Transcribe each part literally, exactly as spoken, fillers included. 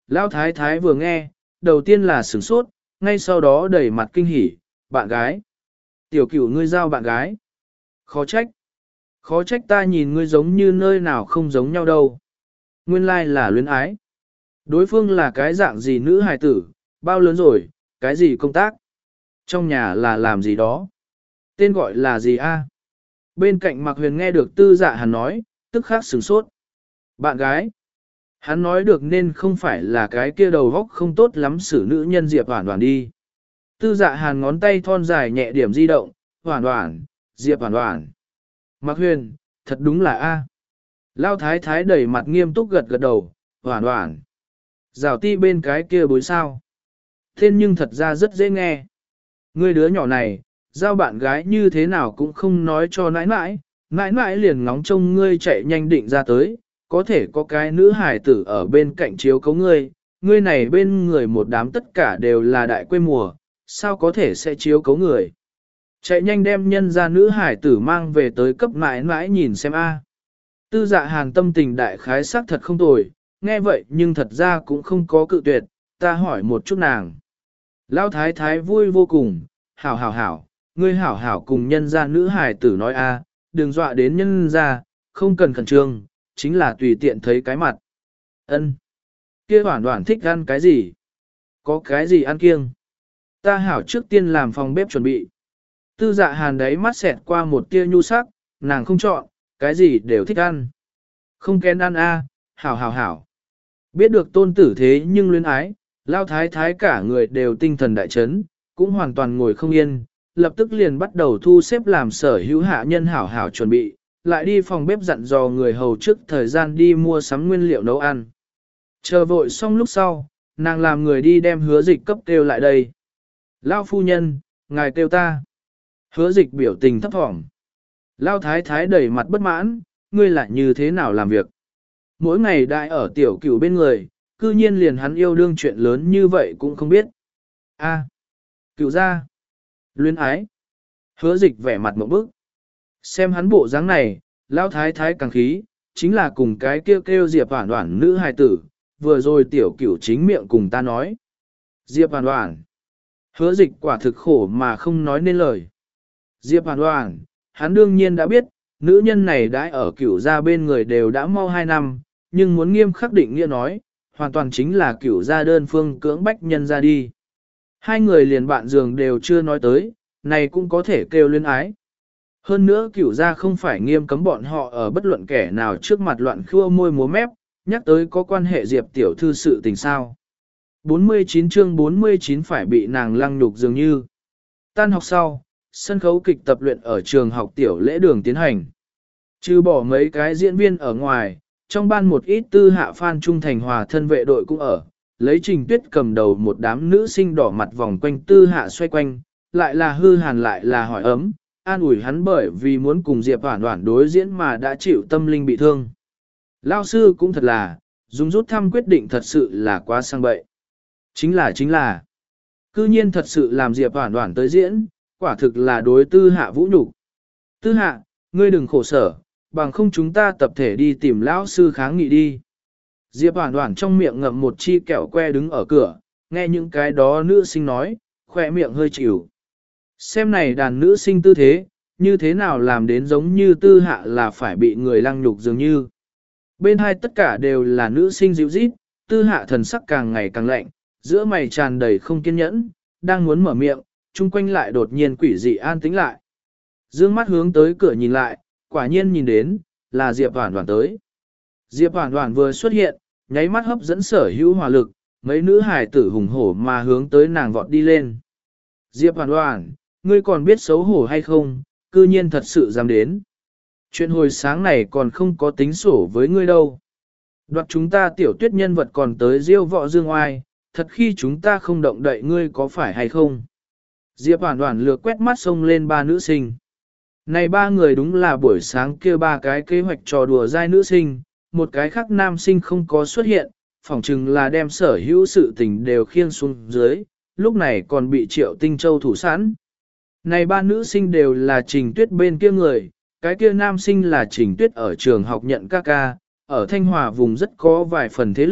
Lão thái thái vừa nghe, đầu tiên là sửng sốt, ngay sau đó đẩy mặt kinh hỉ, bạn gái. Tiểu cửu ngươi giao bạn gái. Khó trách. Khó trách ta nhìn ngươi giống như nơi nào không giống nhau đâu. Nguyên lai là luyến ái. Đối phương là cái dạng gì nữ hài tử, bao lớn rồi, cái gì công tác. Trong nhà là làm gì đó. Tên gọi là gì a? Bên cạnh Mạc Huyền nghe được Tư Dạ Hàn nói, tức khắc sửng sốt. Bạn gái. Hắn nói được nên không phải là cái kia đầu góc không tốt lắm xử nữ nhân Diệp Hoản Hoản đi. Tư Dạ Hàn ngón tay thon dài nhẹ điểm di động, Hoản Hoản, Diệp Hoản Hoản. Mạc Huyền, thật đúng là A. Lao thái thái đẩy mặt nghiêm túc gật gật đầu, Hoản Hoản. Rào ti bên cái kia bối sao. Tên nhưng thật ra rất dễ nghe. Ngươi đứa nhỏ này, giao bạn gái như thế nào cũng không nói cho nãi nãi, nãi nãi liền ngóng trông ngươi chạy nhanh định ra tới, có thể có cái nữ hải tử ở bên cạnh chiếu cấu ngươi, ngươi này bên người một đám tất cả đều là đại quê mùa, sao có thể sẽ chiếu cấu người. Chạy nhanh đem nhân ra nữ hải tử mang về tới cấp nãi nãi nhìn xem a. Tư Dạ Hàn tâm tình đại khái xác thật không tồi, nghe vậy nhưng thật ra cũng không có cự tuyệt, ta hỏi một chút nàng. Lão thái thái vui vô cùng, hảo hảo hảo, ngươi hảo hảo cùng nhân gia nữ hài tử nói a, đừng dọa đến nhân gia, không cần khẩn trương, chính là tùy tiện thấy cái mặt. Ân, kia Hoản Hoản thích ăn cái gì? Có cái gì ăn kiêng? Ta hảo trước tiên làm phòng bếp chuẩn bị. Tư Dạ Hàn đấy mắt xẹt qua một tia nhu sắc, nàng không chọn, cái gì đều thích ăn. Không kén ăn a, hảo hảo hảo. Biết được tôn tử thế nhưng luyến ái, Lao thái thái cả người đều tinh thần đại chấn, cũng hoàn toàn ngồi không yên, lập tức liền bắt đầu thu xếp làm sở hữu hạ nhân hảo hảo chuẩn bị, lại đi phòng bếp dặn dò người hầu trước thời gian đi mua sắm nguyên liệu nấu ăn. Chờ vội xong lúc sau, nàng làm người đi đem hứa dịch cấp kêu lại đây. Lao phu nhân, ngài kêu ta. Hứa dịch biểu tình thấp thỏm. Lao thái thái đẩy mặt bất mãn, ngươi lại như thế nào làm việc. Mỗi ngày đại ở tiểu cửu bên người, cư nhiên liền hắn yêu đương chuyện lớn như vậy cũng không biết. A, à, cửu ra. Luyến ái. Hứa dịch vẻ mặt một bức. Xem hắn bộ dáng này, Lão thái thái càng khí, chính là cùng cái kêu kêu Diệp Hoản Hoản nữ hài tử, vừa rồi tiểu cửu chính miệng cùng ta nói. Diệp Hoản Hoản. Hứa dịch quả thực khổ mà không nói nên lời. Diệp Hoản Hoản, hắn đương nhiên đã biết, nữ nhân này đã ở cửu gia bên người đều đã mau hai năm, nhưng muốn nghiêm khắc định nghĩa nói, hoàn toàn chính là cửu gia đơn phương cưỡng bách nhân ra đi. Hai người liền bạn giường đều chưa nói tới, này cũng có thể kêu luyến ái. Hơn nữa cửu gia không phải nghiêm cấm bọn họ ở bất luận kẻ nào trước mặt loạn khua môi múa mép, nhắc tới có quan hệ Diệp tiểu thư sự tình sao. bốn mươi chín chương bốn mươi chín phải bị nàng lăng nhục dường như. Tan học sau, sân khấu kịch tập luyện ở trường học tiểu lễ đường tiến hành. Trừ bỏ mấy cái diễn viên ở ngoài, trong ban một ít tư hạ phan trung thành hòa thân vệ đội cũng ở, lấy Trình Tuyết cầm đầu một đám nữ sinh đỏ mặt vòng quanh tư hạ xoay quanh, lại là hư hàn lại là hỏi ấm, an ủi hắn bởi vì muốn cùng Diệp Hoản Hoản đối diễn mà đã chịu tâm linh bị thương. Lao sư cũng thật là, dùng rút thăm quyết định thật sự là quá sang bậy. Chính là chính là, cư nhiên thật sự làm Diệp Hoản Hoản tới diễn, quả thực là đối tư hạ vũ nhục. Tư hạ, ngươi đừng khổ sở, bằng không chúng ta tập thể đi tìm lão sư kháng nghị đi. Diệp Hoản Hoản trong miệng ngậm một chi kẹo que đứng ở cửa, nghe những cái đó nữ sinh nói, khỏe miệng hơi chịu. Xem này đàn nữ sinh tư thế, như thế nào làm đến giống như tư hạ là phải bị người lăng nhục dường như. Bên hai tất cả đều là nữ sinh dịu rít, tư hạ thần sắc càng ngày càng lạnh, giữa mày tràn đầy không kiên nhẫn, đang muốn mở miệng, chung quanh lại đột nhiên quỷ dị an tĩnh lại. Dương mắt hướng tới cửa nhìn lại, quả nhiên nhìn đến, là Diệp Hoản Hoản tới. Diệp Hoản Hoản vừa xuất hiện, nháy mắt hấp dẫn sở hữu hỏa lực, mấy nữ hài tử hùng hổ mà hướng tới nàng vọt đi lên. Diệp Hoản Hoản, ngươi còn biết xấu hổ hay không, cư nhiên thật sự dám đến. Chuyện hồi sáng này còn không có tính sổ với ngươi đâu. Đoạt chúng ta tiểu tuyết nhân vật còn tới diêu võ dương oai, thật khi chúng ta không động đậy ngươi có phải hay không. Diệp Hoản Hoản lược quét mắt xông lên ba nữ sinh. Này ba người đúng là buổi sáng kia ba cái kế hoạch trò đùa dai nữ sinh, một cái khác nam sinh không có xuất hiện, phỏng chừng là đem sở hữu sự tình đều khiêng xuống dưới, lúc này còn bị Triệu Tinh Châu thủ sẵn. Này ba nữ sinh đều là Trình Tuyết bên kia người, cái kia nam sinh là Trình Tuyết ở trường học nhận ca ca, ở Thanh Hòa vùng rất có vài phần thế lực,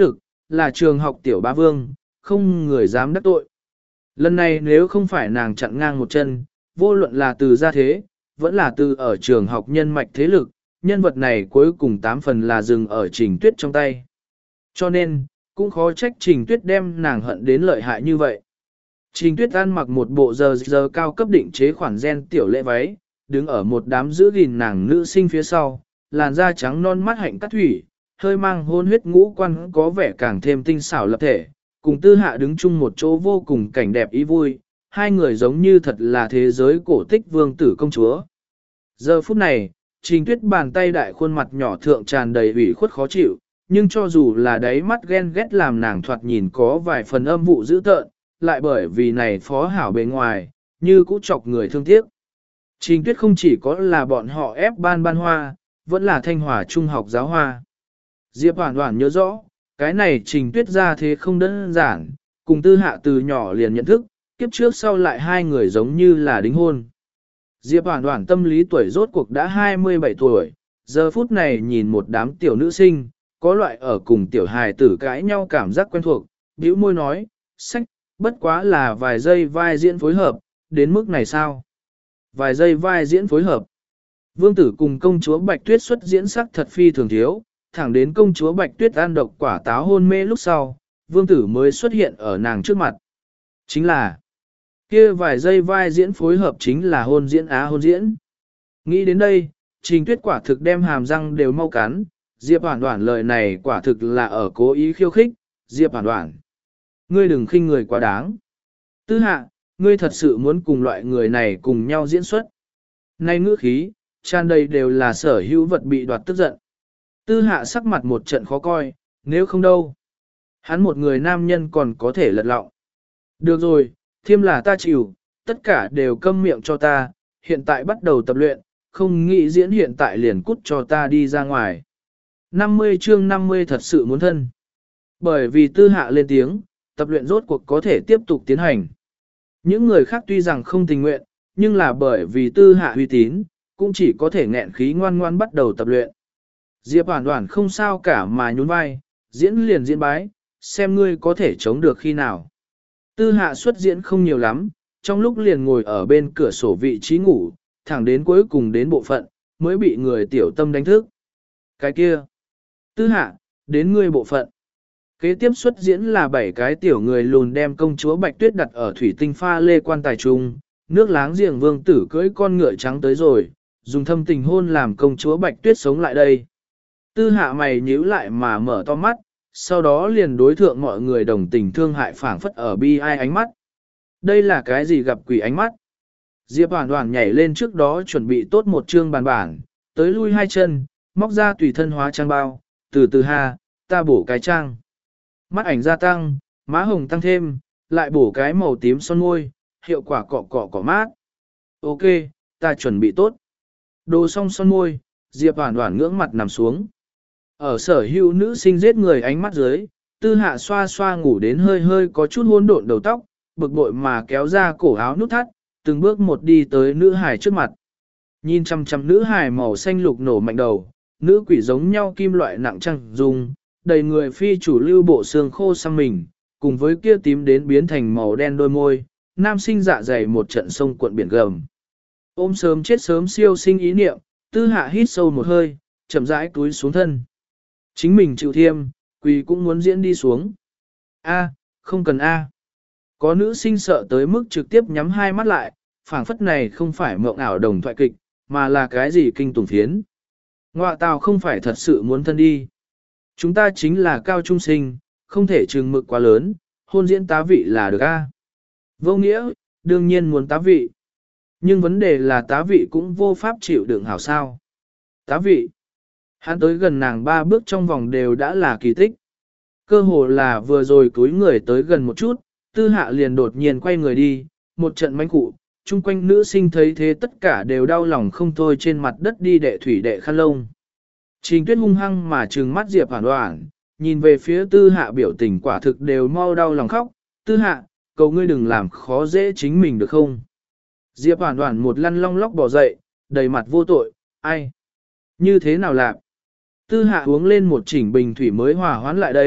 là trường học tiểu bá vương, không người dám đắc tội. Lần này nếu không phải nàng chặn ngang một chân, vô luận là từ gia thế, vẫn là từ ở trường học nhân mạch thế lực, nhân vật này cuối cùng tám phần là dừng ở Trình Tuyết trong tay. Cho nên, cũng khó trách Trình Tuyết đem nàng hận đến lợi hại như vậy. Trình Tuyết ăn mặc một bộ giờ giờ cao cấp định chế khoản gen tiểu lễ váy, đứng ở một đám giữ gìn nàng nữ sinh phía sau, làn da trắng non mắt hạnh cắt thủy, hơi mang hôn huyết ngũ quan có vẻ càng thêm tinh xảo lập thể, cùng Tư Hạ đứng chung một chỗ vô cùng cảnh đẹp ý vui, hai người giống như thật là thế giới cổ tích vương tử công chúa. Giờ phút này, Trình Tuyết bàn tay đại khuôn mặt nhỏ thượng tràn đầy ủy khuất khó chịu, nhưng cho dù là đáy mắt ghen ghét làm nàng thoạt nhìn có vài phần âm vụ dữ tợn, lại bởi vì này phó hảo bề ngoài, như cũ chọc người thương tiếc. Trình Tuyết không chỉ có là bọn họ ép ban ban hoa, vẫn là Thanh Hòa trung học giáo hoa. Diệp Hoản Hoản nhớ rõ, cái này Trình Tuyết ra thế không đơn giản, cùng Tư Hạ từ nhỏ liền nhận thức, kiếp trước sau lại hai người giống như là đính hôn. Diệp Hoản Hoản tâm lý tuổi rốt cuộc đã hai mươi bảy tuổi, giờ phút này nhìn một đám tiểu nữ sinh, có loại ở cùng tiểu hài tử cãi nhau cảm giác quen thuộc, bĩu môi nói, sách, bất quá là vài giây vai diễn phối hợp, đến mức này sao? Vài giây vai diễn phối hợp. Vương tử cùng công chúa Bạch Tuyết xuất diễn sắc thật phi thường thiếu, thẳng đến công chúa Bạch Tuyết ăn độc quả táo hôn mê lúc sau, vương tử mới xuất hiện ở nàng trước mặt. Chính là, kia vài giây vai diễn phối hợp chính là hôn diễn á hôn diễn. Nghĩ đến đây, Trình Tuyết quả thực đem hàm răng đều mau cắn, Diệp Hoản Hoản lời này quả thực là ở cố ý khiêu khích, Diệp Hoản Hoản. Ngươi đừng khinh người quá đáng. Tư Hạ, ngươi thật sự muốn cùng loại người này cùng nhau diễn xuất. Nay ngữ khí, tràn đầy đều là sở hữu vật bị đoạt tức giận. Tư Hạ sắc mặt một trận khó coi, nếu không đâu. Hắn một người nam nhân còn có thể lật lọng. Được rồi, thiêm là ta chịu, tất cả đều câm miệng cho ta, hiện tại bắt đầu tập luyện, không nghĩ diễn hiện tại liền cút cho ta đi ra ngoài. năm mươi chương năm mươi thật sự muốn thân. Bởi vì Tư Hạ lên tiếng, tập luyện rốt cuộc có thể tiếp tục tiến hành. Những người khác tuy rằng không tình nguyện, nhưng là bởi vì Tư Hạ uy tín, cũng chỉ có thể nghẹn khí ngoan ngoan bắt đầu tập luyện. Diệp Hoản Hoản không sao cả mà nhún vai, diễn liền diễn bái, xem ngươi có thể chống được khi nào. Tư Hạ xuất diễn không nhiều lắm, trong lúc liền ngồi ở bên cửa sổ vị trí ngủ, thẳng đến cuối cùng đến bộ phận, mới bị người tiểu tâm đánh thức. Cái kia, Tư Hạ, đến ngươi bộ phận. Kế tiếp xuất diễn là bảy cái tiểu người lùn đem công chúa Bạch Tuyết đặt ở thủy tinh pha lê quan tài trung, nước láng giềng vương tử cưỡi con ngựa trắng tới rồi, dùng thâm tình hôn làm công chúa Bạch Tuyết sống lại đây. Tư Hạ mày nhíu lại mà mở to mắt, sau đó liền đối thượng mọi người đồng tình thương hại phảng phất ở bi ai ánh mắt. Đây là cái gì gặp quỷ ánh mắt? Diệp Hoản Hoản nhảy lên trước đó chuẩn bị tốt một chương bàn bản, tới lui hai chân, móc ra tùy thân hóa trang bao, từ từ ha, ta bổ cái trang. Mắt ảnh gia tăng, má hồng tăng thêm, lại bổ cái màu tím son môi, hiệu quả cọ cọ cọ mát. Ok, ta chuẩn bị tốt. Đồ xong son môi, Diệp Hoản Hoản ngưỡng mặt nằm xuống. Ở sở hữu nữ sinh giết người ánh mắt dưới, Tư Hạ xoa xoa ngủ đến hơi hơi có chút hỗn độn đầu tóc, bực bội mà kéo ra cổ áo nút thắt, từng bước một đi tới nữ hài trước mặt. Nhìn chăm chăm nữ hài màu xanh lục nổ mạnh đầu, nữ quỷ giống nhau kim loại nặng trăng dung, đầy người phi chủ lưu bộ xương khô sang mình, cùng với kia tím đến biến thành màu đen đôi môi, nam sinh dạ dày một trận sông cuộn biển gầm. Ôm sớm chết sớm siêu sinh ý niệm, Tư Hạ hít sâu một hơi, chậm rãi túi xuống thân. Chính mình chịu thiêm, quỳ cũng muốn diễn đi xuống. A, không cần A. Có nữ sinh sợ tới mức trực tiếp nhắm hai mắt lại, phảng phất này không phải mộng ảo đồng thoại kịch, mà là cái gì kinh tủng phiến. Ngoạ tào không phải thật sự muốn thân đi. Chúng ta chính là cao trung sinh, không thể trừng mực quá lớn, hôn diễn tá vị là được A. Vô nghĩa, đương nhiên muốn tá vị. Nhưng vấn đề là tá vị cũng vô pháp chịu đựng hảo sao. Tá vị. Hắn tới gần nàng ba bước trong vòng đều đã là kỳ tích. Cơ hồ là vừa rồi túi người tới gần một chút, Tư Hạ liền đột nhiên quay người đi, một trận manh cụ, chung quanh nữ sinh thấy thế tất cả đều đau lòng không thôi trên mặt đất đi đệ thủy đệ khăn lông. Trình Tuyết hung hăng mà trừng mắt Diệp Hoản Hoản, nhìn về phía Tư Hạ biểu tình quả thực đều mau đau lòng khóc, Tư Hạ, cầu ngươi đừng làm khó dễ chính mình được không? Diệp Hoản Hoản một lăn long lóc bỏ dậy, đầy mặt vô tội, ai? Như thế nào lạc? Tư Hạ uống lên một chỉnh bình thủy mới hòa hoãn lại đây,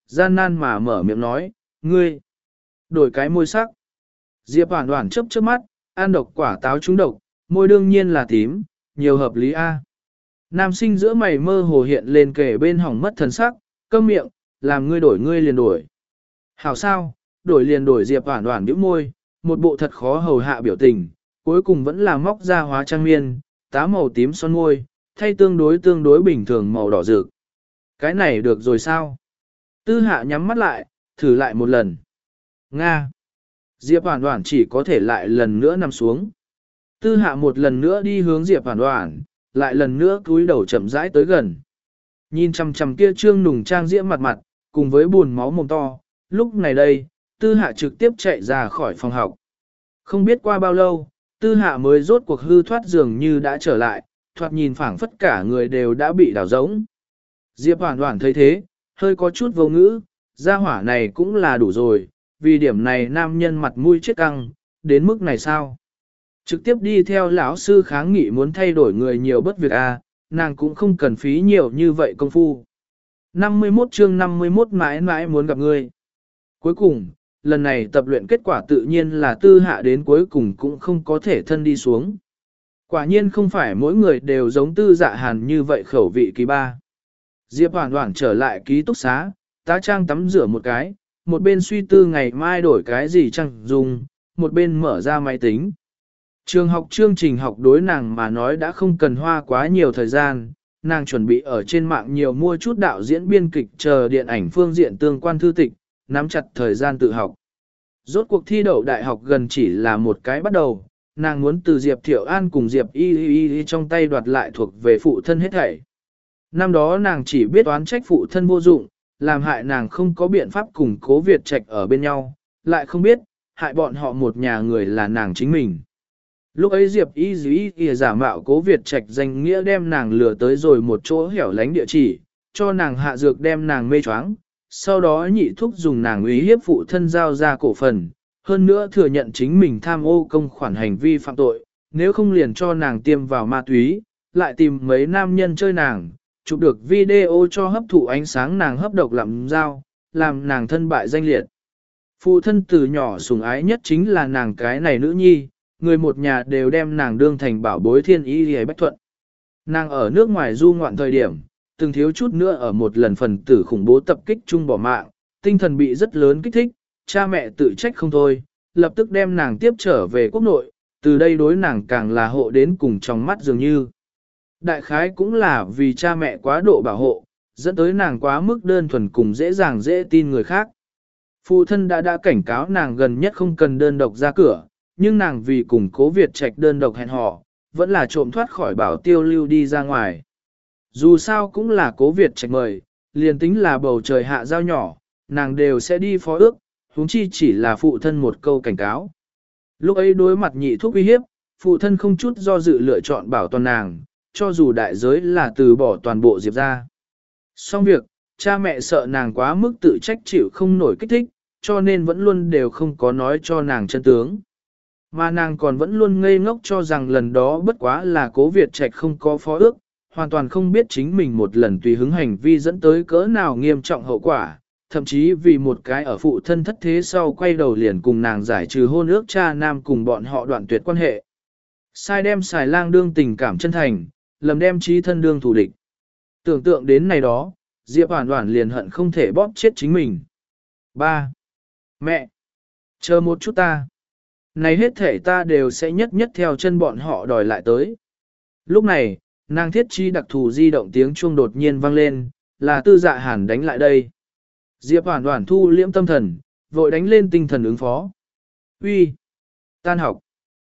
gian nan mà mở miệng nói, ngươi, đổi cái môi sắc. Diệp Hoản Hoản chớp chớp mắt, ăn độc quả táo trúng độc, môi đương nhiên là tím, nhiều hợp lý a. Nam sinh giữa mày mơ hồ hiện lên kề bên hỏng mất thần sắc, câm miệng, làm ngươi đổi ngươi liền đổi. Hảo sao, đổi liền đổi. Diệp Hoản Hoản bĩu môi, một bộ thật khó hầu hạ biểu tình, cuối cùng vẫn là móc ra hóa trang miên, tá màu tím son môi, thay tương đối tương đối bình thường màu đỏ rực. Cái này được rồi sao? Tư Hạ nhắm mắt lại, thử lại một lần. Nga. Diệp Hoản Hoản chỉ có thể lại lần nữa nằm xuống. Tư Hạ một lần nữa đi hướng Diệp Hoản Hoản, lại lần nữa cúi đầu chậm rãi tới gần. Nhìn chằm chằm kia trương nùng trang diễm mặt mặt, cùng với buồn máu mồm to, lúc này đây, Tư Hạ trực tiếp chạy ra khỏi phòng học. Không biết qua bao lâu, Tư Hạ mới rốt cuộc hư thoát dường như đã trở lại, thoạt nhìn phảng phất cả người đều đã bị đào rỗng. Diệp Hoản Hoản thấy thế, hơi có chút vô ngữ, gia hỏa này cũng là đủ rồi, vì điểm này nam nhân mặt mũi chết căng, đến mức này sao? Trực tiếp đi theo lão sư kháng nghị muốn thay đổi người nhiều bất việc a, nàng cũng không cần phí nhiều như vậy công phu. năm mươi mốt chương năm mươi mốt mãi mãi muốn gặp ngươi. Cuối cùng, lần này tập luyện kết quả tự nhiên là Tư Hạ đến cuối cùng cũng không có thể thân đi xuống. Quả nhiên không phải mỗi người đều giống Tư Dạ Hàn như vậy khẩu vị kỳ ba. Diệp Hoản Hoản trở lại ký túc xá, tá trang tắm rửa một cái, một bên suy tư ngày mai đổi cái gì chăng dùng, một bên mở ra máy tính. Trường học chương trình học đối nàng mà nói đã không cần hoa quá nhiều thời gian, nàng chuẩn bị ở trên mạng nhiều mua chút đạo diễn biên kịch chờ điện ảnh phương diện tương quan thư tịch, nắm chặt thời gian tự học. Rốt cuộc thi đậu đại học gần chỉ là một cái bắt đầu, nàng muốn từ Diệp Thiệu An cùng Diệp Y Y Y trong tay đoạt lại thuộc về phụ thân hết thảy. Năm đó nàng chỉ biết oán trách phụ thân vô dụng, làm hại nàng không có biện pháp cùng Cố Việt Trạch ở bên nhau, lại không biết, hại bọn họ một nhà người là nàng chính mình. Lúc ấy Diệp Y Y Y giả mạo Cố Việt Trạch danh nghĩa đem nàng lừa tới rồi một chỗ hẻo lánh địa chỉ, cho nàng hạ dược đem nàng mê choáng, sau đó nhị thúc dùng nàng uy hiếp phụ thân giao ra cổ phần, hơn nữa thừa nhận chính mình tham ô công khoản hành vi phạm tội, nếu không liền cho nàng tiêm vào ma túy, lại tìm mấy nam nhân chơi nàng, chụp được video cho hấp thụ ánh sáng nàng hấp độc làm dao, làm nàng thân bại danh liệt. Phụ thân từ nhỏ sủng ái nhất chính là nàng cái này nữ nhi, người một nhà đều đem nàng đương thành bảo bối thiên ý hề bách thuận. Nàng ở nước ngoài du ngoạn thời điểm, từng thiếu chút nữa ở một lần phần tử khủng bố tập kích chung bỏ mạng, tinh thần bị rất lớn kích thích, cha mẹ tự trách không thôi, lập tức đem nàng tiếp trở về quốc nội, từ đây đối nàng càng là hộ đến cùng trong mắt dường như. Đại khái cũng là vì cha mẹ quá độ bảo hộ, dẫn tới nàng quá mức đơn thuần cùng dễ dàng dễ tin người khác. Phụ thân đã đã cảnh cáo nàng gần nhất không cần đơn độc ra cửa, nhưng nàng vì cùng Cố Việt Trạch đơn độc hẹn hò, vẫn là trộm thoát khỏi bảo tiêu lưu đi ra ngoài. Dù sao cũng là Cố Việt Trạch mời, liền tính là bầu trời hạ giao nhỏ, nàng đều sẽ đi phó ước, huống chi chỉ là phụ thân một câu cảnh cáo. Lúc ấy đối mặt nhị thuốc uy hiếp, phụ thân không chút do dự lựa chọn bảo toàn nàng, cho dù đại giới là từ bỏ toàn bộ Diệp ra. Xong việc, cha mẹ sợ nàng quá mức tự trách chịu không nổi kích thích, cho nên vẫn luôn đều không có nói cho nàng chân tướng. Mà nàng còn vẫn luôn ngây ngốc cho rằng lần đó bất quá là Cố Việt Trạch không có phó ước, hoàn toàn không biết chính mình một lần tùy hứng hành vi dẫn tới cỡ nào nghiêm trọng hậu quả, thậm chí vì một cái ở phụ thân thất thế sau quay đầu liền cùng nàng giải trừ hôn ước cha nam cùng bọn họ đoạn tuyệt quan hệ. Sai đem xài lang đương tình cảm chân thành, lầm đem trí thân đương thù địch. Tưởng tượng đến này đó, Diệp Hoản Hoản liền hận không thể bóp chết chính mình. Ba. Mẹ! Chờ một chút ta! Này hết thể ta đều sẽ nhất nhất theo chân bọn họ đòi lại tới. Lúc này, nàng thiết chi đặc thù di động tiếng chuông đột nhiên vang lên, là Tư Dạ Hàn đánh lại đây. Diệp Hoản Hoản thu liễm tâm thần, vội đánh lên tinh thần ứng phó. Uy, tan học.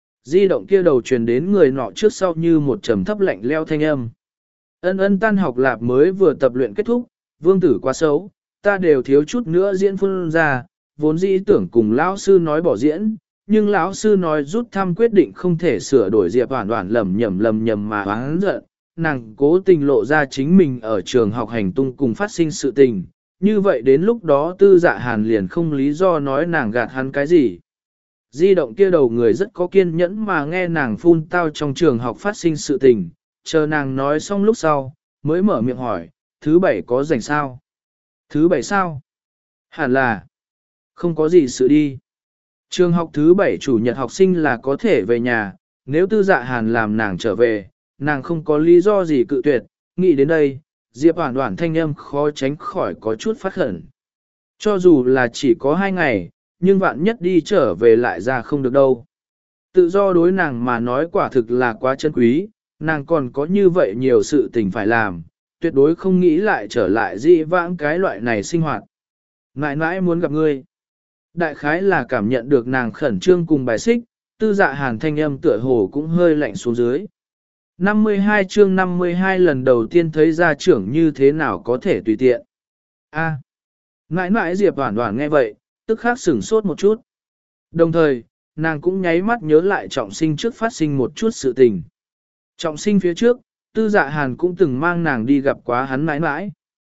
Di động kia đầu truyền đến người nọ trước sau như một trầm thấp lạnh leo thanh âm. Ân ân tan học lạp mới vừa tập luyện kết thúc, vương tử quá xấu, ta đều thiếu chút nữa diễn phun ra, vốn dĩ tưởng cùng lão sư nói bỏ diễn, nhưng lão sư nói rút thăm quyết định không thể sửa đổi. Diệp Hoản Hoản lầm nhầm lầm nhầm mà oán giận, nàng cố tình lộ ra chính mình ở trường học hành tung cùng phát sinh sự tình, như vậy đến lúc đó Tư Dạ Hàn liền không lý do nói nàng gạt hắn cái gì. Di động kia đầu người rất có kiên nhẫn mà nghe nàng phun tao trong trường học phát sinh sự tình, chờ nàng nói xong lúc sau, mới mở miệng hỏi, thứ bảy có rảnh sao? Thứ bảy sao? Hẳn là, không có gì sự đi. Trường học thứ bảy chủ nhật học sinh là có thể về nhà, nếu tư dạ hàn làm nàng trở về, nàng không có lý do gì cự tuyệt, nghĩ đến đây, Diệp Hoản Hoản thanh âm khó tránh khỏi có chút phát khẩn. Cho dù là chỉ có hai ngày, nhưng vạn nhất đi trở về lại ra không được đâu. Tự do đối nàng mà nói quả thực là quá chân quý, nàng còn có như vậy nhiều sự tình phải làm, tuyệt đối không nghĩ lại trở lại dị vãng cái loại này sinh hoạt. Mãi mãi muốn gặp ngươi. Đại khái là cảm nhận được nàng khẩn trương cùng bài xích, tư dạ hàn thanh âm tựa hồ cũng hơi lạnh xuống dưới. năm mươi hai chương năm mươi hai lần đầu tiên thấy gia trưởng như thế nào có thể tùy tiện. A. À, mãi mãi Diệp Hoản Hoản nghe vậy, tức khắc sửng sốt một chút. Đồng thời, nàng cũng nháy mắt nhớ lại trọng sinh trước phát sinh một chút sự tình. Trọng sinh phía trước, tư dạ hàn cũng từng mang nàng đi gặp quá hắn mãi mãi.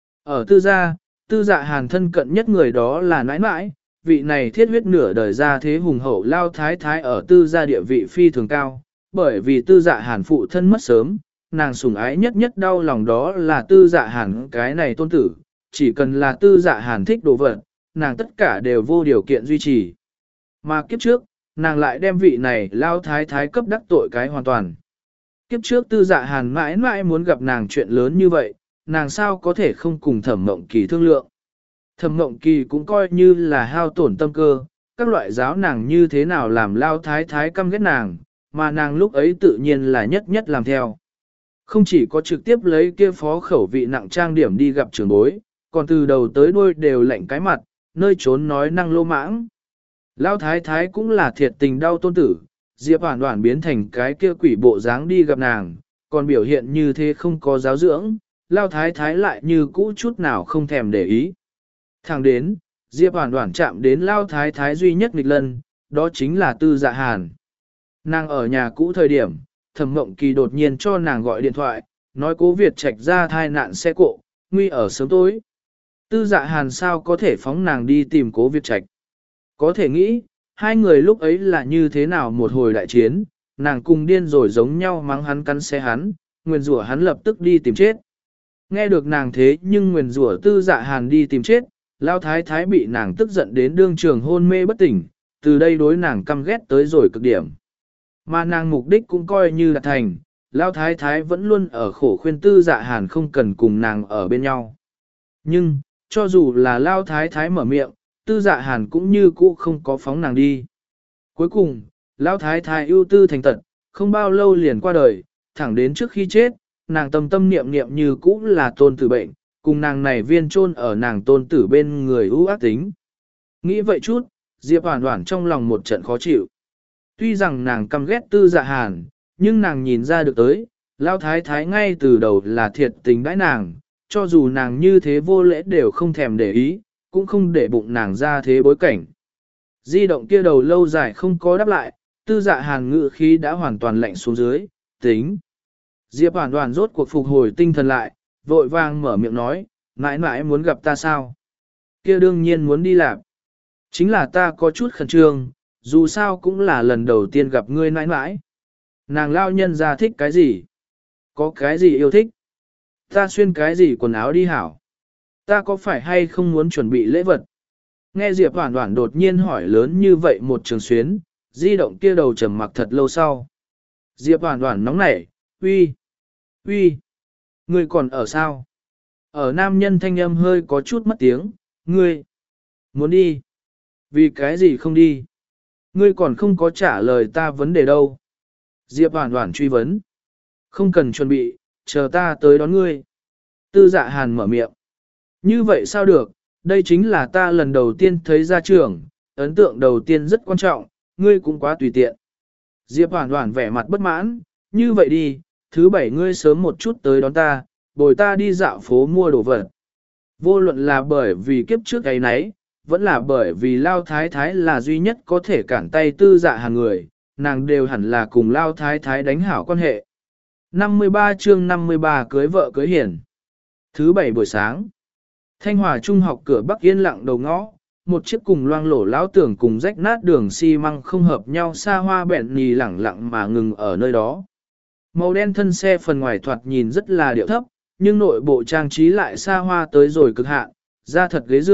Ở tư gia, tư dạ hàn thân cận nhất người đó là mãi mãi, vị này thiết huyết nửa đời ra thế hùng hậu lao thái thái ở tư gia địa vị phi thường cao, bởi vì tư dạ hàn phụ thân mất sớm, nàng sủng ái nhất nhất đau lòng đó là tư dạ hàn cái này tôn tử, chỉ cần là tư dạ hàn thích đồ vật, nàng tất cả đều vô điều kiện duy trì. Mà kiếp trước, nàng lại đem vị này lao thái thái cấp đắc tội cái hoàn toàn. Kiếp trước tư dạ hàn mãi mãi muốn gặp nàng chuyện lớn như vậy, nàng sao có thể không cùng thẩm mộng kỳ thương lượng. Thẩm mộng kỳ cũng coi như là hao tổn tâm cơ, các loại giáo nàng như thế nào làm lao thái thái căm ghét nàng, mà nàng lúc ấy tự nhiên là nhất nhất làm theo. Không chỉ có trực tiếp lấy kia phó khẩu vị nặng trang điểm đi gặp trưởng bối, còn từ đầu tới đuôi đều lạnh cái mặt, nơi trốn nói năng lô mãng. Lao thái thái cũng là thiệt tình đau tôn tử, Diệp Hoản Hoản biến thành cái kia quỷ bộ dáng đi gặp nàng, còn biểu hiện như thế không có giáo dưỡng, Lao thái thái lại như cũ chút nào không thèm để ý. Thẳng đến, Diệp Hoản Hoản chạm đến Lao thái thái duy nhất nghịch lần, đó chính là tư dạ hàn. Nàng ở nhà cũ thời điểm, Thẩm Mộng Kỳ đột nhiên cho nàng gọi điện thoại, nói Cố Việt Trạch ra thai nạn xe cộ, nguy ở sớm tối. Tư dạ hàn sao có thể phóng nàng đi tìm Cố Việt Trạch. Có thể nghĩ, hai người lúc ấy là như thế nào một hồi đại chiến, nàng cùng điên rồi giống nhau mắng hắn cắn xe hắn, nguyền rủa hắn lập tức đi tìm chết. Nghe được nàng thế nhưng nguyền rủa tư dạ hàn đi tìm chết, Lao thái thái bị nàng tức giận đến đương trường hôn mê bất tỉnh, từ đây đối nàng căm ghét tới rồi cực điểm. Mà nàng mục đích cũng coi như là thành, Lao thái thái vẫn luôn ở khổ khuyên tư dạ hàn không cần cùng nàng ở bên nhau. Nhưng, cho dù là Lao thái thái mở miệng, tư dạ hàn cũng như cũ không có phóng nàng đi. Cuối cùng, Lao thái thái ưu tư thành tật, không bao lâu liền qua đời, thẳng đến trước khi chết, nàng tâm tâm niệm niệm như cũ là tôn tử bệnh, cùng nàng này viên chôn ở nàng tôn tử bên người ưu ác tính. Nghĩ vậy chút, Diệp Hoản Hoản trong lòng một trận khó chịu. Tuy rằng nàng căm ghét tư dạ hàn, nhưng nàng nhìn ra được tới, Lao thái thái ngay từ đầu là thiệt tình đãi nàng, cho dù nàng như thế vô lễ đều không thèm để ý, cũng không để bụng nàng ra thế bối cảnh. Di động kia đầu lâu dài không có đáp lại, tư dạ hàn ngự khí đã hoàn toàn lạnh xuống dưới, tính. Diệp Hoản Hoản rốt cuộc phục hồi tinh thần lại, vội vàng mở miệng nói, mãi mãi muốn gặp ta sao? Kia đương nhiên muốn đi làm. Chính là ta có chút khẩn trương, dù sao cũng là lần đầu tiên gặp ngươi mãi mãi. Nàng lao nhân ra thích cái gì? Có cái gì yêu thích? Ta xuyên cái gì quần áo đi hảo? Ta có phải hay không muốn chuẩn bị lễ vật? Nghe Diệp Hoản Hoản đột nhiên hỏi lớn như vậy một trường xuyến, di động kia đầu trầm mặc thật lâu sau. Diệp Hoản Hoản nóng nảy, uy, uy, ngươi còn ở sao? Ở nam nhân thanh âm hơi có chút mất tiếng, ngươi, muốn đi? Vì cái gì không đi? Ngươi còn không có trả lời ta vấn đề đâu. Diệp Hoản Hoản truy vấn. Không cần chuẩn bị, chờ ta tới đón ngươi. Tư dạ hàn mở miệng. Như vậy sao được, đây chính là ta lần đầu tiên thấy gia trưởng, ấn tượng đầu tiên rất quan trọng, ngươi cũng quá tùy tiện. Diệp Hoản Hoản vẻ mặt bất mãn, như vậy đi, thứ bảy ngươi sớm một chút tới đón ta, bồi ta đi dạo phố mua đồ vật. Vô luận là bởi vì kiếp trước cái nấy, vẫn là bởi vì Lao Thái Thái là duy nhất có thể cản tay tư dạ hàng người, nàng đều hẳn là cùng Lao Thái Thái đánh hảo quan hệ. năm mươi ba chương năm mươi ba cưới vợ cưới hiển. Thứ bảy buổi sáng, Thanh Hòa Trung học cửa Bắc yên lặng đầu ngõ, một chiếc cùng loang lổ lão tưởng cùng rách nát đường xi măng không hợp nhau xa hoa bẹn nhì lẳng lặng mà ngừng ở nơi đó. Màu đen thân xe phần ngoài thoạt nhìn rất là điệu thấp, nhưng nội bộ trang trí lại xa hoa tới rồi cực hạn, da thật ghế dựa,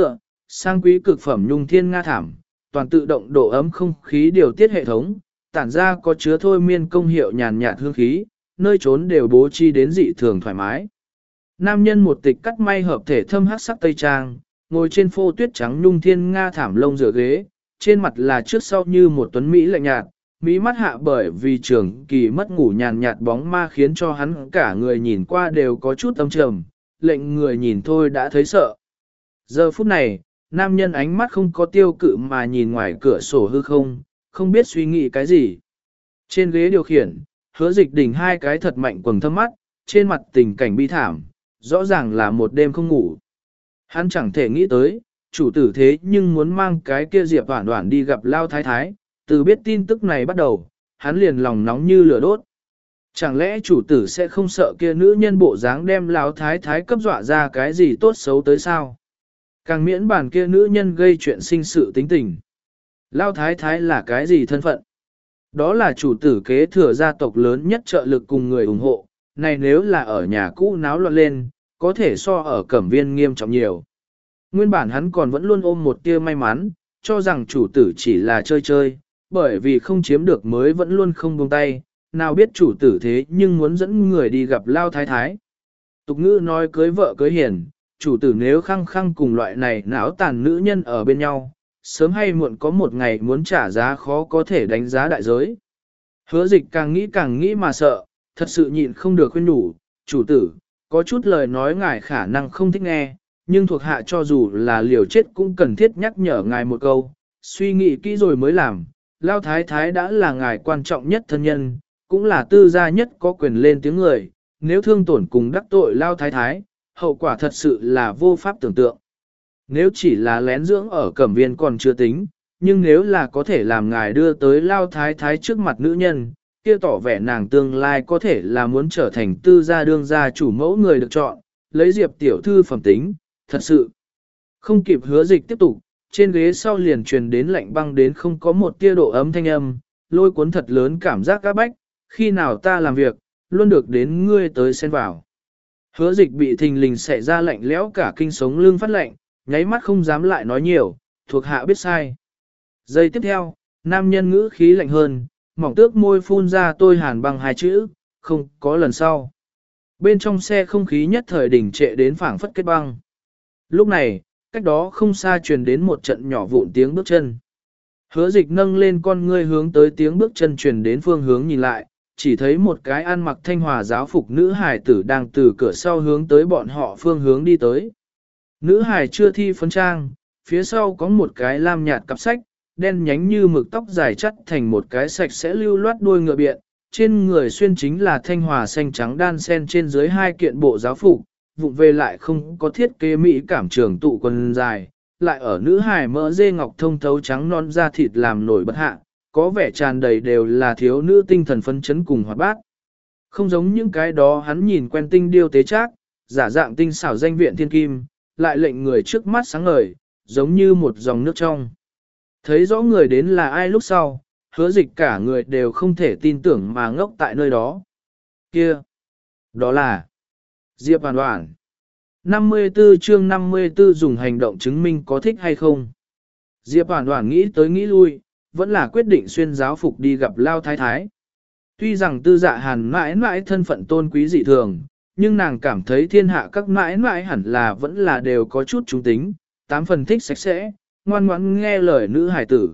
sang quý cực phẩm nhung thiên nga thảm, toàn tự động độ ấm không khí điều tiết hệ thống, tản ra có chứa thôi miên công hiệu nhàn nhạt hương khí, nơi trốn đều bố trí đến dị thường thoải mái. Nam nhân một tịch cắt may hợp thể thâm hắc sắc tây trang, ngồi trên phô tuyết trắng nhung thiên nga thảm lông rửa ghế, trên mặt là trước sau như một tuấn Mỹ lạnh nhạt, Mỹ mắt hạ bởi vì trường kỳ mất ngủ nhàn nhạt bóng ma khiến cho hắn cả người nhìn qua đều có chút âm trầm, lệnh người nhìn thôi đã thấy sợ. Giờ phút này, nam nhân ánh mắt không có tiêu cự mà nhìn ngoài cửa sổ hư không, không biết suy nghĩ cái gì. Trên ghế điều khiển, hứa dịch đỉnh hai cái thật mạnh quầng thâm mắt, trên mặt tình cảnh bi thảm, rõ ràng là một đêm không ngủ. Hắn chẳng thể nghĩ tới, chủ tử thế nhưng muốn mang cái kia Diệp Hoản Hoản đi gặp Lao Thái Thái, từ biết tin tức này bắt đầu, hắn liền lòng nóng như lửa đốt. Chẳng lẽ chủ tử sẽ không sợ kia nữ nhân bộ dáng đem Lão Thái Thái cấp dọa ra cái gì tốt xấu tới sao? Càng miễn bản kia nữ nhân gây chuyện sinh sự tính tình. Lão Thái Thái là cái gì thân phận? Đó là chủ tử kế thừa gia tộc lớn nhất trợ lực cùng người ủng hộ, này nếu là ở nhà cũ náo loạn lên, có thể so ở Cẩm Viên nghiêm trọng nhiều. Nguyên bản hắn còn vẫn luôn ôm một tia may mắn, cho rằng chủ tử chỉ là chơi chơi, bởi vì không chiếm được mới vẫn luôn không buông tay, nào biết chủ tử thế nhưng muốn dẫn người đi gặp Lao Thái Thái. Tục ngữ nói cưới vợ cưới hiền, chủ tử nếu khăng khăng cùng loại này não tàn nữ nhân ở bên nhau, sớm hay muộn có một ngày muốn trả giá khó có thể đánh giá đại giới. Hứa dịch càng nghĩ càng nghĩ mà sợ, thật sự nhịn không được khuyên nhủ, chủ tử, có chút lời nói ngài khả năng không thích nghe, nhưng thuộc hạ cho dù là liều chết cũng cần thiết nhắc nhở ngài một câu, suy nghĩ kỹ rồi mới làm, Lao Thái Thái đã là ngài quan trọng nhất thân nhân, cũng là tư gia nhất có quyền lên tiếng người, nếu thương tổn cùng đắc tội Lao Thái Thái, hậu quả thật sự là vô pháp tưởng tượng. Nếu chỉ là lén dưỡng ở Cẩm Viên còn chưa tính, nhưng nếu là có thể làm ngài đưa tới Lao Thái Thái trước mặt nữ nhân, kia tỏ vẻ nàng tương lai có thể là muốn trở thành tư gia đương gia chủ mẫu người được chọn, lấy Diệp tiểu thư phẩm tính, thật sự. Không kịp hứa dịch tiếp tục, trên ghế sau liền truyền đến lạnh băng đến không có một tia độ ấm thanh âm, lôi cuốn thật lớn cảm giác các bách, khi nào ta làm việc, luôn được đến ngươi tới xen vào. Hứa dịch bị thình lình xẻ ra lạnh lẽo cả kinh sống lưng phát lạnh, nháy mắt không dám lại nói nhiều, thuộc hạ biết sai. Giây tiếp theo, nam nhân ngữ khí lạnh hơn, mỏng tước môi phun ra tôi hàn bằng hai chữ, không có lần sau. Bên trong xe không khí nhất thời đỉnh trệ đến phảng phất kết băng. Lúc này, cách đó không xa truyền đến một trận nhỏ vụn tiếng bước chân. Hứa dịch nâng lên con ngươi hướng tới tiếng bước chân truyền đến phương hướng nhìn lại, chỉ thấy một cái ăn mặc thanh hòa giáo phục nữ hài tử đang từ cửa sau hướng tới bọn họ phương hướng đi tới. Nữ hài chưa thi phấn trang, phía sau có một cái lam nhạt cặp sách, đen nhánh như mực tóc dài chắt thành một cái sạch sẽ lưu loát đuôi ngựa biện, trên người xuyên chính là thanh hòa xanh trắng đan sen trên dưới hai kiện bộ giáo phục, vụng về lại không có thiết kế mỹ cảm trường tụ quần dài, lại ở nữ hài mỡ dê ngọc thông thấu trắng non da thịt làm nổi bật hạ, có vẻ tràn đầy đều là thiếu nữ tinh thần phấn chấn cùng hoạt bát. Không giống những cái đó hắn nhìn quen tinh điêu tế trác, giả dạng tinh xảo danh viện thiên kim, lại lệnh người trước mắt sáng ngời, giống như một dòng nước trong. Thấy rõ người đến là ai lúc sau, hứa dịch cả người đều không thể tin tưởng mà ngốc tại nơi đó. Kia! Đó là Diệp Hoản Hoản. năm mươi tư chương năm mươi tư dùng hành động chứng minh có thích hay không. Diệp Hoản Hoản nghĩ tới nghĩ lui, vẫn là quyết định xuyên giáo phục đi gặp Lao Thái Thái. Tuy rằng tư dạ hàn mãi mãi thân phận tôn quý dị thường, nhưng nàng cảm thấy thiên hạ các mãi mãi hẳn là vẫn là đều có chút trung tính, tám phần thích sạch sẽ, ngoan ngoãn nghe lời nữ hài tử.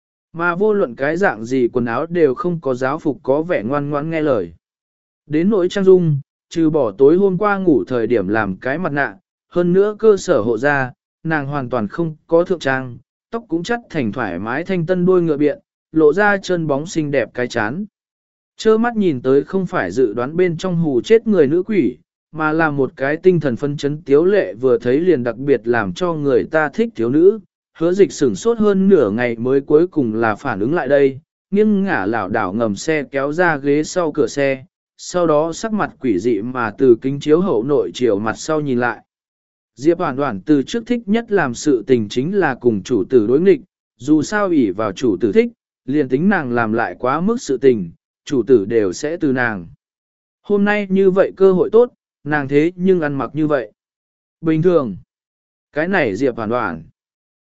Mà vô luận cái dạng gì quần áo đều không có giáo phục có vẻ ngoan ngoãn nghe lời. Đến nỗi trang dung, trừ bỏ tối hôm qua ngủ thời điểm làm cái mặt nạ, hơn nữa cơ sở hộ da, nàng hoàn toàn không có thượng trang, tóc cũng chắt thành thoải mái thanh tân đuôi ngựa biện, lộ ra chân bóng xinh đẹp cái chán. Chơ mắt nhìn tới không phải dự đoán bên trong hù chết người nữ quỷ, mà là một cái tinh thần phân chấn tiếu lệ vừa thấy liền đặc biệt làm cho người ta thích thiếu nữ. Hứa dịch sửng sốt hơn nửa ngày mới cuối cùng là phản ứng lại đây, nghiêng ngả lảo đảo ngầm xe kéo ra ghế sau cửa xe, sau đó sắc mặt quỷ dị mà từ kính chiếu hậu nội chiều mặt sau nhìn lại. Diệp Hoản Hoản từ trước thích nhất làm sự tình chính là cùng chủ tử đối nghịch, dù sao ỷ vào chủ tử thích, liền tính nàng làm lại quá mức sự tình, chủ tử đều sẽ từ nàng. Hôm nay như vậy cơ hội tốt, nàng thế nhưng ăn mặc như vậy. Bình thường, cái này Diệp Hoản Hoản.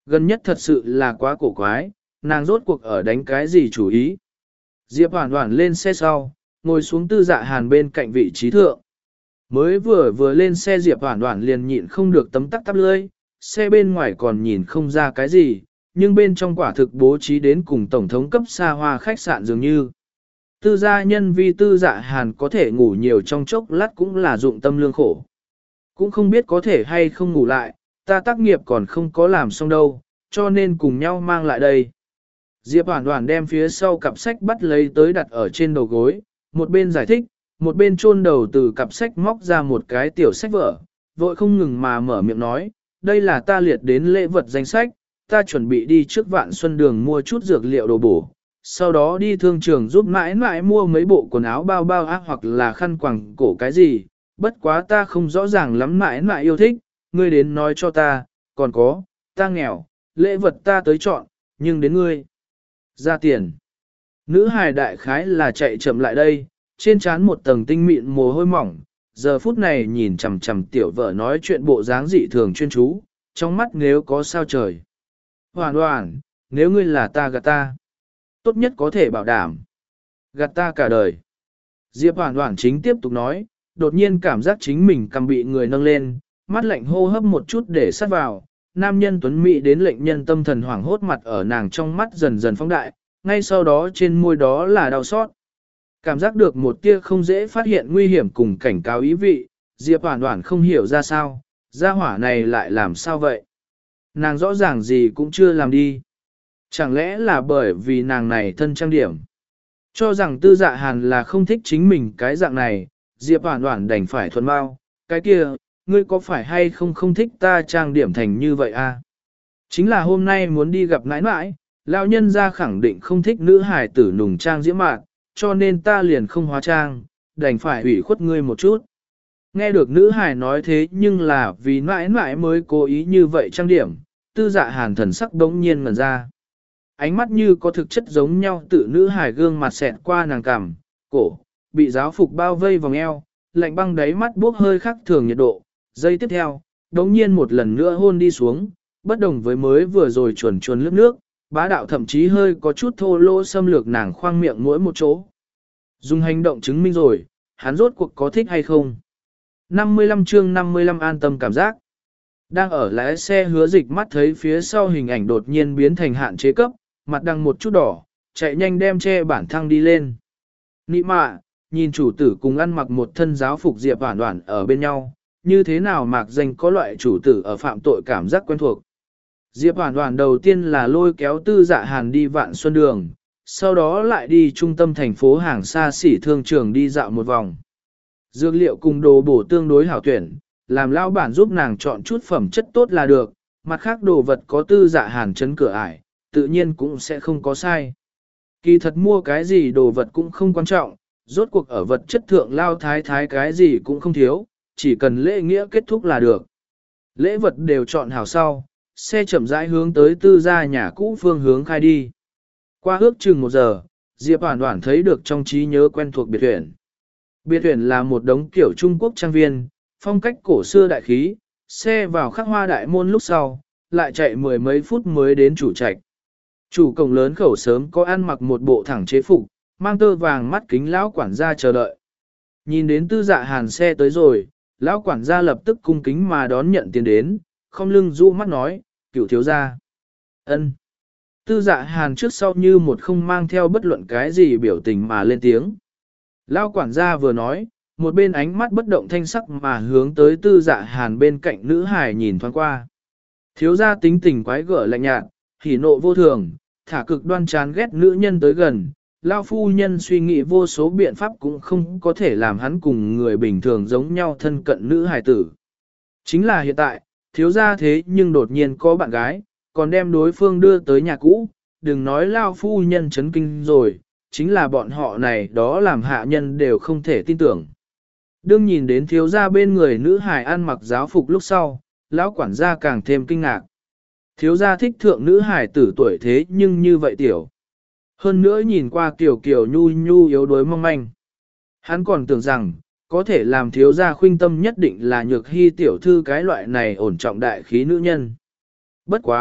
gần nhất thật sự là quá cổ quái, nàng rốt cuộc ở đánh cái gì chủ ý. Diệp Hoản Hoản lên xe sau, ngồi xuống Tư Dạ Hàn bên cạnh vị trí thượng. Mới vừa vừa lên xe Diệp Hoản Hoản liền nhịn không được tấm tắc tắp lưỡi, xe bên ngoài còn nhìn không ra cái gì, nhưng bên trong quả thực bố trí đến cùng tổng thống cấp xa hoa khách sạn dường như. Tư gia nhân vi Tư Dạ Hàn có thể ngủ nhiều trong chốc lát cũng là dụng tâm lương khổ. Cũng không biết có thể hay không ngủ lại, ta tác nghiệp còn không có làm xong đâu, cho nên cùng nhau mang lại đây. Diệp Hoản Hoản đem phía sau cặp sách bắt lấy tới đặt ở trên đầu gối, một bên giải thích, một bên chôn đầu từ cặp sách móc ra một cái tiểu sách vở, vội không ngừng mà mở miệng nói, đây là ta liệt đến lễ vật danh sách, ta chuẩn bị đi trước Vạn Xuân Đường mua chút dược liệu đồ bổ, sau đó đi thương trường giúp mãi mãi mua mấy bộ quần áo bao bao ác hoặc là khăn quàng cổ cái gì, bất quá ta không rõ ràng lắm mãi mãi yêu thích, ngươi đến nói cho ta, còn có, ta nghèo, lễ vật ta tới chọn, nhưng đến ngươi, ra tiền. Nữ hài đại khái là chạy chậm lại đây, trên trán một tầng tinh mịn mồ hôi mỏng, giờ phút này nhìn chằm chằm tiểu vợ nói chuyện bộ dáng dị thường chuyên chú, trong mắt nếu có sao trời. Hoàn hoàn, nếu ngươi là ta gạt ta, tốt nhất có thể bảo đảm. Gạt ta cả đời. Diệp Hoàn Hoàn chính tiếp tục nói, đột nhiên cảm giác chính mình cầm bị người nâng lên, mắt lạnh hô hấp một chút để sát vào, nam nhân tuấn mỹ đến lệnh nhân tâm thần hoảng hốt mặt ở nàng trong mắt dần dần phóng đại, ngay sau đó trên môi đó là đau xót. Cảm giác được một tia không dễ phát hiện nguy hiểm cùng cảnh cáo ý vị, Diệp Hoàn Hoàn không hiểu ra sao, gia hỏa này lại làm sao vậy? Nàng rõ ràng gì cũng chưa làm đi. Chẳng lẽ là bởi vì nàng này thân trang điểm? Cho rằng Tư Dạ Hàn là không thích chính mình cái dạng này, Diệp Hoàn Hoàn đành phải thuần bao, cái kia, ngươi có phải hay không không thích ta trang điểm thành như vậy à? Chính là hôm nay muốn đi gặp nãi nãi, lão nhân gia khẳng định không thích nữ hài tử nùng trang diễm mạn, cho nên ta liền không hóa trang, đành phải ủy khuất ngươi một chút. Nghe được nữ hài nói thế nhưng là vì nãi nãi mới cố ý như vậy trang điểm, Tư Dạ Hàn thần sắc đống nhiên ngẩn ra. Ánh mắt như có thực chất giống nhau tự nữ hài gương mặt xẹt qua nàng cằm, cổ, bị giáo phục bao vây vòng eo, lạnh băng đáy mắt bốc hơi khắc thường nhiệt độ. Giây tiếp theo, đống nhiên một lần nữa hôn đi xuống, bất đồng với mới vừa rồi chuồn chuồn lướt nước, bá đạo thậm chí hơi có chút thô lỗ xâm lược nàng khoang miệng mỗi một chỗ. Dùng hành động chứng minh rồi, hắn rốt cuộc có thích hay không. năm mươi lăm chương năm mươi lăm an tâm cảm giác. Đang ở lái xe Hứa Dịch mắt thấy phía sau hình ảnh đột nhiên biến thành hạn chế cấp, mặt đằng một chút đỏ, chạy nhanh đem che bản thăng đi lên. Nị mạ, nhìn chủ tử cùng ăn mặc một thân giáo phục Diệp Hoản Hoản ở bên nhau, như thế nào mạc danh có loại chủ tử ở phạm tội cảm giác quen thuộc. Diệp Hoản Hoản đầu tiên là lôi kéo Tư Dạ Hàn đi Vạn Xuân Đường, sau đó lại đi trung tâm thành phố hàng xa xỉ thương trường đi dạo một vòng. Dược liệu cùng đồ bổ tương đối hảo tuyển, làm lao bản giúp nàng chọn chút phẩm chất tốt là được, mặt khác đồ vật có Tư Dạ Hàn chấn cửa ải, tự nhiên cũng sẽ không có sai. Kỳ thật mua cái gì đồ vật cũng không quan trọng, rốt cuộc ở vật chất thượng lao thái thái cái gì cũng không thiếu, chỉ cần lễ nghĩa kết thúc là được. Lễ vật đều chọn hảo sau, xe chậm rãi hướng tới Tư gia nhà cũ phương hướng khai đi. Qua ước chừng một giờ, Diệp Hoản Hoản thấy được trong trí nhớ quen thuộc biệt thuyền. Biệt thuyền là một đống kiểu Trung Quốc trang viên, phong cách cổ xưa đại khí, xe vào khắc hoa đại môn lúc sau, lại chạy mười mấy phút mới đến chủ trạch. Chủ cổng lớn khẩu sớm có ăn mặc một bộ thẳng chế phục, mang tơ vàng mắt kính lão quản gia chờ đợi. Nhìn đến Tư Dạ Hàn xe tới rồi, lão quản gia lập tức cung kính mà đón nhận tiền đến, không lưng du mắt nói, cửu thiếu gia. Ân. Tư Dạ Hàn trước sau như một không mang theo bất luận cái gì biểu tình mà lên tiếng. Lão quản gia vừa nói, một bên ánh mắt bất động thanh sắc mà hướng tới Tư Dạ Hàn bên cạnh nữ hài nhìn thoáng qua. Thiếu gia tính tình quái gở lạnh nhạt, hỉ nộ vô thường, thả cực đoan chán ghét nữ nhân tới gần. Lão phu nhân suy nghĩ vô số biện pháp cũng không có thể làm hắn cùng người bình thường giống nhau thân cận nữ hài tử. Chính là hiện tại, thiếu gia thế nhưng đột nhiên có bạn gái, còn đem đối phương đưa tới nhà cũ, đừng nói Lão phu nhân chấn kinh rồi, chính là bọn họ này đó làm hạ nhân đều không thể tin tưởng. Đương nhìn đến thiếu gia bên người nữ hài ăn mặc giáo phục lúc sau, lão quản gia càng thêm kinh ngạc. Thiếu gia thích thượng nữ hài tử tuổi thế nhưng như vậy tiểu. Hơn nữa nhìn qua kiểu kiểu nhu nhu yếu đuối mong manh. Hắn còn tưởng rằng, có thể làm thiếu gia khuynh tâm nhất định là nhược hy tiểu thư cái loại này ổn trọng đại khí nữ nhân. Bất quá,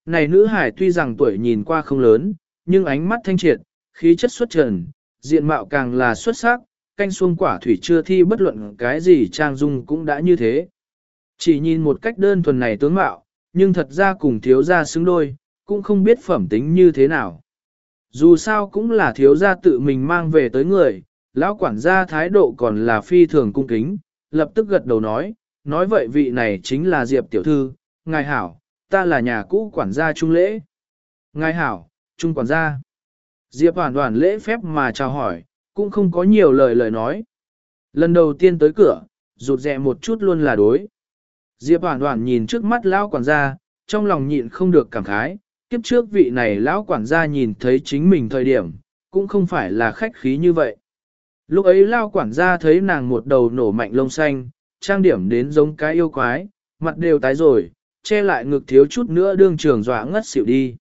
này nữ hải tuy rằng tuổi nhìn qua không lớn, nhưng ánh mắt thanh triệt, khí chất xuất trần, diện mạo càng là xuất sắc, canh xuông quả thủy chưa thi bất luận cái gì trang dung cũng đã như thế. Chỉ nhìn một cách đơn thuần này tướng mạo, nhưng thật ra cùng thiếu gia xứng đôi, cũng không biết phẩm tính như thế nào. Dù sao cũng là thiếu gia tự mình mang về tới người, lão quản gia thái độ còn là phi thường cung kính, lập tức gật đầu nói, nói vậy vị này chính là Diệp tiểu thư, ngài hảo, ta là nhà cũ quản gia Trung Lễ. Ngài hảo, Trung quản gia. Diệp Hoản Hoản lễ phép mà chào hỏi, cũng không có nhiều lời lời nói. Lần đầu tiên tới cửa, rụt rè một chút luôn là đối. Diệp Hoản Hoản nhìn trước mắt lão quản gia, trong lòng nhịn không được cảm khái, kiếp trước vị này lão quản gia nhìn thấy chính mình thời điểm, cũng không phải là khách khí như vậy. Lúc ấy lão quản gia thấy nàng một đầu nổ mạnh lông xanh, trang điểm đến giống cái yêu quái, mặt đều tái rồi, che lại ngực thiếu chút nữa đương trường dọa ngất xỉu đi.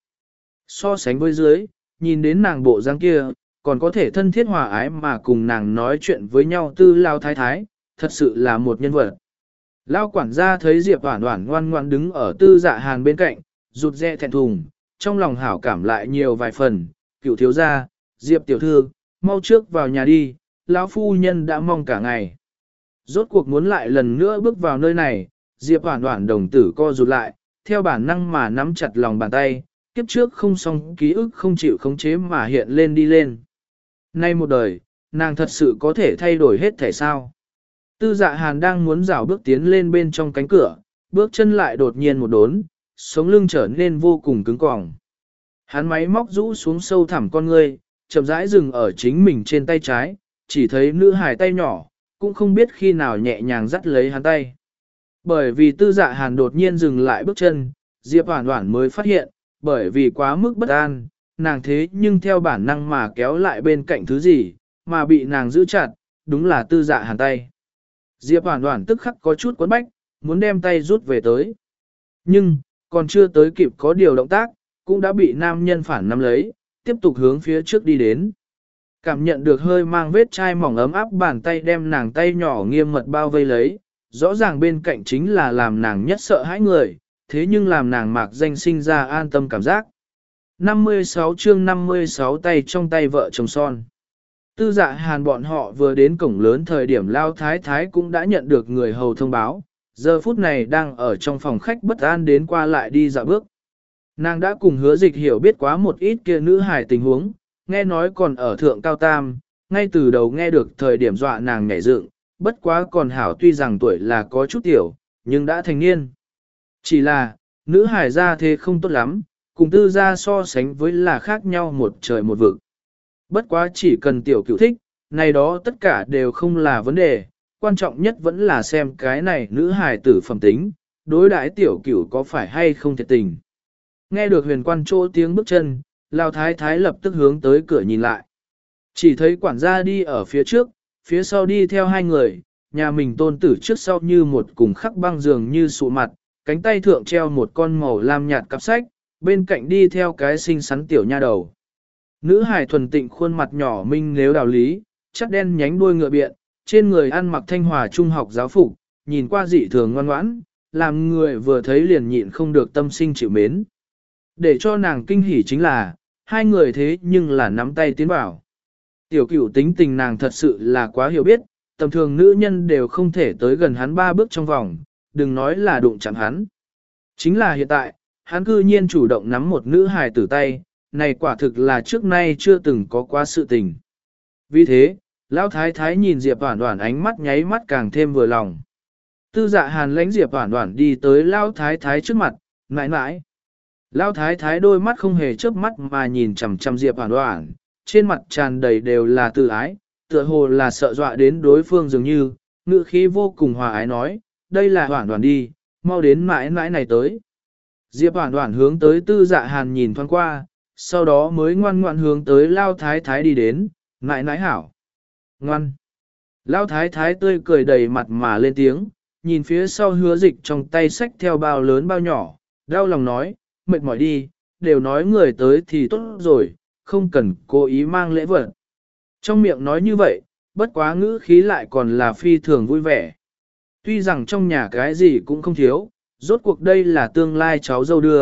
So sánh với dưới, nhìn đến nàng bộ dáng kia, còn có thể thân thiết hòa ái mà cùng nàng nói chuyện với nhau tư lao thái thái, thật sự là một nhân vật. Lao quản gia thấy Diệp Hoản Hoản ngoan ngoan đứng ở tư dạ hàn bên cạnh, rụt rè thẹn thùng, trong lòng hảo cảm lại nhiều vài phần, cựu thiếu gia, Diệp tiểu thư, mau trước vào nhà đi, lão phu nhân đã mong cả ngày. Rốt cuộc muốn lại lần nữa bước vào nơi này, Diệp Hoản Hoản đồng tử co rụt lại, theo bản năng mà nắm chặt lòng bàn tay, kiếp trước không xong ký ức không chịu khống chế mà hiện lên đi lên. Nay một đời, nàng thật sự có thể thay đổi hết thể sao? Tư dạ hàn đang muốn rảo bước tiến lên bên trong cánh cửa, bước chân lại đột nhiên một đốn, sống lưng trở nên vô cùng cứng cỏng. Hắn máy móc rũ xuống sâu thẳm con ngươi, chậm rãi dừng ở chính mình trên tay trái, chỉ thấy nữ hài tay nhỏ, cũng không biết khi nào nhẹ nhàng dắt lấy hắn tay. Bởi vì tư dạ hàn đột nhiên dừng lại bước chân, Diệp Hoản Hoản mới phát hiện, bởi vì quá mức bất an, nàng thế nhưng theo bản năng mà kéo lại bên cạnh thứ gì, mà bị nàng giữ chặt, đúng là tư dạ hàn tay. Diệp Hoản Hoản tức khắc có chút quấn bách, muốn đem tay rút về tới. Nhưng, còn chưa tới kịp có điều động tác, cũng đã bị nam nhân phản nắm lấy, tiếp tục hướng phía trước đi đến. Cảm nhận được hơi mang vết chai mỏng ấm áp bàn tay đem nàng tay nhỏ nghiêm mật bao vây lấy, rõ ràng bên cạnh chính là làm nàng nhất sợ hãi người, thế nhưng làm nàng mạc danh sinh ra an tâm cảm giác. năm mươi sáu chương năm mươi sáu tay trong tay vợ chồng son. Tư dạ hàn bọn họ vừa đến cổng lớn thời điểm lao thái thái cũng đã nhận được người hầu thông báo, giờ phút này đang ở trong phòng khách bất an đến qua lại đi dạo bước. Nàng đã cùng hứa dịch hiểu biết quá một ít kia nữ hài tình huống, nghe nói còn ở thượng cao tam, ngay từ đầu nghe được thời điểm dọa nàng nhảy dựng, bất quá còn hảo tuy rằng tuổi là có chút tiểu, nhưng đã thành niên. Chỉ là, nữ hài ra thế không tốt lắm, cùng tư gia so sánh với là khác nhau một trời một vực. Bất quá chỉ cần tiểu cửu thích, này đó tất cả đều không là vấn đề, quan trọng nhất vẫn là xem cái này nữ hài tử phẩm tính, đối đãi tiểu cửu có phải hay không thiệt tình. Nghe được huyền quan chỗ tiếng bước chân, Lão thái thái lập tức hướng tới cửa nhìn lại. Chỉ thấy quản gia đi ở phía trước, phía sau đi theo hai người, nhà mình tôn tử trước sau như một cùng khắc băng giường như sụ mặt, cánh tay thượng treo một con màu lam nhạt cặp sách, bên cạnh đi theo cái xinh xắn tiểu nha đầu. Nữ hài thuần tịnh khuôn mặt nhỏ minh nếu đào lý, chắc đen nhánh đuôi ngựa biện, trên người ăn mặc thanh hòa trung học giáo phục, nhìn qua dị thường ngoan ngoãn, làm người vừa thấy liền nhịn không được tâm sinh chịu mến. Để cho nàng kinh hỉ chính là, hai người thế nhưng là nắm tay tiến vào. Tiểu cửu tính tình nàng thật sự là quá hiểu biết, tầm thường nữ nhân đều không thể tới gần hắn ba bước trong vòng, đừng nói là đụng chạm hắn. Chính là hiện tại, hắn cư nhiên chủ động nắm một nữ hài tử tay, này quả thực là trước nay chưa từng có quá sự tình. Vì thế, lão thái thái nhìn Diệp Hoản Hoản ánh mắt nháy mắt càng thêm vừa lòng. Tư dạ hàn lãnh Diệp Hoản Hoản đi tới lão thái thái trước mặt, mãi mãi. Lão thái thái đôi mắt không hề chớp mắt mà nhìn chằm chằm Diệp Hoản Hoản, trên mặt tràn đầy đều là từ ái, tựa hồ là sợ dọa đến đối phương dường như, ngữ khí vô cùng hòa ái nói, đây là Hoản Hoản đi, mau đến mãi mãi này tới. Diệp Hoản Hoản hướng tới tư dạ hàn nhìn thoáng qua, sau đó mới ngoan ngoan hướng tới Lão thái thái đi đến, mãi mãi hảo. Ngoan. Lão thái thái tươi cười đầy mặt mà lên tiếng, nhìn phía sau hứa dịch trong tay xách theo bao lớn bao nhỏ, đau lòng nói, mệt mỏi đi, đều nói người tới thì tốt rồi, không cần cố ý mang lễ vật. Trong miệng nói như vậy, bất quá ngữ khí lại còn là phi thường vui vẻ. Tuy rằng trong nhà cái gì cũng không thiếu, rốt cuộc đây là tương lai cháu dâu đưa,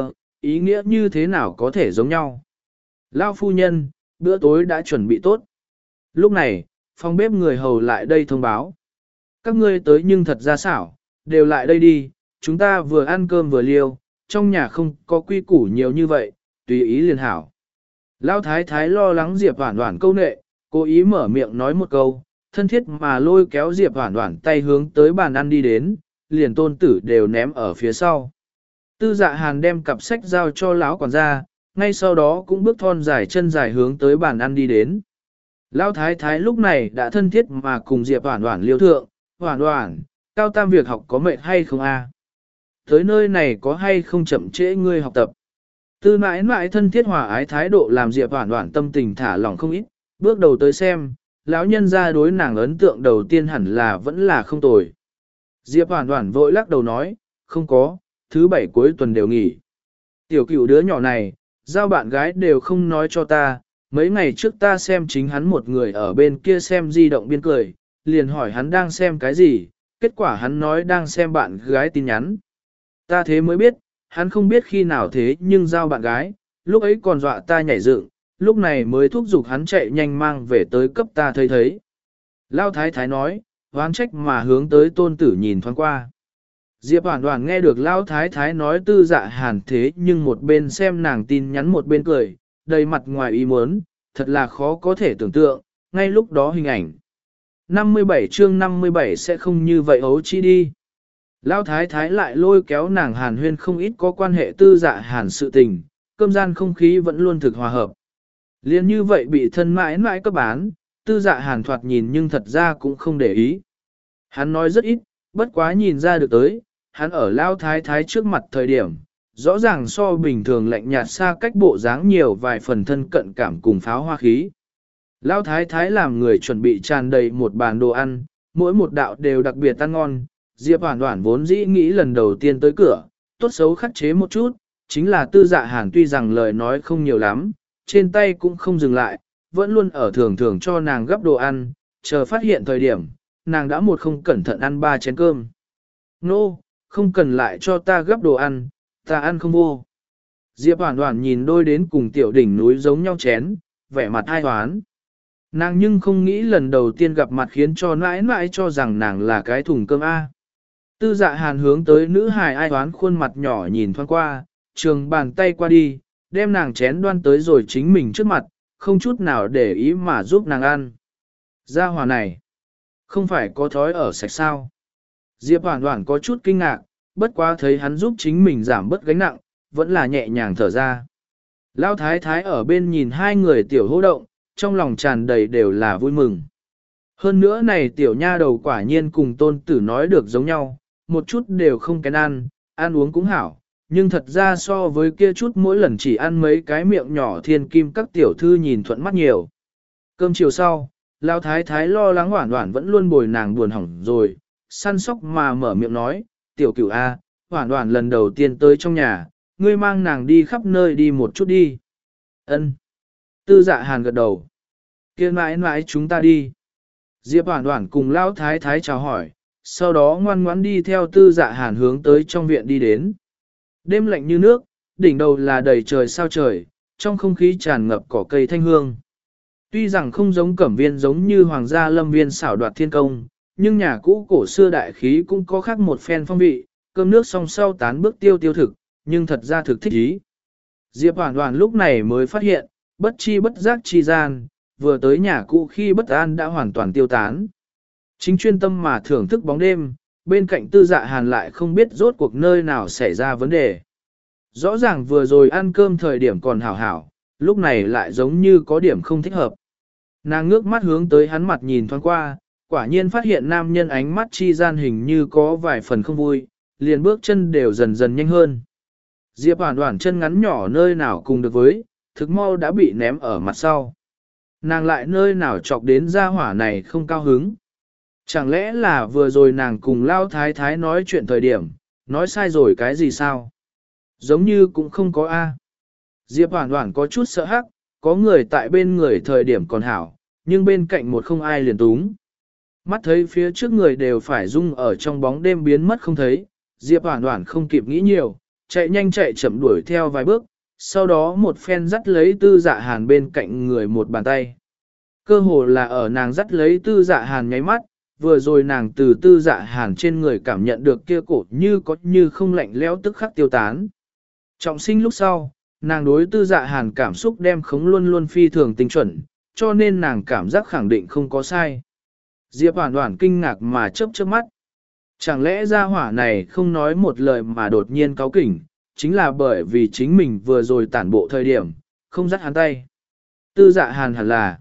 ý nghĩa như thế nào có thể giống nhau. Lao phu nhân, bữa tối đã chuẩn bị tốt. Lúc này, phòng bếp người hầu lại đây thông báo. Các ngươi tới nhưng thật ra xảo, đều lại đây đi, chúng ta vừa ăn cơm vừa liêu, trong nhà không có quy củ nhiều như vậy, tùy ý liền hảo. Lão thái thái lo lắng Diệp Hoản Hoản câu nệ, cố ý mở miệng nói một câu, thân thiết mà lôi kéo Diệp Hoản Hoản tay hướng tới bàn ăn đi đến, liền tôn tử đều ném ở phía sau. Tư Dạ Hàn đem cặp sách giao cho lão quản gia, ngay sau đó cũng bước thon dài chân dài hướng tới bàn ăn đi đến. Lão thái thái lúc này đã thân thiết mà cùng Diệp Hoản Hoản liêu thượng, Hoản Hoản, cao tam việc học có mệt hay không a? Tới nơi này có hay không chậm trễ ngươi học tập? Tư mãi mãi thân thiết hòa ái thái độ làm Diệp Hoản Hoản tâm tình thả lỏng không ít, bước đầu tới xem, lão nhân ra đối nàng ấn tượng đầu tiên hẳn là vẫn là không tồi. Diệp Hoản Hoản vội lắc đầu nói, không có, thứ bảy cuối tuần đều nghỉ. Tiểu cửu đứa nhỏ này, giao bạn gái đều không nói cho ta, mấy ngày trước ta xem chính hắn một người ở bên kia xem di động biên cười, liền hỏi hắn đang xem cái gì, kết quả hắn nói đang xem bạn gái tin nhắn. Ta thế mới biết, hắn không biết khi nào thế nhưng giao bạn gái, lúc ấy còn dọa ta nhảy dựng, lúc này mới thúc giục hắn chạy nhanh mang về tới cấp ta thấy thấy. Lao thái thái nói, oán trách mà hướng tới tôn tử nhìn thoáng qua. Diệp Hoản Hoản nghe được Lao thái thái nói Tư Dạ Hàn thế nhưng một bên xem nàng tin nhắn một bên cười, đầy mặt ngoài ý muốn, thật là khó có thể tưởng tượng, ngay lúc đó hình ảnh. năm mươi bảy chương năm mươi bảy sẽ không như vậy ấu chi đi. Lão thái thái lại lôi kéo nàng Hàn Huyên không ít có quan hệ Tư Dạ Hàn sự tình, cơm gian không khí vẫn luôn thực hòa hợp. Liên như vậy bị thân mãi mãi cấp bán, Tư Dạ Hàn thoạt nhìn nhưng thật ra cũng không để ý. Hắn nói rất ít, bất quá nhìn ra được tới, hắn ở Lão thái thái trước mặt thời điểm, rõ ràng so bình thường lạnh nhạt xa cách bộ dáng nhiều vài phần thân cận cảm cùng pháo hoa khí. Lão thái thái làm người chuẩn bị tràn đầy một bàn đồ ăn, mỗi một đạo đều đặc biệt ăn ngon. Diệp Hoản Hoản vốn dĩ nghĩ lần đầu tiên tới cửa, tốt xấu khắc chế một chút, chính là Tư Dạ Hàn tuy rằng lời nói không nhiều lắm, trên tay cũng không dừng lại, vẫn luôn ở thường thường cho nàng gấp đồ ăn, chờ phát hiện thời điểm, nàng đã một không cẩn thận ăn ba chén cơm. Nô, no, không cần lại cho ta gấp đồ ăn, ta ăn không vô. Diệp Hoản Hoản nhìn đôi đến cùng tiểu đỉnh núi giống nhau chén, vẻ mặt ai hoán. Nàng nhưng không nghĩ lần đầu tiên gặp mặt khiến cho nãi nãi cho rằng nàng là cái thùng cơm A. Tư Dạ Hàn hướng tới nữ hài ai hoán khuôn mặt nhỏ nhìn thoáng qua, trường bàn tay qua đi, đem nàng chén đoan tới rồi chính mình trước mặt, không chút nào để ý mà giúp nàng ăn. Gia hỏa này, không phải có thói ở sạch sao. Diệp Hoản Hoản có chút kinh ngạc, bất quá thấy hắn giúp chính mình giảm bớt gánh nặng, vẫn là nhẹ nhàng thở ra. Lão thái thái ở bên nhìn hai người tiểu hô động, trong lòng tràn đầy đều là vui mừng. Hơn nữa này tiểu nha đầu quả nhiên cùng tôn tử nói được giống nhau, một chút đều không kén ăn, ăn uống cũng hảo, nhưng thật ra so với kia chút mỗi lần chỉ ăn mấy cái miệng nhỏ thiên kim các tiểu thư nhìn thuận mắt nhiều. Cơm chiều sau, Lão thái thái lo lắng Hoản Hoản vẫn luôn bồi nàng buồn hỏng rồi, săn sóc mà mở miệng nói, tiểu cửu A, Hoản Hoản lần đầu tiên tới trong nhà, ngươi mang nàng đi khắp nơi đi một chút đi. Ân. Tư Dạ Hàn gật đầu. Kia mãi mãi chúng ta đi. Diệp Hoản Hoản cùng Lão thái thái chào hỏi, sau đó ngoan ngoãn đi theo Tư Dạ Hàn hướng tới trong viện đi đến. Đêm lạnh như nước, đỉnh đầu là đầy trời sao trời, trong không khí tràn ngập cỏ cây thanh hương. Tuy rằng không giống cẩm viên giống như hoàng gia lâm viên xảo đoạt thiên công, nhưng nhà cũ cổ xưa đại khí cũng có khác một phen phong vị, cơm nước song sau tán bước tiêu tiêu thực, nhưng thật ra thực thích ý. Diệp Hoản Hoản lúc này mới phát hiện, bất chi bất giác chi gian, vừa tới nhà cũ khi bất an đã hoàn toàn tiêu tán. Chính chuyên tâm mà thưởng thức bóng đêm, bên cạnh Tư Dạ Hàn lại không biết rốt cuộc nơi nào xảy ra vấn đề. Rõ ràng vừa rồi ăn cơm thời điểm còn hảo hảo, lúc này lại giống như có điểm không thích hợp. Nàng ngước mắt hướng tới hắn mặt nhìn thoáng qua, quả nhiên phát hiện nam nhân ánh mắt chi gian hình như có vài phần không vui, liền bước chân đều dần dần nhanh hơn. Diệp Hoản Hoản chân ngắn nhỏ nơi nào cùng được với, thực mau đã bị ném ở mặt sau. Nàng lại nơi nào chọc đến gia hỏa này không cao hứng. Chẳng lẽ là vừa rồi nàng cùng Lao Thái Thái nói chuyện thời điểm, nói sai rồi cái gì sao? Giống như cũng không có A. Diệp Hoản Hoản có chút sợ hắc, có người tại bên người thời điểm còn hảo, nhưng bên cạnh một không ai liền túng. Mắt thấy phía trước người đều phải rung ở trong bóng đêm biến mất không thấy, Diệp Hoản Hoản không kịp nghĩ nhiều, chạy nhanh chạy chậm đuổi theo vài bước, sau đó một phen dắt lấy tư dạ hàn bên cạnh người một bàn tay. Cơ hồ là ở nàng dắt lấy tư dạ hàn nháy mắt, vừa rồi nàng từ tư dạ hàn trên người cảm nhận được kia cổ như có như không lạnh lẽo tức khắc tiêu tán. Trọng sinh lúc sau, nàng đối tư dạ hàn cảm xúc đem khống luôn luôn phi thường tinh chuẩn, cho nên nàng cảm giác khẳng định không có sai. Diệp Hoản Hoản kinh ngạc mà chớp chớp mắt. Chẳng lẽ gia hỏa này không nói một lời mà đột nhiên cáu kỉnh, chính là bởi vì chính mình vừa rồi tản bộ thời điểm, không dắt hắn tay. Tư dạ hàn hẳn là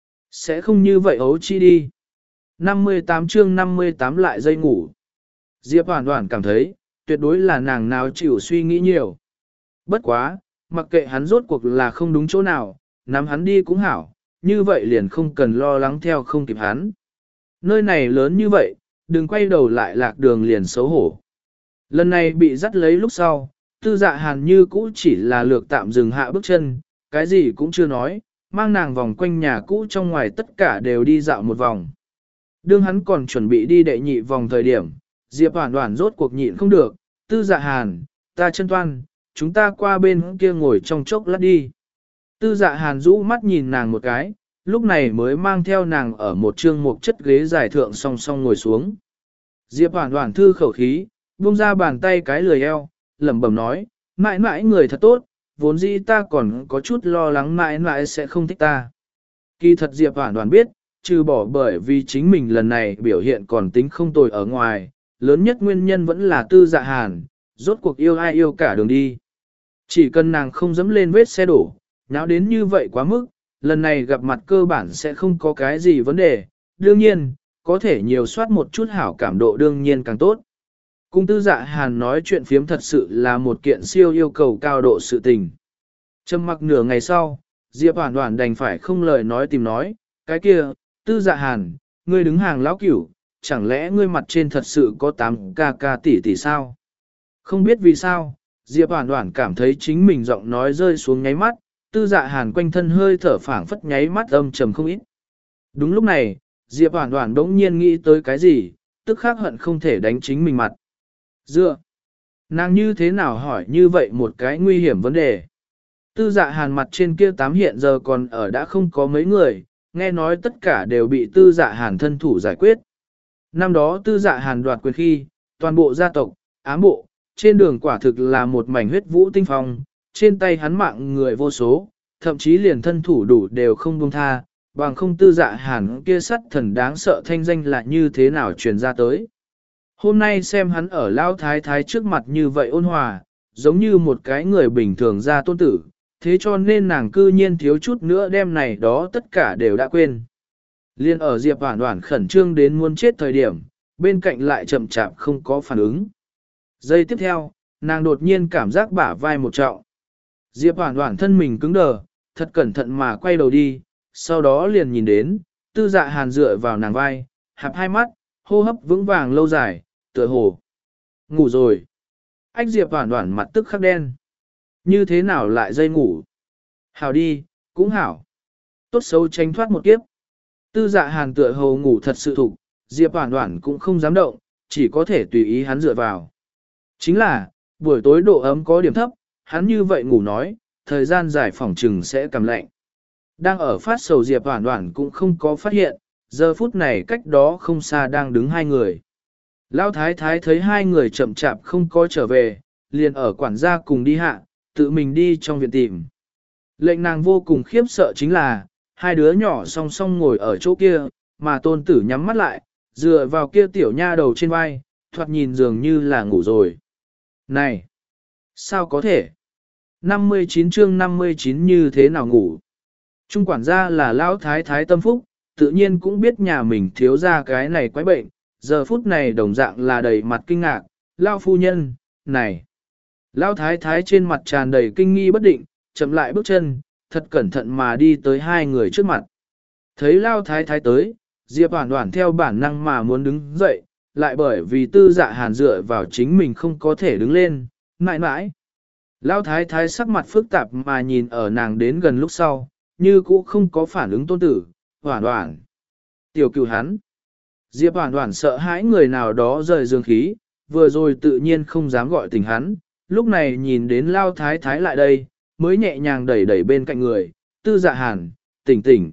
sẽ không như vậy ấu chi đi. năm mươi tám chương năm mươi tám lại dây ngủ. Diệp Hoản Hoản cảm thấy, tuyệt đối là nàng nào chịu suy nghĩ nhiều. Bất quá, mặc kệ hắn rốt cuộc là không đúng chỗ nào, nắm hắn đi cũng hảo, như vậy liền không cần lo lắng theo không kịp hắn. Nơi này lớn như vậy, đừng quay đầu lại lạc đường liền xấu hổ. Lần này bị dắt lấy lúc sau, tư dạ hàn như cũ chỉ là lược tạm dừng hạ bước chân, cái gì cũng chưa nói, mang nàng vòng quanh nhà cũ trong ngoài tất cả đều đi dạo một vòng. Đương hắn còn chuẩn bị đi đệ nhị vòng thời điểm, Diệp Hoản Hoản rốt cuộc nhịn không được, tư dạ hàn, ta chân toan, chúng ta qua bên kia ngồi trong chốc lát đi. Tư dạ hàn rũ mắt nhìn nàng một cái, lúc này mới mang theo nàng ở một trương mục chất ghế dài thượng song song ngồi xuống. Diệp Hoản Hoản thư khẩu khí, buông ra bàn tay cái lười eo, lẩm bẩm nói, mãi mãi người thật tốt, vốn dĩ ta còn có chút lo lắng mãi mãi sẽ không thích ta. Kỳ thật Diệp Hoản Hoản biết, trừ bỏ bởi vì chính mình lần này biểu hiện còn tính không tồi ở ngoài, lớn nhất nguyên nhân vẫn là tư dạ hàn, rốt cuộc yêu ai yêu cả đường đi. Chỉ cần nàng không dẫm lên vết xe đổ, nháo đến như vậy quá mức, lần này gặp mặt cơ bản sẽ không có cái gì vấn đề, đương nhiên, có thể nhiều soát một chút hảo cảm độ đương nhiên càng tốt. Cung tư dạ hàn nói chuyện phiếm thật sự là một kiện siêu yêu cầu cao độ sự tình. Trầm mặc nửa ngày sau, Diệp Hoản Hoản đành phải không lời nói tìm nói, cái kia, tư dạ hàn, ngươi đứng hàng lão cửu, chẳng lẽ ngươi mặt trên thật sự có tám ca ca tỷ tỷ sao? Không biết vì sao, Diệp Hoản Hoản cảm thấy chính mình giọng nói rơi xuống nháy mắt, tư dạ hàn quanh thân hơi thở phảng phất nháy mắt âm trầm không ít. Đúng lúc này, Diệp Hoản Hoản đống nhiên nghĩ tới cái gì, tức khắc hận không thể đánh chính mình mặt. Dựa, nàng như thế nào hỏi như vậy một cái nguy hiểm vấn đề. Tư dạ hàn mặt trên kia tám hiện giờ còn ở đã không có mấy người, nghe nói tất cả đều bị tư dạ hàn thân thủ giải quyết. Năm đó tư dạ hàn đoạt quyền khi, toàn bộ gia tộc, ám bộ, trên đường quả thực là một mảnh huyết vũ tinh phong, trên tay hắn mạng người vô số, thậm chí liền thân thủ đủ đều không buông tha, bằng không tư dạ hàn kia sắt thần đáng sợ thanh danh là như thế nào truyền ra tới. Hôm nay xem hắn ở lao thái thái trước mặt như vậy ôn hòa, giống như một cái người bình thường ra tôn tử, thế cho nên nàng cư nhiên thiếu chút nữa đem này đó tất cả đều đã quên. Liên ở Diệp Hoản Hoản khẩn trương đến muốn chết thời điểm, bên cạnh lại chậm chạp không có phản ứng. Giây tiếp theo, nàng đột nhiên cảm giác bả vai một trọng. Diệp Hoản Hoản thân mình cứng đờ, thật cẩn thận mà quay đầu đi, sau đó liền nhìn đến, tư dạ hàn dựa vào nàng vai, hạp hai mắt, hô hấp vững vàng lâu dài, tựa hồ. Ngủ rồi. Ách Diệp Hoản Hoản mặt tức khắc đen. Như thế nào lại dây ngủ? Hảo đi, cũng hảo. Tốt xấu tránh thoát một kiếp. Tư dạ hàn tựa hồ ngủ thật sự thục, Diệp Hoản Hoản cũng không dám động, chỉ có thể tùy ý hắn dựa vào. Chính là, buổi tối độ ấm có điểm thấp, hắn như vậy ngủ nói, thời gian dài phỏng trừng sẽ cảm lạnh. Đang ở phát sầu Diệp Hoản Hoản cũng không có phát hiện, giờ phút này cách đó không xa đang đứng hai người. Lão thái thái thấy hai người chậm chạp không có trở về, liền ở quản gia cùng đi hạ, tự mình đi trong viện tìm. Lệnh nàng vô cùng khiếp sợ chính là, hai đứa nhỏ song song ngồi ở chỗ kia, mà tôn tử nhắm mắt lại, dựa vào kia tiểu nha đầu trên vai, thoạt nhìn dường như là ngủ rồi. Này! Sao có thể? năm mươi chín chương năm mươi chín như thế nào ngủ? Trung quản gia là lão thái thái tâm phúc, tự nhiên cũng biết nhà mình thiếu ra cái này quái bệnh, giờ phút này đồng dạng là đầy mặt kinh ngạc, lão phu nhân, này. Lão thái thái trên mặt tràn đầy kinh nghi bất định, chậm lại bước chân, thật cẩn thận mà đi tới hai người trước mặt. Thấy lão thái thái tới, Diệp Hoản Hoản theo bản năng mà muốn đứng dậy, lại bởi vì tư dạ hàn dựa vào chính mình không có thể đứng lên, mãi mãi. Lão thái thái sắc mặt phức tạp mà nhìn ở nàng đến gần lúc sau, như cũ không có phản ứng tôn tử, Hoản Hoản. Tiểu cửu hắn. Diệp Hoản Hoản sợ hãi người nào đó rời dương khí, vừa rồi tự nhiên không dám gọi tình hắn, lúc này nhìn đến Lao Thái Thái lại đây, mới nhẹ nhàng đẩy đẩy bên cạnh người, Tư Dạ Hàn, tỉnh tỉnh.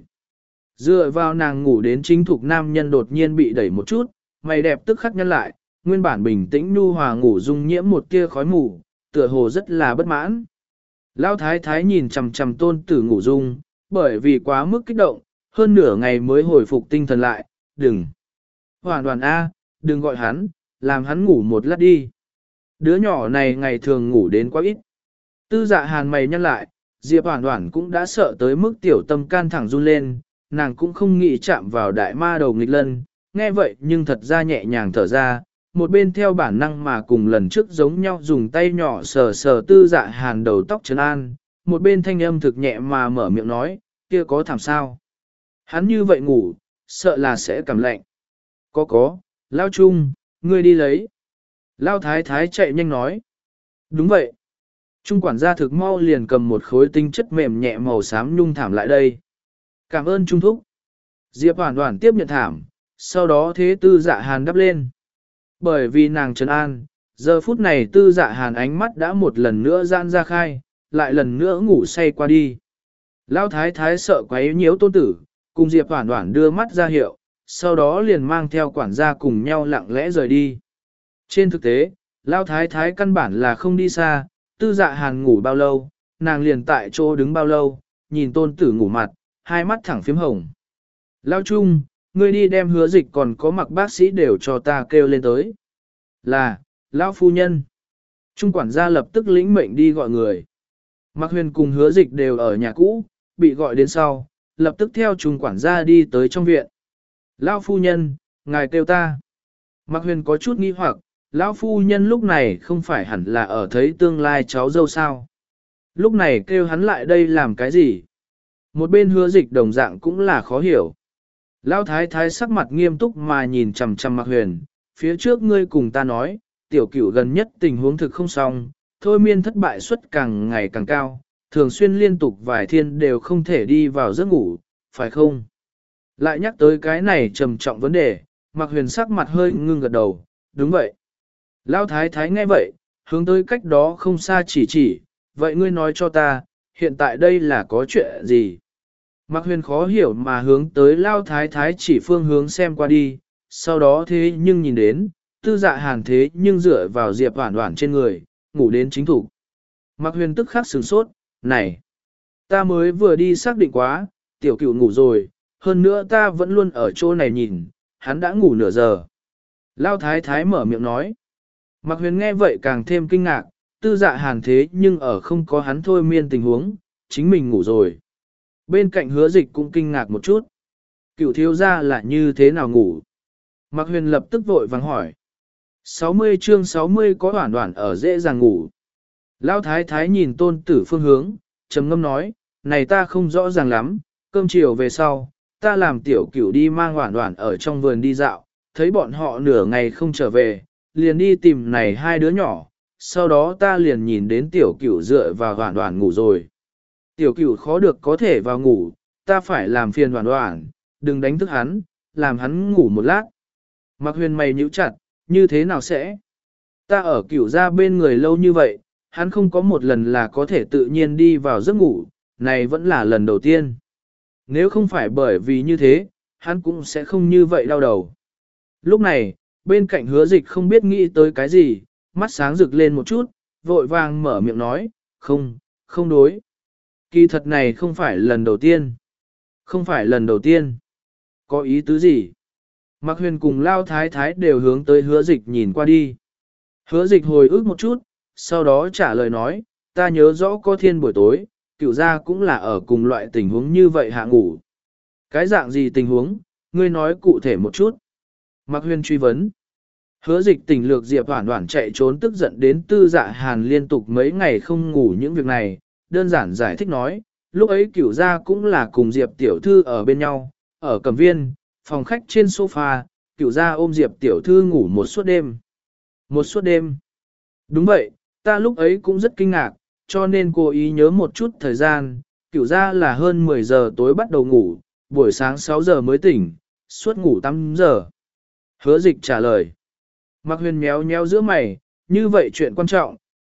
Dựa vào nàng ngủ đến chính thục nam nhân đột nhiên bị đẩy một chút, mày đẹp tức khắc nhăn lại, nguyên bản bình tĩnh nhu hòa ngủ dung nhiễm một tia khói mù, tựa hồ rất là bất mãn. Lão thái thái nhìn chằm chằm tôn tử ngủ dung, bởi vì quá mức kích động, hơn nửa ngày mới hồi phục tinh thần lại, đừng. Hoàn đoàn A, đừng gọi hắn, làm hắn ngủ một lát đi. Đứa nhỏ này ngày thường ngủ đến quá ít. Tư Dạ Hàn mày nhăn lại, Diệp Hoàn đoàn cũng đã sợ tới mức tiểu tâm can thẳng run lên, nàng cũng không nghĩ chạm vào đại ma đầu nghịch lân, nghe vậy nhưng thật ra nhẹ nhàng thở ra, một bên theo bản năng mà cùng lần trước giống nhau dùng tay nhỏ sờ sờ Tư Dạ Hàn đầu tóc trấn an, một bên thanh âm thực nhẹ mà mở miệng nói, kia có thảm sao? Hắn như vậy ngủ, sợ là sẽ cảm lạnh. Có có, Lao Trung, ngươi đi lấy. Lao Thái Thái chạy nhanh nói. Đúng vậy. Trung quản gia thực mau liền cầm một khối tinh chất mềm nhẹ màu xám nhung thảm lại đây. Cảm ơn Trung Thúc. Diệp Hoàn Hoàn tiếp nhận thảm, sau đó thế Tư Dạ Hàn đắp lên. Bởi vì nàng trấn an, giờ phút này Tư Dạ Hàn ánh mắt đã một lần nữa giãn ra khai, lại lần nữa ngủ say qua đi. Lão thái thái sợ quấy nhiễu tôn tử, cùng Diệp Hoàn Hoàn đưa mắt ra hiệu, sau đó liền mang theo quản gia cùng nhau lặng lẽ rời đi. Trên thực tế, Lão thái thái căn bản là không đi xa, Tư Dạ Hàn ngủ bao lâu, nàng liền tại chỗ đứng bao lâu, nhìn tôn tử ngủ mặt, hai mắt thẳng phím hồng. Lão Trung, ngươi đi đem Hứa Dịch còn có Mặc bác sĩ đều cho ta kêu lên tới. Là, Lão phu nhân. Trung quản gia lập tức lĩnh mệnh đi gọi người. Mặc Huyền cùng Hứa Dịch đều ở nhà cũ, bị gọi đến sau, lập tức theo Trung quản gia đi tới trong viện. Lão phu nhân, ngài kêu ta. Mặc Huyền có chút nghi hoặc, Lão phu nhân lúc này không phải hẳn là ở thấy tương lai cháu dâu sao. Lúc này kêu hắn lại đây làm cái gì? Một bên Hứa Dịch đồng dạng cũng là khó hiểu. Lão thái thái sắc mặt nghiêm túc mà nhìn chằm chằm Mạc Huyền, phía trước ngươi cùng ta nói, tiểu cửu gần nhất tình huống thực không xong, thôi miên thất bại suất càng ngày càng cao, thường xuyên liên tục vài thiên đều không thể đi vào giấc ngủ, phải không? Lại nhắc tới cái này trầm trọng vấn đề, Mạc Huyền sắc mặt hơi ngưng gật đầu, đúng vậy. Lão thái thái nghe vậy, hướng tới cách đó không xa chỉ chỉ, vậy ngươi nói cho ta, hiện tại đây là có chuyện gì? Mạc Huyền khó hiểu mà hướng tới Lao Thái Thái chỉ phương hướng xem qua đi, sau đó thế nhưng nhìn đến, Tư Dạ Hàn thế nhưng dựa vào Diệp Hoản Hoản trên người, ngủ đến chính thủ. Mạc Huyền tức khắc sửng sốt, này, ta mới vừa đi xác định quá, tiểu cửu ngủ rồi, hơn nữa ta vẫn luôn ở chỗ này nhìn, hắn đã ngủ nửa giờ. Lao Thái Thái mở miệng nói. Mạc Huyền nghe vậy càng thêm kinh ngạc, Tư Dạ Hàn thế nhưng ở không có hắn thôi miên tình huống, chính mình ngủ rồi. Bên cạnh Hứa Dịch cũng kinh ngạc một chút. Cửu thiếu gia là như thế nào ngủ? Mạc Huyền lập tức vội vàng hỏi. sáu mươi chương sáu mươi có Hoản Hoản ở dễ dàng ngủ. Lão thái thái nhìn tôn tử phương hướng, trầm ngâm nói, này ta không rõ ràng lắm, cơm chiều về sau, ta làm tiểu cửu đi mang Hoản Hoản ở trong vườn đi dạo, thấy bọn họ nửa ngày không trở về, liền đi tìm này hai đứa nhỏ, sau đó ta liền nhìn đến tiểu cửu dựa vào Hoản Hoản ngủ rồi. Tiểu cửu khó được có thể vào ngủ, ta phải làm phiền Hoản Hoản, đừng đánh thức hắn, làm hắn ngủ một lát. Mạc Huyền mày nhíu chặt, như thế nào sẽ? Ta ở cửu gia bên người lâu như vậy, hắn không có một lần là có thể tự nhiên đi vào giấc ngủ, này vẫn là lần đầu tiên. Nếu không phải bởi vì như thế, hắn cũng sẽ không như vậy đau đầu. Lúc này, bên cạnh Hứa Dịch không biết nghĩ tới cái gì, mắt sáng rực lên một chút, vội vàng mở miệng nói, không, không đối. Kỳ thật này không phải lần đầu tiên. Không phải lần đầu tiên. Có ý tứ gì? Mạc Huyền cùng Lao Thái Thái đều hướng tới Hứa Dịch nhìn qua đi. Hứa Dịch hồi ức một chút, sau đó trả lời nói, ta nhớ rõ có thiên buổi tối, cửu gia cũng là ở cùng loại tình huống như vậy hạ ngủ. Cái dạng gì tình huống, ngươi nói cụ thể một chút. Mạc Huyền truy vấn. Hứa Dịch tỉnh lược Diệp Hoản Hoản chạy trốn tức giận đến Tư Dạ Hàn liên tục mấy ngày không ngủ những việc này, đơn giản giải thích nói, lúc ấy cửu gia cũng là cùng Diệp tiểu thư ở bên nhau, ở Cẩm Viên, phòng khách trên sofa, cửu gia ôm Diệp tiểu thư ngủ một suốt đêm. Một suốt đêm. Đúng vậy, ta lúc ấy cũng rất kinh ngạc, cho nên cố ý nhớ một chút thời gian, cửu gia là hơn mười giờ tối bắt đầu ngủ, buổi sáng sáu giờ mới tỉnh, suốt ngủ tám giờ. Hứa Dịch trả lời. Mạc Huyền méo méo giữa mày, như vậy chuyện quan trọng,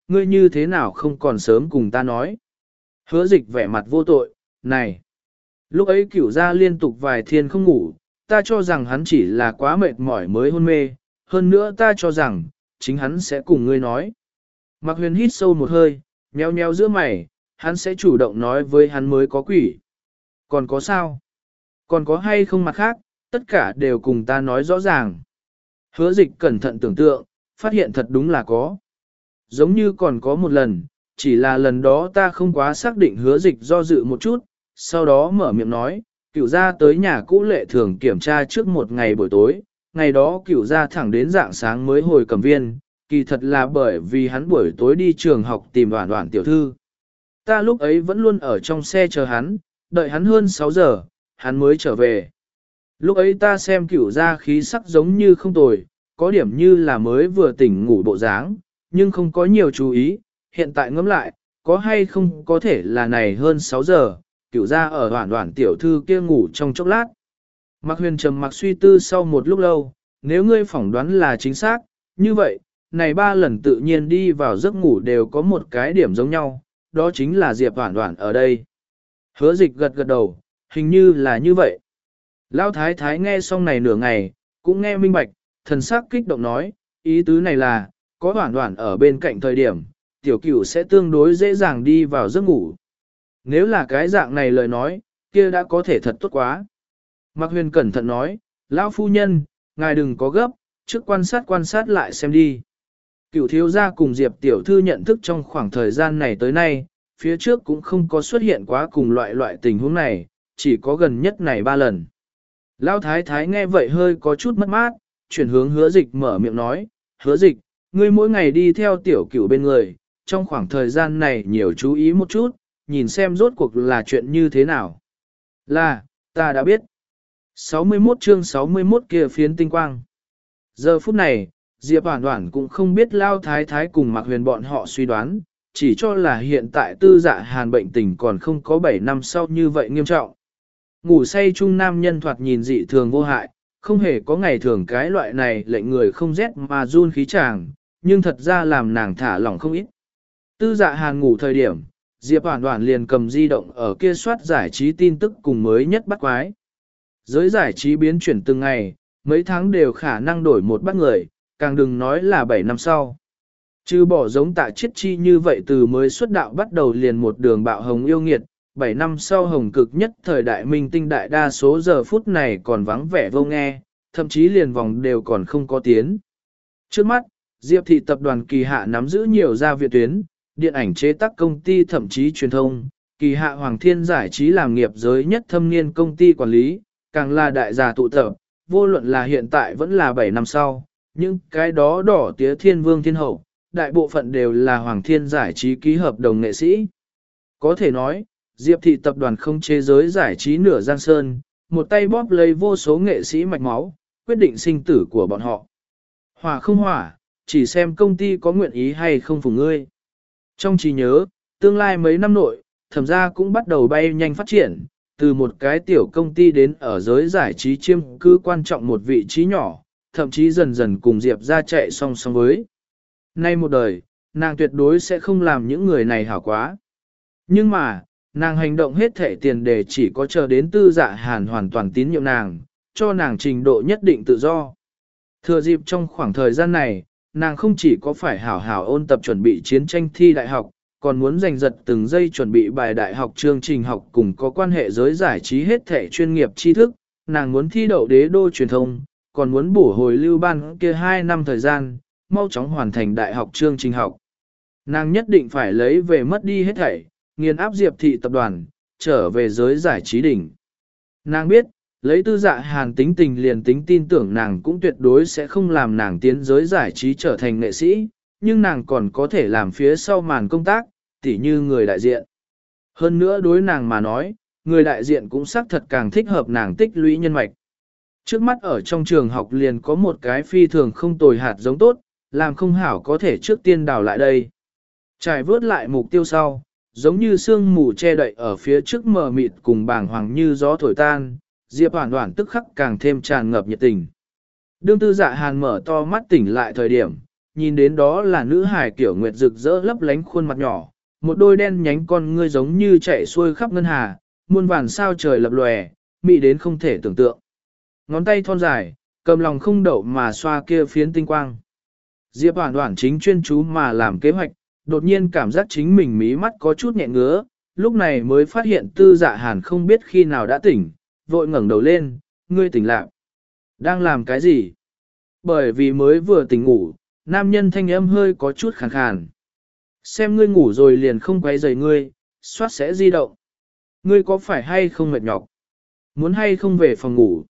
ngươi như thế nào không còn sớm cùng ta nói. Hứa dịch vẻ mặt vô tội, này. Lúc ấy cửu gia liên tục vài thiên không ngủ, ta cho rằng hắn chỉ là quá mệt mỏi mới hôn mê, hơn nữa ta cho rằng, chính hắn sẽ cùng ngươi nói. Mạc Huyền hít sâu một hơi, nheo nheo giữa mày, hắn sẽ chủ động nói với hắn mới có quỷ. Còn có sao? Còn có hay không mặt khác, tất cả đều cùng ta nói rõ ràng. Hứa dịch cẩn thận tưởng tượng, phát hiện thật đúng là có. Giống như còn có một lần, chỉ là lần đó ta không quá xác định hứa dịch do dự một chút, sau đó mở miệng nói, cửu gia tới nhà cũ lệ thường kiểm tra trước một ngày buổi tối, ngày đó cửu gia thẳng đến dạng sáng mới hồi Cẩm Viên, kỳ thật là bởi vì hắn buổi tối đi trường học tìm Đoản Đoản tiểu thư. Ta lúc ấy vẫn luôn ở trong xe chờ hắn, đợi hắn hơn sáu giờ, hắn mới trở về. Lúc ấy ta xem cửu gia khí sắc giống như không tồi, có điểm như là mới vừa tỉnh ngủ bộ dáng, nhưng không có nhiều chú ý, hiện tại ngẫm lại, có hay không có thể là này hơn sáu giờ, cửu gia ở Đoản Đoản tiểu thư kia ngủ trong chốc lát. Mạc Huyền trầm mặc suy tư sau một lúc lâu, nếu ngươi phỏng đoán là chính xác, như vậy, này ba lần tự nhiên đi vào giấc ngủ đều có một cái điểm giống nhau, đó chính là Diệp Đoản Đoản ở đây. Hứa dịch gật gật đầu, hình như là như vậy. Lão thái thái nghe xong này nửa ngày, cũng nghe minh bạch, thần sắc kích động nói, ý tứ này là, có Đoản Đoản ở bên cạnh thời điểm, tiểu cửu sẽ tương đối dễ dàng đi vào giấc ngủ. Nếu là cái dạng này lời nói, kia đã có thể thật tốt quá. Mạc Huyền cẩn thận nói, lão phu nhân, ngài đừng có gấp, trước quan sát quan sát lại xem đi. Cửu thiếu gia cùng Diệp tiểu thư nhận thức trong khoảng thời gian này tới nay, phía trước cũng không có xuất hiện quá cùng loại loại tình huống này, chỉ có gần nhất này ba lần. Lão thái thái nghe vậy hơi có chút mất mát, chuyển hướng hứa dịch mở miệng nói, hứa dịch, ngươi mỗi ngày đi theo tiểu cửu bên người, trong khoảng thời gian này nhiều chú ý một chút, nhìn xem rốt cuộc là chuyện như thế nào. Là, ta đã biết. sáu mươi mốt chương sáu mươi mốt kia phiến tinh quang. Giờ phút này, Diệp Đoản Đoản cũng không biết Lao Thái Thái cùng Mạc Huyền bọn họ suy đoán, chỉ cho là hiện tại tư dạ hàn bệnh tình còn không có bảy năm sau như vậy nghiêm trọng. Ngủ say chung nam nhân thoạt nhìn dị thường vô hại, không hề có ngày thường cái loại này lệnh người không rét mà run khí chàng, nhưng thật ra làm nàng thả lỏng không ít. Tư dạ hàn ngủ thời điểm, Diệp Đoản Đoản liền cầm di động ở kia soát giải trí tin tức cùng mới nhất bắt quái. Giới giải trí biến chuyển từng ngày, mấy tháng đều khả năng đổi một bắt người, càng đừng nói là bảy năm sau. Chứ bỏ giống Tạ Chiết Chi như vậy từ mới xuất đạo bắt đầu liền một đường bạo hồng yêu nghiệt, bảy năm sau hồng cực nhất thời đại minh tinh đại đa số giờ phút này còn vắng vẻ vô nghe, thậm chí liền vòng đều còn không có tiến. Trước mắt, Diệp thị tập đoàn Kỳ Hạ nắm giữ nhiều gia viện tuyến, điện ảnh chế tác công ty thậm chí truyền thông, Kỳ Hạ Hoàng Thiên giải trí làm nghiệp giới nhất thâm niên công ty quản lý, càng là đại gia tụ tập, vô luận là hiện tại vẫn là bảy năm sau, những cái đó đỏ tía thiên vương thiên hậu, đại bộ phận đều là Hoàng Thiên giải trí ký hợp đồng nghệ sĩ. Có thể nói, Diệp thị tập đoàn không chế giới giải trí nửa giang sơn, một tay bóp lấy vô số nghệ sĩ mạch máu, quyết định sinh tử của bọn họ. Hỏa không hỏa, chỉ xem công ty có nguyện ý hay không phụng ngươi. Trong trí nhớ, tương lai mấy năm nội, thẩm gia cũng bắt đầu bay nhanh phát triển, từ một cái tiểu công ty đến ở giới giải trí chiêm cứ quan trọng một vị trí nhỏ, thậm chí dần dần cùng Diệp ra chạy song song với. Nay một đời, nàng tuyệt đối sẽ không làm những người này hảo quá. Nhưng mà, nàng hành động hết thể tiền đề chỉ có chờ đến tư dạ hàn hoàn toàn tín nhiệm nàng, cho nàng trình độ nhất định tự do. Thừa dịp trong khoảng thời gian này, nàng không chỉ có phải hảo hảo ôn tập chuẩn bị chiến tranh thi đại học, còn muốn giành giật từng giây chuẩn bị bài đại học chương trình học cùng có quan hệ giới giải trí hết thể chuyên nghiệp tri thức, nàng muốn thi đậu đế đô truyền thông, còn muốn bổ hồi lưu ban kia hai năm thời gian, mau chóng hoàn thành đại học chương trình học. Nàng nhất định phải lấy về mất đi hết thảy, nghiền áp Diệp thị tập đoàn, trở về giới giải trí đỉnh. Nàng biết, lấy tư dạ hàn tính tình liền tính tin tưởng nàng cũng tuyệt đối sẽ không làm nàng tiến giới giải trí trở thành nghệ sĩ, nhưng nàng còn có thể làm phía sau màn công tác, tỉ như người đại diện. Hơn nữa đối nàng mà nói, người đại diện cũng xác thật càng thích hợp nàng tích lũy nhân mạch. Trước mắt ở trong trường học liền có một cái phi thường không tồi hạt giống tốt, làm không hảo có thể trước tiên đào lại đây. Trải vớt lại mục tiêu sau, giống như sương mù che đậy ở phía trước mờ mịt cùng bàng hoàng như gió thổi tan, Diệp Hoản Hoản tức khắc càng thêm tràn ngập nhiệt tình. Đương tư dạ hàn mở to mắt tỉnh lại thời điểm, nhìn đến đó là nữ hải kiểu nguyệt rực rỡ lấp lánh khuôn mặt nhỏ, một đôi đen nhánh con ngươi giống như chạy xuôi khắp ngân hà, muôn vàn sao trời lập lòe, mị đến không thể tưởng tượng. Ngón tay thon dài, cầm lòng không đậu mà xoa kia phiến tinh quang. Diệp Hoản Hoản chính chuyên chú mà làm kế hoạch, đột nhiên cảm giác chính mình mí mắt có chút nhẹ ngứa, lúc này mới phát hiện Tư Dạ Hàn không biết khi nào đã tỉnh, vội ngẩng đầu lên, ngươi tỉnh lạc. Đang làm cái gì? Bởi vì mới vừa tỉnh ngủ, nam nhân thanh âm hơi có chút khàn khàn. Xem ngươi ngủ rồi liền không quấy rầy ngươi, soát sẽ di động. Ngươi có phải hay không mệt nhọc? Muốn hay không về phòng ngủ?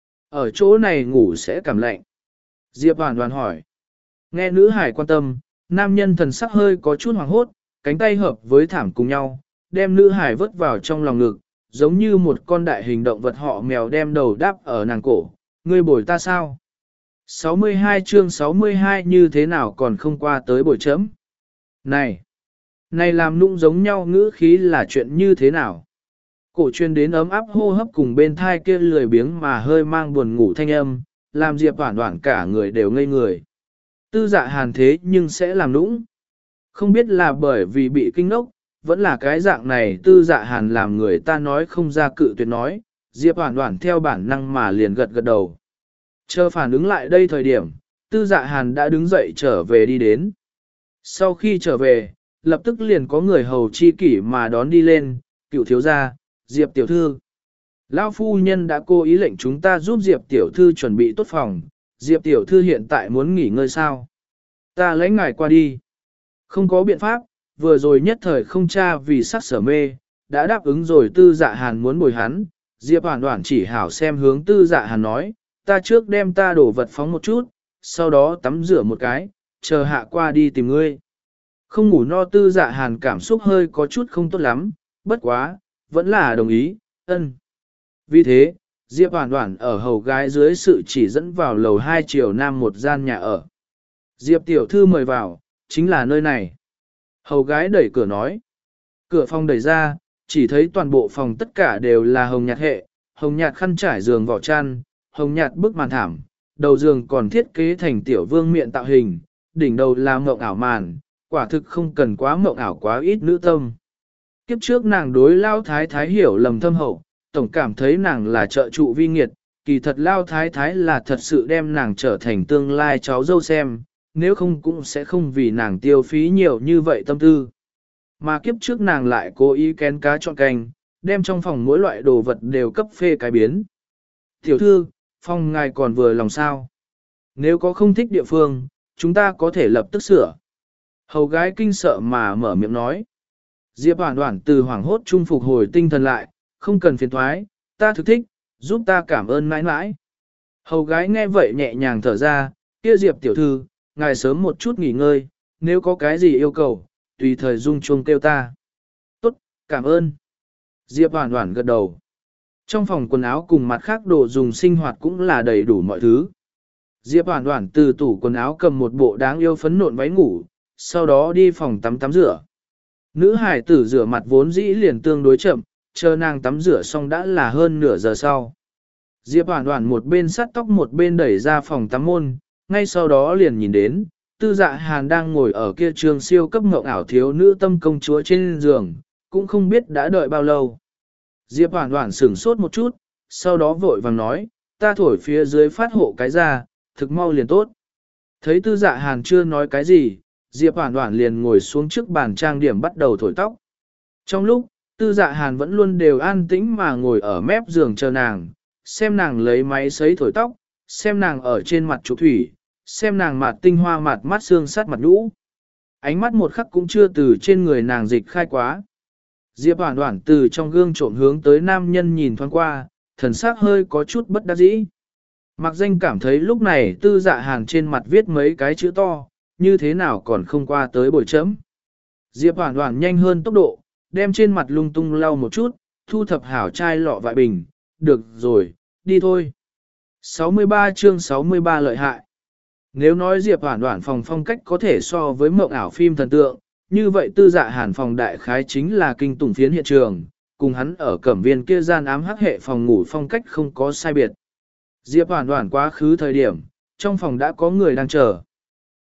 Ở chỗ này ngủ sẽ cảm lạnh. Diệp Hoản Hoản hỏi. Nghe nữ hải quan tâm, nam nhân thần sắc hơi có chút hoảng hốt, cánh tay hợp với thảm cùng nhau, đem nữ hải vớt vào trong lòng ngực, giống như một con đại hình động vật họ mèo đem đầu đáp ở nàng cổ. Ngươi bồi ta sao? sáu mươi hai chương sáu mươi hai như thế nào còn không qua tới bồi chấm? Này! Này làm nũng giống nhau ngữ khí là chuyện như thế nào? Cổ truyền đến ấm áp hô hấp cùng bên thai kia lười biếng mà hơi mang buồn ngủ thanh âm, làm Diệp Hoản Hoản cả người đều ngây người. Tư Dạ Hàn thế nhưng sẽ làm nũng. Không biết là bởi vì bị kinh nốc, vẫn là cái dạng này Tư Dạ Hàn làm người ta nói không ra cự tuyệt nói, Diệp Hoản Hoản theo bản năng mà liền gật gật đầu. Chờ phản ứng lại đây thời điểm, Tư Dạ Hàn đã đứng dậy trở về đi đến. Sau khi trở về, lập tức liền có người hầu chi kỷ mà đón đi lên, cựu thiếu gia, Diệp tiểu thư. Lão phu nhân đã cố ý lệnh chúng ta giúp Diệp tiểu thư chuẩn bị tốt phòng, Diệp tiểu thư hiện tại muốn nghỉ ngơi sao? Ta lấy ngài qua đi. Không có biện pháp, vừa rồi nhất thời không tra vì sắc sở mê, đã đáp ứng rồi Tư Dạ Hàn muốn bồi hắn. Diệp Hoản Hoản chỉ hảo xem hướng Tư Dạ Hàn nói, ta trước đem ta đổ vật phóng một chút, sau đó tắm rửa một cái, chờ hạ qua đi tìm ngươi. Không ngủ no Tư Dạ Hàn cảm xúc hơi có chút không tốt lắm, bất quá, vẫn là đồng ý, ân. Vì thế, Diệp Hoản Hoản ở hầu gái dưới sự chỉ dẫn vào lầu hai chiều nam một gian nhà ở. Diệp tiểu thư mời vào, chính là nơi này. Hầu gái đẩy cửa nói. Cửa phòng đẩy ra, chỉ thấy toàn bộ phòng tất cả đều là hồng nhạt hệ, hồng nhạt khăn trải giường vỏ chăn, hồng nhạt bức màn thảm, đầu giường còn thiết kế thành tiểu vương miện tạo hình, đỉnh đầu là mộng ảo màn, quả thực không cần quá mộng ảo quá ít nữ tâm. Kiếp trước nàng đối lao thái thái hiểu lầm thâm hậu, tổng cảm thấy nàng là trợ trụ vi nghiệt, kỳ thật lao thái thái là thật sự đem nàng trở thành tương lai cháu dâu xem, nếu không cũng sẽ không vì nàng tiêu phí nhiều như vậy tâm tư. Mà kiếp trước nàng lại cố ý kén cá chọn canh, đem trong phòng mỗi loại đồ vật đều cấp phê cái biến. Tiểu thư, phòng ngài còn vừa lòng sao? Nếu có không thích địa phương, chúng ta có thể lập tức sửa. Hầu gái kinh sợ mà mở miệng nói. Diệp Hoản Hoản từ hoảng hốt trung phục hồi tinh thần lại, không cần phiền thoái, ta thực thích, giúp ta cảm ơn mãi mãi. Hầu gái nghe vậy nhẹ nhàng thở ra, kia Diệp tiểu thư, ngài sớm một chút nghỉ ngơi, nếu có cái gì yêu cầu, tùy thời dung chuông kêu ta. Tốt, cảm ơn. Diệp Hoản Hoản gật đầu. Trong phòng quần áo cùng mặt khác đồ dùng sinh hoạt cũng là đầy đủ mọi thứ. Diệp Hoản Hoản từ tủ quần áo cầm một bộ đáng yêu phấn nộn váy ngủ, sau đó đi phòng tắm tắm rửa. Nữ hải tử rửa mặt vốn dĩ liền tương đối chậm, chờ nàng tắm rửa xong đã là hơn nửa giờ sau. Diệp Hoản Hoản một bên sắt tóc một bên đẩy ra phòng tắm môn, ngay sau đó liền nhìn đến, Tư Dạ Hàn đang ngồi ở kia trường siêu cấp ngộng ảo thiếu nữ tâm công chúa trên giường, cũng không biết đã đợi bao lâu. Diệp Hoản Hoản sửng sốt một chút, sau đó vội vàng nói, ta thổi phía dưới phát hộ cái ra, thực mau liền tốt. Thấy Tư Dạ Hàn chưa nói cái gì, Diệp Hoản Hoản liền ngồi xuống trước bàn trang điểm bắt đầu thổi tóc. Trong lúc, Tư Dạ Hàn vẫn luôn đều an tĩnh mà ngồi ở mép giường chờ nàng, xem nàng lấy máy sấy thổi tóc, xem nàng ở trên mặt chụp thủy, xem nàng mặt tinh hoa mặt mắt xương sát mặt nhũ. Ánh mắt một khắc cũng chưa từ trên người nàng dịch khai quá. Diệp Hoản Hoản từ trong gương trộm hướng tới nam nhân nhìn thoáng qua, thần sắc hơi có chút bất đắc dĩ. Mạc Danh cảm thấy lúc này Tư Dạ Hàn trên mặt viết mấy cái chữ to, như thế nào còn không qua tới bồi chấm. Diệp Hoản Hoản nhanh hơn tốc độ, đem trên mặt lung tung lau một chút, thu thập hảo chai lọ vại bình, được rồi, đi thôi. sáu mươi ba chương sáu mươi ba lợi hại. Nếu nói Diệp Hoản Hoản phòng phong cách có thể so với mộng ảo phim thần tượng, như vậy Tư Dạ Hàn phòng đại khái chính là kinh tủng phiến hiện trường, cùng hắn ở cẩm viên kia gian ám hắc hệ phòng ngủ phong cách không có sai biệt. Diệp Hoản Hoản quá khứ thời điểm, trong phòng đã có người đang chờ.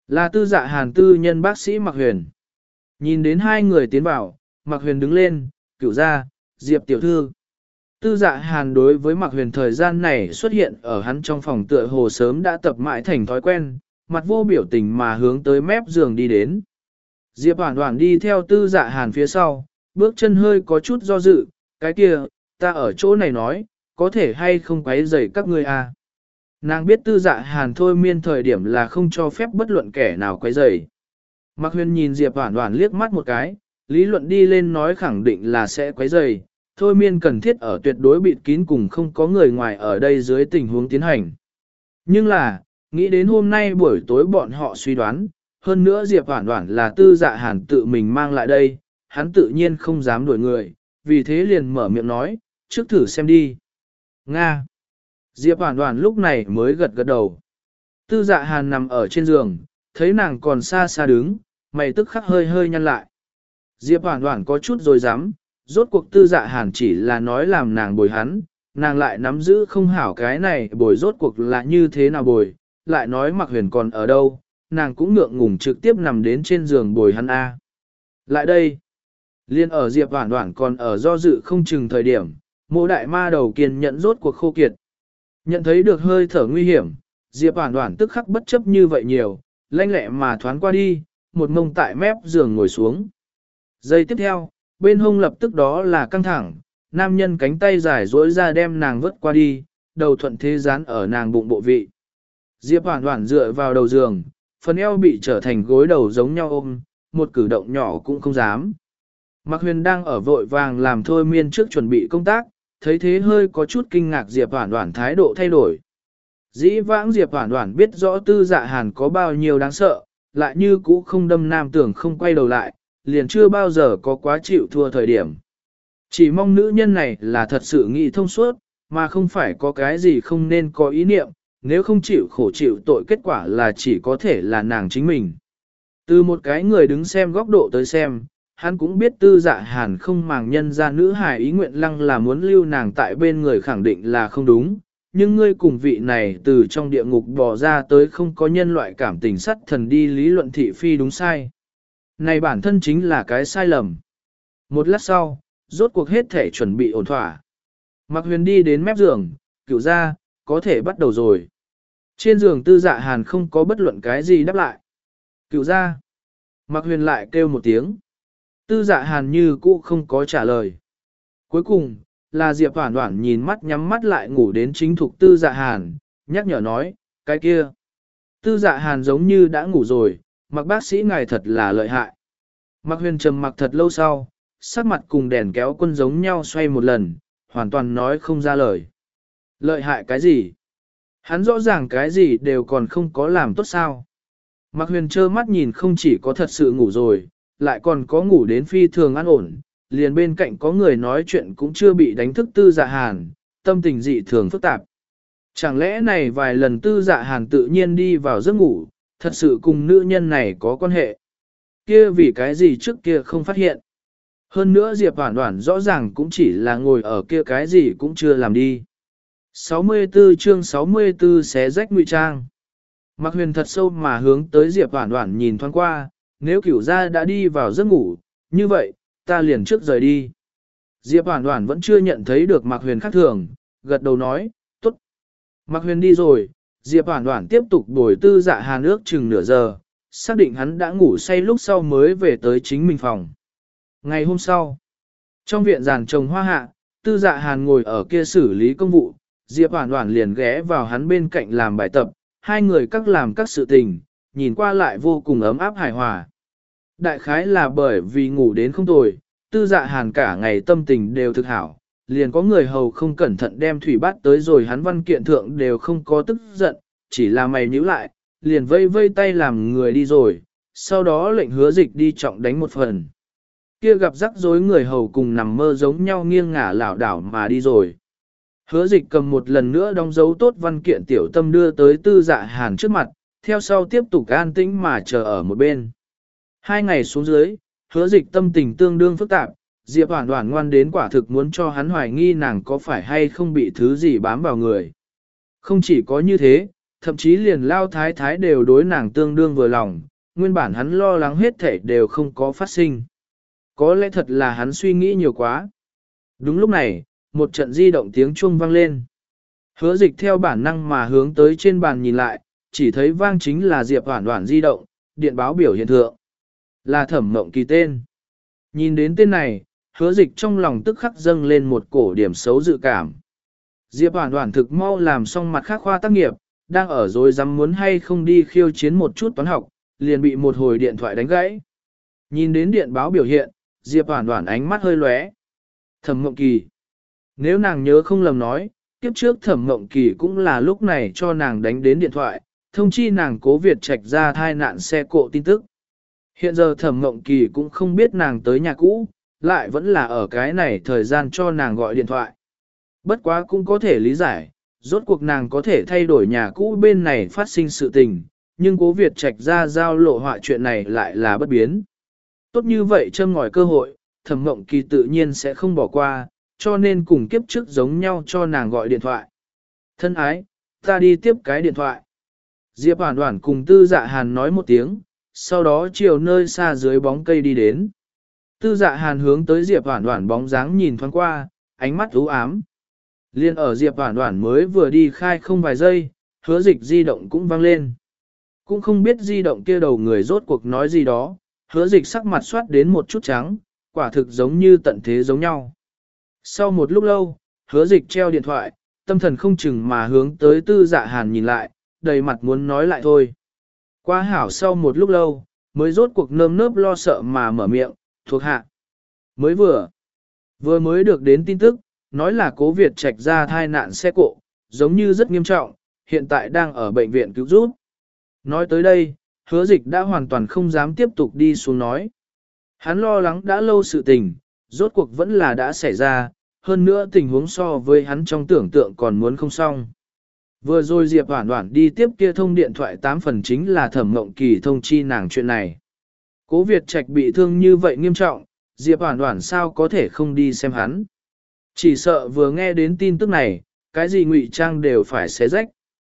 Là Tư Dạ Hàn tư nhân bác sĩ Mạc Huyền. Nhìn đến hai người tiến vào, Mạc Huyền đứng lên, cửu ra, Diệp tiểu thư. Tư Dạ Hàn đối với Mạc Huyền thời gian này xuất hiện ở hắn trong phòng tựa hồ sớm đã tập mãi thành thói quen, mặt vô biểu tình mà hướng tới mép giường đi đến. Diệp Hoản Hoản đi theo Tư Dạ Hàn phía sau, bước chân hơi có chút do dự, cái kia, ta ở chỗ này nói, có thể hay không quấy rầy các ngươi à. Nàng biết Tư Dạ Hàn thôi miên thời điểm là không cho phép bất luận kẻ nào quấy rầy. Mạc Huyền nhìn Diệp Hoản Hoản liếc mắt một cái, lý luận đi lên nói khẳng định là sẽ quấy rầy, thôi miên cần thiết ở tuyệt đối bịt kín cùng không có người ngoài ở đây dưới tình huống tiến hành. Nhưng là, nghĩ đến hôm nay buổi tối bọn họ suy đoán, hơn nữa Diệp Hoản Hoản là Tư Dạ Hàn tự mình mang lại đây, hắn tự nhiên không dám đuổi người, vì thế liền mở miệng nói, trước thử xem đi. Nga. Diệp Hoản Hoản lúc này mới gật gật đầu. Tư Dạ Hàn nằm ở trên giường, thấy nàng còn xa xa đứng, mày tức khắc hơi hơi nhăn lại. Diệp Hoản Hoản có chút rồi dám, rốt cuộc Tư Dạ Hàn chỉ là nói làm nàng bồi hắn, nàng lại nắm giữ không hảo cái này bồi rốt cuộc là như thế nào bồi, lại nói Mạc Huyền còn ở đâu, nàng cũng ngượng ngùng trực tiếp nằm đến trên giường bồi hắn A. Lại đây, liên ở Diệp Hoản Hoản còn ở do dự không chừng thời điểm, Mộ đại ma đầu kiên nhẫn rốt cuộc khô kiệt. Nhận thấy được hơi thở nguy hiểm, Diệp Hoản Hoản tức khắc bất chấp như vậy nhiều, lanh lẹ mà thoáng qua đi, một mông tại mép giường ngồi xuống. Giây tiếp theo, bên hông lập tức đó là căng thẳng, nam nhân cánh tay dài duỗi ra đem nàng vớt qua đi, đầu thuận thế dán ở nàng bụng bộ vị. Diệp Hoản Hoản dựa vào đầu giường, phần eo bị trở thành gối đầu giống nhau ôm, một cử động nhỏ cũng không dám. Mạc Huyền đang ở vội vàng làm thôi miên trước chuẩn bị công tác, thấy thế hơi có chút kinh ngạc Diệp Hoản Hoản thái độ thay đổi. Dĩ vãng Diệp Hoản Hoản biết rõ Tư Dạ Hàn có bao nhiêu đáng sợ, lại như cũ không đâm nam tưởng không quay đầu lại, liền chưa bao giờ có quá chịu thua thời điểm. Chỉ mong nữ nhân này là thật sự nghĩ thông suốt, mà không phải có cái gì không nên có ý niệm, nếu không chịu khổ chịu tội kết quả là chỉ có thể là nàng chính mình. Từ một cái người đứng xem góc độ tới xem, hắn cũng biết Tư Dạ Hàn không màng nhân ra nữ hài ý nguyện lăng là muốn lưu nàng tại bên người khẳng định là không đúng, nhưng ngươi cùng vị này từ trong địa ngục bò ra tới không có nhân loại cảm tình sắt thần đi lý luận thị phi đúng sai. Này bản thân chính là cái sai lầm. Một lát sau, rốt cuộc hết thể chuẩn bị ổn thỏa. Mạc Huyền đi đến mép giường, cửu ra, có thể bắt đầu rồi. Trên giường Tư Dạ Hàn không có bất luận cái gì đáp lại. Cửu ra. Mạc Huyền lại kêu một tiếng. Tư Dạ Hàn như cũ không có trả lời. Cuối cùng, là Diệp Hoản Hoản nhìn mắt nhắm mắt lại ngủ đến chính thục Tư Dạ Hàn, nhắc nhở nói, cái kia. Tư Dạ Hàn giống như đã ngủ rồi, Mạc bác sĩ ngài thật là lợi hại. Mạc Huyền trầm mặc thật lâu sau, sắc mặt cùng đèn kéo quân giống nhau xoay một lần, hoàn toàn nói không ra lời. Lợi hại cái gì? Hắn rõ ràng cái gì đều còn không có làm tốt sao. Mạc Huyền trơ mắt nhìn không chỉ có thật sự ngủ rồi, lại còn có ngủ đến phi thường an ổn, liền bên cạnh có người nói chuyện cũng chưa bị đánh thức Tư Dạ Hàn, tâm tình dị thường phức tạp. Chẳng lẽ này vài lần Tư Dạ Hàn tự nhiên đi vào giấc ngủ, thật sự cùng nữ nhân này có quan hệ. Kia vì cái gì trước kia không phát hiện. Hơn nữa Diệp Hoản Hoản rõ ràng cũng chỉ là ngồi ở kia cái gì cũng chưa làm đi. sáu mươi tư chương sáu mươi tư xé rách ngụy trang. Mạc Huyền thật sâu mà hướng tới Diệp Hoản Hoản nhìn thoáng qua, nếu cửu gia đã đi vào giấc ngủ, như vậy, ta liền trước rời đi. Diệp Hoản Hoản vẫn chưa nhận thấy được Mạc Huyền khác thường, gật đầu nói, tốt. Mạc Huyền đi rồi, Diệp Hoản Hoản tiếp tục bồi Tư Dạ Hàn ước chừng nửa giờ, xác định hắn đã ngủ say lúc sau mới về tới chính mình phòng. Ngày hôm sau, trong viện giàn trồng hoa hạ, Tư Dạ Hàn ngồi ở kia xử lý công vụ, Diệp Hoản Hoản liền ghé vào hắn bên cạnh làm bài tập, hai người các làm các sự tình, nhìn qua lại vô cùng ấm áp hài hòa. Đại khái là bởi vì ngủ đến không tồi, Tư Dạ Hàn cả ngày tâm tình đều thực hảo, liền có người hầu không cẩn thận đem thủy bát tới rồi hắn văn kiện thượng đều không có tức giận, chỉ là mày nhíu lại, liền vây vây tay làm người đi rồi, sau đó lệnh Hứa Dịch đi trọng đánh một phần. Kia gặp rắc rối người hầu cùng nằm mơ giống nhau nghiêng ngả lảo đảo mà đi rồi. Hứa Dịch cầm một lần nữa đóng dấu tốt văn kiện tiểu tâm đưa tới Tư Dạ Hàn trước mặt, theo sau tiếp tục an tĩnh mà chờ ở một bên. Hai ngày xuống dưới, Hứa Dịch tâm tình tương đương phức tạp, Diệp Hoản Hoản ngoan đến quả thực muốn cho hắn hoài nghi nàng có phải hay không bị thứ gì bám vào người. Không chỉ có như thế, thậm chí liền lao thái thái đều đối nàng tương đương vừa lòng, nguyên bản hắn lo lắng hết thể đều không có phát sinh. Có lẽ thật là hắn suy nghĩ nhiều quá. Đúng lúc này, một trận di động tiếng chuông vang lên. Hứa dịch theo bản năng mà hướng tới trên bàn nhìn lại, chỉ thấy vang chính là Diệp Hoản Hoản di động, điện báo biểu hiện thượng. Là Thẩm Mộng Kỳ tên. Nhìn đến tên này, hứa dịch trong lòng tức khắc dâng lên một cổ điểm xấu dự cảm. Diệp Hoản Hoản thực mau làm xong mặt khác khoa tác nghiệp, đang ở rồi dám muốn hay không đi khiêu chiến một chút toán học, liền bị một hồi điện thoại đánh gãy. Nhìn đến điện báo biểu hiện, Diệp Hoản Hoản ánh mắt hơi lóe. Thẩm Mộng Kỳ. Nếu nàng nhớ không lầm nói, kiếp trước Thẩm Mộng Kỳ cũng là lúc này cho nàng đánh đến điện thoại, thông chi nàng Cố Việt Trạch ra thai nạn xe cộ tin tức. Hiện giờ Thẩm Mộng Kỳ cũng không biết nàng tới nhà cũ, lại vẫn là ở cái này thời gian cho nàng gọi điện thoại. Bất quá cũng có thể lý giải, rốt cuộc nàng có thể thay đổi nhà cũ bên này phát sinh sự tình, nhưng Cố Việt Trạch ra giao lộ họa chuyện này lại là bất biến. Tốt như vậy châm ngòi cơ hội, Thẩm Mộng Kỳ tự nhiên sẽ không bỏ qua, cho nên cùng kiếp trước giống nhau cho nàng gọi điện thoại. Thân ái, ta đi tiếp cái điện thoại. Diệp Hoản Hoản cùng Tư Dạ Hàn nói một tiếng, sau đó chiều nơi xa dưới bóng cây đi đến. Tư Dạ Hàn hướng tới Diệp Hoản Hoản bóng dáng nhìn thoáng qua, ánh mắt u ám. Liên ở Diệp Hoản Hoản mới vừa đi khai không vài giây, hứa dịch di động cũng vang lên. Cũng không biết di động kia đầu người rốt cuộc nói gì đó, hứa dịch sắc mặt soát đến một chút trắng, quả thực giống như tận thế giống nhau. Sau một lúc lâu, hứa dịch treo điện thoại, tâm thần không chừng mà hướng tới Tư Dạ Hàn nhìn lại, đầy mặt muốn nói lại thôi. Qua hảo sau một lúc lâu, mới rốt cuộc nơm nớp lo sợ mà mở miệng, thuộc hạ. Mới vừa, vừa mới được đến tin tức, nói là Cố Việt Trạch ra thai nạn xe cộ, giống như rất nghiêm trọng, hiện tại đang ở bệnh viện cứu giúp. Nói tới đây, hứa dịch đã hoàn toàn không dám tiếp tục đi xuống nói. Hắn lo lắng đã lâu sự tình, rốt cuộc vẫn là đã xảy ra, hơn nữa tình huống so với hắn trong tưởng tượng còn muốn không xong. Vừa rồi Diệp Hoản Hoản đi tiếp kia thông điện thoại tám phần chính là Thẩm Mộng Kỳ thông chi nàng chuyện này. Cố Việt Trạch bị thương như vậy nghiêm trọng, Diệp Hoản Hoản sao có thể không đi xem hắn. Chỉ sợ vừa nghe đến tin tức này, cái gì ngụy trang đều phải xé rách.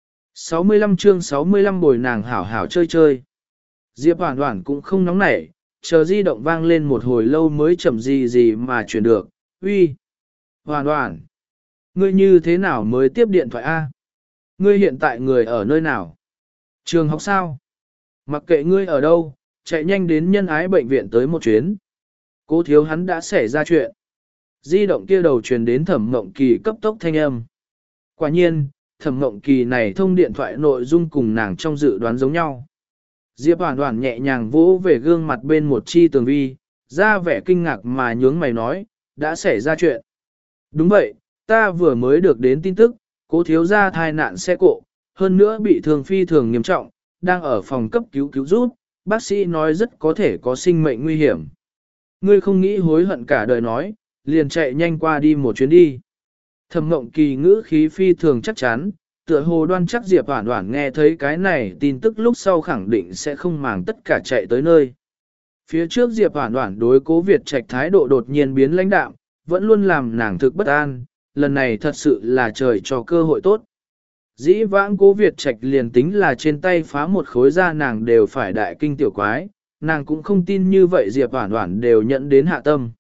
sáu mươi lăm chương sáu mươi lăm bồi nàng hảo hảo chơi chơi. Diệp Hoản Hoản cũng không nóng nảy, chờ di động vang lên một hồi lâu mới chậm gì gì mà chuyển được. Uy, Hoản Hoản, ngươi như thế nào mới tiếp điện thoại A? Ngươi hiện tại người ở nơi nào? Trường học sao? Mặc kệ ngươi ở đâu, chạy nhanh đến nhân ái bệnh viện tới một chuyến. Cố thiếu hắn đã xảy ra chuyện. Di động kia đầu truyền đến Thẩm Mộng Kỳ cấp tốc thanh âm. Quả nhiên, Thẩm Mộng Kỳ này thông điện thoại nội dung cùng nàng trong dự đoán giống nhau. Diệp Hoản Hoản nhẹ nhàng vỗ về gương mặt bên một chi tường vi, ra vẻ kinh ngạc mà nhướng mày nói, đã xảy ra chuyện. Đúng vậy, ta vừa mới được đến tin tức, Cố thiếu gia thai nạn xe cộ, hơn nữa bị thương phi thường nghiêm trọng, đang ở phòng cấp cứu cứu giúp, bác sĩ nói rất có thể có sinh mệnh nguy hiểm. Ngươi không nghĩ hối hận cả đời nói, liền chạy nhanh qua đi một chuyến đi. Thẩm Mộng Kỳ ngữ khí phi thường chắc chắn, tựa hồ đoan chắc Diệp Hoản Hoản nghe thấy cái này tin tức lúc sau khẳng định sẽ không màng tất cả chạy tới nơi. Phía trước Diệp Hoản Hoản đối Cố Việt Trạch thái độ đột nhiên biến lãnh đạm, vẫn luôn làm nàng thực bất an, lần này thật sự là trời cho cơ hội tốt. Dĩ vãng Cố Việt Trạch liền tính là trên tay phá một khối da nàng đều phải đại kinh tiểu quái, nàng cũng không tin như vậy Diệp Hoản Hoản đều nhận đến hạ tâm.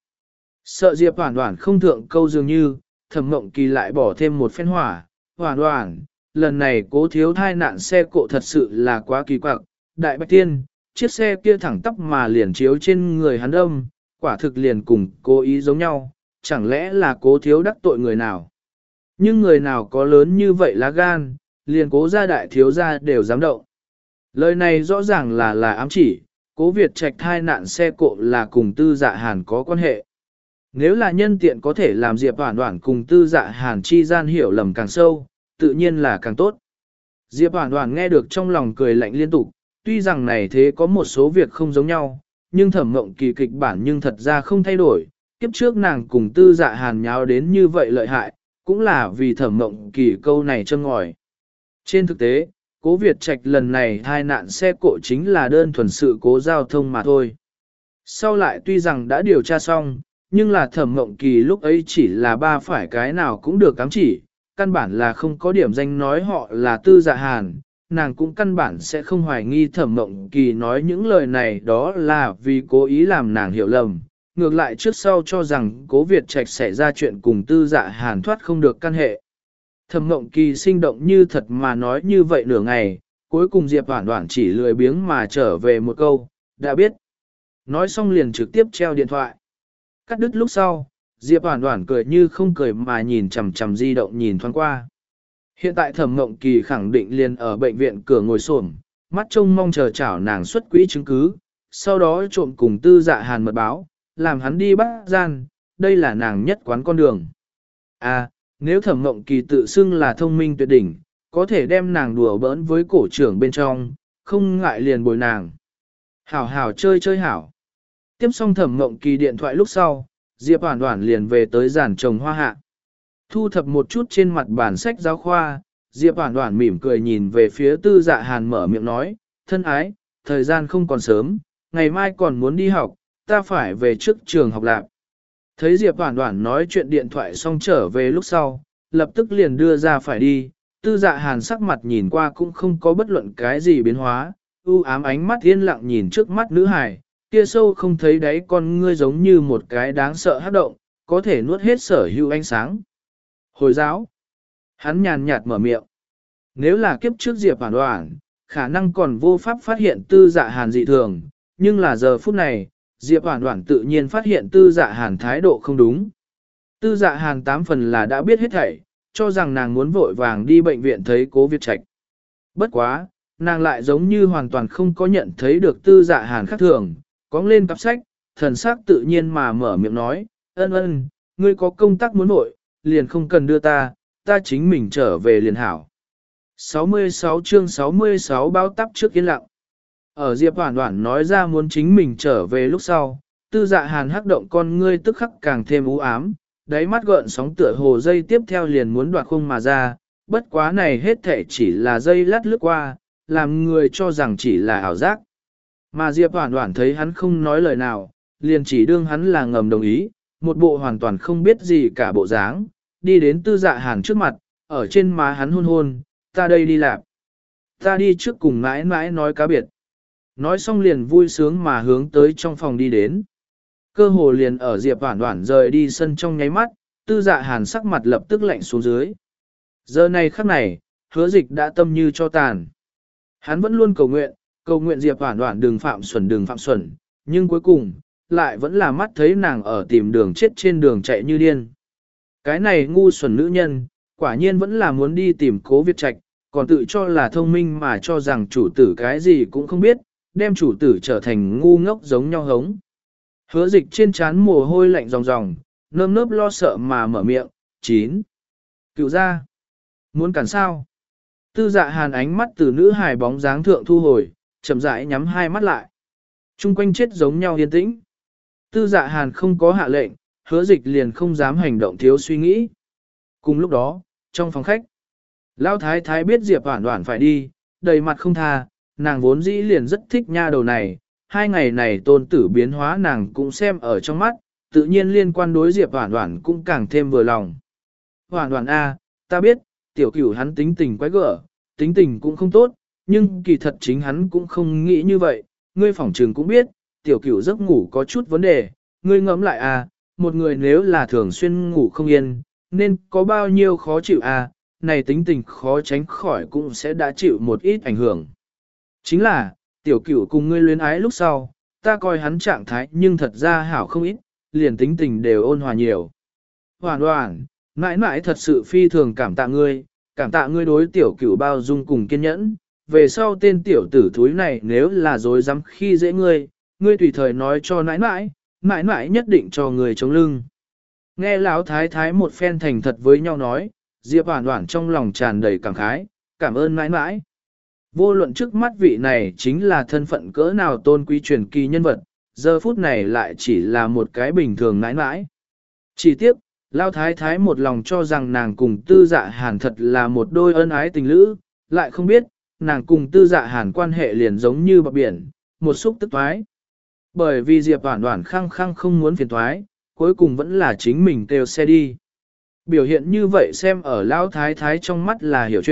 Sợ Diệp Hoản Hoản không thượng câu dường như, Thẩm Mộng Kỳ lại bỏ thêm một phen hỏa, Hoản Hoản, lần này Cố thiếu thai nạn xe cộ thật sự là quá kỳ quặc, đại bạch tiên, chiếc xe kia thẳng tắp mà liền chiếu trên người hắn đâm, quả thực liền cùng cố ý giống nhau, chẳng lẽ là Cố thiếu đắc tội người nào. Nhưng người nào có lớn như vậy lá gan, liền Cố gia đại thiếu gia đều dám động. Lời này rõ ràng là là ám chỉ, Cố Việt Trạch thai nạn xe cộ là cùng Tư Dạ Hàn có quan hệ. Nếu là nhân tiện có thể làm Diệp Hoản Hoản cùng Tư Dạ Hàn chi gian hiểu lầm càng sâu, tự nhiên là càng tốt. Diệp Hoản Hoản nghe được trong lòng cười lạnh liên tục, tuy rằng này thế có một số việc không giống nhau, nhưng Thẩm Mộng Kỳ kịch bản nhưng thật ra không thay đổi, kiếp trước nàng cùng Tư Dạ Hàn nháo đến như vậy lợi hại, cũng là vì Thẩm Mộng Kỳ câu này châm ngòi. Trên thực tế, Cố Việt Trạch lần này thai nạn xe cộ chính là đơn thuần sự cố giao thông mà thôi. Sau lại tuy rằng đã điều tra xong, nhưng là Thẩm Mộng Kỳ lúc ấy chỉ là ba phải cái nào cũng được cắm chỉ, căn bản là không có điểm danh nói họ là Tư Dạ Hàn, nàng cũng căn bản sẽ không hoài nghi Thẩm Mộng Kỳ nói những lời này đó là vì cố ý làm nàng hiểu lầm. Ngược lại trước sau cho rằng Cố Việt Trạch xảy ra chuyện cùng Tư Dạ Hàn thoát không được căn hệ. Thẩm Mộng Kỳ sinh động như thật mà nói như vậy nửa ngày, cuối cùng Diệp Hoản Hoản chỉ lười biếng mà trở về một câu, đã biết. Nói xong liền trực tiếp treo điện thoại. Cắt đứt lúc sau, Diệp Hoản Hoản cười như không cười mà nhìn chằm chằm di động nhìn thoáng qua. Hiện tại Thẩm Mộng Kỳ khẳng định liền ở bệnh viện cửa ngồi xổm, mắt trông mong chờ chảo nàng xuất quỹ chứng cứ, sau đó trộm cùng Tư Dạ Hàn mật báo, làm hắn đi bắt gian, đây là nàng nhất quán con đường. À, nếu Thẩm Mộng Kỳ tự xưng là thông minh tuyệt đỉnh, có thể đem nàng đùa bỡn với cổ trưởng bên trong, không ngại liền bồi nàng. Hảo hảo chơi chơi hảo. Tiếp xong Thẩm Mộng Kỳ điện thoại lúc sau, Diệp Hoản Hoản liền về tới giàn trồng hoa hạ. Thu thập một chút trên mặt bản sách giáo khoa, Diệp Hoản Hoản mỉm cười nhìn về phía Tư Dạ Hàn mở miệng nói, thân ái, thời gian không còn sớm, ngày mai còn muốn đi học, ta phải về trước trường học lạc. Thấy Diệp Hoản Hoản nói chuyện điện thoại xong trở về lúc sau, lập tức liền đưa ra phải đi, Tư Dạ Hàn sắc mặt nhìn qua cũng không có bất luận cái gì biến hóa, u ám ánh mắt yên lặng nhìn trước mắt nữ hải, kia sâu không thấy đáy con ngươi giống như một cái đáng sợ hấp động, có thể nuốt hết sở hữu ánh sáng. Hồi giáo, hắn nhàn nhạt mở miệng. Nếu là kiếp trước Diệp Hoản Hoản, khả năng còn vô pháp phát hiện Tư Dạ Hàn dị thường, nhưng là giờ phút này, Diệp Hoản Hoản tự nhiên phát hiện Tư Dạ Hàn thái độ không đúng. Tư Dạ Hàn tám phần là đã biết hết thảy, cho rằng nàng muốn vội vàng đi bệnh viện thấy Cố Việt Trạch. Bất quá, nàng lại giống như hoàn toàn không có nhận thấy được Tư Dạ Hàn khác thường, cong lên cặp sách, thần sắc tự nhiên mà mở miệng nói, ân ân, ngươi có công tác muốn vội, liền không cần đưa ta, ta chính mình trở về liền hảo. sáu mươi sáu chương sáu mươi sáu báo tắp trước yên lặng. Ở Diệp Hoản Hoản nói ra muốn chính mình trở về lúc sau, Tư Dạ Hàn hắc động con ngươi tức khắc càng thêm u ám, đáy mắt gợn sóng tựa hồ dây tiếp theo liền muốn đoạt khung mà ra, bất quá này hết thể chỉ là dây lát lướt qua, làm người cho rằng chỉ là ảo giác. Mà Diệp Hoản Hoản thấy hắn không nói lời nào, liền chỉ đương hắn là ngầm đồng ý, một bộ hoàn toàn không biết gì cả bộ dáng, đi đến Tư Dạ Hàn trước mặt, ở trên má hắn hôn hôn, ta đây đi làm. Ta đi trước cùng mãi mãi nói cá biệt. Nói xong liền vui sướng mà hướng tới trong phòng đi đến. Cơ hồ liền ở Diệp Hoản Hoản rời đi sân trong nháy mắt, Tư Dạ Hàn sắc mặt lập tức lạnh xuống dưới. Giờ này khắc này, Hứa Dịch đã tâm như cho tàn. Hắn vẫn luôn cầu nguyện, cầu nguyện Diệp Hoản Hoản đừng phạm xuẩn đừng phạm xuẩn, nhưng cuối cùng, lại vẫn là mắt thấy nàng ở tìm đường chết trên đường chạy như điên. Cái này ngu xuẩn nữ nhân, quả nhiên vẫn là muốn đi tìm Cố Việt Trạch, còn tự cho là thông minh mà cho rằng chủ tử cái gì cũng không biết, đem chủ tử trở thành ngu ngốc giống nhau hống. Hứa Dịch trên trán mồ hôi lạnh ròng ròng, nơm nớp lo sợ mà mở miệng, chín. Cựu ra. Muốn cản sao? Tư Dạ Hàn ánh mắt từ nữ hài bóng dáng thượng thu hồi, chậm rãi nhắm hai mắt lại. Trung quanh chết giống nhau yên tĩnh. Tư Dạ Hàn không có hạ lệnh, Hứa Dịch liền không dám hành động thiếu suy nghĩ. Cùng lúc đó, trong phòng khách, Lão Thái Thái biết Diệp Hoản Hoản phải đi, đầy mặt không tha, nàng vốn dĩ liền rất thích nha đầu này, hai ngày này tôn tử biến hóa nàng cũng xem ở trong mắt, tự nhiên liên quan đối Diệp Hoản Hoản cũng càng thêm vừa lòng. Hoản Hoản a, ta biết, tiểu cửu hắn tính tình quái gở, tính tình cũng không tốt, nhưng kỳ thật chính hắn cũng không nghĩ như vậy, ngươi phỏng trừng cũng biết, tiểu cửu giấc ngủ có chút vấn đề, ngươi ngẫm lại a, một người nếu là thường xuyên ngủ không yên, nên có bao nhiêu khó chịu a, này tính tình khó tránh khỏi cũng sẽ đã chịu một ít ảnh hưởng. Chính là, tiểu cửu cùng ngươi luyến ái lúc sau, ta coi hắn trạng thái nhưng thật ra hảo không ít, liền tính tình đều ôn hòa nhiều. Hoản Hoản, mãi mãi thật sự phi thường cảm tạ ngươi, cảm tạ ngươi đối tiểu cửu bao dung cùng kiên nhẫn, về sau tên tiểu tử thúi này nếu là dối dám khi dễ ngươi, ngươi tùy thời nói cho nãi nãi, nãi nãi nhất định cho người chống lưng. Nghe Lão Thái Thái một phen thành thật với nhau nói, Diệp Hoản Hoản trong lòng tràn đầy cảm khái, cảm ơn nãi nãi. Vô luận trước mắt vị này chính là thân phận cỡ nào tôn quý truyền kỳ nhân vật, giờ phút này lại chỉ là một cái bình thường nãi nãi. Chỉ tiếc, Lão Thái Thái một lòng cho rằng nàng cùng Tư Dạ Hàn thật là một đôi ân ái tình lữ, lại không biết, nàng cùng Tư Dạ Hàn quan hệ liền giống như bờ biển, một xúc tức thoái. Bởi vì Diệp Hoản Hoản khăng khăng không muốn phiền thoái, cuối cùng vẫn là chính mình kêu xe đi. Biểu hiện như vậy xem ở Lão Thái Thái trong mắt là hiểu chuyện,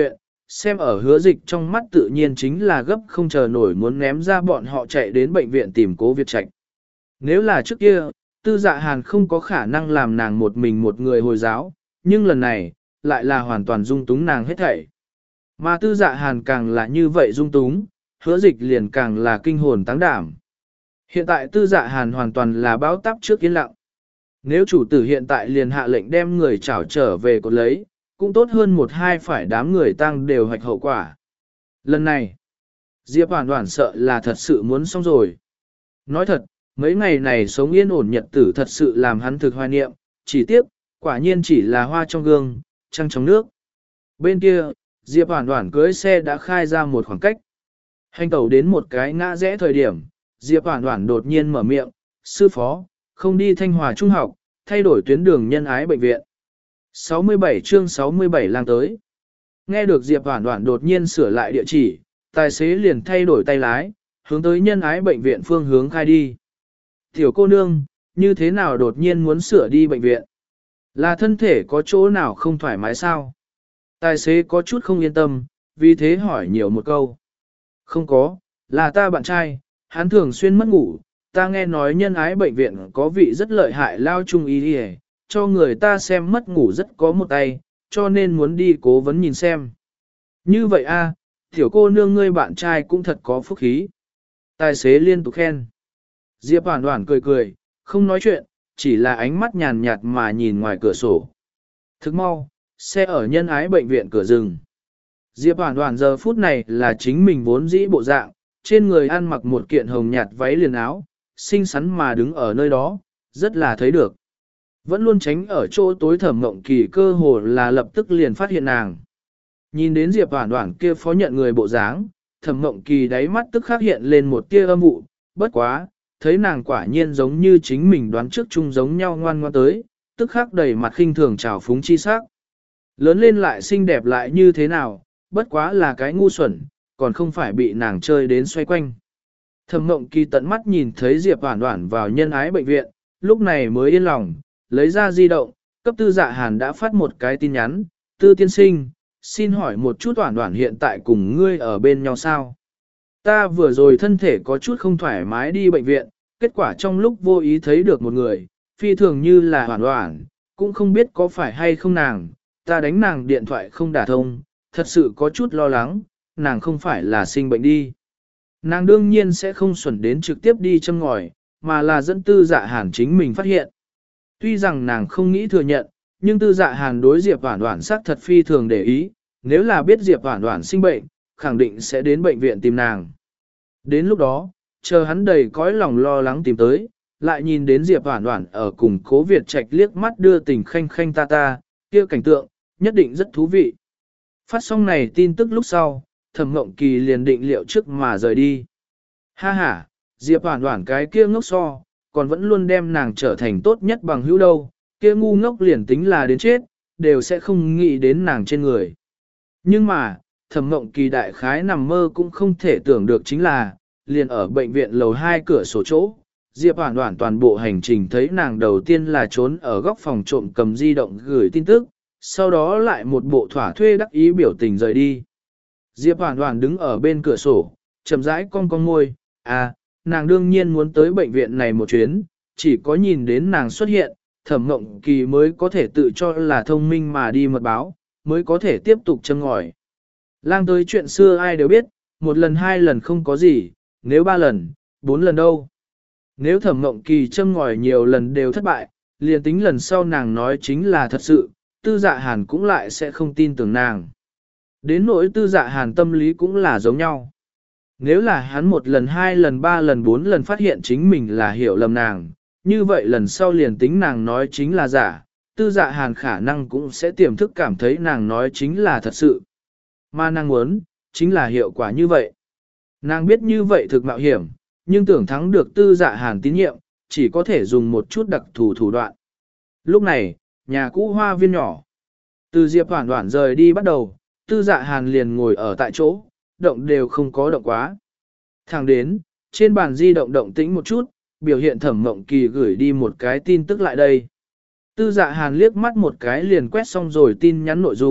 xem ở hứa dịch trong mắt tự nhiên chính là gấp không chờ nổi muốn ném ra bọn họ chạy đến bệnh viện tìm Cố Việt Trạch. Nếu là trước kia, Tư Dạ Hàn không có khả năng làm nàng một mình một người hồi giáo, nhưng lần này, lại là hoàn toàn dung túng nàng hết thảy. Mà Tư Dạ Hàn càng là như vậy dung túng, hứa dịch liền càng là kinh hồn táng đảm. Hiện tại Tư Dạ Hàn hoàn toàn là báo táp trước yên lặng. Nếu chủ tử hiện tại liền hạ lệnh đem người trảo trở về cột lấy, cũng tốt hơn một hai phải đám người tăng đều hoạch hậu quả. Lần này, Diệp Hoàn Hoàn sợ là thật sự muốn xong rồi. Nói thật, mấy ngày này sống yên ổn nhật tử thật sự làm hắn thực hoài niệm, chỉ tiếc, quả nhiên chỉ là hoa trong gương, trăng trong nước. Bên kia, Diệp Hoàn Hoàn cưới xe đã khai ra một khoảng cách. Hành tẩu đến một cái ngã rẽ thời điểm, Diệp Hoàn Hoàn đột nhiên mở miệng, sư phó, không đi Thanh Hòa Trung học, thay đổi tuyến đường nhân ái bệnh viện. sáu mươi bảy chương sáu mươi bảy lang tới. Nghe được Diệp Hoàn Hoàn đột nhiên sửa lại địa chỉ, tài xế liền thay đổi tay lái, hướng tới nhân ái bệnh viện phương hướng khai đi. Tiểu cô nương, như thế nào đột nhiên muốn sửa đi bệnh viện? Là thân thể có chỗ nào không thoải mái sao? Tài xế có chút không yên tâm, vì thế hỏi nhiều một câu. Không có, là ta bạn trai, hắn thường xuyên mất ngủ, ta nghe nói nhân ái bệnh viện có vị rất lợi hại lao trung y đi hè, cho người ta xem mất ngủ rất có một tay, cho nên muốn đi cố vấn nhìn xem. Như vậy a, tiểu cô nương ngươi bạn trai cũng thật có phúc khí. Tài xế liên tục khen. Diệp Hoàn Hoàn cười cười, không nói chuyện, chỉ là ánh mắt nhàn nhạt mà nhìn ngoài cửa sổ. Thức mau, xe ở nhân ái bệnh viện cửa rừng. Diệp Hoàn Hoàn giờ phút này là chính mình vốn dĩ bộ dạng, trên người ăn mặc một kiện hồng nhạt váy liền áo, xinh xắn mà đứng ở nơi đó, rất là thấy được. Vẫn luôn tránh ở chỗ tối Thẩm Mộng Kỳ cơ hồ là lập tức liền phát hiện nàng. Nhìn đến Diệp Hoàn Hoàn kia phó nhận người bộ dáng, Thẩm Mộng Kỳ đáy mắt tức khắc hiện lên một tia âm vụ, bất quá, thấy nàng quả nhiên giống như chính mình đoán trước chung giống nhau ngoan ngoan tới, tức khắc đầy mặt khinh thường trào phúng chi sắc. Lớn lên lại xinh đẹp lại như thế nào, bất quá là cái ngu xuẩn, còn không phải bị nàng chơi đến xoay quanh. Thẩm Mộng Kỳ tận mắt nhìn thấy Diệp Hoàn Hoàn vào nhân ái bệnh viện, lúc này mới yên lòng, lấy ra di động, cấp Tư Dạ Hàn đã phát một cái tin nhắn, Tư tiên sinh, xin hỏi một chút Hoàn Hoàn hiện tại cùng ngươi ở bên nhau sao? Ta vừa rồi thân thể có chút không thoải mái đi bệnh viện, kết quả trong lúc vô ý thấy được một người, phi thường như là Hoàn Hoàn, cũng không biết có phải hay không nàng, ta đánh nàng điện thoại không đả thông, thật sự có chút lo lắng, nàng không phải là sinh bệnh đi. Nàng đương nhiên sẽ không xuẩn đến trực tiếp đi châm ngòi, mà là dẫn Tư Dạ Hàn chính mình phát hiện. Tuy rằng nàng không nghĩ thừa nhận, nhưng Tư Dạ Hàn đối Diệp Hoàn Hoàn sắc thật phi thường để ý, nếu là biết Diệp Hoàn Hoàn sinh bệnh, khẳng định sẽ đến bệnh viện tìm nàng. Đến lúc đó, chờ hắn đầy cõi lòng lo lắng tìm tới, lại nhìn đến Diệp Hoàn Hoàn ở cùng Cố Việt Trạch liếc mắt đưa tình khanh khanh ta ta, kia cảnh tượng, nhất định rất thú vị. Phát xong này tin tức lúc sau, Thẩm Mộng Kỳ liền định liệu trước mà rời đi. Ha ha, Diệp Hoàn Hoàn cái kia ngốc so, còn vẫn luôn đem nàng trở thành tốt nhất bằng hữu đâu, kia ngu ngốc liền tính là đến chết, đều sẽ không nghĩ đến nàng trên người. Nhưng mà, Thẩm Mộng Kỳ đại khái nằm mơ cũng không thể tưởng được chính là, liền ở bệnh viện lầu hai cửa sổ chỗ, Diệp Hoàn Hoàn toàn bộ hành trình thấy nàng đầu tiên là trốn ở góc phòng trộm cầm di động gửi tin tức, sau đó lại một bộ thỏa thuê đắc ý biểu tình rời đi. Diệp Hoàn Hoàn đứng ở bên cửa sổ, chậm rãi cong cong môi, à, nàng đương nhiên muốn tới bệnh viện này một chuyến, chỉ có nhìn đến nàng xuất hiện, Thẩm Mộng Kỳ mới có thể tự cho là thông minh mà đi mật báo, mới có thể tiếp tục châm ngòi. Lang tới chuyện xưa ai đều biết, một lần hai lần không có gì, nếu ba lần, bốn lần đâu. Nếu Thẩm Mộng Kỳ châm ngòi nhiều lần đều thất bại, liền tính lần sau nàng nói chính là thật sự, Tư Dạ Hàn cũng lại sẽ không tin tưởng nàng. Đến nỗi Tư Dạ Hàn tâm lý cũng là giống nhau. Nếu là hắn một lần hai lần ba lần bốn lần phát hiện chính mình là hiểu lầm nàng, như vậy lần sau liền tính nàng nói chính là giả, Tư Dạ Hàn khả năng cũng sẽ tiềm thức cảm thấy nàng nói chính là thật sự. Mà nàng muốn, chính là hiệu quả như vậy. Nàng biết như vậy thực mạo hiểm, nhưng tưởng thắng được Tư Dạ Hàn tín nhiệm, chỉ có thể dùng một chút đặc thù thủ đoạn. Lúc này, nhà cũ hoa viên nhỏ. Từ Diệp Hoàn Hoàn rời đi bắt đầu, Tư Dạ Hàn liền ngồi ở tại chỗ, động đều không có động quá. Thẳng đến, trên bàn di động động tĩnh một chút, biểu hiện Thẩm Mộng Kỳ gửi đi một cái tin tức lại đây. Tư Dạ Hàn liếc mắt một cái liền quét xong rồi tin nhắn nội dung,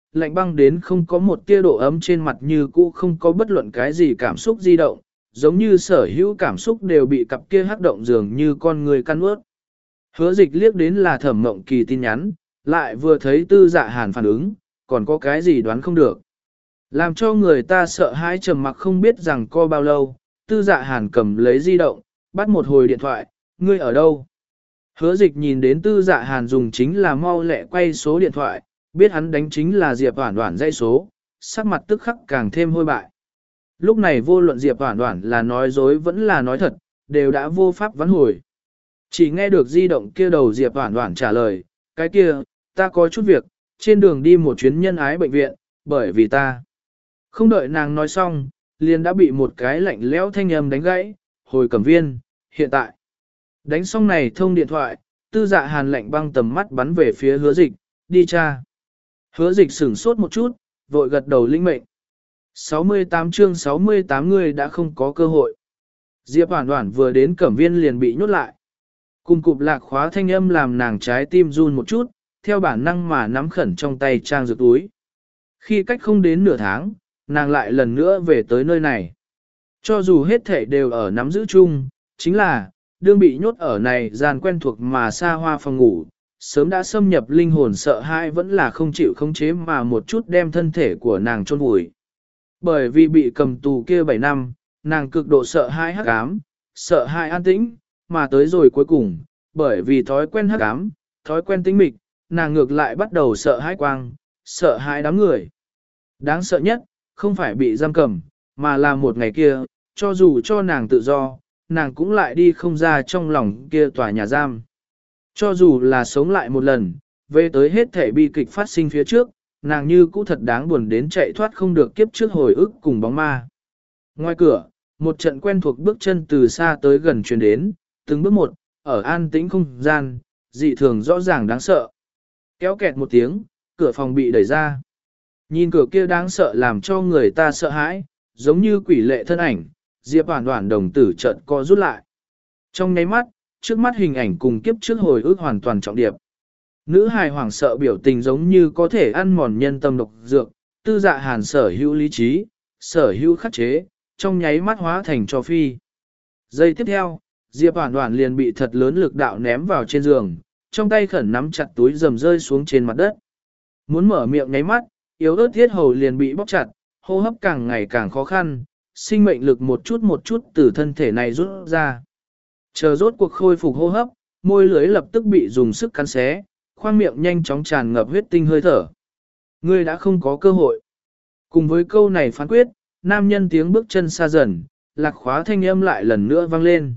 lạnh băng đến không có một tia độ ấm trên mặt như cũ không có bất luận cái gì cảm xúc di động, giống như sở hữu cảm xúc đều bị cặp kia hắc động dường như con người căn ướt. Hứa dịch liếc đến là Thẩm Mộng Kỳ tin nhắn, lại vừa thấy Tư Dạ Hàn phản ứng, còn có cái gì đoán không được. Làm cho người ta sợ hãi trầm mặc không biết rằng co bao lâu, Tư Dạ Hàn cầm lấy di động, bắt một hồi điện thoại, ngươi ở đâu? Hứa dịch nhìn đến Tư Dạ Hàn dùng chính là mau lẹ quay số điện thoại, biết hắn đánh chính là Diệp Hoản Hoản dãy số, sắc mặt tức khắc càng thêm hôi bại. Lúc này vô luận Diệp Hoản Hoản là nói dối vẫn là nói thật, đều đã vô pháp vãn hồi. Chỉ nghe được di động kia đầu Diệp Hoản Hoản trả lời, cái kia, ta có chút việc, trên đường đi một chuyến nhân ái bệnh viện, bởi vì ta. Không đợi nàng nói xong, liền đã bị một cái lạnh lẽo thanh âm đánh gãy, hồi Cẩm Viên, hiện tại. Đánh xong này thông điện thoại, Tư Dạ Hàn lạnh băng tầm mắt bắn về phía hứa dịch, đi cha. Hứa dịch sửng sốt một chút, vội gật đầu linh mệnh. sáu mươi tám chương sáu mươi tám người đã không có cơ hội. Diệp Hoản Hoản vừa đến Cẩm Viên liền bị nhốt lại. Cùng cụp lạc khóa thanh âm làm nàng trái tim run một chút, theo bản năng mà nắm khẩn trong tay trang dược túi. Khi cách không đến nửa tháng, nàng lại lần nữa về tới nơi này. Cho dù hết thể đều ở nắm giữ chung, chính là, đương bị nhốt ở này gian quen thuộc mà xa hoa phòng ngủ, sớm đã xâm nhập linh hồn sợ hãi vẫn là không chịu khống chế mà một chút đem thân thể của nàng chôn vùi. Bởi vì bị cầm tù kia bảy năm, nàng cực độ sợ hãi hắc ám, sợ hãi an tĩnh, mà tới rồi cuối cùng, bởi vì thói quen hắc ám, thói quen tĩnh mịch, nàng ngược lại bắt đầu sợ hãi quang, sợ hãi đám người. Đáng sợ nhất, không phải bị giam cầm, mà là một ngày kia, cho dù cho nàng tự do, nàng cũng lại đi không ra trong lòng kia tòa nhà giam. Cho dù là sống lại một lần, về tới hết thể bi kịch phát sinh phía trước, nàng như cũ thật đáng buồn đến chạy thoát không được kiếp trước hồi ức cùng bóng ma. Ngoài cửa, một trận quen thuộc bước chân từ xa tới gần truyền đến, từng bước một, ở an tĩnh không gian, dị thường rõ ràng đáng sợ. Kéo kẹt một tiếng, cửa phòng bị đẩy ra. Nhìn cửa kia đáng sợ làm cho người ta sợ hãi, giống như quỷ lệ thân ảnh, Diệp Hoản Hoản đồng tử chợt co rút lại. Trong nháy mắt, trước mắt hình ảnh cùng kiếp trước hồi ức hoàn toàn trọng điệp. Nữ hài hoảng sợ biểu tình giống như có thể ăn mòn nhân tâm độc dược, Tư Dạ Hàn sở hữu lý trí, sở hữu khắc chế, trong nháy mắt hóa thành cho phi. Giây tiếp theo, Diệp Hoản Hoản liền bị thật lớn lực đạo ném vào trên giường, trong tay khẩn nắm chặt túi rầm rơi xuống trên mặt đất. Muốn mở miệng nháy mắt, yếu ớt thiết hầu liền bị bóp chặt, hô hấp càng ngày càng khó khăn, sinh mệnh lực một chút một chút từ thân thể này rút ra. Chờ rốt cuộc khôi phục hô hấp, môi lưới lập tức bị dùng sức cắn xé, khoang miệng nhanh chóng tràn ngập huyết tinh hơi thở. Ngươi đã không có cơ hội. Cùng với câu này phán quyết, nam nhân tiếng bước chân xa dần, lạc khóa thanh âm lại lần nữa vang lên.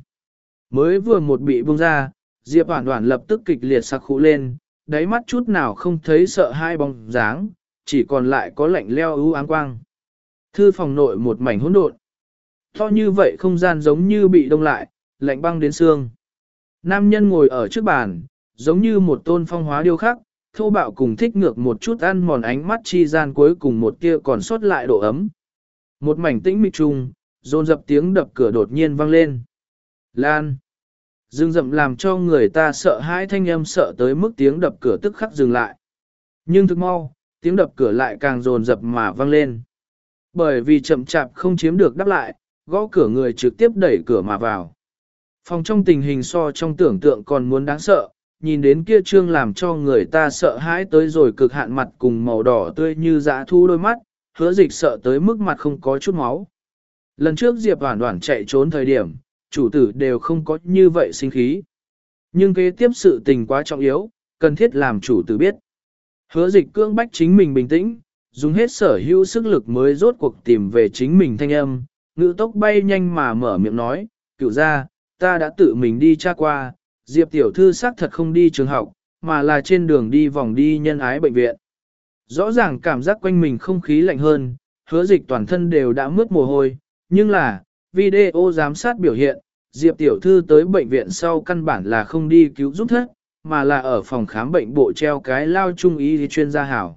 Mới vừa một bị buông ra, Diệp Hoản Hoản lập tức kịch liệt sặc khụ lên, đáy mắt chút nào không thấy sợ hai bóng dáng, chỉ còn lại có lạnh leo ưu áng quang. Thư phòng nội một mảnh hỗn độn. To như vậy không gian giống như bị đông lại, lạnh băng đến xương. Nam nhân ngồi ở trước bàn, giống như một tôn phong hóa điêu khắc, thô bạo cùng thích ngược một chút ăn mòn ánh mắt chi gian cuối cùng một kia còn sót lại độ ấm. Một mảnh tĩnh mịch trùng, dồn dập tiếng đập cửa đột nhiên vang lên. Lan! Dương rậm làm cho người ta sợ hãi thanh âm sợ tới mức tiếng đập cửa tức khắc dừng lại. Nhưng thực mau, tiếng đập cửa lại càng dồn dập mà vang lên. Bởi vì chậm chạp không chiếm được đáp lại, gõ cửa người trực tiếp đẩy cửa mà vào. Phòng trong tình hình so trong tưởng tượng còn muốn đáng sợ, nhìn đến kia trương làm cho người ta sợ hãi tới rồi cực hạn mặt cùng màu đỏ tươi như dã thu đôi mắt, Hứa Dịch sợ tới mức mặt không có chút máu. Lần trước Diệp Hoản Hoản chạy trốn thời điểm, chủ tử đều không có như vậy sinh khí. Nhưng kế tiếp sự tình quá trọng yếu, cần thiết làm chủ tử biết. Hứa Dịch cưỡng bách chính mình bình tĩnh, dùng hết sở hữu sức lực mới rốt cuộc tìm về chính mình thanh âm, ngữ tốc bay nhanh mà mở miệng nói, cựu ra, ta đã tự mình đi tra qua, Diệp tiểu thư xác thật không đi trường học, mà là trên đường đi vòng đi nhân ái bệnh viện. Rõ ràng cảm giác quanh mình không khí lạnh hơn, Hứa Dịch toàn thân đều đã mướt mồ hôi, nhưng là, video giám sát biểu hiện, Diệp tiểu thư tới bệnh viện sau căn bản là không đi cứu giúp thất, mà là ở phòng khám bệnh bộ treo cái lao trung y chuyên gia hảo.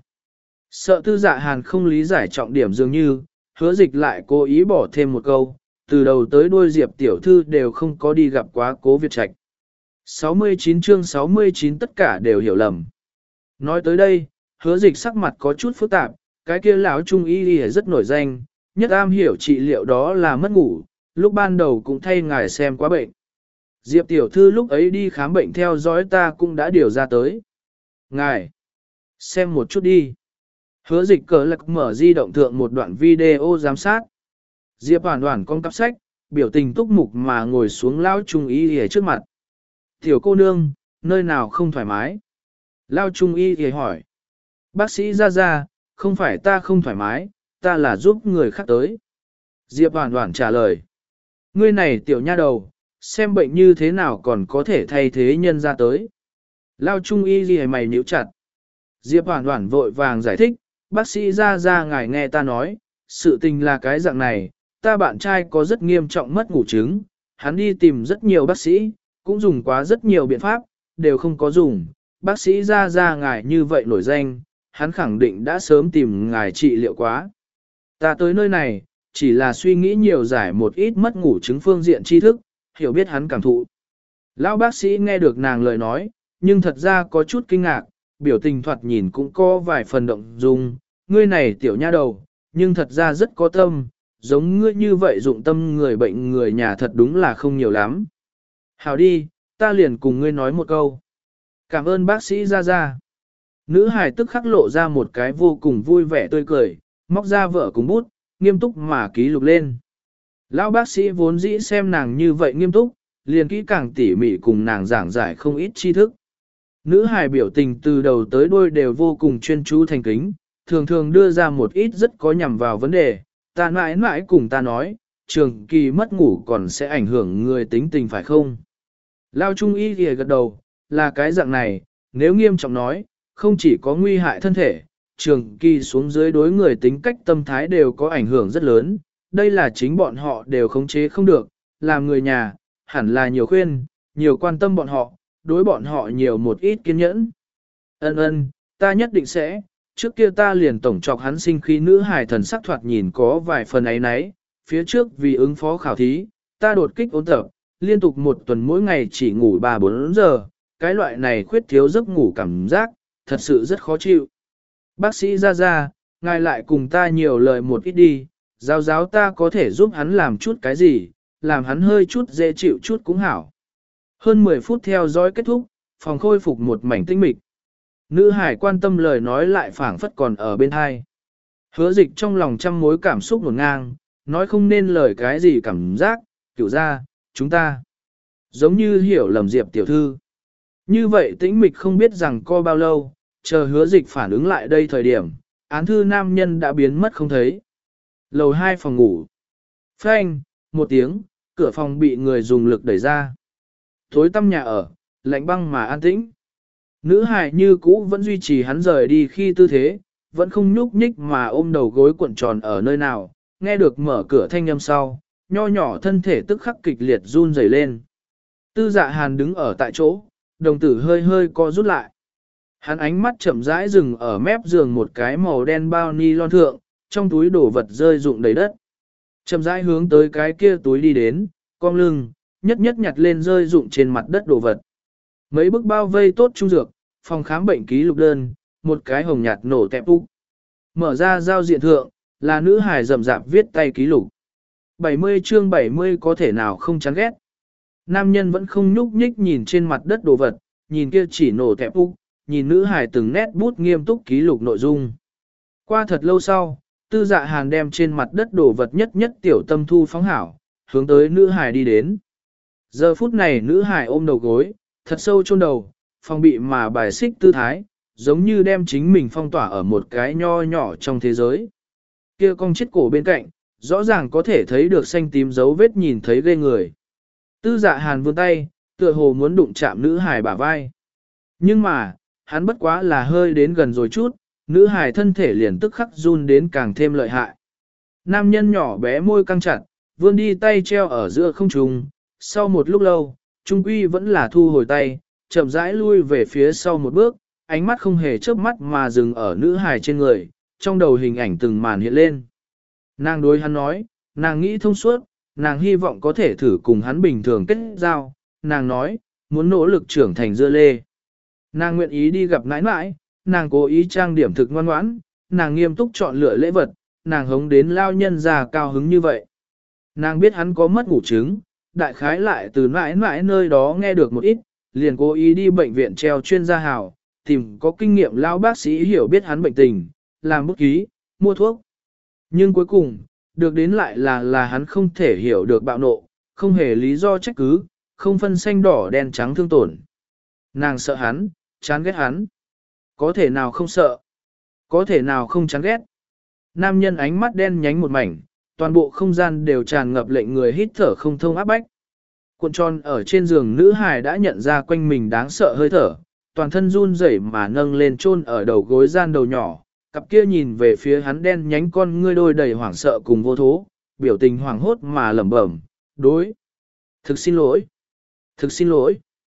Sợ Tư Dạ Hàn không lý giải trọng điểm dường như, Hứa Dịch lại cố ý bỏ thêm một câu, từ đầu tới đuôi Diệp tiểu thư đều không có đi gặp quá Cố Việt Trạch. sáu mươi chín chương sáu mươi chín tất cả đều hiểu lầm. Nói tới đây, Hứa dịch sắc mặt có chút phức tạp, cái kia lão trung y y rất nổi danh, nhất am hiểu trị liệu đó là mất ngủ, lúc ban đầu cũng thay ngài xem quá bệnh. Diệp tiểu thư lúc ấy đi khám bệnh theo dõi ta cũng đã điều ra tới. Ngài, xem một chút đi. Hứa dịch cờ lạc mở di động thượng một đoạn video giám sát. Diệp hoàn hoàn con cặp sách, biểu tình túc mục mà ngồi xuống lao trung y y trước mặt. Tiểu cô nương, nơi nào không thoải mái? Lao trung y y hỏi. Bác sĩ ra ra, không phải ta không thoải mái, ta là giúp người khác tới. Diệp hoàn hoàn trả lời. Ngươi này tiểu nha đầu, xem bệnh như thế nào còn có thể thay thế nhân ra tới. Lao trung y gì mày nhíu chặt. Diệp hoàn hoàn vội vàng giải thích, bác sĩ ra ra ngài nghe ta nói, sự tình là cái dạng này, ta bạn trai có rất nghiêm trọng mất ngủ chứng, hắn đi tìm rất nhiều bác sĩ, cũng dùng quá rất nhiều biện pháp, đều không có dùng, bác sĩ ra ra ngài như vậy nổi danh, hắn khẳng định đã sớm tìm ngài trị liệu quá. Ta tới nơi này, chỉ là suy nghĩ nhiều giải một ít mất ngủ chứng phương diện tri thức, hiểu biết hắn cảm thụ. Lão bác sĩ nghe được nàng lời nói, nhưng thật ra có chút kinh ngạc, biểu tình thoạt nhìn cũng có vài phần động dung, ngươi này tiểu nha đầu, nhưng thật ra rất có tâm, giống ngươi như vậy dụng tâm người bệnh người nhà thật đúng là không nhiều lắm. Hảo đi, ta liền cùng ngươi nói một câu. Cảm ơn bác sĩ ra ra. Nữ hài tức khắc lộ ra một cái vô cùng vui vẻ tươi cười, móc ra vợ cùng bút, nghiêm túc mà ký lục lên. Lão bác sĩ vốn dĩ xem nàng như vậy nghiêm túc, liền kỹ càng tỉ mỉ cùng nàng giảng giải không ít tri thức. Nữ hài biểu tình từ đầu tới đuôi đều vô cùng chuyên chú thành kính, thường thường đưa ra một ít rất có nhằm vào vấn đề, ta mãi mãi cùng ta nói, trường kỳ mất ngủ còn sẽ ảnh hưởng người tính tình phải không? Lao trung y thì gật đầu, là cái dạng này, nếu nghiêm trọng nói, không chỉ có nguy hại thân thể, trường kỳ xuống dưới đối người tính cách tâm thái đều có ảnh hưởng rất lớn, đây là chính bọn họ đều khống chế không được, làm người nhà, hẳn là nhiều khuyên, nhiều quan tâm bọn họ, đối bọn họ nhiều một ít kiên nhẫn. Ân ân, ta nhất định sẽ, trước kia ta liền tổng trọc hắn sinh khí nữ hài thần sắc thoạt nhìn có vài phần ấy nấy, phía trước vì ứng phó khảo thí, ta đột kích ôn tập, liên tục một tuần mỗi ngày chỉ ngủ ba bốn giờ, cái loại này khuyết thiếu giấc ngủ cảm giác, thật sự rất khó chịu. Bác sĩ ra ra, ngài lại cùng ta nhiều lời một ít đi, giáo giáo ta có thể giúp hắn làm chút cái gì, làm hắn hơi chút dễ chịu chút cũng hảo. Hơn mười phút theo dõi kết thúc, phòng khôi phục một mảnh tinh mịch. Nữ hải quan tâm lời nói lại phảng phất còn ở bên hai. Hứa dịch trong lòng trăm mối cảm xúc ngổn ngang, nói không nên lời cái gì cảm giác, kiểu ra, chúng ta. Giống như hiểu lầm Diệp tiểu thư. Như vậy tĩnh mịch không biết rằng co bao lâu, chờ hứa dịch phản ứng lại đây thời điểm, án thư nam nhân đã biến mất không thấy. Lầu hai phòng ngủ. Phanh, một tiếng, cửa phòng bị người dùng lực đẩy ra. Tối tăm nhà ở, lạnh băng mà an tĩnh. Nữ hài như cũ vẫn duy trì hắn rời đi khi tư thế, vẫn không nhúc nhích mà ôm đầu gối cuộn tròn ở nơi nào, nghe được mở cửa thanh âm sau, nho nhỏ thân thể tức khắc kịch liệt run rẩy lên. Tư dạ hàn đứng ở tại chỗ, đồng tử hơi hơi co rút lại. Hắn ánh mắt chậm rãi dừng ở mép giường một cái màu đen bao ni lon thượng, trong túi đổ vật rơi rụng đầy đất. Chậm rãi hướng tới cái kia túi đi đến, cong lưng, nhất nhất nhặt lên rơi rụng trên mặt đất đồ vật. Mấy bức bao vây tốt trung dược, phòng khám bệnh ký lục đơn, một cái hồng nhạt nổ tẹp úc. Mở ra giao diện thượng, là nữ hài rậm rạp viết tay ký lục. bảy mươi chương bảy mươi có thể nào không chán ghét. Nam nhân vẫn không nhúc nhích nhìn trên mặt đất đồ vật, nhìn kia chỉ nổ tẹp úc, nhìn nữ hài từng nét bút nghiêm túc ký lục nội dung. Qua thật lâu sau, tư dạ hàn đem trên mặt đất đồ vật nhất nhất tiểu tâm thu phóng hảo, hướng tới nữ hài đi đến. Giờ phút này nữ hài ôm đầu gối, thật sâu chôn đầu, phòng bị mà bài xích tư thái, giống như đem chính mình phong tỏa ở một cái nho nhỏ trong thế giới. Kia cong chết cổ bên cạnh, rõ ràng có thể thấy được xanh tím dấu vết nhìn thấy ghê người. Tư dạ hàn vươn tay, tựa hồ muốn đụng chạm nữ hài bả vai. Nhưng mà, hắn bất quá là hơi đến gần rồi chút, nữ hài thân thể liền tức khắc run đến càng thêm lợi hại. Nam nhân nhỏ bé môi căng chặt, vươn đi tay treo ở giữa không trung, sau một lúc lâu, trung quy vẫn là thu hồi tay, chậm rãi lui về phía sau một bước, ánh mắt không hề chớp mắt mà dừng ở nữ hài trên người, trong đầu hình ảnh từng màn hiện lên. Nàng đối hắn nói, nàng nghĩ thông suốt, nàng hy vọng có thể thử cùng hắn bình thường kết giao, nàng nói, muốn nỗ lực trưởng thành dưa lê. Nàng nguyện ý đi gặp nãi nãi, nàng cố ý trang điểm thực ngoan ngoãn, nàng nghiêm túc chọn lựa lễ vật, nàng hống đến lao nhân già cao hứng như vậy. Nàng biết hắn có mất ngủ chứng, đại khái lại từ mãi mãi nơi đó nghe được một ít, liền cố ý đi bệnh viện treo chuyên gia hảo, tìm có kinh nghiệm lao bác sĩ hiểu biết hắn bệnh tình, làm bút ký, mua thuốc. Nhưng cuối cùng, được đến lại là là hắn không thể hiểu được bạo nộ, không hề lý do trách cứ, không phân xanh đỏ đen trắng thương tổn. Nàng sợ hắn, chán ghét hắn. Có thể nào không sợ? Có thể nào không chán ghét? Nam nhân ánh mắt đen nhánh một mảnh, toàn bộ không gian đều tràn ngập lệnh người hít thở không thông áp bách. Cuộn tròn ở trên giường nữ hài đã nhận ra quanh mình đáng sợ hơi thở, toàn thân run rẩy mà nâng lên chôn ở đầu gối gian đầu nhỏ, cặp kia nhìn về phía hắn đen nhánh con ngươi đôi đầy hoảng sợ cùng vô thố, biểu tình hoảng hốt mà lẩm bẩm, đối. Thực xin lỗi. Thực xin lỗi.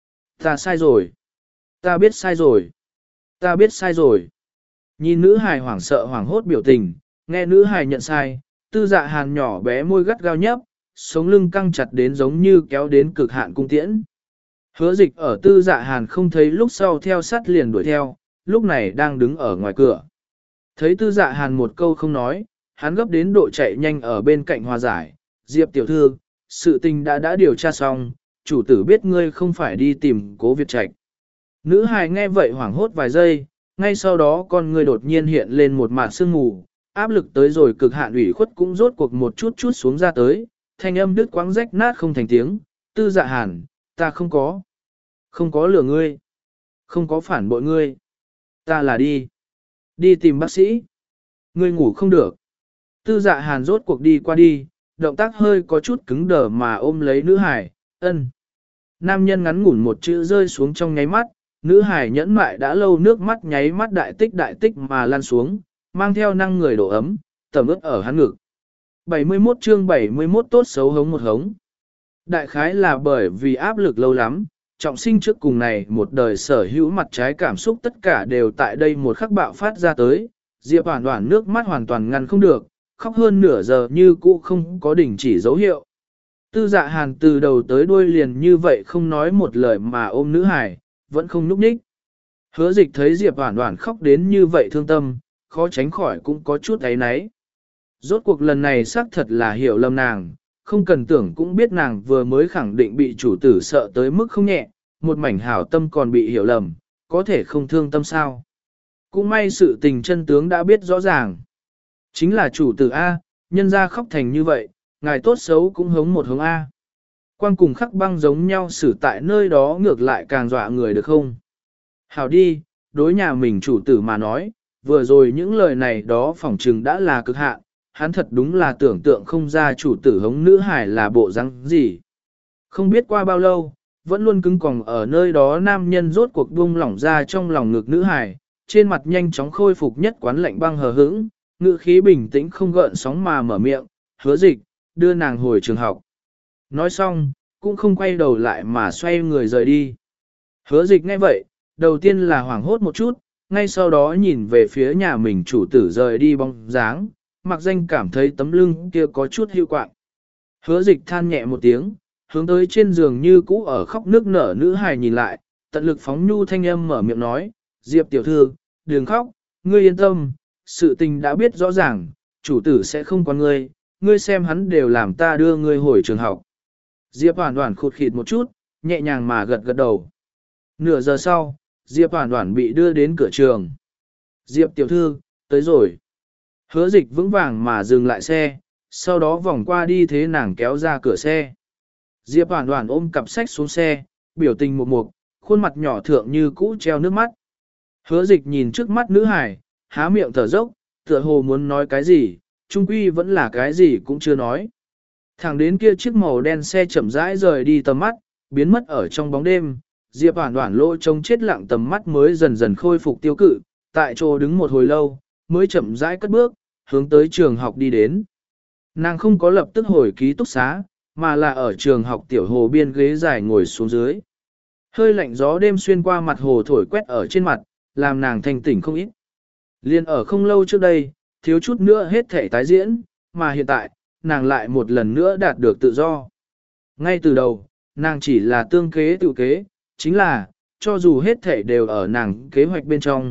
Ta sai rồi. Ta biết sai rồi. Ta biết sai rồi. Nhìn nữ hài hoảng sợ hoảng hốt biểu tình, nghe nữ hài nhận sai, tư dạ hàn nhỏ bé môi gắt gao nhấp, sống lưng căng chặt đến giống như kéo đến cực hạn cung tiễn. Hứa dịch ở tư dạ hàn không thấy lúc sau theo sát liền đuổi theo, lúc này đang đứng ở ngoài cửa. Thấy tư dạ hàn một câu không nói, hắn gấp đến độ chạy nhanh ở bên cạnh hòa giải, Diệp tiểu thư, sự tình đã đã điều tra xong, chủ tử biết ngươi không phải đi tìm Cố Việt Trạch. Nữ hài nghe vậy hoảng hốt vài giây, ngay sau đó con ngươi đột nhiên hiện lên một mạt sương mù, áp lực tới rồi cực hạn ủy khuất cũng rốt cuộc một chút chút xuống ra tới, thanh âm đứt quãng rách nát không thành tiếng, tư dạ hàn, ta không có, không có lừa ngươi, không có phản bội ngươi, ta là đi, đi tìm bác sĩ, ngươi ngủ không được. Tư dạ hàn rốt cuộc đi qua đi, động tác hơi có chút cứng đờ mà ôm lấy nữ hải, ân. Nam nhân ngắn ngủn một chữ rơi xuống trong nháy mắt, nữ hải nhẫn mại đã lâu nước mắt nháy mắt đại tích đại tích mà lan xuống, mang theo năng người đổ ấm, tầm ướt ở hắn ngực. bảy mươi mốt chương bảy mươi mốt tốt xấu hống một hống. Đại khái là bởi vì áp lực lâu lắm, trọng sinh trước cùng này một đời sở hữu mặt trái cảm xúc tất cả đều tại đây một khắc bạo phát ra tới, Diệp Hoản Hoản nước mắt hoàn toàn ngăn không được, khóc hơn nửa giờ như cũ không có đình chỉ dấu hiệu. Tư dạ hàn từ đầu tới đuôi liền như vậy không nói một lời mà ôm nữ hải, vẫn không núp ních. Hứa dịch thấy Diệp Hoản Hoản khóc đến như vậy thương tâm, khó tránh khỏi cũng có chút áy náy. Rốt cuộc lần này xác thật là hiểu lầm nàng, không cần tưởng cũng biết nàng vừa mới khẳng định bị chủ tử sợ tới mức không nhẹ, một mảnh hảo tâm còn bị hiểu lầm, có thể không thương tâm sao. Cũng may sự tình chân tướng đã biết rõ ràng. Chính là chủ tử A, nhân ra khóc thành như vậy, ngài tốt xấu cũng hống một hống A. Quan cùng khắc băng giống nhau xử tại nơi đó ngược lại càng dọa người được không? Hảo đi, đối nhà mình chủ tử mà nói, vừa rồi những lời này đó phỏng chừng đã là cực hạn, hắn thật đúng là tưởng tượng không ra chủ tử hống nữ hải là bộ răng gì. Không biết qua bao lâu, vẫn luôn cứng còng ở nơi đó nam nhân rốt cuộc buông lỏng ra trong lòng ngực nữ hải, trên mặt nhanh chóng khôi phục nhất quán lạnh băng hờ hững, ngữ khí bình tĩnh không gợn sóng mà mở miệng, hứa dịch, đưa nàng hồi trường học. Nói xong, cũng không quay đầu lại mà xoay người rời đi. Hứa dịch nghe vậy, đầu tiên là hoảng hốt một chút, ngay sau đó nhìn về phía nhà mình chủ tử rời đi bóng dáng, mặc danh cảm thấy tấm lưng kia có chút hưu quạng. Hứa dịch than nhẹ một tiếng, hướng tới trên giường như cũ ở khóc nước nở nữ hài nhìn lại, tận lực phóng nhu thanh âm mở miệng nói, Diệp tiểu thư, đừng khóc, ngươi yên tâm, sự tình đã biết rõ ràng, chủ tử sẽ không quan ngươi, ngươi xem hắn đều làm ta đưa ngươi hồi trường học. Diệp Hoản Hoản khụt khịt một chút, nhẹ nhàng mà gật gật đầu. Nửa giờ sau, Diệp Hoản Hoản bị đưa đến cửa trường. Diệp tiểu thư, tới rồi. Hứa dịch vững vàng mà dừng lại xe, sau đó vòng qua đi thế nàng kéo ra cửa xe. Diệp Hoản Hoản ôm cặp sách xuống xe, biểu tình một mục, khuôn mặt nhỏ thượng như cũ treo nước mắt. Hứa dịch nhìn trước mắt nữ hải, há miệng thở dốc, tựa hồ muốn nói cái gì, trung quy vẫn là cái gì cũng chưa nói. Thẳng đến kia chiếc màu đen xe chậm rãi rời đi tầm mắt, biến mất ở trong bóng đêm, Diệp Hoản Hoản lỗ trông chết lặng tầm mắt mới dần dần khôi phục tiêu cự, tại chỗ đứng một hồi lâu, mới chậm rãi cất bước, hướng tới trường học đi đến. Nàng không có lập tức hồi ký túc xá, mà là ở trường học tiểu hồ biên ghế dài ngồi xuống dưới. Hơi lạnh gió đêm xuyên qua mặt hồ thổi quét ở trên mặt, làm nàng thanh tỉnh không ít. Liên ở không lâu trước đây, thiếu chút nữa hết thể tái diễn, mà hiện tại, nàng lại một lần nữa đạt được tự do. Ngay từ đầu, nàng chỉ là tương kế tự kế, chính là, cho dù hết thể đều ở nàng kế hoạch bên trong,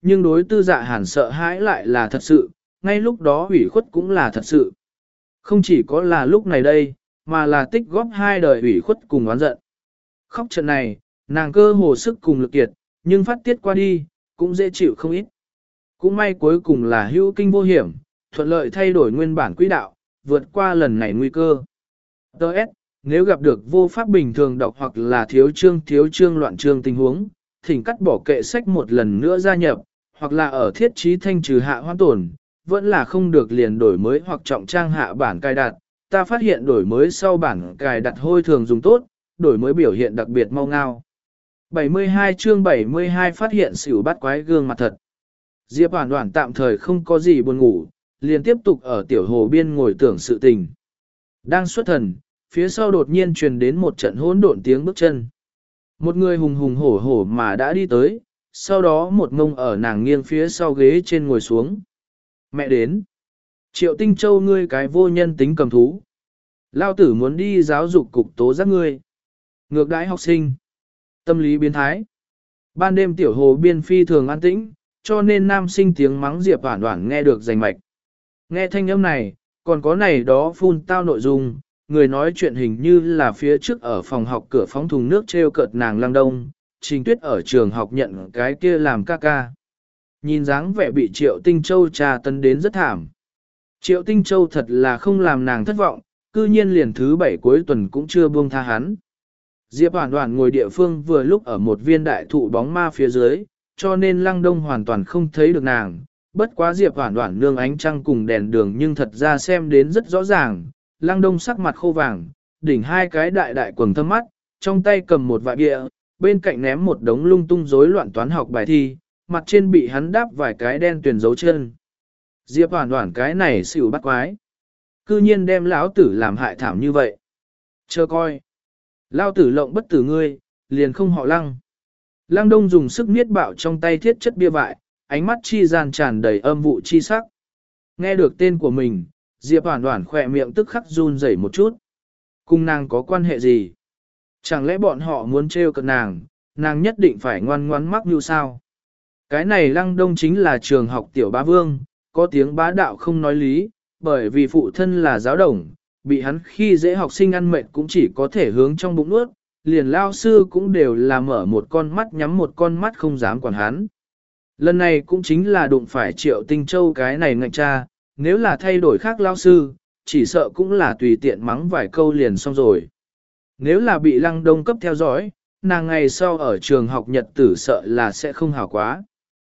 nhưng đối tư dạ hàn sợ hãi lại là thật sự, ngay lúc đó ủy khuất cũng là thật sự. Không chỉ có là lúc này đây, mà là tích góp hai đời ủy khuất cùng oán giận. Khóc trận này, nàng cơ hồ sức cùng lực kiệt, nhưng phát tiết qua đi, cũng dễ chịu không ít. Cũng may cuối cùng là hữu kinh vô hiểm, thuận lợi thay đổi nguyên bản quỹ đạo, vượt qua lần này nguy cơ. Đợt, nếu gặp được vô pháp bình thường đọc hoặc là thiếu chương thiếu chương loạn chương tình huống, thỉnh cắt bỏ kệ sách một lần nữa gia nhập, hoặc là ở thiết trí thanh trừ hạ hoãn tổn, vẫn là không được liền đổi mới hoặc trọng trang hạ bản cài đặt. Ta phát hiện đổi mới sau bản cài đặt hôi thường dùng tốt, đổi mới biểu hiện đặc biệt mau ngao. bảy mươi hai chương bảy mươi hai phát hiện xỉu bắt quái gương mặt thật. Diệp Hoàn Hoàn tạm thời không có gì buồn ngủ, liền tiếp tục ở tiểu hồ biên ngồi tưởng sự tình. Đang xuất thần, phía sau đột nhiên truyền đến một trận hỗn độn tiếng bước chân. Một người hùng hùng hổ hổ mà đã đi tới, sau đó một ngông ở nàng nghiêng phía sau ghế trên ngồi xuống. Mẹ đến. Triệu Tinh Châu ngươi cái vô nhân tính cầm thú. Lao tử muốn đi giáo dục cục tố giác ngươi. Ngược đãi học sinh. Tâm lý biến thái. Ban đêm tiểu hồ biên phi thường an tĩnh, cho nên nam sinh tiếng mắng Diệp Hoản Hoản nghe được rành mạch. Nghe thanh âm này, còn có này đó phun tao nội dung, người nói chuyện hình như là phía trước ở phòng học cửa phóng thùng nước treo cợt nàng Lăng Đông, Trình Tuyết ở trường học nhận cái kia làm ca ca. Nhìn dáng vẻ bị Triệu Tinh Châu trà tấn đến rất thảm. Triệu Tinh Châu thật là không làm nàng thất vọng, cư nhiên liền thứ bảy cuối tuần cũng chưa buông tha hắn. Diệp Hoản Hoản ngồi địa phương vừa lúc ở một viên đại thụ bóng ma phía dưới, cho nên Lăng Đông hoàn toàn không thấy được nàng. Bất quá Diệp Hoản Hoản nương ánh trăng cùng đèn đường nhưng thật ra xem đến rất rõ ràng. Lăng Đông sắc mặt khô vàng, đỉnh hai cái đại đại quầng thâm mắt, trong tay cầm một vại bia, bên cạnh ném một đống lung tung rối loạn toán học bài thi, mặt trên bị hắn đáp vài cái đen tuyền dấu chân. Diệp Hoản Hoản cái này xỉu bắt quái. Cư nhiên đem lão tử làm hại thảm như vậy. Chờ coi. Lão tử lộng bất tử ngươi, liền không họ Lăng. Lăng Đông dùng sức niết bạo trong tay thiết chất bia vại, ánh mắt chi gian tràn đầy âm vụ chi sắc. Nghe được tên của mình, Diệp Hoản Hoản khỏe miệng tức khắc run rẩy một chút. Cùng nàng có quan hệ gì? Chẳng lẽ bọn họ muốn trêu cợt nàng, nàng nhất định phải ngoan ngoãn mắc như sao? Cái này Lăng Đông chính là trường học tiểu bá vương, có tiếng bá đạo không nói lý, bởi vì phụ thân là giáo đồng, bị hắn khi dễ học sinh ăn mệt cũng chỉ có thể hướng trong bụng nuốt, liền lao sư cũng đều là mở một con mắt nhắm một con mắt không dám quản hắn. Lần này cũng chính là đụng phải Triệu Tinh Châu cái này ngạnh cha, nếu là thay đổi khác lao sư, chỉ sợ cũng là tùy tiện mắng vài câu liền xong rồi. Nếu là bị Lăng Đông cấp theo dõi, nàng ngày sau ở trường học nhật tử sợ là sẽ không hảo quá.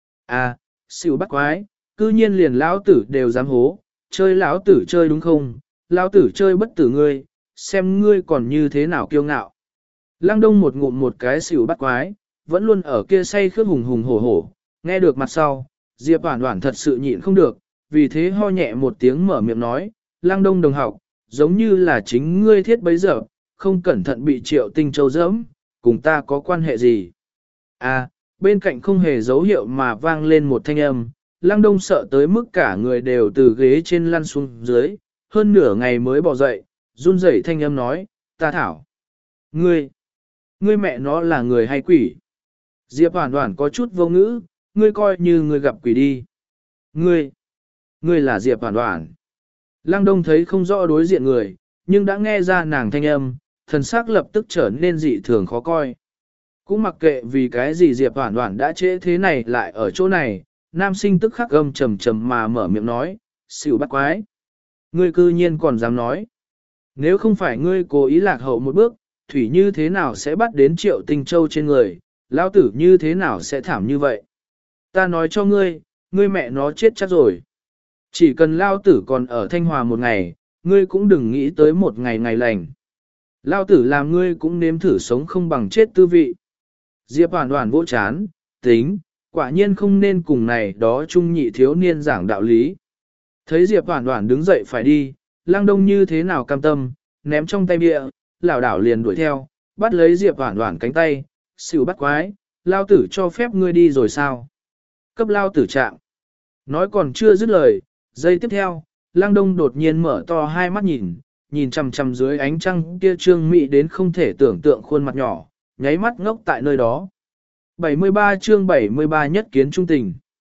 À, xỉu bắt quái, cư nhiên liền lão tử đều dám hố, chơi lão tử chơi đúng không, lão tử chơi bất tử ngươi, xem ngươi còn như thế nào kiêu ngạo. Lăng Đông một ngụm một cái xỉu bắt quái, vẫn luôn ở kia say khướt hùng hùng hổ hổ, nghe được mặt sau, Diệp Hoản Hoản thật sự nhịn không được, vì thế ho nhẹ một tiếng mở miệng nói, Lăng Đông đồng học, giống như là chính ngươi thiết bấy giờ, không cẩn thận bị Triệu Tinh Châu dẫm, cùng ta có quan hệ gì. À, bên cạnh không hề dấu hiệu mà vang lên một thanh âm, Lăng Đông sợ tới mức cả người đều từ ghế trên lăn xuống dưới, hơn nửa ngày mới bò dậy, run rẩy thanh âm nói, ta thảo. Ngươi, ngươi mẹ nó là người hay quỷ? Diệp Hoản Hoản có chút vô ngữ, ngươi coi như ngươi gặp quỷ đi. Ngươi, ngươi là Diệp Hoản Hoản. Lăng Đông thấy không rõ đối diện người, nhưng đã nghe ra nàng thanh âm, thần sắc lập tức trở nên dị thường khó coi. Cũng mặc kệ vì cái gì Diệp Hoản Hoản đã trễ thế này lại ở chỗ này, nam sinh tức khắc gầm trầm trầm mà mở miệng nói, xỉu bắt quái. Ngươi cư nhiên còn dám nói. Nếu không phải ngươi cố ý lạc hậu một bước, thủy như thế nào sẽ bắt đến Triệu Tinh Châu trên người, lão tử như thế nào sẽ thảm như vậy. Ta nói cho ngươi, ngươi mẹ nó chết chắc rồi. Chỉ cần lão tử còn ở Thanh Hòa một ngày, ngươi cũng đừng nghĩ tới một ngày ngày lành. Lão tử làm ngươi cũng nếm thử sống không bằng chết tư vị. Diệp Hoản Hoản vỗ chán, tính, quả nhiên không nên cùng này đó trung nhị thiếu niên giảng đạo lý. Thấy Diệp Hoản Hoản đứng dậy phải đi, Lăng Đông như thế nào cam tâm, ném trong tay bia, lảo đảo liền đuổi theo, bắt lấy Diệp Hoản Hoản cánh tay, xỉu bắt quái, lao tử cho phép ngươi đi rồi sao? Cấp lao tử trạng. Nói còn chưa dứt lời, giây tiếp theo, Lăng Đông đột nhiên mở to hai mắt nhìn, nhìn chằm chằm dưới ánh trăng kia trương mị đến không thể tưởng tượng khuôn mặt nhỏ, nháy mắt ngốc tại nơi đó. bảy mươi ba chương bảy mươi ba nhất kiến trung tình.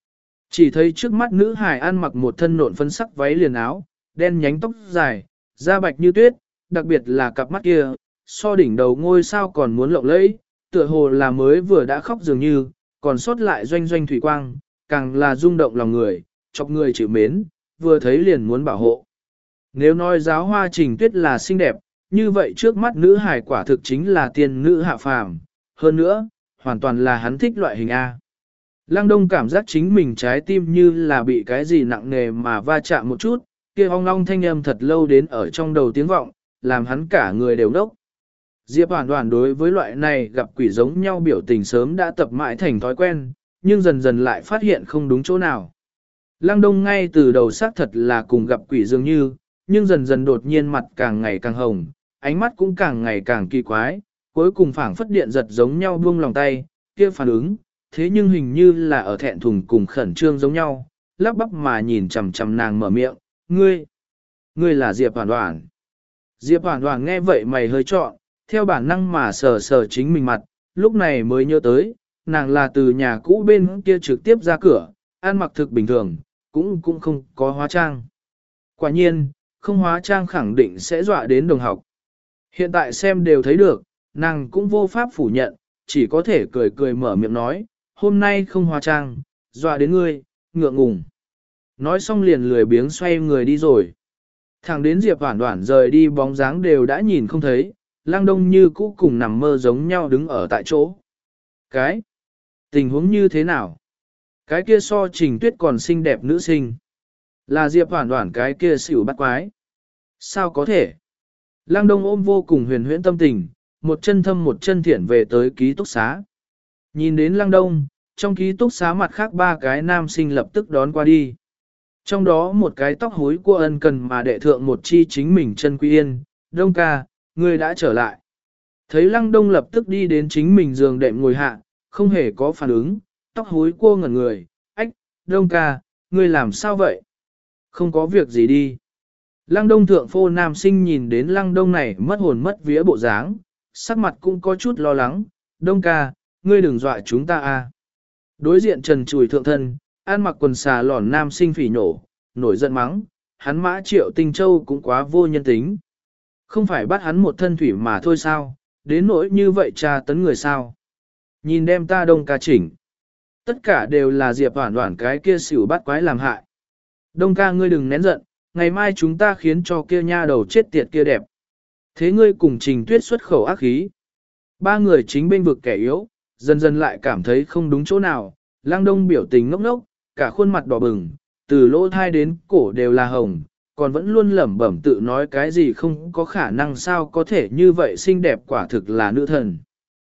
Chỉ thấy trước mắt nữ hài ăn mặc một thân nộn phấn sắc váy liền áo, đen nhánh tóc dài, da bạch như tuyết, đặc biệt là cặp mắt kia, so đỉnh đầu ngôi sao còn muốn lộng lẫy, tựa hồ là mới vừa đã khóc dường như, còn sót lại doanh doanh thủy quang, càng là rung động lòng người, chọc người chịu mến, vừa thấy liền muốn bảo hộ. Nếu nói giáo hoa Trình Tuyết là xinh đẹp, như vậy trước mắt nữ hài quả thực chính là tiên nữ hạ phàm, hơn nữa, hoàn toàn là hắn thích loại hình A. Lăng Đông cảm giác chính mình trái tim như là bị cái gì nặng nề mà va chạm một chút, kia ong long thanh âm thật lâu đến ở trong đầu tiếng vọng, làm hắn cả người đều đốc. Diệp Hoàn Hoàn đối với loại này gặp quỷ giống nhau biểu tình sớm đã tập mãi thành thói quen, nhưng dần dần lại phát hiện không đúng chỗ nào. Lăng Đông ngay từ đầu xác thật là cùng gặp quỷ dường như, nhưng dần dần đột nhiên mặt càng ngày càng hồng, ánh mắt cũng càng ngày càng kỳ quái, cuối cùng phảng phất điện giật giống nhau buông lòng tay, kia phản ứng, thế nhưng hình như là ở thẹn thùng cùng khẩn trương giống nhau, lắp bắp mà nhìn chằm chằm nàng mở miệng, ngươi, ngươi là Diệp Hoàn Hoàn. Diệp Hoàn Hoàn nghe vậy mày hơi trọn, theo bản năng mà sờ sờ chính mình mặt, lúc này mới nhớ tới, nàng là từ nhà cũ bên kia trực tiếp ra cửa, ăn mặc thực bình thường, cũng cũng không có hóa trang. Quả nhiên, không hóa trang khẳng định sẽ dọa đến đồng học. Hiện tại xem đều thấy được, nàng cũng vô pháp phủ nhận, chỉ có thể cười cười mở miệng nói, hôm nay không hóa trang, dọa đến ngươi, ngượng ngùng. Nói xong liền lười biếng xoay người đi rồi. Thẳng đến Diệp Hoàn Hoàn rời đi bóng dáng đều đã nhìn không thấy, Lăng Đông như cũ cùng nằm mơ giống nhau đứng ở tại chỗ. Cái? Tình huống như thế nào? Cái kia so Trình Tuyết còn xinh đẹp nữ sinh. Là Diệp Hoàn Hoàn cái kia xỉu bắt quái. Sao có thể? Lăng Đông ôm vô cùng huyền huyễn tâm tình, một chân thâm một chân thiện về tới ký túc xá. Nhìn đến Lăng Đông, trong ký túc xá mặt khác ba cái nam sinh lập tức đón qua đi. Trong đó một cái tóc hối của ân cần mà đệ thượng một chi chính mình chân quy yên, Đông ca, ngươi đã trở lại. Thấy Lăng Đông lập tức đi đến chính mình giường đệm ngồi hạ, không hề có phản ứng, tóc hối cua ngẩn người, ách, Đông ca, ngươi làm sao vậy? Không có việc gì đi. Lăng Đông thượng phô nam sinh nhìn đến Lăng Đông này mất hồn mất vía bộ dáng, sắc mặt cũng có chút lo lắng, Đông ca, ngươi đừng dọa chúng ta a. Đối diện trần chùi thượng thân, ăn mặc quần xà lòn nam sinh phỉ nổ, nổi giận mắng, hắn Mã Triệu Tinh Châu cũng quá vô nhân tính. Không phải bắt hắn một thân thủy mà thôi sao, đến nỗi như vậy tra tấn người sao. Nhìn đem ta Đông ca chỉnh. Tất cả đều là Diệp Hoàn Hoàn cái kia xỉu bắt quái làm hại. Đông ca ngươi đừng nén giận, ngày mai chúng ta khiến cho kia nha đầu chết tiệt kia đẹp. Thế ngươi cùng Trình Tuyết xuất khẩu ác khí. Ba người chính bên vực kẻ yếu, dần dần lại cảm thấy không đúng chỗ nào, Lăng Đông biểu tình ngốc ngốc, cả khuôn mặt đỏ bừng, từ lỗ thai đến cổ đều là hồng, còn vẫn luôn lẩm bẩm tự nói cái gì không có khả năng sao có thể như vậy xinh đẹp quả thực là nữ thần.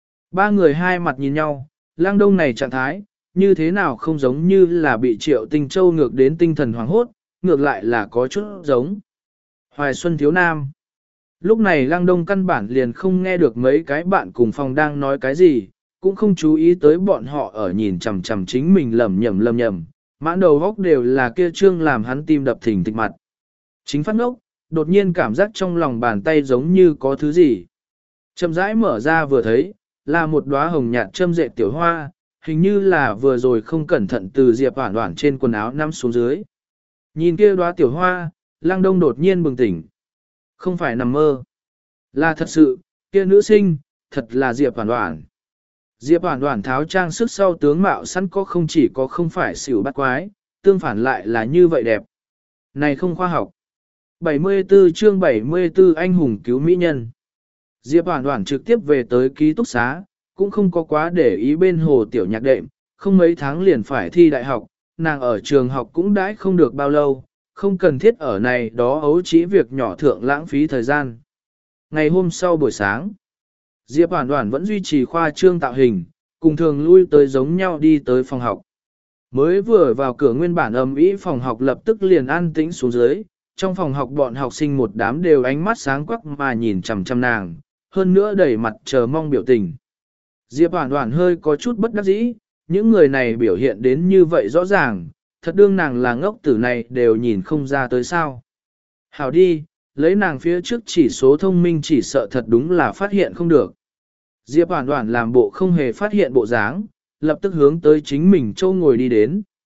Ba người hai mặt nhìn nhau, Lăng Đông này trạng thái, như thế nào không giống như là bị Triệu Tinh Châu ngược đến tinh thần hoảng hốt, ngược lại là có chút giống. Hoài Xuân thiếu nam. Lúc này Lăng Đông căn bản liền không nghe được mấy cái bạn cùng phòng đang nói cái gì, cũng không chú ý tới bọn họ ở nhìn chằm chằm chính mình lầm nhầm lầm nhầm, mãn đầu góc đều là kia trương làm hắn tim đập thình thịch mặt. Chính phát ngốc, đột nhiên cảm giác trong lòng bàn tay giống như có thứ gì. Chậm rãi mở ra vừa thấy, là một đóa hồng nhạt châm dệt tiểu hoa, hình như là vừa rồi không cẩn thận từ Diệp Hoàn Hoàn trên quần áo nằm xuống dưới. Nhìn kia đóa tiểu hoa, Lăng Đông đột nhiên bừng tỉnh. Không phải nằm mơ, là thật sự, kia nữ sinh, thật là Diệp Hoàn Hoàn. Diệp Hoàn Hoàn tháo trang sức sau tướng mạo sẵn có không chỉ có không phải xỉu bắt quái, tương phản lại là như vậy đẹp. Này không khoa học. bảy mươi tư chương bảy mươi tư anh hùng cứu mỹ nhân. Diệp Hoàn Hoàn trực tiếp về tới ký túc xá, cũng không có quá để ý bên hồ tiểu nhạc đệm, không mấy tháng liền phải thi đại học, nàng ở trường học cũng đãi không được bao lâu, không cần thiết ở này đó ấu chỉ việc nhỏ thượng lãng phí thời gian. Ngày hôm sau buổi sáng, Diệp Hoàn Hoàn vẫn duy trì khoa trương tạo hình, cùng thường lui tới giống nhau đi tới phòng học. Mới vừa vào cửa nguyên bản ầm ĩ phòng học lập tức liền an tĩnh xuống dưới, trong phòng học bọn học sinh một đám đều ánh mắt sáng quắc mà nhìn chằm chằm nàng, hơn nữa đầy mặt chờ mong biểu tình. Diệp Hoàn Hoàn hơi có chút bất đắc dĩ, những người này biểu hiện đến như vậy rõ ràng, thật đương nàng là ngốc tử này đều nhìn không ra tới sao. Hảo đi, lấy nàng phía trước chỉ số thông minh chỉ sợ thật đúng là phát hiện không được. Diệp Hoàn Hoàn làm bộ không hề phát hiện bộ dáng, lập tức hướng tới chính mình châu ngồi đi đến.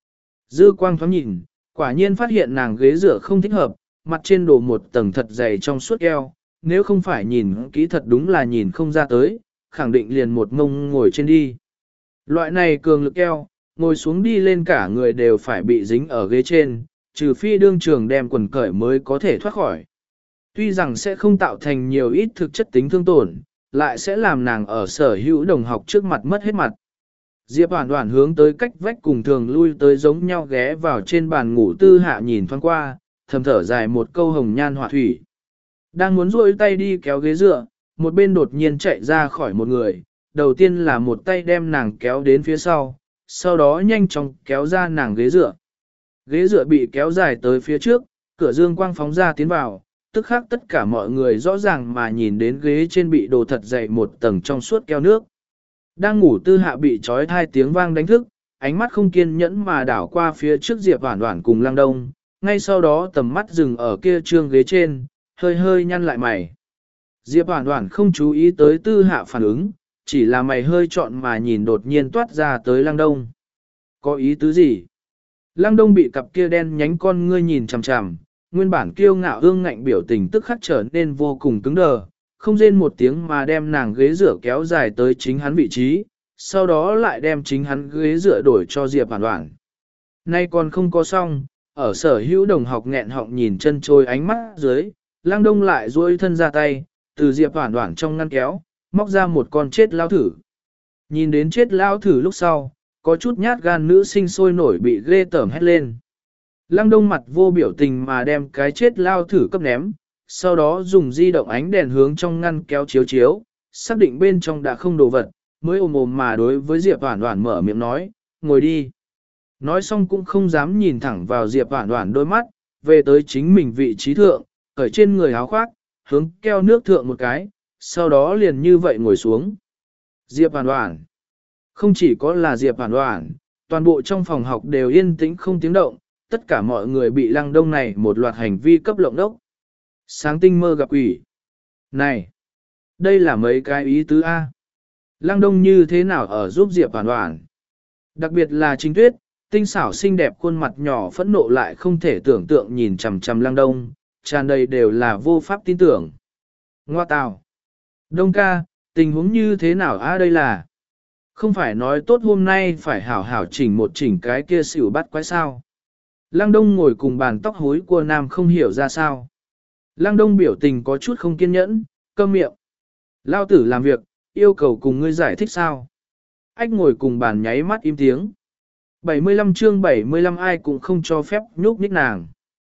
Dư quang thoáng nhìn, quả nhiên phát hiện nàng ghế dựa không thích hợp, mặt trên đổ một tầng thật dày trong suốt eo, nếu không phải nhìn kỹ thật đúng là nhìn không ra tới, khẳng định liền một mông ngồi trên đi. Loại này cường lực eo, ngồi xuống đi lên cả người đều phải bị dính ở ghế trên, trừ phi đương trường đem quần cởi mới có thể thoát khỏi. Tuy rằng sẽ không tạo thành nhiều ít thực chất tính thương tổn, lại sẽ làm nàng ở sở hữu đồng học trước mặt mất hết mặt. Diệp Hoàn Hoàn hướng tới cách vách cùng thường lui tới giống nhau ghé vào trên bàn ngủ tư hạ nhìn thoáng qua, thầm thở dài một câu hồng nhan họa thủy. Đang muốn duỗi tay đi kéo ghế dựa, một bên đột nhiên chạy ra khỏi một người, đầu tiên là một tay đem nàng kéo đến phía sau, sau đó nhanh chóng kéo ra nàng ghế dựa. Ghế dựa bị kéo dài tới phía trước, cửa dương quang phóng ra tiến vào, tức khắc tất cả mọi người rõ ràng mà nhìn đến ghế trên bị đồ thật dày một tầng trong suốt keo nước. Đang ngủ tư hạ bị trói thai tiếng vang đánh thức, ánh mắt không kiên nhẫn mà đảo qua phía trước Diệp Hoản Hoản cùng Lăng Đông, ngay sau đó tầm mắt dừng ở kia trương ghế trên, hơi hơi nhăn lại mày. Diệp Hoản Hoản không chú ý tới tư hạ phản ứng, chỉ là mày hơi trọn mà nhìn đột nhiên toát ra tới Lăng Đông. Có ý tứ gì? Lăng Đông bị cặp kia đen nhánh con ngươi nhìn chằm chằm, nguyên bản kiêu ngạo ương ngạnh biểu tình tức khắc trở nên vô cùng cứng đờ, không rên một tiếng mà đem nàng ghế rửa kéo dài tới chính hắn vị trí, sau đó lại đem chính hắn ghế rửa đổi cho Diệp Hoản Hoản. Nay còn không có xong, ở sở hữu đồng học nghẹn họng nhìn chân trôi ánh mắt dưới, Lăng Đông lại duỗi thân ra tay, từ Diệp Hoản Hoản trong ngăn kéo, móc ra một con chết lao thử. Nhìn đến chết lao thử lúc sau, có chút nhát gan nữ sinh sôi nổi bị ghê tởm hét lên. Lăng Đông mặt vô biểu tình mà đem cái chết lao thử cấp ném, sau đó dùng di động ánh đèn hướng trong ngăn kéo chiếu chiếu, xác định bên trong đã không đồ vật, mới ôm ôm mà đối với Diệp Hoản Hoản mở miệng nói, ngồi đi. Nói xong cũng không dám nhìn thẳng vào Diệp Hoản Hoản đôi mắt, về tới chính mình vị trí thượng, cởi trên người áo khoác, hướng keo nước thượng một cái, sau đó liền như vậy ngồi xuống. Diệp Hoản Hoản. Không chỉ có là Diệp Hoản Hoản, toàn bộ trong phòng học đều yên tĩnh không tiếng động, tất cả mọi người bị Lăng Đông này một loạt hành vi cấp lộng đốc. Sáng tinh mơ gặp quỷ. Này, đây là mấy cái ý tứ A. Lăng Đông như thế nào ở giúp Diệp Hoản Hoản? Đặc biệt là Trình Tuyết, tinh xảo xinh đẹp khuôn mặt nhỏ phẫn nộ lại không thể tưởng tượng nhìn chằm chằm Lăng Đông, tràn đầy đều là vô pháp tin tưởng. Ngoa tào. Đông ca, tình huống như thế nào A đây là? Không phải nói tốt hôm nay phải hảo hảo chỉnh một chỉnh cái kia xỉu bắt quái sao? Lăng Đông ngồi cùng bàn tóc hối của nam không hiểu ra sao. Lăng Đông biểu tình có chút không kiên nhẫn, câm miệng. Lao tử làm việc, yêu cầu cùng ngươi giải thích sao? Ách ngồi cùng bàn nháy mắt im tiếng. bảy mươi lăm chương bảy mươi lăm ai cũng không cho phép nhúc nhích nàng.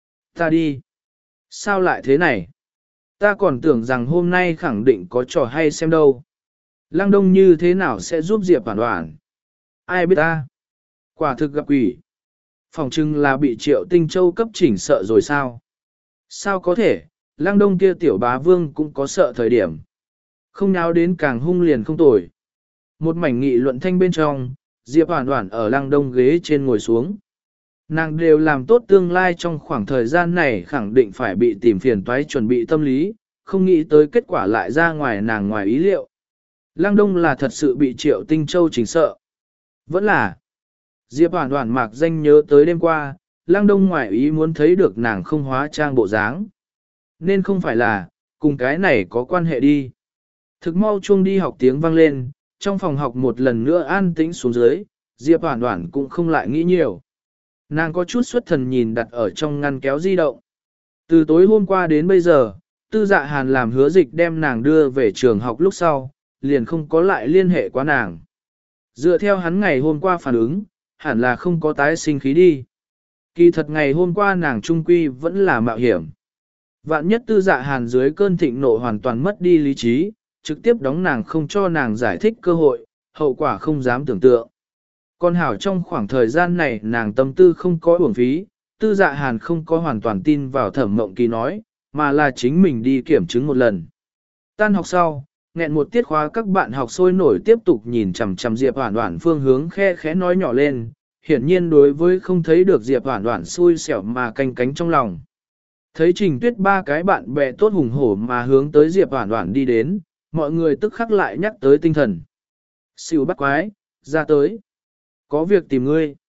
Ta đi. Sao lại thế này? Ta còn tưởng rằng hôm nay khẳng định có trò hay xem đâu. Lăng Đông như thế nào sẽ giúp Diệp Hoản Hoản? Ai biết ta? Quả thực gặp quỷ. Phòng trưng là bị Triệu Tinh Châu cấp chỉnh sợ rồi sao? Sao có thể, Lăng Đông kia tiểu bá vương cũng có sợ thời điểm. Không nháo đến càng hung liền không tồi. Một mảnh nghị luận thanh bên trong, Diệp Hoản Hoản ở Lăng Đông ghế trên ngồi xuống. Nàng đều làm tốt tương lai trong khoảng thời gian này khẳng định phải bị tìm phiền toái chuẩn bị tâm lý, không nghĩ tới kết quả lại ra ngoài nàng ngoài ý liệu. Lăng Đông là thật sự bị Triệu Tinh Châu chỉnh sợ. Vẫn là. Diệp Hoản Hoản mạc danh nhớ tới đêm qua, Lăng Đông ngoài ý muốn thấy được nàng không hóa trang bộ dáng. Nên không phải là, cùng cái này có quan hệ đi. Thực mau chuông đi học tiếng vang lên, trong phòng học một lần nữa an tĩnh xuống dưới, Diệp Hoản Hoản cũng không lại nghĩ nhiều. Nàng có chút xuất thần nhìn đặt ở trong ngăn kéo di động. Từ tối hôm qua đến bây giờ, Tư Dạ Hàn làm hứa dịch đem nàng đưa về trường học lúc sau, liền không có lại liên hệ qua nàng. Dựa theo hắn ngày hôm qua phản ứng, hẳn là không có tái sinh khí đi. Kỳ thật ngày hôm qua nàng trung quy vẫn là mạo hiểm. Vạn nhất Tư Dạ Hàn dưới cơn thịnh nộ hoàn toàn mất đi lý trí, trực tiếp đóng nàng không cho nàng giải thích cơ hội, hậu quả không dám tưởng tượng. Còn hảo trong khoảng thời gian này nàng tâm tư không có uổng phí, Tư Dạ Hàn không có hoàn toàn tin vào Thẩm Mộng Kỳ nói, mà là chính mình đi kiểm chứng một lần. Tan học sau, nghẹn một tiết khóa các bạn học sôi nổi tiếp tục nhìn chằm chằm Diệp Hoản Hoản phương hướng khe khẽ nói nhỏ lên, hiển nhiên đối với không thấy được Diệp Hoản Hoản xui xẻo mà canh cánh trong lòng. Thấy Trình Tuyết ba cái bạn bè tốt hùng hổ mà hướng tới Diệp Hoản Hoản đi đến, mọi người tức khắc lại nhắc tới tinh thần. Xỉu bắt quái, ra tới. Có việc tìm ngươi.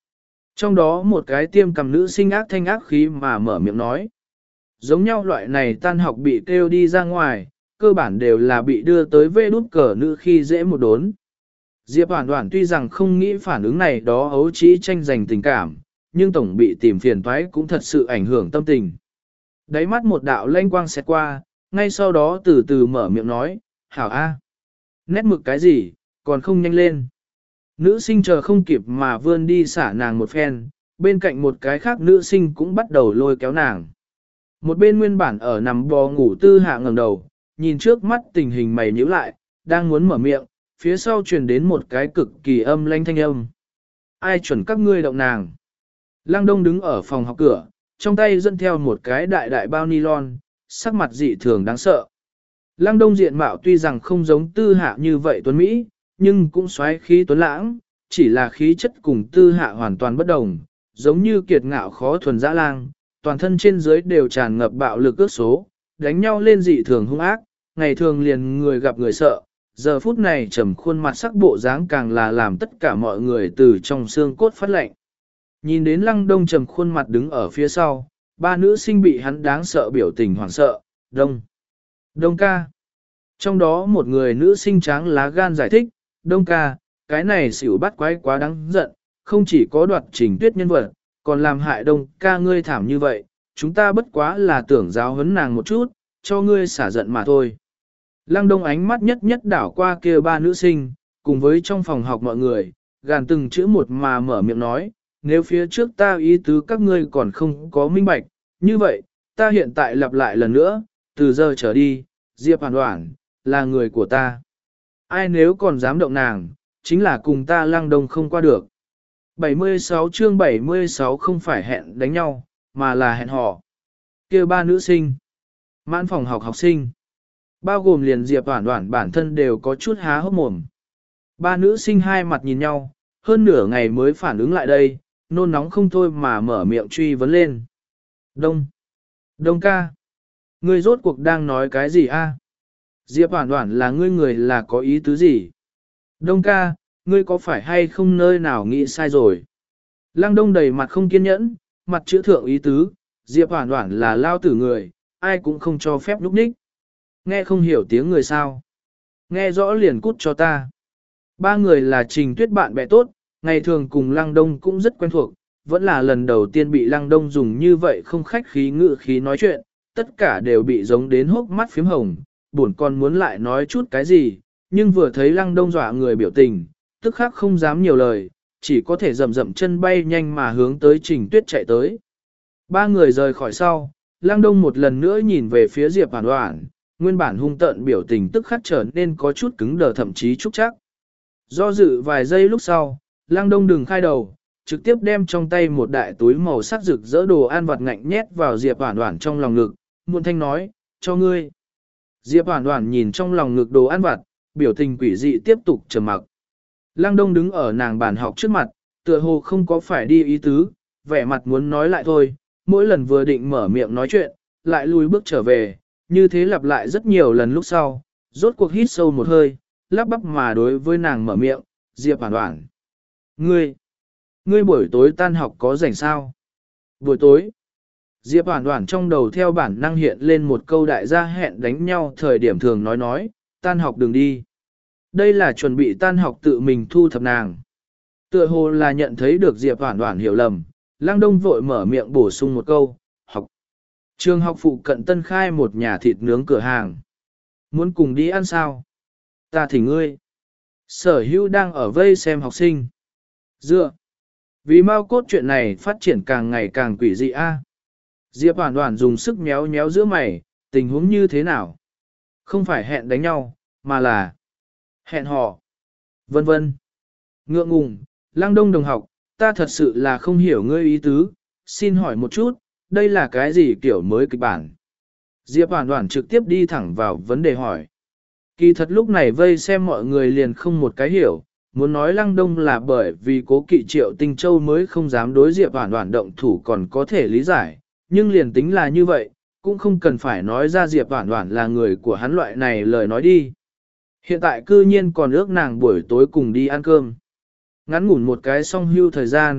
Trong đó một cái tiêm cầm nữ sinh ác thanh ác khí mà mở miệng nói. Giống nhau loại này tan học bị kêu đi ra ngoài, cơ bản đều là bị đưa tới vê đút cờ nữ khi dễ một đốn. Diệp Hoàn Hoàn tuy rằng không nghĩ phản ứng này đó ấu trĩ tranh giành tình cảm, nhưng tổng bị tìm phiền toái cũng thật sự ảnh hưởng tâm tình. Đáy mắt một đạo lanh quang xẹt qua, ngay sau đó từ từ mở miệng nói, hảo a, nét mực cái gì, còn không nhanh lên. Nữ sinh chờ không kịp mà vươn đi xả nàng một phen, bên cạnh một cái khác nữ sinh cũng bắt đầu lôi kéo nàng. Một bên nguyên bản ở nằm bò ngủ tư hạ ngẩng đầu, nhìn trước mắt tình hình mày nhíu lại, đang muốn mở miệng, phía sau truyền đến một cái cực kỳ âm lanh thanh âm. Ai chuẩn các ngươi động nàng? Lăng Đông đứng ở phòng học cửa, trong tay dẫn theo một cái đại đại bao nylon, sắc mặt dị thường đáng sợ. Lăng Đông diện mạo tuy rằng không giống tư hạ như vậy tuấn Mỹ, nhưng cũng xoáy khí tuấn lãng, chỉ là khí chất cùng tư hạ hoàn toàn bất đồng, giống như kiệt ngạo khó thuần dã lang, toàn thân trên dưới đều tràn ngập bạo lực ước số, đánh nhau lên dị thường hung ác, ngày thường liền người gặp người sợ, giờ phút này trầm khuôn mặt sắc bộ dáng càng là làm tất cả mọi người từ trong xương cốt phát lạnh. Nhìn đến Lăng Đông trầm khuôn mặt đứng ở phía sau, ba nữ sinh bị hắn đáng sợ biểu tình hoảng sợ, Đông, Đông ca. Trong đó một người nữ sinh tráng lá gan giải thích, Đông ca, cái này xỉu bắt quái quá đáng giận, không chỉ có đoạt Trình Tuyết nhân vật, còn làm hại Đông ca ngươi thảm như vậy, chúng ta bất quá là tưởng giáo huấn nàng một chút, cho ngươi xả giận mà thôi. Lăng Đông ánh mắt nhất nhất đảo qua kia ba nữ sinh, cùng với trong phòng học mọi người, gàn từng chữ một mà mở miệng nói, nếu phía trước ta ý tứ các ngươi còn không có minh bạch, như vậy, ta hiện tại lặp lại lần nữa, từ giờ trở đi, Diệp Hoàn Hoàn, là người của ta. Ai nếu còn dám động nàng, chính là cùng ta Lăng Đông không qua được. bảy mươi sáu chương bảy mươi sáu không phải hẹn đánh nhau, mà là hẹn hò. Kia ba nữ sinh, mãn phòng học học sinh, bao gồm liền Diệp Hoàn Hoàn bản thân đều có chút há hốc mồm. Ba nữ sinh hai mặt nhìn nhau, hơn nửa ngày mới phản ứng lại đây, nôn nóng không thôi mà mở miệng truy vấn lên. Đông, Đông ca, ngươi rốt cuộc đang nói cái gì a? Diệp Hoàn Hoàn là ngươi người là có ý tứ gì? Đông ca, ngươi có phải hay không nơi nào nghĩ sai rồi? Lăng Đông đầy mặt không kiên nhẫn, mặt chữ thượng ý tứ, Diệp Hoàn Hoàn là lao tử người, ai cũng không cho phép lúc ních. Nghe không hiểu tiếng người sao? Nghe rõ liền cút cho ta. Ba người là Trình Tuyết bạn bè tốt, ngày thường cùng Lăng Đông cũng rất quen thuộc, vẫn là lần đầu tiên bị Lăng Đông dùng như vậy không khách khí ngự khí nói chuyện, tất cả đều bị giống đến hốc mắt phím hồng, buồn còn muốn lại nói chút cái gì, nhưng vừa thấy Lăng Đông dọa người biểu tình, tức khắc không dám nhiều lời, chỉ có thể rầm rầm chân bay nhanh mà hướng tới Trình Tuyết chạy tới. Ba người rời khỏi sau, Lăng Đông một lần nữa nhìn về phía Diệp Hoàn Hoàn, nguyên bản hung tợn biểu tình tức khắc trở nên có chút cứng đờ thậm chí trúc chắc. Do dự vài giây lúc sau, Lăng Đông đừng khai đầu, trực tiếp đem trong tay một đại túi màu sắc rực rỡ đồ ăn vặt ngạnh nhét vào Diệp Hoàn Hoàn trong lòng ngực, muộn thanh nói, cho ngươi. Diệp Hoàn Hoàn nhìn trong lòng ngực đồ ăn vặt, biểu tình quỷ dị tiếp tục trầm mặc. Lăng Đông đứng ở nàng bàn học trước mặt, tựa hồ không có phải đi ý tứ, vẻ mặt muốn nói lại thôi, mỗi lần vừa định mở miệng nói chuyện, lại lùi bước trở về, như thế lặp lại rất nhiều lần lúc sau, rốt cuộc hít sâu một hơi, lắp bắp mà đối với nàng mở miệng, Diệp Hoàn Hoàn. Ngươi, ngươi buổi tối tan học có rảnh sao? Buổi tối, Diệp Hoàn Hoàn trong đầu theo bản năng hiện lên một câu đại gia hẹn đánh nhau thời điểm thường nói nói, tan học đừng đi. Đây là chuẩn bị tan học tự mình thu thập nàng. Tựa hồ là nhận thấy được Diệp Hoàn Hoàn hiểu lầm, Lăng Đông vội mở miệng bổ sung một câu, học. Trường học phụ cận tân khai một nhà thịt nướng cửa hàng. Muốn cùng đi ăn sao? Ta thỉnh ngươi. Sở hữu đang ở vây xem học sinh. Dựa. Vì mau cốt chuyện này phát triển càng ngày càng quỷ dị a. Diệp Hoàn Hoàn dùng sức méo méo giữa mày, tình huống như thế nào? Không phải hẹn đánh nhau, mà là hẹn hò. Vân vân. Ngượng ngùng, Lăng Đông đồng học, ta thật sự là không hiểu ngươi ý tứ, xin hỏi một chút, đây là cái gì kiểu mới kịch bản? Diệp Hoàn Hoàn trực tiếp đi thẳng vào vấn đề hỏi. Kỳ thật lúc này vây xem mọi người liền không một cái hiểu, muốn nói Lăng Đông là bởi vì cố kỵ Triệu Tinh Châu mới không dám đối Diệp Hoàn Hoàn động thủ còn có thể lý giải, nhưng liền tính là như vậy, cũng không cần phải nói ra Diệp Hoàn Hoàn là người của hắn loại này lời nói đi. Hiện tại cư nhiên còn ước nàng buổi tối cùng đi ăn cơm. Ngắn ngủn một cái song hưu thời gian,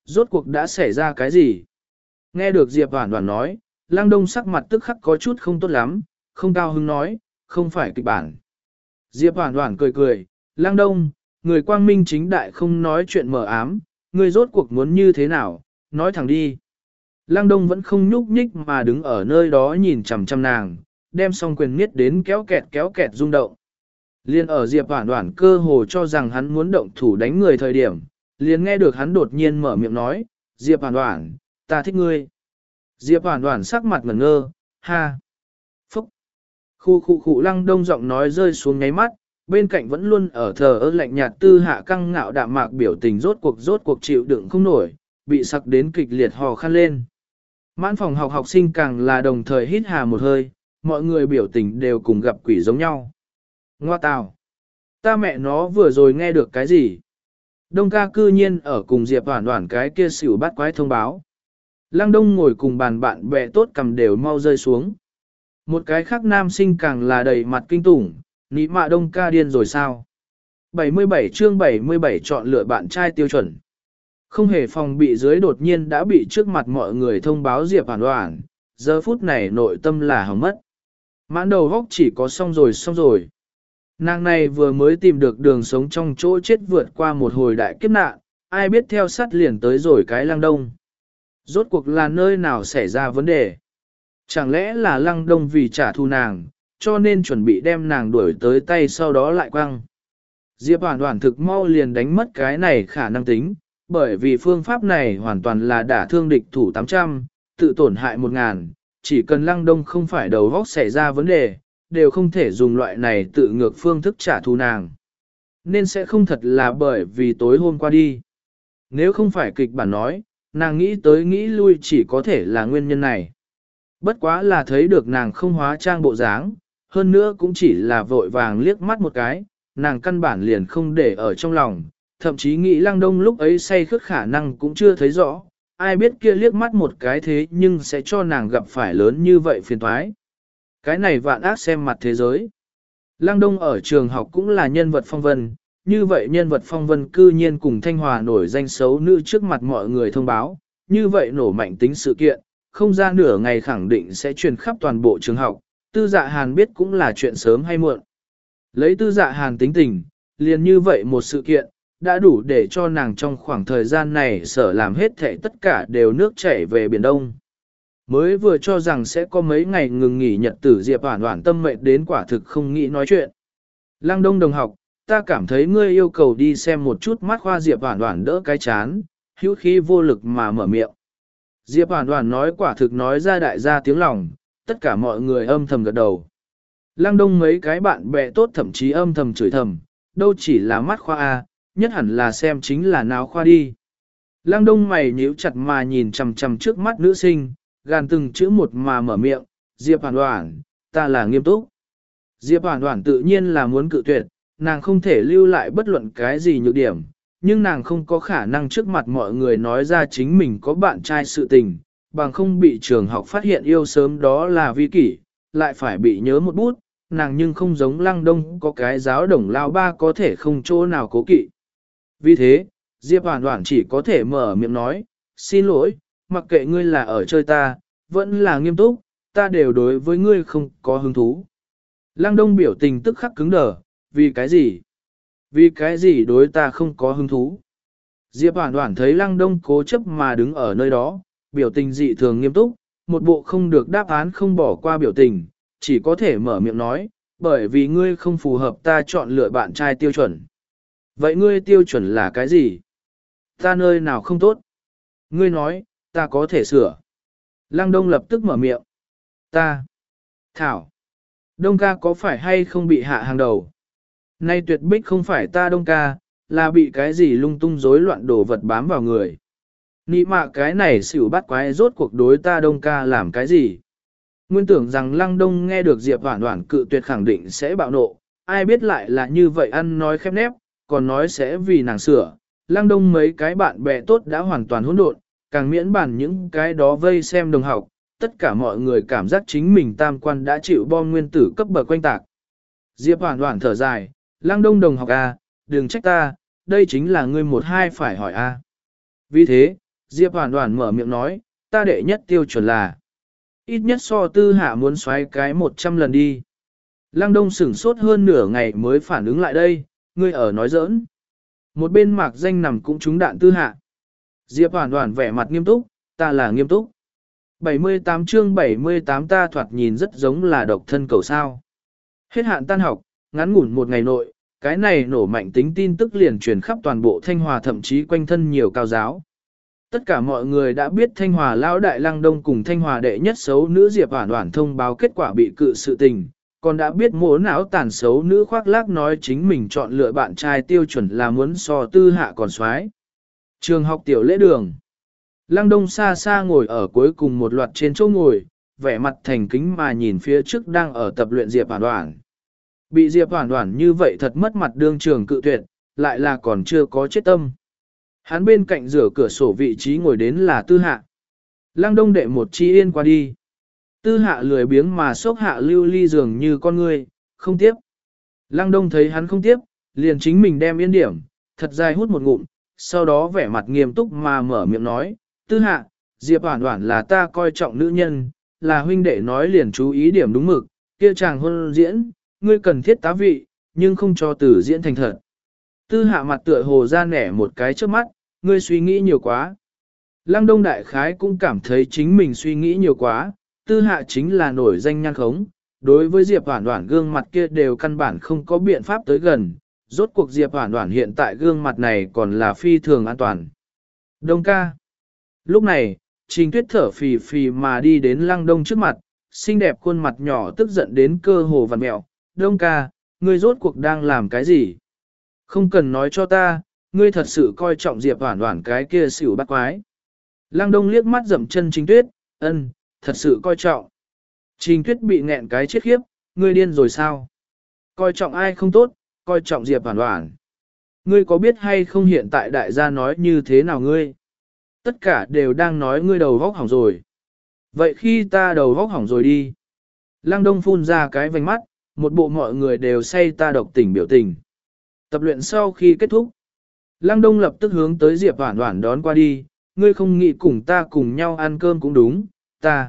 rốt cuộc đã xảy ra cái gì? Nghe được Diệp Hoản Hoản nói, Lăng Đông sắc mặt tức khắc có chút không tốt lắm, không cao hứng nói, không phải kịch bản. Diệp Hoản Hoản cười cười, Lăng Đông, người quang minh chính đại không nói chuyện mờ ám, người rốt cuộc muốn như thế nào, nói thẳng đi. Lăng Đông vẫn không nhúc nhích mà đứng ở nơi đó nhìn chằm chằm nàng, đem song quyền miết đến kéo kẹt kéo kẹt rung động. Liên ở Diệp Hoản Hoản cơ hồ cho rằng hắn muốn động thủ đánh người thời điểm, liền nghe được hắn đột nhiên mở miệng nói, Diệp Hoản Hoản, ta thích ngươi. Diệp Hoản Hoản sắc mặt ngẩn ngơ, ha, phúc. Khu khu khu Lăng Đông giọng nói rơi xuống nháy mắt, bên cạnh vẫn luôn ở thờ ơ lạnh nhạt tư hạ căng ngạo đạm mạc biểu tình rốt cuộc rốt cuộc chịu đựng không nổi, bị sặc đến kịch liệt hò khăn lên. Mãn phòng học học sinh càng là đồng thời hít hà một hơi, mọi người biểu tình đều cùng gặp quỷ giống nhau. Ngoa tào, ta mẹ nó vừa rồi nghe được cái gì? Đông ca cư nhiên ở cùng Diệp Hoản Hoản cái kia xỉu bắt quái thông báo. Lăng Đông ngồi cùng bàn bạn bè tốt cầm đều mau rơi xuống. Một cái khác nam sinh càng là đầy mặt kinh tủng, nị mạ Đông ca điên rồi sao? bảy mươi bảy chương bảy mươi bảy chọn lựa bạn trai tiêu chuẩn. Không hề phòng bị dưới đột nhiên đã bị trước mặt mọi người thông báo Diệp Hoản Hoản, giờ phút này nội tâm là hỏng mất. Mãn đầu góc chỉ có xong rồi xong rồi. Nàng này vừa mới tìm được đường sống trong chỗ chết vượt qua một hồi đại kiếp nạn, ai biết theo sát liền tới rồi cái Lăng Đông. Rốt cuộc là nơi nào xảy ra vấn đề? Chẳng lẽ là Lăng Đông vì trả thù nàng, cho nên chuẩn bị đem nàng đuổi tới tay sau đó lại quăng. Diệp Hoản Hoản thực mau liền đánh mất cái này khả năng tính, bởi vì phương pháp này hoàn toàn là đả thương địch thủ tám trăm, tự tổn hại một ngàn, chỉ cần Lăng Đông không phải đầu óc xảy ra vấn đề, đều không thể dùng loại này tự ngược phương thức trả thù nàng. Nên sẽ không thật là bởi vì tối hôm qua đi. Nếu không phải kịch bản nói, nàng nghĩ tới nghĩ lui chỉ có thể là nguyên nhân này. Bất quá là thấy được nàng không hóa trang bộ dáng, hơn nữa cũng chỉ là vội vàng liếc mắt một cái, nàng căn bản liền không để ở trong lòng, thậm chí nghĩ Lăng Đông lúc ấy say khướt khả năng cũng chưa thấy rõ, ai biết kia liếc mắt một cái thế nhưng sẽ cho nàng gặp phải lớn như vậy phiền toái. Cái này vạn ác xem mặt thế giới. Lăng Đông ở trường học cũng là nhân vật phong vân, như vậy nhân vật phong vân cư nhiên cùng Thanh Hòa nổi danh xấu nữ trước mặt mọi người thông báo, như vậy nổ mạnh tính sự kiện, không ra nửa ngày khẳng định sẽ truyền khắp toàn bộ trường học, Tư Dạ Hàn biết cũng là chuyện sớm hay muộn. Lấy Tư Dạ Hàn tính tình, liền như vậy một sự kiện, đã đủ để cho nàng trong khoảng thời gian này sở làm hết thảy tất cả đều nước chảy về Biển Đông. Mới vừa cho rằng sẽ có mấy ngày ngừng nghỉ nhật tử Diệp Hoản Hoản tâm mệt đến quả thực không nghĩ nói chuyện. Lăng Đông đồng học, ta cảm thấy ngươi yêu cầu đi xem một chút mắt khoa. Diệp Hoản Hoản đỡ cái chán, hữu khí vô lực mà mở miệng. Diệp Hoản Hoản nói quả thực nói ra đại gia tiếng lòng, tất cả mọi người âm thầm gật đầu. Lăng Đông mấy cái bạn bè tốt thậm chí âm thầm chửi thầm, đâu chỉ là mắt khoa A, nhất hẳn là xem chính là nào khoa đi. Lăng Đông mày nhíu chặt mà nhìn chằm chằm trước mắt nữ sinh, gàn từng chữ một mà mở miệng, Diệp Hoản Hoản, ta là nghiêm túc. Diệp Hoản Hoản tự nhiên là muốn cự tuyệt, nàng không thể lưu lại bất luận cái gì nhược điểm, nhưng nàng không có khả năng trước mặt mọi người nói ra chính mình có bạn trai sự tình, bằng không bị trường học phát hiện yêu sớm đó là vi kỷ, lại phải bị nhớ một bút, nàng nhưng không giống Lăng Đông có cái giáo đồng lao ba có thể không chỗ nào cố kỵ. Vì thế, Diệp Hoản Hoản chỉ có thể mở miệng nói, xin lỗi, mặc kệ ngươi là ở chơi ta, vẫn là nghiêm túc, ta đều đối với ngươi không có hứng thú. Lăng Đông biểu tình tức khắc cứng đờ, vì cái gì? Vì cái gì đối ta không có hứng thú? Diệp Hoản Hoản thấy Lăng Đông cố chấp mà đứng ở nơi đó, biểu tình dị thường nghiêm túc, một bộ không được đáp án không bỏ qua biểu tình, chỉ có thể mở miệng nói, bởi vì ngươi không phù hợp ta chọn lựa bạn trai tiêu chuẩn. Vậy ngươi tiêu chuẩn là cái gì? Ta nơi nào không tốt? Ngươi nói, ta có thể sửa. Lăng Đông lập tức mở miệng. Ta. Thảo. Đông ca có phải hay không bị hạ hàng đầu? Nay tuyệt bích không phải ta Đông ca, là bị cái gì lung tung rối loạn đồ vật bám vào người. Nị mạ cái này xỉu bắt quái rốt cuộc đối ta Đông ca làm cái gì? Nguyên tưởng rằng Lăng Đông nghe được Diệp Hoản Hoản cự tuyệt khẳng định sẽ bạo nộ, ai biết lại là như vậy ăn nói khép nép, còn nói sẽ vì nàng sửa. Lăng Đông mấy cái bạn bè tốt đã hoàn toàn hỗn độn, càng miễn bàn những cái đó vây xem đồng học, tất cả mọi người cảm giác chính mình tam quan đã chịu bom nguyên tử cấp bậc quanh tạc. Diệp Hoản Hoản thở dài, Lăng Đông đồng học à, đừng trách ta, đây chính là ngươi một hai phải hỏi a. Vì thế, Diệp Hoàn Hoàn mở miệng nói, ta đệ nhất tiêu chuẩn là ít nhất so tư hạ muốn xoáy cái một trăm lần đi. Lăng Đông sửng sốt hơn nửa ngày mới phản ứng lại đây, ngươi ở nói giỡn. Một bên mạc danh nằm cũng trúng đạn tư hạ. Diệp Hoàn Hoàn vẻ mặt nghiêm túc, ta là nghiêm túc. bảy mươi tám chương bảy mươi tám ta thoạt nhìn rất giống là độc thân cầu sao. Hết hạn tan học, ngắn ngủn một ngày nội, cái này nổ mạnh tính tin tức liền truyền khắp toàn bộ Thanh Hòa thậm chí quanh thân nhiều cao giáo. Tất cả mọi người đã biết Thanh Hòa lão đại Lăng Đông cùng Thanh Hòa đệ nhất xấu nữ Diệp Hoàn Hoàn thông báo kết quả bị cự sự tình, còn đã biết mỗ não tàn xấu nữ khoác lác nói chính mình chọn lựa bạn trai tiêu chuẩn là muốn so tư hạ còn soái. Trường học tiểu lễ đường. Lăng Đông xa xa ngồi ở cuối cùng một loạt trên chỗ ngồi, vẻ mặt thành kính mà nhìn phía trước đang ở tập luyện Diệp Hoàn Hoàn. Bị Diệp Hoàn Hoàn như vậy thật mất mặt đương trường cự tuyệt, lại là còn chưa có chết tâm. Hắn bên cạnh rửa cửa sổ vị trí ngồi đến là tư hạ. Lăng Đông đệ một chi yên qua đi. Tư hạ lười biếng mà xốc hạ lưu ly dường như con ngươi, không tiếp. Lăng Đông thấy hắn không tiếp, liền chính mình đem yên điểm, thật dài hút một ngụm, sau đó vẻ mặt nghiêm túc mà mở miệng nói, tư hạ, Diệp Hoàn Hoàn là ta coi trọng nữ nhân, là huynh đệ nói liền chú ý điểm đúng mực, kia chàng hôn diễn, ngươi cần thiết tá vị, nhưng không cho tử diễn thành thật. Tư hạ mặt tựa hồ ra nẻ một cái trước mắt, ngươi suy nghĩ nhiều quá. Lăng Đông đại khái cũng cảm thấy chính mình suy nghĩ nhiều quá, tư hạ chính là nổi danh nhan khống, đối với Diệp Hoàn Hoàn gương mặt kia đều căn bản không có biện pháp tới gần, rốt cuộc Diệp Hoàn Hoàn hiện tại gương mặt này còn là phi thường an toàn. Đông ca. Lúc này, Trình Tuyết thở phì phì mà đi đến Lăng Đông trước mặt, xinh đẹp khuôn mặt nhỏ tức giận đến cơ hồ vặn mẹo. Đông ca, ngươi rốt cuộc đang làm cái gì? Không cần nói cho ta, ngươi thật sự coi trọng Diệp Hoàn Hoàn cái kia xỉu bắt quái. Lăng Đông liếc mắt dậm chân Trình Tuyết, ân, thật sự coi trọng. Trình Tuyết bị nghẹn cái chết khiếp, ngươi điên rồi sao? Coi trọng ai không tốt, coi trọng Diệp Hoàn Hoàn. Ngươi có biết hay không hiện tại đại gia nói như thế nào ngươi? Tất cả đều đang nói ngươi đầu vóc hỏng rồi. Vậy khi ta đầu vóc hỏng rồi đi. Lăng Đông phun ra cái vành mắt, một bộ mọi người đều say ta độc tình biểu tình. Tập luyện sau khi kết thúc, Lăng Đông lập tức hướng tới Diệp Hoàn Hoàn đón qua đi, ngươi không nghĩ cùng ta cùng nhau ăn cơm cũng đúng, ta.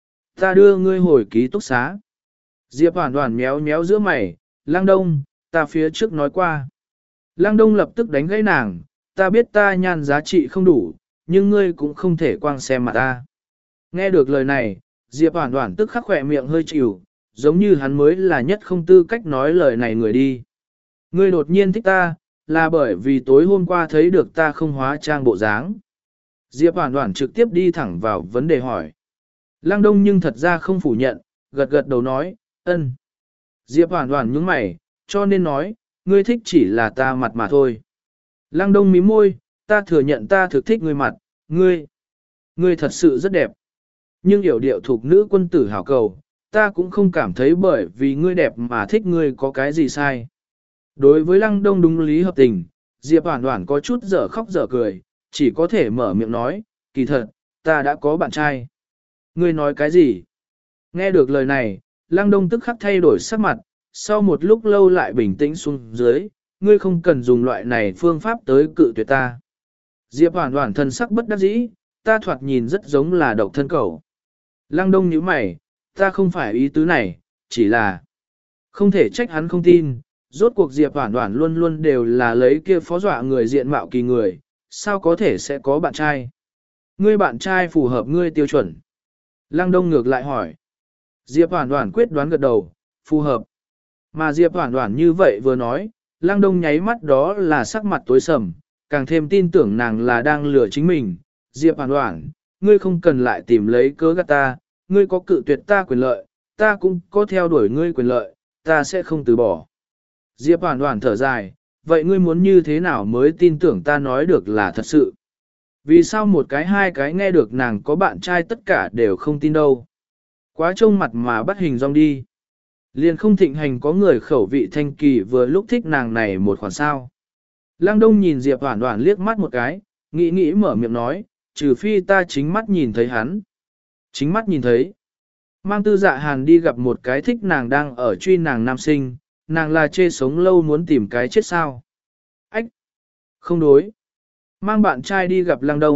Ta đưa ngươi hồi ký túc xá. Diệp Hoàn Hoàn méo méo giữa mày, Lăng Đông, ta phía trước nói qua. Lăng Đông lập tức đánh gãy nàng, ta biết ta nhan giá trị không đủ, nhưng ngươi cũng không thể quang xem mặt ta. Nghe được lời này, Diệp Hoàn Hoàn tức khắc khỏe miệng hơi chịu, giống như hắn mới là nhất không tư cách nói lời này người đi. Ngươi đột nhiên thích ta, là bởi vì tối hôm qua thấy được ta không hóa trang bộ dáng. Diệp Hoàn Hoàn trực tiếp đi thẳng vào vấn đề hỏi. Lăng Đông nhưng thật ra không phủ nhận, gật gật đầu nói, ân. Diệp Hoàn Hoàn nhướng mày, cho nên nói, ngươi thích chỉ là ta mặt mà thôi. Lăng Đông mím môi, ta thừa nhận ta thực thích ngươi mặt, ngươi. Ngươi thật sự rất đẹp. Nhưng hiểu điệu thuộc nữ quân tử hảo cầu, ta cũng không cảm thấy bởi vì ngươi đẹp mà thích ngươi có cái gì sai. Đối với Lăng Đông đúng lý hợp tình, Diệp Hoàn Hoàn có chút dở khóc dở cười, chỉ có thể mở miệng nói, kỳ thật, ta đã có bạn trai. Ngươi nói cái gì? Nghe được lời này, Lăng Đông tức khắc thay đổi sắc mặt, sau một lúc lâu lại bình tĩnh xuống dưới, ngươi không cần dùng loại này phương pháp tới cự tuyệt ta. Diệp Hoàn Hoàn thân sắc bất đắc dĩ, ta thoạt nhìn rất giống là độc thân cầu. Lăng Đông nhíu mày, ta không phải ý tứ này, chỉ là không thể trách hắn không tin, rốt cuộc Diệp Hoàn Hoàn luôn luôn đều là lấy kia phó dọa người diện mạo kỳ người, sao có thể sẽ có bạn trai? Ngươi bạn trai phù hợp ngươi tiêu chuẩn. Lăng Đông ngược lại hỏi. Diệp Hoàn Hoàn quyết đoán gật đầu, phù hợp. Mà Diệp Hoàn Hoàn như vậy vừa nói, Lăng Đông nháy mắt đó là sắc mặt tối sầm, càng thêm tin tưởng nàng là đang lừa chính mình. Diệp Hoàn Hoàn, ngươi không cần lại tìm lấy cớ gắt ta, ngươi có cự tuyệt ta quyền lợi, ta cũng có theo đuổi ngươi quyền lợi, ta sẽ không từ bỏ. Diệp Hoàn Hoàn thở dài, vậy ngươi muốn như thế nào mới tin tưởng ta nói được là thật sự? Vì sao một cái hai cái nghe được nàng có bạn trai tất cả đều không tin đâu? Quá trông mặt mà bắt hình dong đi. Liền không thịnh hành có người khẩu vị thanh kỳ vừa lúc thích nàng này một khoản sao. Lăng Đông nhìn Diệp Hoàn Hoàn liếc mắt một cái, nghĩ nghĩ mở miệng nói, trừ phi ta chính mắt nhìn thấy hắn. Chính mắt nhìn thấy. Mang Tư Dạ Hàn đi gặp một cái thích nàng đang ở truy nàng nam sinh, nàng là chê sống lâu muốn tìm cái chết sao. Ách! Không đối. Mang bạn trai đi gặp Lăng Đông,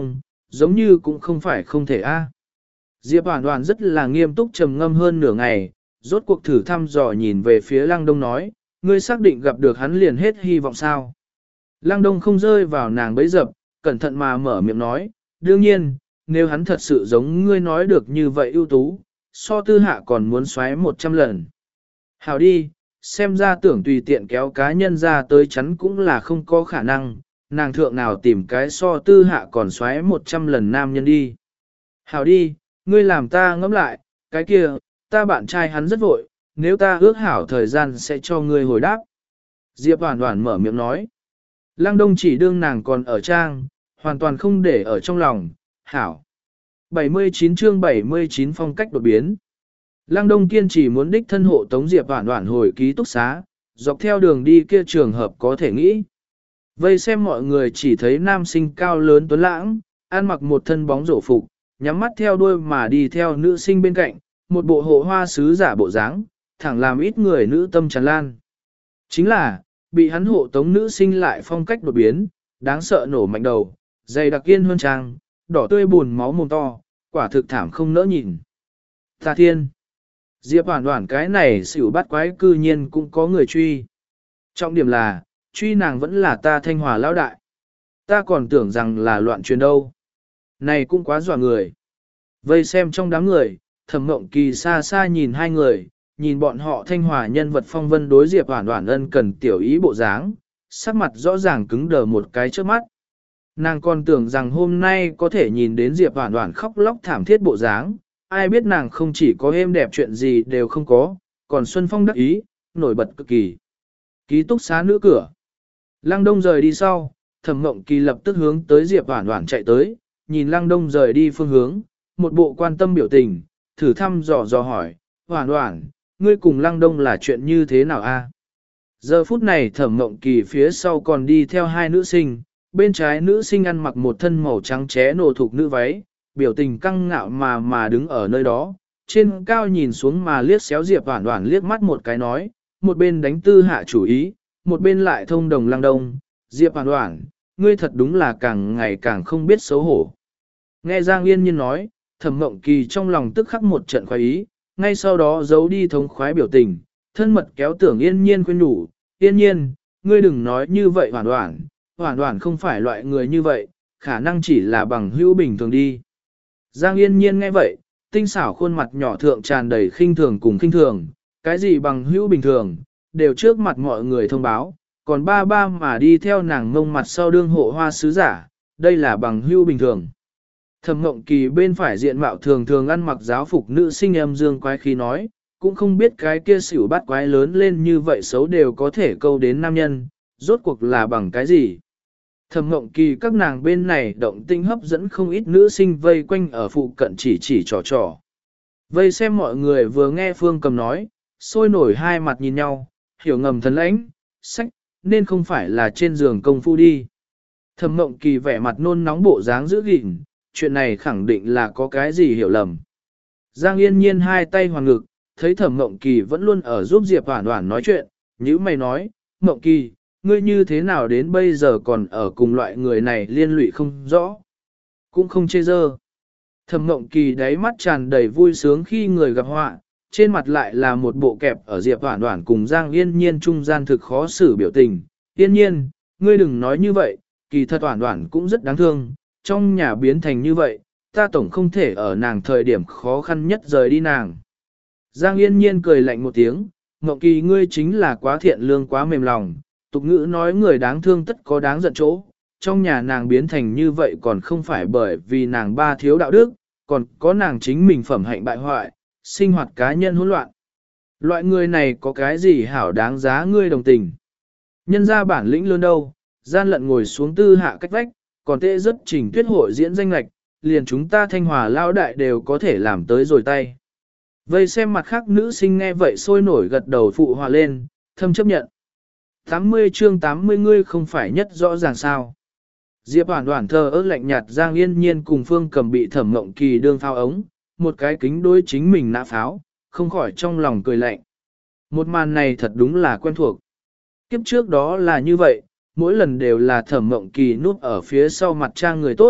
giống như cũng không phải không thể a. Diệp Hoàn Hoàn rất là nghiêm túc trầm ngâm hơn nửa ngày, rốt cuộc thử thăm dò nhìn về phía Lăng Đông nói, ngươi xác định gặp được hắn liền hết hy vọng sao. Lăng Đông không rơi vào nàng bẫy dập, cẩn thận mà mở miệng nói, đương nhiên, nếu hắn thật sự giống ngươi nói được như vậy ưu tú, so tư hạ còn muốn xoáy một trăm lần. Hảo đi, xem ra tưởng tùy tiện kéo cá nhân ra tới chắn cũng là không có khả năng, nàng thượng nào tìm cái so tư hạ còn xoáy một trăm lần nam nhân đi. Hảo đi, ngươi làm ta ngẫm lại, cái kia, ta bạn trai hắn rất vội, nếu ta ước hảo thời gian sẽ cho ngươi hồi đáp. Diệp Hoàn Hoàn mở miệng nói. Lăng Đông chỉ đương nàng còn ở trang, hoàn toàn không để ở trong lòng, hảo. bảy mươi chín chương bảy mươi chín phong cách đột biến. Lăng Đông kiên trì muốn đích thân hộ tống Diệp Hoàn Hoàn hồi ký túc xá, dọc theo đường đi kia trường hợp có thể nghĩ. Vây xem mọi người chỉ thấy nam sinh cao lớn tuấn lãng, ăn mặc một thân bóng rổ phục, nhắm mắt theo đuôi mà đi theo nữ sinh bên cạnh, một bộ hộ hoa sứ giả bộ dáng, thẳng làm ít người nữ tâm tràn lan. Chính là, bị hắn hộ tống nữ sinh lại phong cách đột biến, đáng sợ nổ mạnh đầu, dày đặc yên hơn trang, đỏ tươi buồn máu mồm to, quả thực thảm không nỡ nhìn. Ta thiên! Diệp Hoàn Hoàn cái này xỉu bắt quái cư nhiên cũng có người truy. Trọng điểm là, truy nàng vẫn là ta Thanh Hòa lão đại. Ta còn tưởng rằng là loạn truyền đâu. Này cũng quá dọa người. Vây xem trong đám người, Thẩm Mộng Kỳ xa xa nhìn hai người, nhìn bọn họ Thanh Hòa nhân vật phong vân đối Diệp Hoàn Hoàn ân cần tiểu ý bộ dáng, sắc mặt rõ ràng cứng đờ một cái trước mắt. Nàng còn tưởng rằng hôm nay có thể nhìn đến Diệp Hoàn Hoàn khóc lóc thảm thiết bộ dáng, ai biết nàng không chỉ có êm đẹp chuyện gì đều không có, còn Xuân Phong đắc ý, nổi bật cực kỳ. Ký túc xá nữ cửa. Lăng Đông rời đi sau, Thẩm Mộng Kỳ lập tức hướng tới Diệp Hoàn Hoàn chạy tới, nhìn Lăng Đông rời đi phương hướng, một bộ quan tâm biểu tình, thử thăm dò dò hỏi, Hoàn Hoàn, ngươi cùng Lăng Đông là chuyện như thế nào a? Giờ phút này Thẩm Mộng Kỳ phía sau còn đi theo hai nữ sinh, bên trái nữ sinh ăn mặc một thân màu trắng ché nổ thục nữ váy, biểu tình căng ngạo mà mà đứng ở nơi đó, trên cao nhìn xuống mà liếc xéo Diệp Hoàn Hoàn liếc mắt một cái nói, một bên đánh tư hạ chủ ý, một bên lại thông đồng Lăng Đông, Diệp Hoàn Hoàn, ngươi thật đúng là càng ngày càng không biết xấu hổ. Nghe Giang Yên Nhiên nói, Thẩm Mộng Kỳ trong lòng tức khắc một trận khoái ý, ngay sau đó giấu đi thống khoái biểu tình, thân mật kéo Tưởng Yên Nhiên khuyên nhủ, Yên Nhiên, ngươi đừng nói như vậy Hoàn Hoàn, Hoàn Hoàn không phải loại người như vậy, khả năng chỉ là bằng hữu bình thường đi. Giang Yên Nhiên nghe vậy, tinh xảo khuôn mặt nhỏ thượng tràn đầy khinh thường cùng khinh thường, cái gì bằng hữu bình thường, đều trước mặt mọi người thông báo, còn ba ba mà đi theo nàng ngông mặt sau đương hộ hoa sứ giả, đây là bằng hữu bình thường. Thẩm Mộng Kỳ bên phải diện mạo thường thường ăn mặc giáo phục nữ sinh em dương quái khí nói, cũng không biết cái kia xỉu bắt quái lớn lên như vậy xấu đều có thể câu đến nam nhân, rốt cuộc là bằng cái gì. Thẩm Mộng Kỳ các nàng bên này động tinh hấp dẫn không ít nữ sinh vây quanh ở phụ cận chỉ chỉ trò trò. Vây xem mọi người vừa nghe Phương Cầm nói, sôi nổi hai mặt nhìn nhau, hiểu ngầm thần lãnh, sách, nên không phải là trên giường công phu đi. Thẩm Mộng Kỳ vẻ mặt nôn nóng bộ dáng giữ gìn, chuyện này khẳng định là có cái gì hiểu lầm. Giang Yên Nhiên hai tay hoàn ngực, thấy Thẩm Mộng Kỳ vẫn luôn ở giúp Diệp Hoàn Hoàn nói chuyện, như mày nói, Mộng Kỳ, ngươi như thế nào đến bây giờ còn ở cùng loại người này liên lụy không rõ, cũng không chê dơ. Thẩm Mộng Kỳ đáy mắt tràn đầy vui sướng khi người gặp họa, trên mặt lại là một bộ kẹp ở Diệp Hoàn Hoàn cùng Giang Yên Nhiên trung gian thực khó xử biểu tình. Yên Nhiên, ngươi đừng nói như vậy, kỳ thật Hoàn Hoàn cũng rất đáng thương, trong nhà biến thành như vậy, ta tổng không thể ở nàng thời điểm khó khăn nhất rời đi nàng. Giang Yên Nhiên cười lạnh một tiếng, Mộng Kỳ ngươi chính là quá thiện lương quá mềm lòng, tục ngữ nói người đáng thương tất có đáng giận chỗ, trong nhà nàng biến thành như vậy còn không phải bởi vì nàng ba thiếu đạo đức, còn có nàng chính mình phẩm hạnh bại hoại, sinh hoạt cá nhân hỗn loạn. Loại người này có cái gì hảo đáng giá ngươi đồng tình. Nhân ra bản lĩnh lớn đâu, gian lận ngồi xuống tư hạ cách vách, còn tệ rất trình tuyết hội diễn danh lạch, liền chúng ta Thanh Hòa lão đại đều có thể làm tới rồi tay. Vây xem mặt khác nữ sinh nghe vậy sôi nổi gật đầu phụ hòa lên, thâm chấp nhận. tám mươi chương tám mươi ngươi không phải nhất rõ ràng sao. Diệp Hoàn Hoàn thờ ơ lạnh nhạt Giang Yên Nhiên cùng Phương Cầm bị Thẩm Mộng Kỳ đương pháo ống, một cái kính đối chính mình nã pháo, không khỏi trong lòng cười lạnh. Một màn này thật đúng là quen thuộc. Kiếp trước đó là như vậy, mỗi lần đều là Thẩm Mộng Kỳ núp ở phía sau mặt trang người tốt,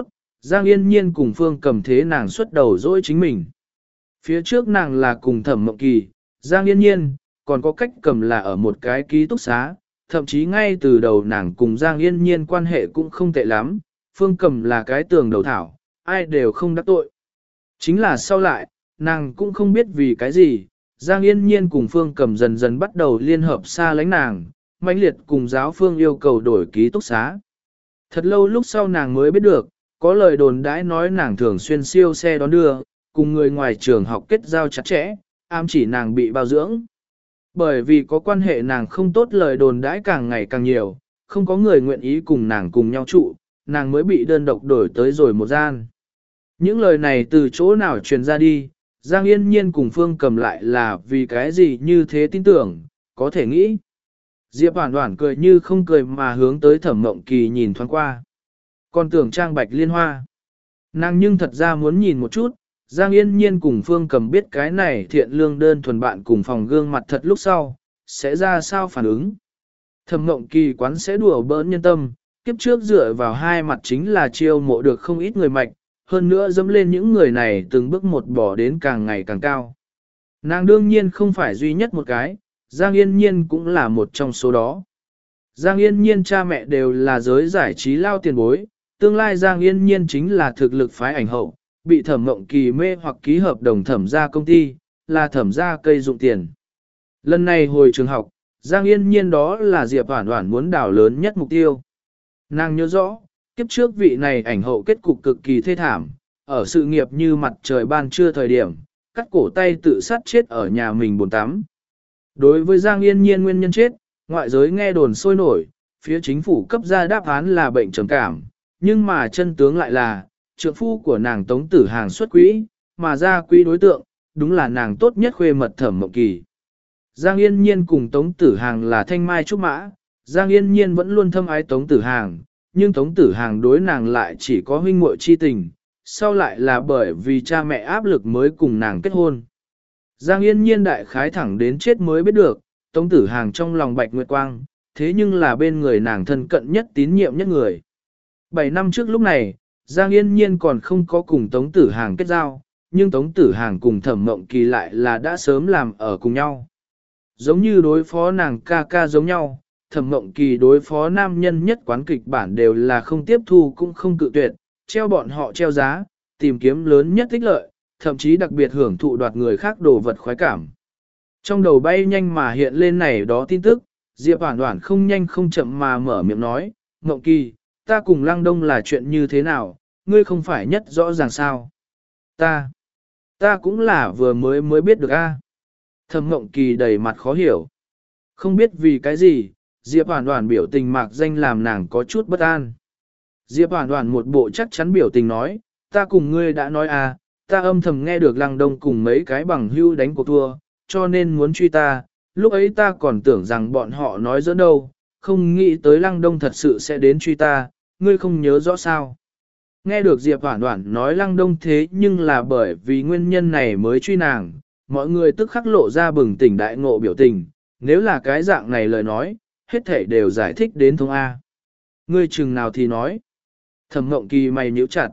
Giang Yên Nhiên cùng Phương Cầm thế nàng xuất đầu dỗi chính mình. Phía trước nàng là cùng Thẩm Mộng Kỳ, Giang Yên Nhiên, còn có Cách Cầm là ở một cái ký túc xá, thậm chí ngay từ đầu nàng cùng Giang Yên Nhiên quan hệ cũng không tệ lắm, Phương Cầm là cái tường đầu thảo, ai đều không đắc tội. Chính là sau lại, nàng cũng không biết vì cái gì, Giang Yên Nhiên cùng Phương Cầm dần dần bắt đầu liên hợp xa lánh nàng, mãnh liệt cùng giáo phương yêu cầu đổi ký túc xá. Thật lâu lúc sau nàng mới biết được, có lời đồn đãi nói nàng thường xuyên siêu xe đón đưa, cùng người ngoài trường học kết giao chặt chẽ, ám chỉ nàng bị bao dưỡng. Bởi vì có quan hệ nàng không tốt, lời đồn đãi càng ngày càng nhiều, không có người nguyện ý cùng nàng cùng nhau trụ, nàng mới bị đơn độc đổi tới rồi một gian. Những lời này từ chỗ nào truyền ra đi, Giang Yên Nhiên cùng Phương Cầm lại là vì cái gì như thế tin tưởng, có thể nghĩ. Diệp Hoản Hoản cười như không cười mà hướng tới Thẩm Mộng Kỳ nhìn thoáng qua. Còn tưởng trang bạch liên hoa. Nàng nhưng thật ra muốn nhìn một chút, Giang Yên Nhiên cùng Phương Cầm biết cái này thiện lương đơn thuần bạn cùng phòng gương mặt thật lúc sau, sẽ ra sao phản ứng. Thẩm Mộng Kỳ quán sẽ đùa bỡn nhân tâm, kiếp trước dựa vào hai mặt chính là chiêu mộ được không ít người mạch, hơn nữa dẫm lên những người này từng bước một bỏ đến càng ngày càng cao. Nàng đương nhiên không phải duy nhất một cái, Giang Yên Nhiên cũng là một trong số đó. Giang Yên Nhiên cha mẹ đều là giới giải trí lao tiền bối, tương lai Giang Yên Nhiên chính là thực lực phái ảnh hậu, bị Thẩm Mộng Kỳ mê hoặc ký hợp đồng thẩm ra công ty, là thẩm ra cây dụng tiền. Lần này hồi trường học, Giang Yên Nhiên đó là Diệp Hoản Hoản muốn đảo lớn nhất mục tiêu. Nàng nhớ rõ, kiếp trước vị này ảnh hậu kết cục cực kỳ thê thảm, ở sự nghiệp như mặt trời ban trưa thời điểm, cắt cổ tay tự sát chết ở nhà mình bồn tắm. Đối với Giang Yên Nhiên nguyên nhân chết, ngoại giới nghe đồn sôi nổi, phía chính phủ cấp ra đáp án là bệnh trầm cảm, nhưng mà chân tướng lại là, trượng phu của nàng Tống Tử Hàng xuất quỹ, mà ra quỹ đối tượng, đúng là nàng tốt nhất khuê mật Thẩm Mộng Kỳ. Giang Yên Nhiên cùng Tống Tử Hàng là thanh mai trúc mã, Giang Yên Nhiên vẫn luôn thâm ái Tống Tử Hàng, nhưng Tống Tử Hàng đối nàng lại chỉ có huynh muội chi tình, sau lại là bởi vì cha mẹ áp lực mới cùng nàng kết hôn. Giang Yên Nhiên đại khái thẳng đến chết mới biết được, Tống Tử Hàng trong lòng Bạch Nguyệt Quang, thế nhưng là bên người nàng thân cận nhất tín nhiệm nhất người. Bảy năm trước lúc này, Giang Yên Nhiên còn không có cùng Tống Tử Hàng kết giao, nhưng Tống Tử Hàng cùng Thẩm Mộng Kỳ lại là đã sớm làm ở cùng nhau. Giống như đối phó nàng ca ca giống nhau, Thẩm Mộng Kỳ đối phó nam nhân nhất quán kịch bản đều là không tiếp thu cũng không cự tuyệt, treo bọn họ treo giá, tìm kiếm lớn nhất ích lợi, thậm chí đặc biệt hưởng thụ đoạt người khác đồ vật khoái cảm. Trong đầu bay nhanh mà hiện lên này đó tin tức, Diệp Hoản Hoản không nhanh không chậm mà mở miệng nói, Mộng Kỳ, ta cùng Lăng Đông là chuyện như thế nào, ngươi không phải nhất rõ ràng sao. Ta, ta cũng là vừa mới mới biết được a. Thẩm Mộng Kỳ đầy mặt khó hiểu. Không biết vì cái gì, Diệp Hoản Hoản biểu tình mạc danh làm nàng có chút bất an. Diệp Hoản Hoản một bộ chắc chắn biểu tình nói, ta cùng ngươi đã nói à, ta âm thầm nghe được Lăng Đông cùng mấy cái bằng hưu đánh cuộc thua, cho nên muốn truy ta, lúc ấy ta còn tưởng rằng bọn họ nói giỡn đâu, không nghĩ tới Lăng Đông thật sự sẽ đến truy ta, ngươi không nhớ rõ sao. Nghe được Diệp Hoản Hoản nói Lăng Đông thế nhưng là bởi vì nguyên nhân này mới truy nàng, mọi người tức khắc lộ ra bừng tỉnh đại ngộ biểu tình, nếu là cái dạng này lời nói, hết thảy đều giải thích đến thông A. Ngươi chừng nào thì nói. Thẩm Mộng Kỳ mày nhíu chặt.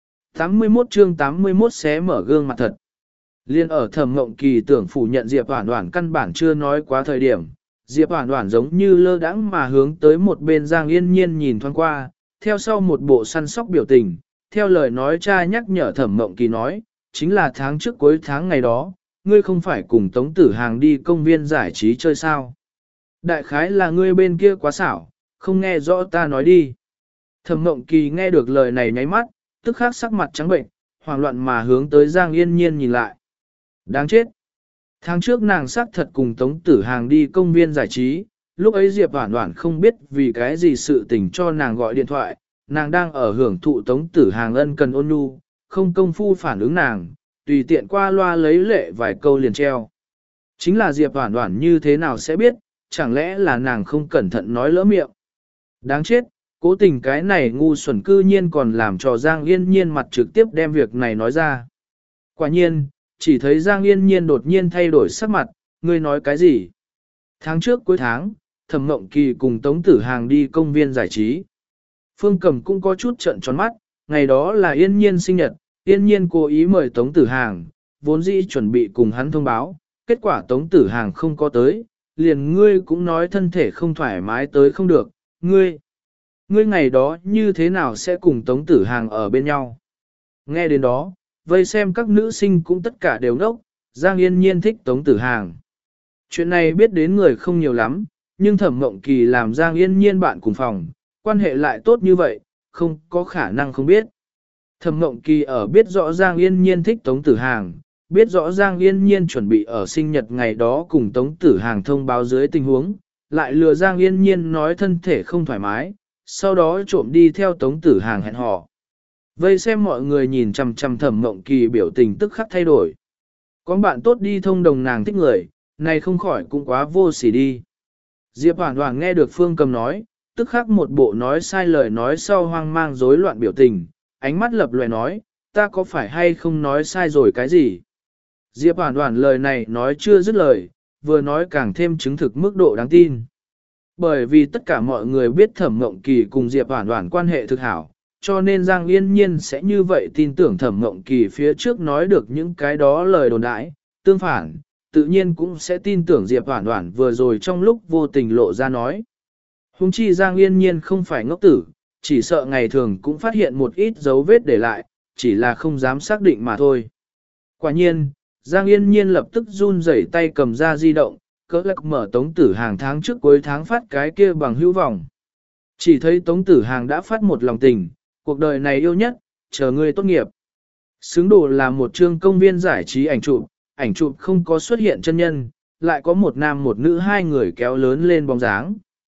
tám mươi mốt chương tám mươi mốt xé mở gương mặt thật. Liên ở Thẩm Mộng Kỳ tưởng phủ nhận Diệp Hoản Hoản căn bản chưa nói quá thời điểm, Diệp Hoản Hoản giống như lơ đãng mà hướng tới một bên Giang Yên Nhiên nhìn thoáng qua, theo sau một bộ săn sóc biểu tình, theo lời nói cha nhắc nhở Thẩm Mộng Kỳ nói, chính là tháng trước cuối tháng ngày đó, ngươi không phải cùng Tống Tử Hàng đi công viên giải trí chơi sao? Đại khái là ngươi bên kia quá xảo, không nghe rõ ta nói đi. Thẩm Mộng Kỳ nghe được lời này nháy mắt, tức khắc sắc mặt trắng bệnh, hoảng loạn mà hướng tới Giang Yên Nhiên nhìn lại. Đáng chết! Tháng trước nàng xác thật cùng Tống Tử Hàng đi công viên giải trí, lúc ấy Diệp Hoản Hoản không biết vì cái gì sự tình cho nàng gọi điện thoại, nàng đang ở hưởng thụ Tống Tử Hàng ân cần ôn nhu, không công phu phản ứng nàng, tùy tiện qua loa lấy lệ vài câu liền treo. Chính là Diệp Hoản Hoản như thế nào sẽ biết, chẳng lẽ là nàng không cẩn thận nói lỡ miệng. Đáng chết, cố tình cái này ngu xuẩn cư nhiên còn làm cho Giang Yên Nhiên mặt trực tiếp đem việc này nói ra. Quả nhiên, chỉ thấy Giang Yên Nhiên đột nhiên thay đổi sắc mặt, ngươi nói cái gì? Tháng trước cuối tháng, Thẩm Mộng Kỳ cùng Tống Tử Hàng đi công viên giải trí. Phương Cầm cũng có chút trợn tròn mắt, ngày đó là Yên Nhiên sinh nhật, Yên Nhiên cố ý mời Tống Tử Hàng, vốn dĩ chuẩn bị cùng hắn thông báo, kết quả Tống Tử Hàng không có tới, liền ngươi cũng nói thân thể không thoải mái tới không được, ngươi, ngươi ngày đó như thế nào sẽ cùng Tống Tử Hàng ở bên nhau. Nghe đến đó, vây xem các nữ sinh cũng tất cả đều ngốc, Giang Yên Nhiên thích Tống Tử Hàng. Chuyện này biết đến người không nhiều lắm, nhưng Thẩm Mộng Kỳ làm Giang Yên Nhiên bạn cùng phòng, quan hệ lại tốt như vậy, không có khả năng không biết. Thẩm Mộng Kỳ ở biết rõ Giang Yên Nhiên thích Tống Tử Hàng, biết rõ Giang Yên Nhiên chuẩn bị ở sinh nhật ngày đó cùng Tống Tử Hàng thông báo dưới tình huống, lại lừa Giang Yên Nhiên nói thân thể không thoải mái, sau đó trộm đi theo Tống Tử Hàng hẹn hò. Vây xem mọi người nhìn chằm chằm Thẩm Mộng Kỳ biểu tình tức khắc thay đổi. Có bạn tốt đi thông đồng nàng thích người, này không khỏi cũng quá vô sỉ đi. Diệp Hoản Hoản nghe được Phương Cầm nói, tức khắc một bộ nói sai lời nói sau hoang mang rối loạn biểu tình, ánh mắt lập lòe nói, ta có phải hay không nói sai rồi cái gì? Diệp Hoản Hoản lời này nói chưa dứt lời, vừa nói càng thêm chứng thực mức độ đáng tin. Bởi vì tất cả mọi người biết Thẩm Mộng Kỳ cùng Diệp Hoản Hoản quan hệ thực hảo, cho nên Giang Yên Nhiên sẽ như vậy tin tưởng Thẩm Mộng Kỳ phía trước nói được những cái đó lời đồn đãi, tương phản, tự nhiên cũng sẽ tin tưởng Diệp Hoản Hoản vừa rồi trong lúc vô tình lộ ra nói. Hùng chi Giang Yên Nhiên không phải ngốc tử, chỉ sợ ngày thường cũng phát hiện một ít dấu vết để lại, chỉ là không dám xác định mà thôi. Quả nhiên, Giang Yên Nhiên lập tức run rẩy tay cầm ra di động, cỡ lắc mở Tống Tử Hàng tháng trước cuối tháng phát cái kia bằng hữu vọng. Chỉ thấy Tống Tử Hàng đã phát một lòng tình, cuộc đời này yêu nhất, chờ ngươi tốt nghiệp. Xứng đồ là một chương công viên giải trí ảnh chụp, ảnh chụp không có xuất hiện chân nhân, lại có một nam một nữ hai người kéo lớn lên bóng dáng.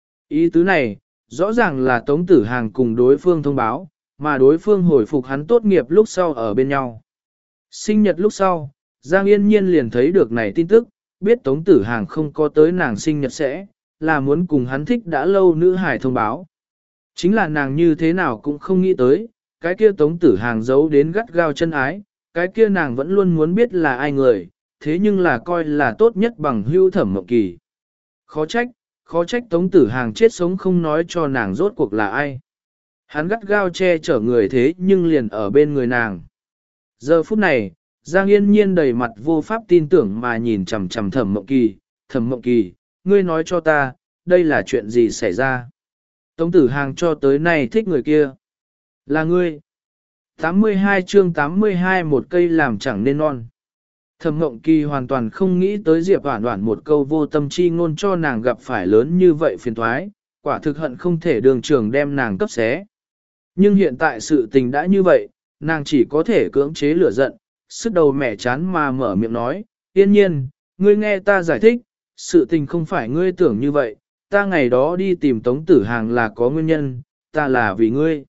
Ý tứ này, rõ ràng là Tống Tử Hàng cùng đối phương thông báo, mà đối phương hồi phục hắn tốt nghiệp lúc sau ở bên nhau. Sinh nhật lúc sau, Giang Yên Nhiên liền thấy được này tin tức, biết Tống Tử Hàng không có tới nàng sinh nhật sẽ, là muốn cùng hắn thích đã lâu nữ hải thông báo. Chính là nàng như thế nào cũng không nghĩ tới, cái kia Tống Tử Hàng giấu đến gắt gao chân ái, cái kia nàng vẫn luôn muốn biết là ai người, thế nhưng là coi là tốt nhất bằng hưu Thẩm Mộng Kỳ. Khó trách, khó trách Tống Tử Hàng chết sống không nói cho nàng rốt cuộc là ai. Hắn gắt gao che chở người thế nhưng liền ở bên người nàng. Giờ phút này, Giang Yên Nhiên đầy mặt vô pháp tin tưởng mà nhìn chằm chằm Thẩm Mộng Kỳ, Thẩm Mộng Kỳ, ngươi nói cho ta, đây là chuyện gì xảy ra? Tống Tử Hàng cho tới nay thích người kia. Là ngươi. tám mươi hai chương tám mươi hai một cây làm chẳng nên non. Thẩm Mộng Kỳ hoàn toàn không nghĩ tới Diệp Hoản Hoản một câu vô tâm chi ngôn cho nàng gặp phải lớn như vậy phiền toái, quả thực hận không thể đường trường đem nàng cấp xé. Nhưng hiện tại sự tình đã như vậy, nàng chỉ có thể cưỡng chế lửa giận, sức đầu mẻ chán mà mở miệng nói, Yên Nhiên, ngươi nghe ta giải thích, sự tình không phải ngươi tưởng như vậy, ta ngày đó đi tìm Tống Tử Hàng là có nguyên nhân, ta là vì ngươi.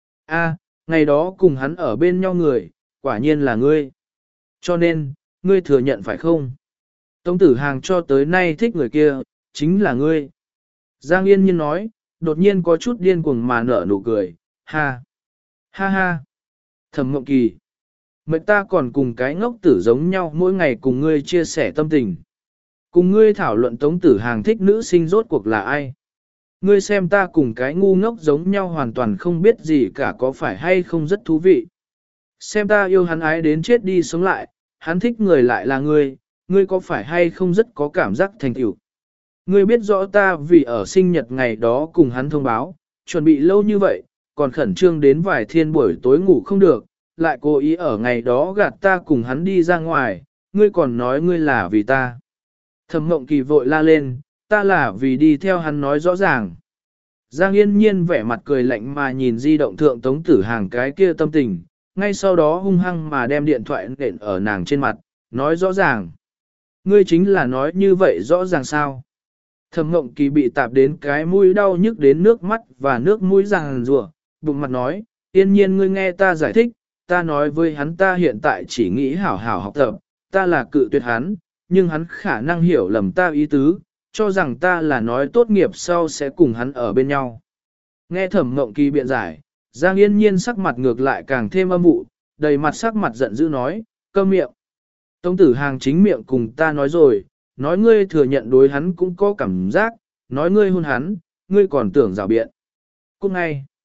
A, ngày đó cùng hắn ở bên nhau người, quả nhiên là ngươi. Cho nên, ngươi thừa nhận phải không? Tống Tử Hàng cho tới nay thích người kia, chính là ngươi. Giang Yên Nhiên nói, đột nhiên có chút điên cuồng mà nở nụ cười, ha, ha ha. Thẩm Mộng Kỳ, mệnh ta còn cùng cái ngốc tử giống nhau mỗi ngày cùng ngươi chia sẻ tâm tình. Cùng ngươi thảo luận Tống Tử Hàng thích nữ sinh rốt cuộc là ai. Ngươi xem ta cùng cái ngu ngốc giống nhau hoàn toàn không biết gì cả có phải hay không rất thú vị. Xem ta yêu hắn ái đến chết đi sống lại, hắn thích người lại là ngươi, ngươi có phải hay không rất có cảm giác thành tựu. Ngươi biết rõ ta vì ở sinh nhật ngày đó cùng hắn thông báo, chuẩn bị lâu như vậy, còn khẩn trương đến vài thiên buổi tối ngủ không được, lại cố ý ở ngày đó gạt ta cùng hắn đi ra ngoài, ngươi còn nói ngươi là vì ta. Thẩm Mộng Kỳ vội la lên, ta là vì đi theo hắn nói rõ ràng. Giang Yên Nhiên vẻ mặt cười lạnh mà nhìn di động thượng Tống Tử Hàng cái kia tâm tình, ngay sau đó hung hăng mà đem điện thoại nện ở nàng trên mặt, nói rõ ràng. Ngươi chính là nói như vậy rõ ràng sao? Thẩm Mộng Kỳ bị tạp đến cái mũi đau nhức đến nước mắt và nước mũi ràng rùa, bụng mặt nói, Yên Nhiên ngươi nghe ta giải thích, ta nói với hắn ta hiện tại chỉ nghĩ hảo hảo học tập, ta là cự tuyệt hắn, nhưng hắn khả năng hiểu lầm ta ý tứ, cho rằng ta là nói tốt nghiệp sau sẽ cùng hắn ở bên nhau. Nghe Thẩm Mộng Kỳ biện giải, Giang Yên Nhiên sắc mặt ngược lại càng thêm âm vụ, đầy mặt sắc mặt giận dữ nói, câm miệng. Tống Tử Hàng chính miệng cùng ta nói rồi, nói ngươi thừa nhận đối hắn cũng có cảm giác, nói ngươi hôn hắn, ngươi còn tưởng rào biện. Cút ngay.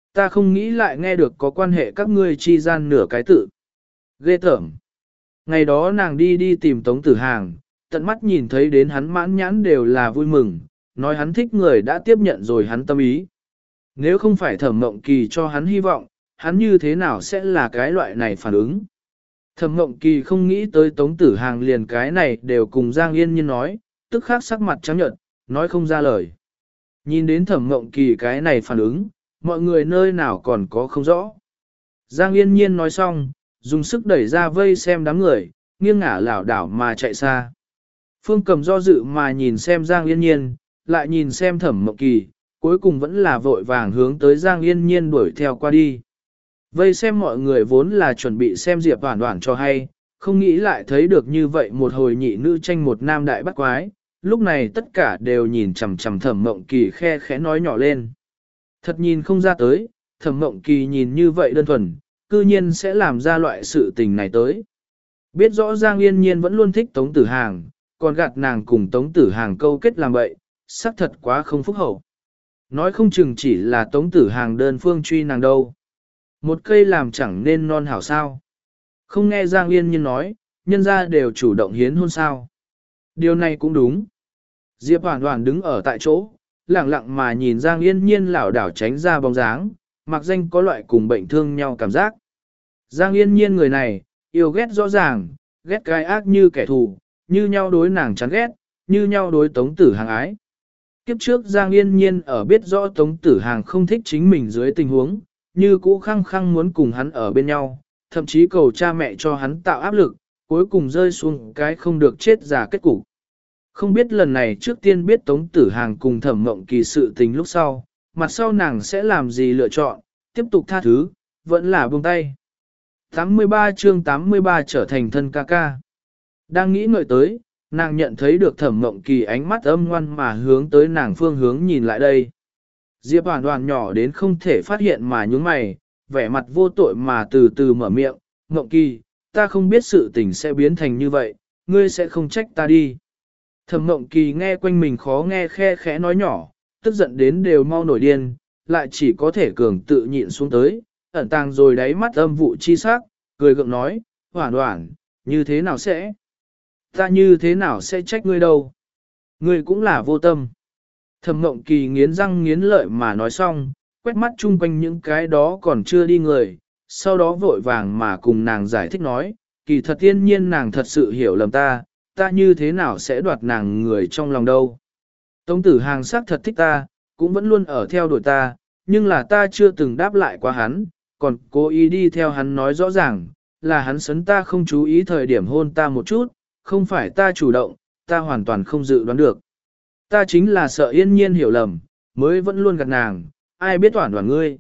Ta không nghĩ lại nghe được có quan hệ các ngươi chi gian nửa cái tự. Ghê tởm. Ngày đó nàng đi đi tìm Tống Tử Hàng, tận mắt nhìn thấy đến hắn mãn nhãn đều là vui mừng, nói hắn thích người đã tiếp nhận rồi hắn tâm ý. Nếu không phải Thẩm Mộng Kỳ cho hắn hy vọng, hắn như thế nào sẽ là cái loại này phản ứng. Thẩm Mộng Kỳ không nghĩ tới Tống Tử Hàng liền cái này đều cùng Giang Yên Nhiên nói, tức khắc sắc mặt trắng nhợt, nói không ra lời. Nhìn đến Thẩm Mộng Kỳ cái này phản ứng, mọi người nơi nào còn có không rõ. Giang Yên Nhiên nói xong, dùng sức đẩy ra vây xem đám người, nghiêng ngả lảo đảo mà chạy xa. Phương Cầm do dự mà nhìn xem Giang Yên Nhiên, lại nhìn xem Thẩm Mộng Kỳ, cuối cùng vẫn là vội vàng hướng tới Giang Yên Nhiên đuổi theo qua đi. Vây xem mọi người vốn là chuẩn bị xem Diệp Hoản Hoản cho hay, không nghĩ lại thấy được như vậy một hồi nhị nữ tranh một nam đại bắt quái, lúc này tất cả đều nhìn chằm chằm Thẩm Mộng Kỳ khe khẽ nói nhỏ lên. Thật nhìn không ra tới, Thẩm Mộng Kỳ nhìn như vậy đơn thuần, cư nhiên sẽ làm ra loại sự tình này tới. Biết rõ Giang Yên Nhiên vẫn luôn thích Tống Tử Hàng, còn gạt nàng cùng Tống Tử Hàng câu kết làm bậy, xác thật quá không phúc hậu. Nói không chừng chỉ là Tống Tử Hàng đơn phương truy nàng đâu. Một cây làm chẳng nên non hảo sao. Không nghe Giang Yên Nhiên nói, nhân ra đều chủ động hiến hôn sao. Điều này cũng đúng. Diệp Hoản Hoản đứng ở tại chỗ, lặng lặng mà nhìn Giang Yên Nhiên lảo đảo tránh ra bóng dáng, mặc danh có loại cùng bệnh thương nhau cảm giác. Giang Yên Nhiên người này, yêu ghét rõ ràng, ghét cái ác như kẻ thù, như nhau đối nàng chán ghét, như nhau đối Tống Tử Hàng ái. Kiếp trước Giang Yên Nhiên ở biết rõ Tống Tử Hàng không thích chính mình dưới tình huống, như cũ khăng khăng muốn cùng hắn ở bên nhau, thậm chí cầu cha mẹ cho hắn tạo áp lực, cuối cùng rơi xuống cái không được chết già kết cục. Không biết lần này trước tiên biết Tống Tử Hàng cùng Thẩm Mộng Kỳ sự tình lúc sau, mặt sau nàng sẽ làm gì lựa chọn, tiếp tục tha thứ, vẫn là buông tay. tám mươi ba chương tám mươi ba trở thành thân ca ca. Đang nghĩ ngợi tới, nàng nhận thấy được Thẩm Mộng Kỳ ánh mắt âm ngoan mà hướng tới nàng phương hướng nhìn lại đây. Diệp Hoản Hoản nhỏ đến không thể phát hiện mà nhướng mày, vẻ mặt vô tội mà từ từ mở miệng, Mộng Kỳ, ta không biết sự tình sẽ biến thành như vậy, ngươi sẽ không trách ta đi. Thẩm Mộng Kỳ nghe quanh mình khó nghe khe khẽ nói nhỏ, tức giận đến đều mau nổi điên, lại chỉ có thể cường tự nhịn xuống tới, ẩn tàng rồi đáy mắt âm vụ chi sắc, cười gượng nói, Hoản Hoản, như thế nào sẽ? Ta như thế nào sẽ trách ngươi đâu? Ngươi cũng là vô tâm. Thẩm Mộng Kỳ nghiến răng nghiến lợi mà nói xong, quét mắt chung quanh những cái đó còn chưa đi người, sau đó vội vàng mà cùng nàng giải thích nói, kỳ thật tiên nhiên nàng thật sự hiểu lầm ta, ta như thế nào sẽ đoạt nàng người trong lòng đâu. Tống Tử Hàng sắc thật thích ta, cũng vẫn luôn ở theo đuổi ta, nhưng là ta chưa từng đáp lại qua hắn, còn cố ý đi theo hắn nói rõ ràng, là hắn sấn ta không chú ý thời điểm hôn ta một chút, không phải ta chủ động, ta hoàn toàn không dự đoán được. Ta chính là sợ Yên Nhiên hiểu lầm, mới vẫn luôn gạt nàng, ai biết toản đoàn ngươi.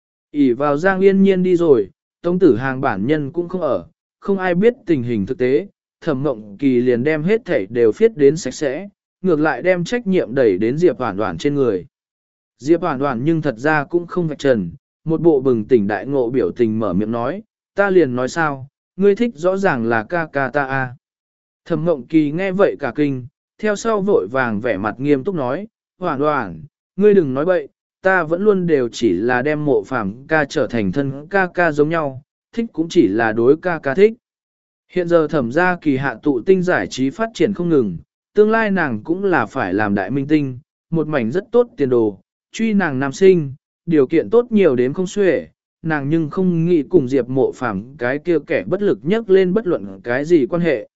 ỷ vào Giang Yên Nhiên đi rồi, Tống Tử Hàng bản nhân cũng không ở, không ai biết tình hình thực tế, Thẩm Mộng Kỳ liền đem hết thảy đều phiết đến sạch sẽ, ngược lại đem trách nhiệm đẩy đến Diệp Hoản Hoản trên người. Diệp Hoản Hoản nhưng thật ra cũng không vạch trần, một bộ bừng tỉnh đại ngộ biểu tình mở miệng nói, ta liền nói sao, ngươi thích rõ ràng là ca ca ta a. Thẩm Mộng Kỳ nghe vậy cả kinh, theo sau vội vàng vẻ mặt nghiêm túc nói, Hoản Hoản, ngươi đừng nói bậy, ta vẫn luôn đều chỉ là đem Mộ Phàm ca trở thành thân ca ca giống nhau, thích cũng chỉ là đối ca ca thích. Hiện giờ Thẩm gia kỳ hạ tụ tinh giải trí phát triển không ngừng, tương lai nàng cũng là phải làm đại minh tinh, một mảnh rất tốt tiền đồ, truy nàng nam sinh, điều kiện tốt nhiều đến không xuể, nàng nhưng không nghĩ cùng Diệp Mộ Phàm cái kia kẻ bất lực nhất lên bất luận cái gì quan hệ.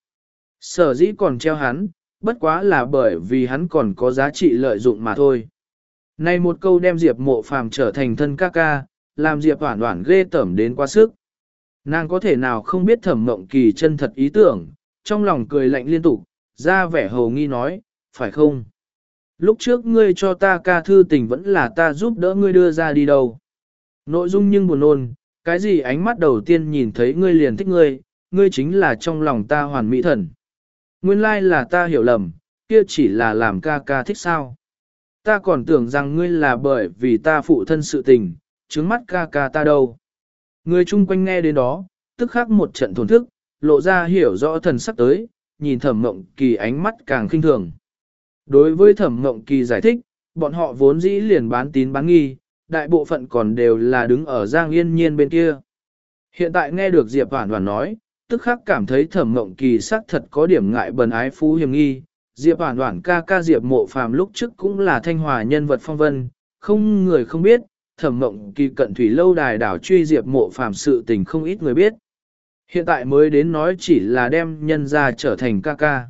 Sở dĩ còn treo hắn, bất quá là bởi vì hắn còn có giá trị lợi dụng mà thôi. Này một câu đem Diệp Mộ Phàm trở thành thân ca ca, làm Diệp Hoản Hoản ghê tởm đến quá sức. Nàng có thể nào không biết Thẩm Mộng Kỳ chân thật ý tưởng, trong lòng cười lạnh liên tục, ra vẻ hầu nghi nói, phải không? Lúc trước ngươi cho ta ca thư tình vẫn là ta giúp đỡ ngươi đưa ra đi đâu. Nội dung nhưng buồn nôn, cái gì ánh mắt đầu tiên nhìn thấy ngươi liền thích ngươi, ngươi chính là trong lòng ta hoàn mỹ thần. Nguyên lai là ta hiểu lầm, kia chỉ là làm ca ca thích sao. Ta còn tưởng rằng ngươi là bởi vì ta phụ thân sự tình, trướng mắt ca ca ta đâu. Người chung quanh nghe đến đó, tức khắc một trận thổn thức, lộ ra hiểu rõ thần sắc tới, nhìn Thẩm Mộng Kỳ ánh mắt càng khinh thường. Đối với Thẩm Mộng Kỳ giải thích, bọn họ vốn dĩ liền bán tín bán nghi, đại bộ phận còn đều là đứng ở Giang Yên Nhiên bên kia. Hiện tại nghe được Diệp Hoản Hoản nói, tức khắc cảm thấy Thẩm Mộng Kỳ sắc thật có điểm ngại bần ái phú hiểm nghi. Diệp Hoản Hoản ca ca Diệp Mộ Phàm lúc trước cũng là thanh hòa nhân vật phong vân, không người không biết, Thẩm Mộng Kỳ cận thủy lâu đài đảo truy Diệp Mộ Phàm sự tình không ít người biết. Hiện tại mới đến nói chỉ là đem nhân ra trở thành ca ca.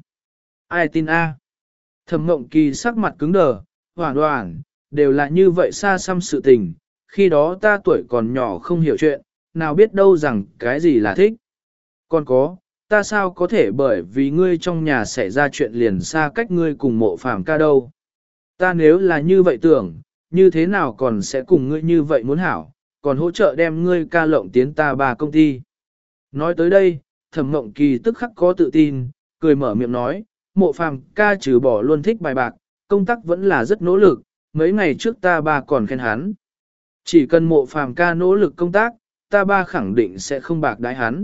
Ai tin a? Thẩm Mộng Kỳ sắc mặt cứng đờ, Hoản Hoản, đều là như vậy xa xăm sự tình, khi đó ta tuổi còn nhỏ không hiểu chuyện, nào biết đâu rằng cái gì là thích. Còn có, ta sao có thể bởi vì ngươi trong nhà xảy ra chuyện liền xa cách ngươi cùng Mộ Phàm ca đâu. Ta nếu là như vậy tưởng, như thế nào còn sẽ cùng ngươi như vậy muốn hảo, còn hỗ trợ đem ngươi ca lộng tiến ta ba công ty. Nói tới đây, Thẩm Mộng Kỳ tức khắc có tự tin, cười mở miệng nói, Mộ Phàm ca trừ bỏ luôn thích bài bạc, công tác vẫn là rất nỗ lực, mấy ngày trước ta ba còn khen hắn. Chỉ cần Mộ Phàm ca nỗ lực công tác, ta ba khẳng định sẽ không bạc đái hắn.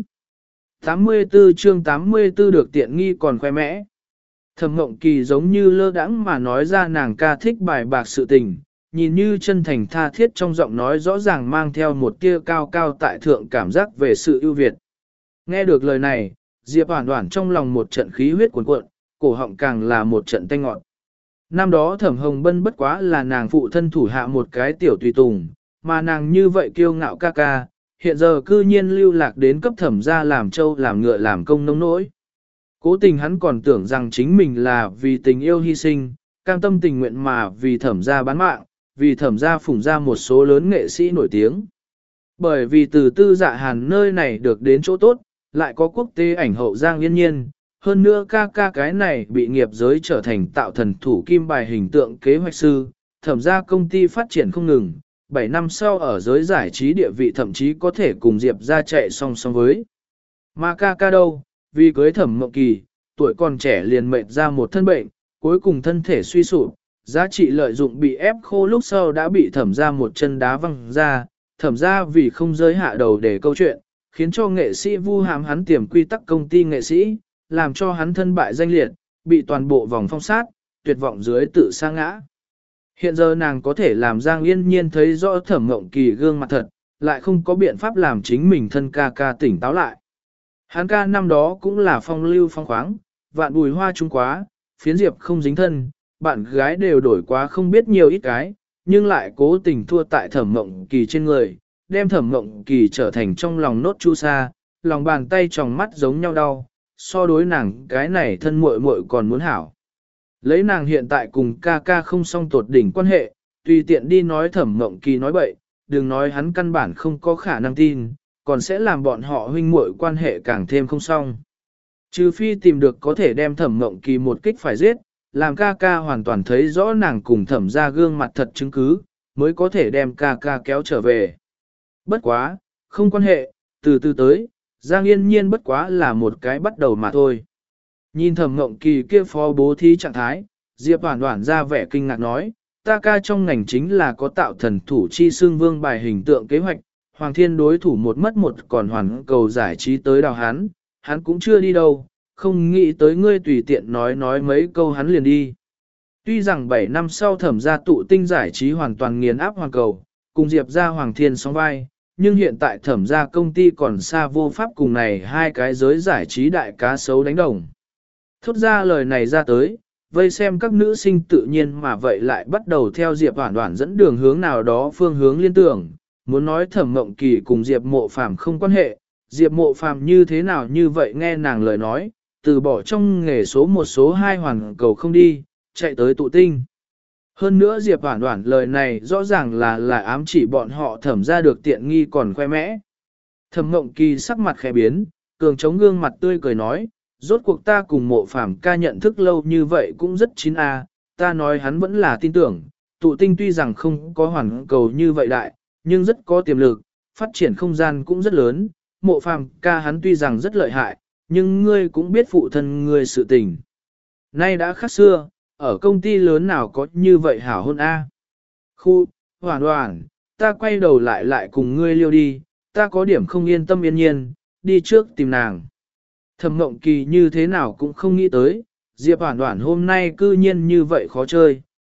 tám mươi tư chương tám mươi tư được tiện nghi còn khoe mẽ. Thẩm Mộng Kỳ giống như lơ đãng mà nói ra nàng ca thích bài bạc sự tình, nhìn như chân thành tha thiết trong giọng nói rõ ràng mang theo một tia cao cao tại thượng cảm giác về sự ưu việt. Nghe được lời này, Diệp Hoản Hoản trong lòng một trận khí huyết cuồn cuộn, cổ họng càng là một trận tanh ngọt. Năm đó Thẩm Hồng Bân bất quá là nàng phụ thân thủ hạ một cái tiểu tùy tùng, mà nàng như vậy kiêu ngạo ca ca, hiện giờ cư nhiên lưu lạc đến cấp thẩm gia làm trâu làm ngựa làm công nông nỗi. Cố tình hắn còn tưởng rằng chính mình là vì tình yêu hy sinh, cam tâm tình nguyện mà vì thẩm gia bán mạng, vì thẩm gia phủng ra một số lớn nghệ sĩ nổi tiếng. Bởi vì từ Tư Dạ Hàn nơi này được đến chỗ tốt, lại có quốc tế ảnh hậu Giang Yên Nhiên, hơn nữa ca ca cái này bị nghiệp giới trở thành tạo thần thủ kim bài hình tượng kế hoạch sư, thẩm gia công ty phát triển không ngừng, bảy năm sau ở giới giải trí địa vị thậm chí có thể cùng Diệp ra chạy song song với. Mà ca ca đâu, vì cưới Thẩm Mộng Kỳ, tuổi còn trẻ liền mệt ra một thân bệnh, cuối cùng thân thể suy sụp, giá trị lợi dụng bị ép khô lúc sau đã bị thẩm ra một chân đá văng ra, thẩm ra vì không giới hạ đầu để câu chuyện, khiến cho nghệ sĩ vu hãm hắn tiềm quy tắc công ty nghệ sĩ, làm cho hắn thân bại danh liệt, bị toàn bộ vòng phong sát, tuyệt vọng dưới tự sa ngã. Hiện giờ nàng có thể làm Giang Yên Nhiên thấy rõ Thẩm Mộng Kỳ gương mặt thật, lại không có biện pháp làm chính mình thân ca ca tỉnh táo lại. Hắn ca năm đó cũng là phong lưu phong khoáng, vạn bùi hoa trung quá, phiến diệp không dính thân, bạn gái đều đổi quá không biết nhiều ít cái, nhưng lại cố tình thua tại Thẩm Mộng Kỳ trên người, đem Thẩm Mộng Kỳ trở thành trong lòng nốt chu sa, lòng bàn tay tròng mắt giống nhau đau, so đối nàng cái này thân muội muội còn muốn hảo. Lấy nàng hiện tại cùng ca ca không song tột đỉnh quan hệ, tùy tiện đi nói Thẩm Mộng Kỳ nói bậy, đừng nói hắn căn bản không có khả năng tin, còn sẽ làm bọn họ huynh muội quan hệ càng thêm không song. Trừ phi tìm được có thể đem Thẩm Mộng Kỳ một kích phải giết, làm ca ca hoàn toàn thấy rõ nàng cùng Thẩm ra gương mặt thật chứng cứ, mới có thể đem ca ca kéo trở về. Bất quá, không quan hệ, từ từ tới, Giang Yên Nhiên bất quá là một cái bắt đầu mà thôi. Nhìn Thẩm Mộng Kỳ kia phó bố thí trạng thái, Diệp Hoản Hoản ra vẻ kinh ngạc nói, ta ca trong ngành chính là có tạo thần thủ chi xương vương bài hình tượng kế hoạch, Hoàng Thiên đối thủ một mất một còn hoàn cầu giải trí tới đào hắn, hắn cũng chưa đi đâu, không nghĩ tới ngươi tùy tiện nói nói mấy câu hắn liền đi. Tuy rằng bảy năm sau Thẩm gia tụ tinh giải trí hoàn toàn nghiền áp hoàn cầu, cùng Diệp gia Hoàng Thiên song vai, nhưng hiện tại Thẩm gia công ty còn xa vô pháp cùng này hai cái giới giải trí đại cá sấu đánh đồng. Thốt ra lời này ra tới, vây xem các nữ sinh tự nhiên mà vậy lại bắt đầu theo Diệp Hoản Hoản dẫn đường hướng nào đó phương hướng liên tưởng, muốn nói Thẩm Mộng Kỳ cùng Diệp Mộ Phàm không quan hệ, Diệp Mộ Phàm như thế nào như vậy nghe nàng lời nói, từ bỏ trong nghề số một số hai hoàn cầu không đi, chạy tới tụ tinh. Hơn nữa Diệp Hoản Hoản lời này rõ ràng là là ám chỉ bọn họ Thẩm ra được tiện nghi còn khoe mẽ. Thẩm Mộng Kỳ sắc mặt khẽ biến, cường chống gương mặt tươi cười nói, rốt cuộc ta cùng Mộ Phàm ca nhận thức lâu như vậy cũng rất chín a, ta nói hắn vẫn là tin tưởng, tụ tinh tuy rằng không có hoàn cầu như vậy đại, nhưng rất có tiềm lực, phát triển không gian cũng rất lớn, Mộ Phàm ca hắn tuy rằng rất lợi hại, nhưng ngươi cũng biết phụ thân ngươi sự tình. Nay đã khác xưa, ở công ty lớn nào có như vậy hảo hôn a. Khu, Hoản Hoản, ta quay đầu lại lại cùng ngươi liêu đi, ta có điểm không yên tâm yên nhiên, đi trước tìm nàng. Thẩm Mộng Kỳ như thế nào cũng không nghĩ tới, Diệp Hoản Hoản hôm nay cư nhiên như vậy khó chơi,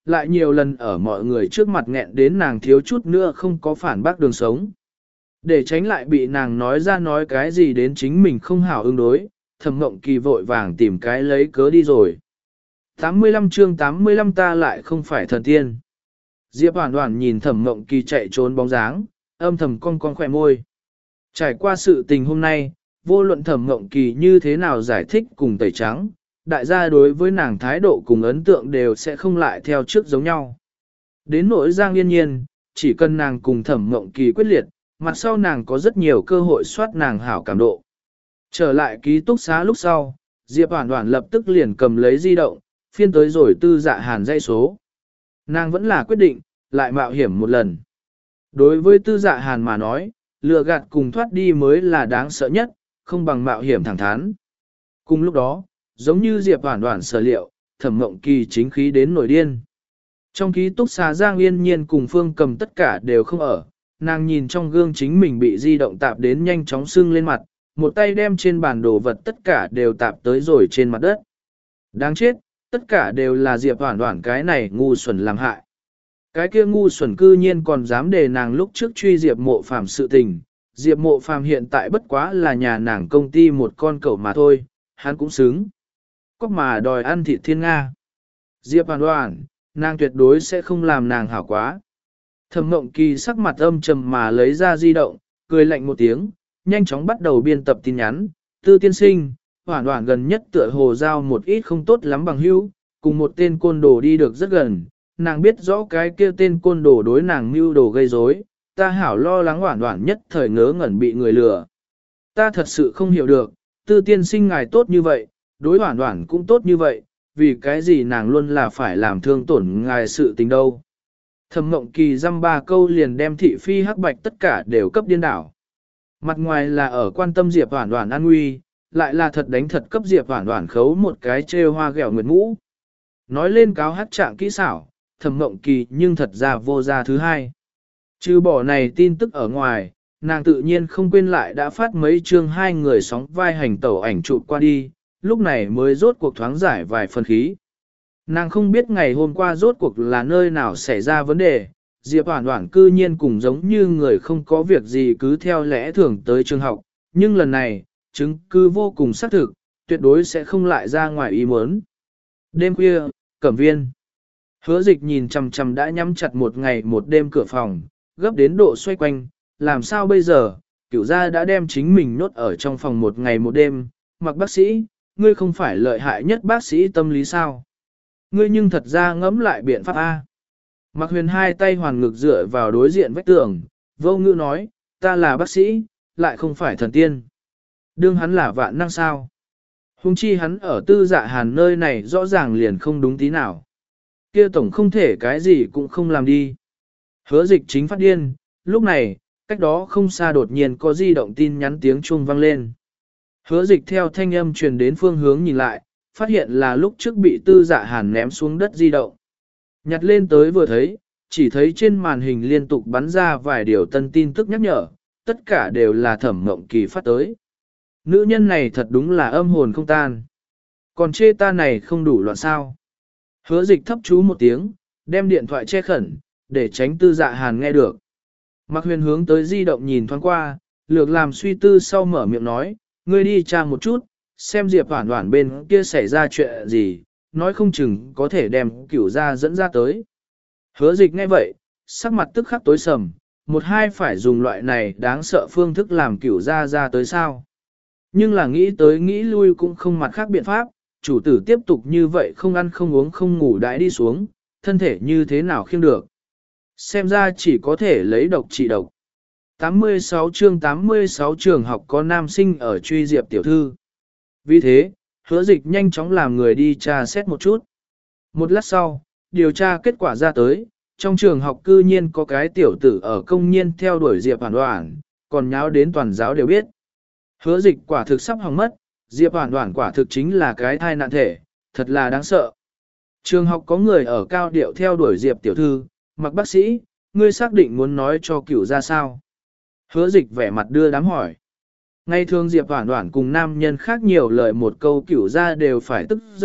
lại nhiều lần ở mọi người trước mặt nghẹn đến nàng thiếu chút nữa không có phản bác đường sống. Để tránh lại bị nàng nói ra nói cái gì đến chính mình không hảo ứng đối, Thẩm Mộng Kỳ vội vàng tìm cái lấy cớ đi rồi. tám mươi lăm chương tám mươi lăm ta lại không phải thần tiên. Diệp Hoản Hoản nhìn Thẩm Mộng Kỳ chạy trốn bóng dáng, âm thầm cong cong khỏe môi. Trải qua sự tình hôm nay, vô luận Thẩm Mộng Kỳ như thế nào giải thích cùng tẩy trắng, đại gia đối với nàng thái độ cùng ấn tượng đều sẽ không lại theo trước giống nhau. Đến nỗi Giang Yên Nhiên, chỉ cần nàng cùng Thẩm Mộng Kỳ quyết liệt, mặt sau nàng có rất nhiều cơ hội soát nàng hảo cảm độ. Trở lại ký túc xá lúc sau, Diệp Hoản Hoản lập tức liền cầm lấy di động, phiên tới rồi Tư Dạ Hàn dãy số. Nàng vẫn là quyết định, lại mạo hiểm một lần. Đối với Tư Dạ Hàn mà nói, lừa gạt cùng thoát đi mới là đáng sợ nhất, không bằng mạo hiểm thẳng thắn. Cùng lúc đó, giống như Diệp Hoản Hoản sở liệu, Thẩm Mộng Kỳ chính khí đến nổi điên. Trong ký túc xá Giang Yên Nhiên cùng Phương Cầm tất cả đều không ở, nàng nhìn trong gương chính mình bị di động tạp đến nhanh chóng sưng lên mặt, một tay đem trên bàn đồ vật tất cả đều tạp tới rồi trên mặt đất. Đáng chết, tất cả đều là Diệp Hoản Hoản cái này ngu xuẩn làm hại. Cái kia ngu xuẩn cư nhiên còn dám đề nàng lúc trước truy Diệp Mộ Phàm sự tình. Diệp Mộ Phàm hiện tại bất quá là nhà nàng công ty một con cẩu mà thôi, hắn cũng xứng. Có mà đòi ăn thịt thiên Nga. Diệp Hoản Hoản, nàng tuyệt đối sẽ không làm nàng hảo quá. Thẩm Mộng Kỳ sắc mặt âm trầm mà lấy ra di động, cười lạnh một tiếng, nhanh chóng bắt đầu biên tập tin nhắn. Tư tiên sinh, Hoản Hoản gần nhất tựa hồ giao một ít không tốt lắm bằng hữu, cùng một tên côn đồ đi được rất gần. Nàng biết rõ cái kia tên côn đồ đối nàng mưu đồ gây rối, ta hảo lo lắng Hoản Hoản nhất thời ngớ ngẩn bị người lừa. Ta thật sự không hiểu được, Tư tiên sinh ngài tốt như vậy, đối Hoản Hoản cũng tốt như vậy, vì cái gì nàng luôn là phải làm thương tổn ngài sự tình đâu. Thẩm Mộng Kỳ dăm ba câu liền đem thị phi hắc bạch tất cả đều cấp điên đảo. Mặt ngoài là ở quan tâm Diệp Hoản Hoản an nguy, lại là thật đánh thật cấp Diệp Hoản Hoản khấu một cái trêu hoa ghẹo nguyệt mũ. Nói lên cáo hát trạng kỹ xảo, Thẩm Mộng Kỳ nhưng thật ra vô ra thứ hai. Trừ bỏ này tin tức ở ngoài, nàng tự nhiên không quên lại đã phát mấy chương hai người sóng vai hành tẩu ảnh chụp qua đi, lúc này mới rốt cuộc thoáng giải vài phần khí. Nàng không biết ngày hôm qua rốt cuộc là nơi nào xảy ra vấn đề, Diệp Hoản Hoản cư nhiên cùng giống như người không có việc gì cứ theo lẽ thường tới trường học, nhưng lần này, chứng cứ vô cùng xác thực, tuyệt đối sẽ không lại ra ngoài ý muốn. Đêm khuya, Cẩm Viên. Hứa Dịch nhìn chằm chằm đã nhắm chặt một ngày một đêm cửa phòng, gấp đến độ xoay quanh, làm sao bây giờ, Cửu gia đã đem chính mình nhốt ở trong phòng một ngày một đêm, Mặc bác sĩ, ngươi không phải lợi hại nhất bác sĩ tâm lý sao? Ngươi nhưng thật ra ngẫm lại biện pháp A. Mạc Huyền hai tay hoàn ngực dựa vào đối diện vách tường, vô ngữ nói, ta là bác sĩ, lại không phải thần tiên. Đương hắn là vạn năng sao. Hùng chi hắn ở Tư Dạ Hàn nơi này rõ ràng liền không đúng tí nào. Kia tổng không thể cái gì cũng không làm đi. Hứa Dịch chính phát điên, lúc này, cách đó không xa đột nhiên có di động tin nhắn tiếng chuông vang lên. Hứa Dịch theo thanh âm truyền đến phương hướng nhìn lại, phát hiện là lúc trước bị Tư Dạ Hàn ném xuống đất di động. Nhặt lên tới vừa thấy, chỉ thấy trên màn hình liên tục bắn ra vài điều tân tin tức nhắc nhở, tất cả đều là Thẩm Mộng Kỳ phát tới. Nữ nhân này thật đúng là âm hồn không tan. Còn chê ta này không đủ loạn sao. Hứa Dịch thấp chú một tiếng, đem điện thoại che khẩn, để tránh Tư Dạ Hàn nghe được. Mạc Huyền hướng tới di động nhìn thoáng qua, lược làm suy tư sau mở miệng nói, ngươi đi tra một chút, xem Diệp Hoản Hoản bên kia xảy ra chuyện gì, nói không chừng có thể đem Cửu gia dẫn ra tới. Hứa Dịch nghe vậy, sắc mặt tức khắc tối sầm, một hai phải dùng loại này đáng sợ phương thức làm Cửu gia ra tới sao. Nhưng là nghĩ tới nghĩ lui cũng không mặt khác biện pháp, chủ tử tiếp tục như vậy không ăn không uống không ngủ đãi đi xuống, thân thể như thế nào khiêng được. Xem ra chỉ có thể lấy độc trị độc. tám mươi sáu chương tám mươi sáu trường học có nam sinh ở truy Diệp tiểu thư. Vì thế, Hứa Dịch nhanh chóng làm người đi tra xét một chút. Một lát sau, điều tra kết quả ra tới, trong trường học cư nhiên có cái tiểu tử ở công nhiên theo đuổi Diệp Hoản Hoản, còn nháo đến toàn giáo đều biết. Hứa Dịch quả thực sắp hỏng mất, Diệp Hoản Hoản quả thực chính là cái thai nạn thể, thật là đáng sợ. Trường học có người ở cao điệu theo đuổi Diệp tiểu thư, Mặc bác sĩ, ngươi xác định muốn nói cho Cửu gia sao? Hứa Dịch vẻ mặt đưa đám hỏi. Ngày thường Diệp Hoản Hoản cùng nam nhân khác nhiều lời một câu Cửu gia đều phải tức giận,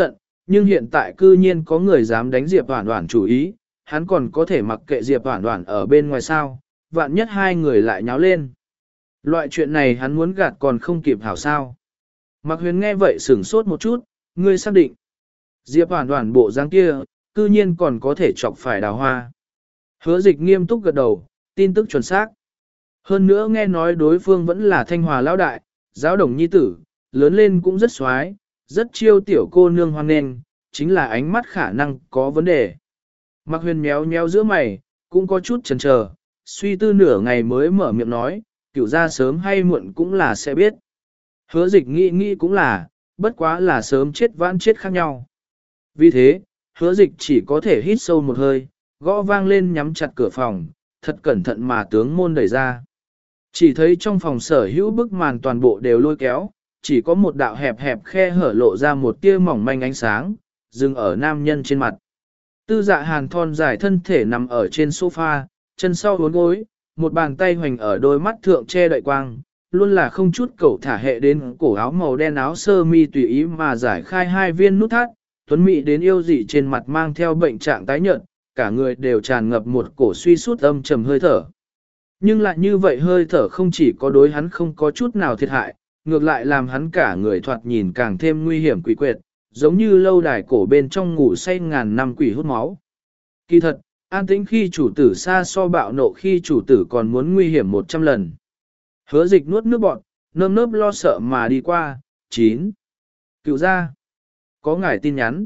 nhưng hiện tại cư nhiên có người dám đánh Diệp Hoản Hoản chủ ý, hắn còn có thể mặc kệ Diệp Hoản Hoản ở bên ngoài sao, vạn nhất hai người lại nháo lên. Loại chuyện này hắn muốn gạt còn không kịp hảo sao. Mạc Huyền nghe vậy sửng sốt một chút, ngươi xác định. Diệp Hoản Hoản bộ dáng kia, cư nhiên còn có thể chọc phải Đào Hoa. Hứa Dịch nghiêm túc gật đầu, tin tức chuẩn xác. Hơn nữa nghe nói đối phương vẫn là Thanh Hòa lão đại, giáo đồng nhi tử, lớn lên cũng rất xoái, rất chiêu tiểu cô nương hoan nghênh, chính là ánh mắt khả năng có vấn đề. Mạc Huyền méo méo giữa mày, cũng có chút chần chờ, suy tư nửa ngày mới mở miệng nói, cửu gia sớm hay muộn cũng là sẽ biết. Hứa Dịch nghĩ nghĩ cũng là, bất quá là sớm chết vãn chết khác nhau. Vì thế, Hứa Dịch chỉ có thể hít sâu một hơi, gõ vang lên nhắm chặt cửa phòng, thật cẩn thận mà tướng môn đẩy ra. Chỉ thấy trong phòng sở hữu bức màn toàn bộ đều lôi kéo, chỉ có một đạo hẹp hẹp khe hở lộ ra một tia mỏng manh ánh sáng, dừng ở nam nhân trên mặt. Tư Dạ Hàn thon dài thân thể nằm ở trên sofa, chân sau uốn gối, một bàn tay hoành ở đôi mắt thượng che đậy quang, luôn là không chút cẩu thả hệ đến cổ áo màu đen áo sơ mi tùy ý mà giải khai hai viên nút thắt, tuấn mỹ đến yêu dị trên mặt mang theo bệnh trạng tái nhợt, cả người đều tràn ngập một cổ suy sút âm trầm hơi thở. Nhưng lại như vậy hơi thở không chỉ có đối hắn không có chút nào thiệt hại, ngược lại làm hắn cả người thoạt nhìn càng thêm nguy hiểm quỷ quyệt, giống như lâu đài cổ bên trong ngủ say ngàn năm quỷ hút máu. Kỳ thật, an tĩnh khi chủ tử xa so bạo nộ khi chủ tử còn muốn nguy hiểm một trăm lần. Hứa Dịch nuốt nước bọt, nơm nớp lo sợ mà đi qua, chín. Cựu gia, có ngài tin nhắn.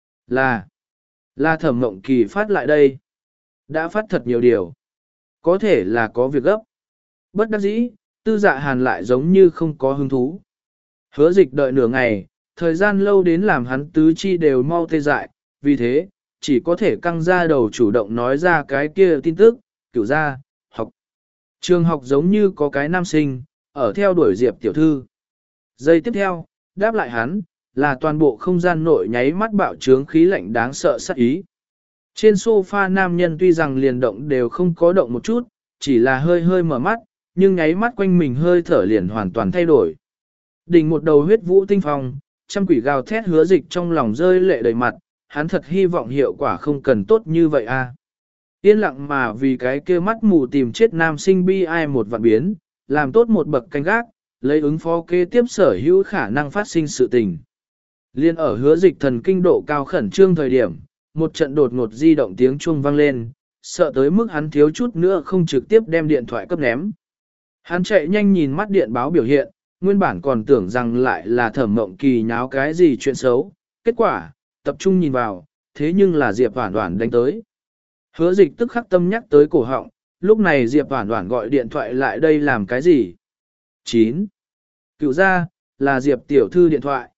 Là, là Thẩm Mộng Kỳ phát lại đây. Đã phát thật nhiều điều. Có thể là có việc gấp. Bất đắc dĩ, Tư Dạ Hàn lại giống như không có hứng thú. Hứa Dịch đợi nửa ngày, thời gian lâu đến làm hắn tứ chi đều mau tê dại, vì thế, chỉ có thể căng ra đầu chủ động nói ra cái kia tin tức, cửu gia, học. Trường học giống như có cái nam sinh, ở theo đuổi Diệp tiểu thư. Giây tiếp theo, đáp lại hắn, là toàn bộ không gian nội nháy mắt bạo trướng khí lạnh đáng sợ sát ý. Trên sofa nam nhân tuy rằng liền động đều không có động một chút, chỉ là hơi hơi mở mắt, nhưng nháy mắt quanh mình hơi thở liền hoàn toàn thay đổi. Đỉnh một đầu huyết vũ tinh phong, trăm quỷ gào thét Hứa Dịch trong lòng rơi lệ đầy mặt, hắn thật hy vọng hiệu quả không cần tốt như vậy a. À. Yên lặng mà vì cái kia mắt mù tìm chết nam sinh bi ai một vạn biến, làm tốt một bậc canh gác, lấy ứng phó kế tiếp sở hữu khả năng phát sinh sự tình. Liên ở Hứa Dịch thần kinh độ cao khẩn trương thời điểm, một trận đột ngột di động tiếng chuông vang lên, sợ tới mức hắn thiếu chút nữa không trực tiếp đem điện thoại cấp ném. Hắn chạy nhanh nhìn mắt điện báo biểu hiện, nguyên bản còn tưởng rằng lại là Thẩm Mộng Kỳ nháo cái gì chuyện xấu, kết quả, tập trung nhìn vào, thế nhưng là Diệp Hoản Hoản đánh tới. Hứa Dịch tức khắc tâm nhắc tới cổ họng, lúc này Diệp Hoản Hoản gọi điện thoại lại đây làm cái gì? chín. Cựu gia, là Diệp tiểu thư điện thoại.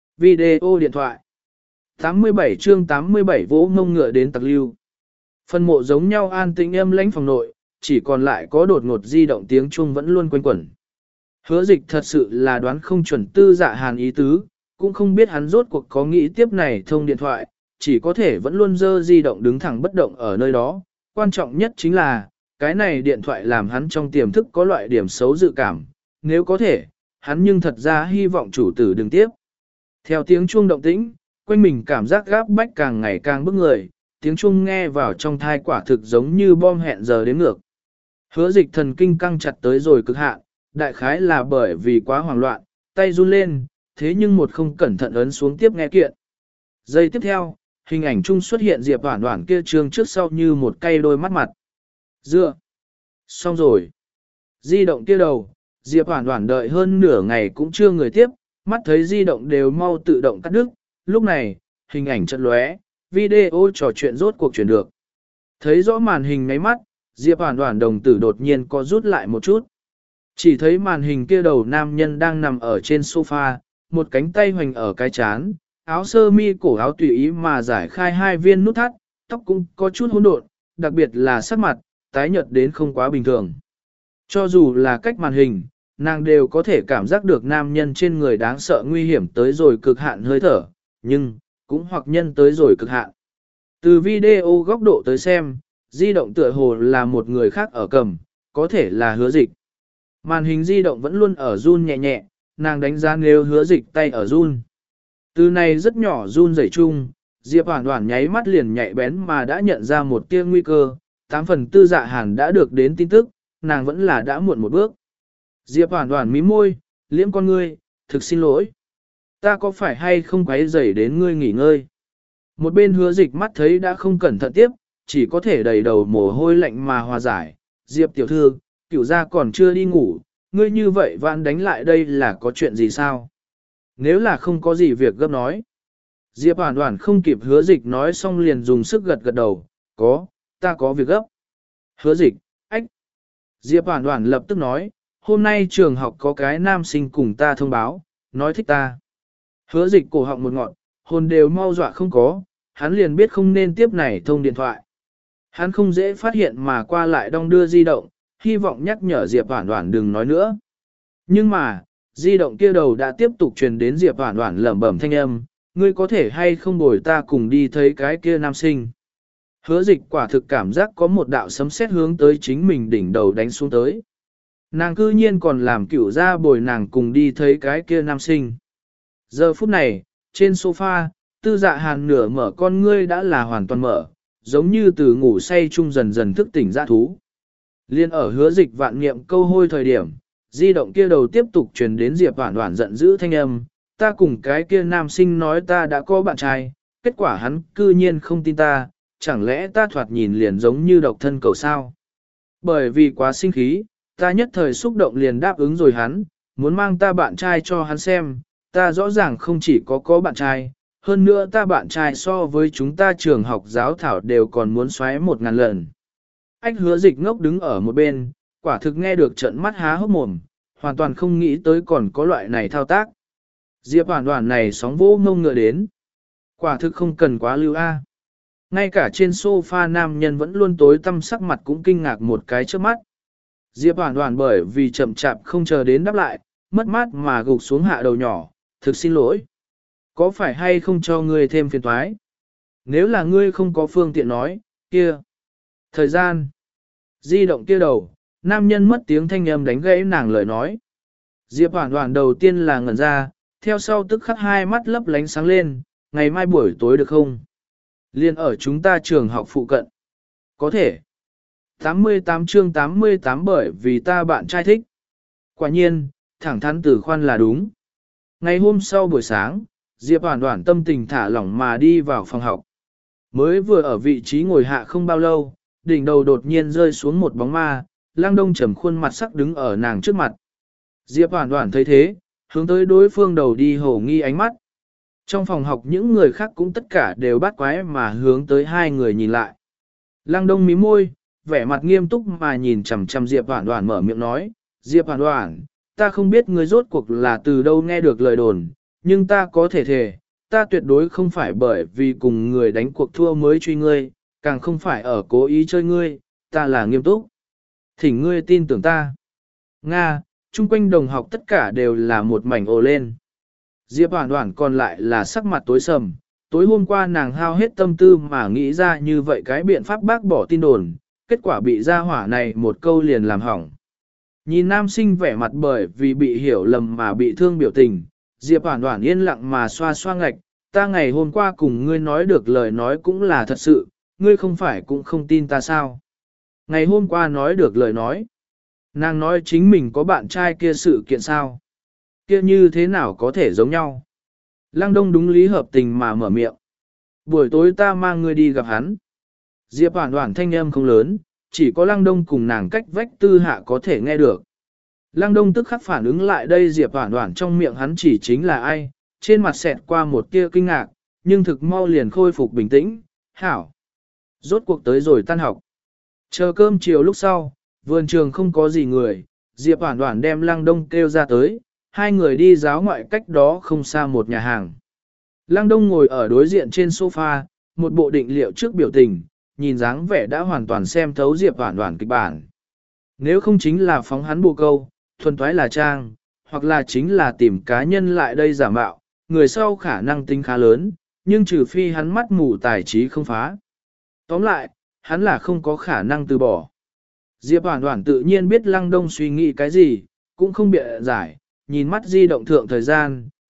Video điện thoại. tám mươi bảy chương tám mươi bảy vỗ ngông ngựa đến tặc lưu. Phân mộ giống nhau an tĩnh âm lãnh phòng nội, chỉ còn lại có đột ngột di động tiếng chuông vẫn luôn quanh quẩn. Hứa Dịch thật sự là đoán không chuẩn Tư Dạ Hàn ý tứ, cũng không biết hắn rốt cuộc có nghĩ tiếp này thông điện thoại, chỉ có thể vẫn luôn dơ di động đứng thẳng bất động ở nơi đó. Quan trọng nhất chính là, cái này điện thoại làm hắn trong tiềm thức có loại điểm xấu dự cảm, nếu có thể, hắn nhưng thật ra hy vọng chủ tử đừng tiếp. Theo tiếng chuông động tĩnh, quanh mình cảm giác gáp bách càng ngày càng bức người, tiếng chuông nghe vào trong thai quả thực giống như bom hẹn giờ đến ngược. Hứa Dịch thần kinh căng chặt tới rồi cực hạn, đại khái là bởi vì quá hoảng loạn, tay run lên, thế nhưng một không cẩn thận ấn xuống tiếp nghe kiện. Giây tiếp theo, hình ảnh chung xuất hiện Diệp Hoản Hoản kia trương trước sau như một cây đôi mắt mặt. Dựa. Xong rồi. Di động kia đầu, Diệp Hoản Hoản đợi hơn nửa ngày cũng chưa người tiếp, mắt thấy di động đều mau tự động cắt đứt. Lúc này, hình ảnh chợt lóe, video trò chuyện rốt cuộc chuyển được. Thấy rõ màn hình ngáy mắt, Diệp Hoản Hoản đồng tử đột nhiên có rút lại một chút. Chỉ thấy màn hình kia đầu nam nhân đang nằm ở trên sofa, một cánh tay hoành ở cái chán, áo sơ mi cổ áo tùy ý mà giải khai hai viên nút thắt, tóc cũng có chút hỗn độn, đặc biệt là sắc mặt, tái nhợt đến không quá bình thường. Cho dù là cách màn hình, nàng đều có thể cảm giác được nam nhân trên người đáng sợ nguy hiểm tới rồi cực hạn hơi thở, nhưng, cũng hoặc nhân tới rồi cực hạn. Từ video góc độ tới xem, di động tựa hồ là một người khác ở cầm, có thể là Hứa Dịch. Màn hình di động vẫn luôn ở run nhẹ nhẹ, nàng đánh giá nếu Hứa Dịch tay ở run. Từ này rất nhỏ run rẩy chung, Diệp Hoản Hoản nháy mắt liền nhạy bén mà đã nhận ra một tia nguy cơ, tám phần tư Dạ Hàn đã được đến tin tức, nàng vẫn là đã muộn một bước. Diệp Hoản Hoản mím môi, liễm con ngươi, thực xin lỗi. Ta có phải hay không quấy rầy đến ngươi nghỉ ngơi? Một bên Hứa Dịch mắt thấy đã không cẩn thận tiếp, chỉ có thể đầy đầu mồ hôi lạnh mà hòa giải. Diệp tiểu thư, cửu gia còn chưa đi ngủ, ngươi như vậy vãn đánh lại đây là có chuyện gì sao? Nếu là không có gì việc gấp nói. Diệp Hoản Hoản không kịp Hứa Dịch nói xong liền dùng sức gật gật đầu, có, ta có việc gấp. Hứa Dịch, ách. Diệp Hoản Hoản lập tức nói, hôm nay trường học có cái nam sinh cùng ta thông báo, nói thích ta. Hứa Dịch cổ họng một ngọn, hồn đều mau dọa không có, hắn liền biết không nên tiếp này thông điện thoại. Hắn không dễ phát hiện mà qua lại đong đưa di động, hy vọng nhắc nhở Diệp Hoản Hoản đừng nói nữa. Nhưng mà, di động kia đầu đã tiếp tục truyền đến Diệp Hoản Hoản lẩm bẩm thanh âm, ngươi có thể hay không bồi ta cùng đi thấy cái kia nam sinh. Hứa Dịch quả thực cảm giác có một đạo sấm sét hướng tới chính mình đỉnh đầu đánh xuống tới. Nàng cư nhiên còn làm cửu gia bồi nàng cùng đi thấy cái kia nam sinh. Giờ phút này, trên sofa, Tư Dạ Hàn nửa mở con ngươi đã là hoàn toàn mở, giống như từ ngủ say chung dần dần thức tỉnh dã thú. Liên ở Hứa Dịch vạn niệm câu hôi thời điểm, di động kia đầu tiếp tục truyền đến Diệp Hoản Hoản giận dữ thanh âm, ta cùng cái kia nam sinh nói ta đã có bạn trai, kết quả hắn cư nhiên không tin ta, chẳng lẽ ta thoạt nhìn liền giống như độc thân cầu sao? Bởi vì quá sinh khí, ta nhất thời xúc động liền đáp ứng rồi hắn, muốn mang ta bạn trai cho hắn xem, ta rõ ràng không chỉ có có bạn trai, hơn nữa ta bạn trai so với chúng ta trường học giáo thảo đều còn muốn xoáy một ngàn lần. Anh Hứa Dịch ngốc đứng ở một bên, quả thực nghe được trận mắt há hốc mồm, hoàn toàn không nghĩ tới còn có loại này thao tác. Diệp Hoản Hoản này sóng vỗ ngông ngựa đến. Quả thực không cần quá lưu a. Ngay cả trên sofa nam nhân vẫn luôn tối tăm sắc mặt cũng kinh ngạc một cái trước mắt. Diệp Hoản Hoản bởi vì chậm chạp không chờ đến đáp lại, mất mát mà gục xuống hạ đầu nhỏ, thực xin lỗi. Có phải hay không cho ngươi thêm phiền toái? Nếu là ngươi không có phương tiện nói, kia. Thời gian. Di động kia đầu, nam nhân mất tiếng thanh âm đánh gãy nàng lời nói. Diệp Hoản Hoản đầu tiên là ngẩn ra, theo sau tức khắc hai mắt lấp lánh sáng lên, ngày mai buổi tối được không? Liên ở chúng ta trường học phụ cận. Có thể. tám mươi tám chương tám mươi tám bởi vì ta bạn trai thích. Quả nhiên, thẳng thắn từ khoan là đúng. Ngày hôm sau buổi sáng, Diệp Hoản Hoản tâm tình thả lỏng mà đi vào phòng học. Mới vừa ở vị trí ngồi hạ không bao lâu, đỉnh đầu đột nhiên rơi xuống một bóng ma, Lăng Đông trầm khuôn mặt sắc đứng ở nàng trước mặt. Diệp Hoản Hoản thấy thế, hướng tới đối phương đầu đi hổ nghi ánh mắt. Trong phòng học những người khác cũng tất cả đều bắt quái mà hướng tới hai người nhìn lại. Lăng Đông mím môi, vẻ mặt nghiêm túc mà nhìn chằm chằm Diệp Hoản Hoản mở miệng nói, Diệp Hoản Hoản, ta không biết ngươi rốt cuộc là từ đâu nghe được lời đồn, nhưng ta có thể thề, ta tuyệt đối không phải bởi vì cùng người đánh cuộc thua mới truy ngươi, càng không phải ở cố ý chơi ngươi, ta là nghiêm túc. Thỉnh ngươi tin tưởng ta. Nga, chung quanh đồng học tất cả đều là một mảnh ồ lên. Diệp Hoản Hoản còn lại là sắc mặt tối sầm, tối hôm qua nàng hao hết tâm tư mà nghĩ ra như vậy cái biện pháp bác bỏ tin đồn, kết quả bị gia hỏa này một câu liền làm hỏng. Nhìn nam sinh vẻ mặt bởi vì bị hiểu lầm mà bị thương biểu tình, Diệp Hoản Hoản yên lặng mà xoa xoa ngạch, ta ngày hôm qua cùng ngươi nói được lời nói cũng là thật sự, ngươi không phải cũng không tin ta sao? Ngày hôm qua nói được lời nói, nàng nói chính mình có bạn trai kia sự kiện sao? Kia như thế nào có thể giống nhau? Lăng Đông đúng lý hợp tình mà mở miệng. Buổi tối ta mang ngươi đi gặp hắn. Diệp Hoản Hoản thanh âm không lớn, chỉ có Lăng Đông cùng nàng cách vách tư hạ có thể nghe được. Lăng Đông tức khắc phản ứng lại đây Diệp Hoản Hoản trong miệng hắn chỉ chính là ai, trên mặt xẹt qua một tia kinh ngạc, nhưng thực mau liền khôi phục bình tĩnh, hảo. Rốt cuộc tới rồi tan học. Chờ cơm chiều lúc sau, vườn trường không có gì người, Diệp Hoản Hoản đem Lăng Đông kêu ra tới, hai người đi giáo ngoại cách đó không xa một nhà hàng. Lăng Đông ngồi ở đối diện trên sofa, một bộ định liệu trước biểu tình, nhìn dáng vẻ đã hoàn toàn xem thấu Diệp Hoản Hoản kịch bản. Nếu không chính là phóng hắn bồ câu, thuần toái là trang, hoặc là chính là tìm cá nhân lại đây giả mạo, người sau khả năng tính khá lớn, nhưng trừ phi hắn mắt mù tài trí không phá. Tóm lại, hắn là không có khả năng từ bỏ. Diệp Hoản Hoản tự nhiên biết Lăng Đông suy nghĩ cái gì, cũng không bịa giải, nhìn mắt di động thượng thời gian,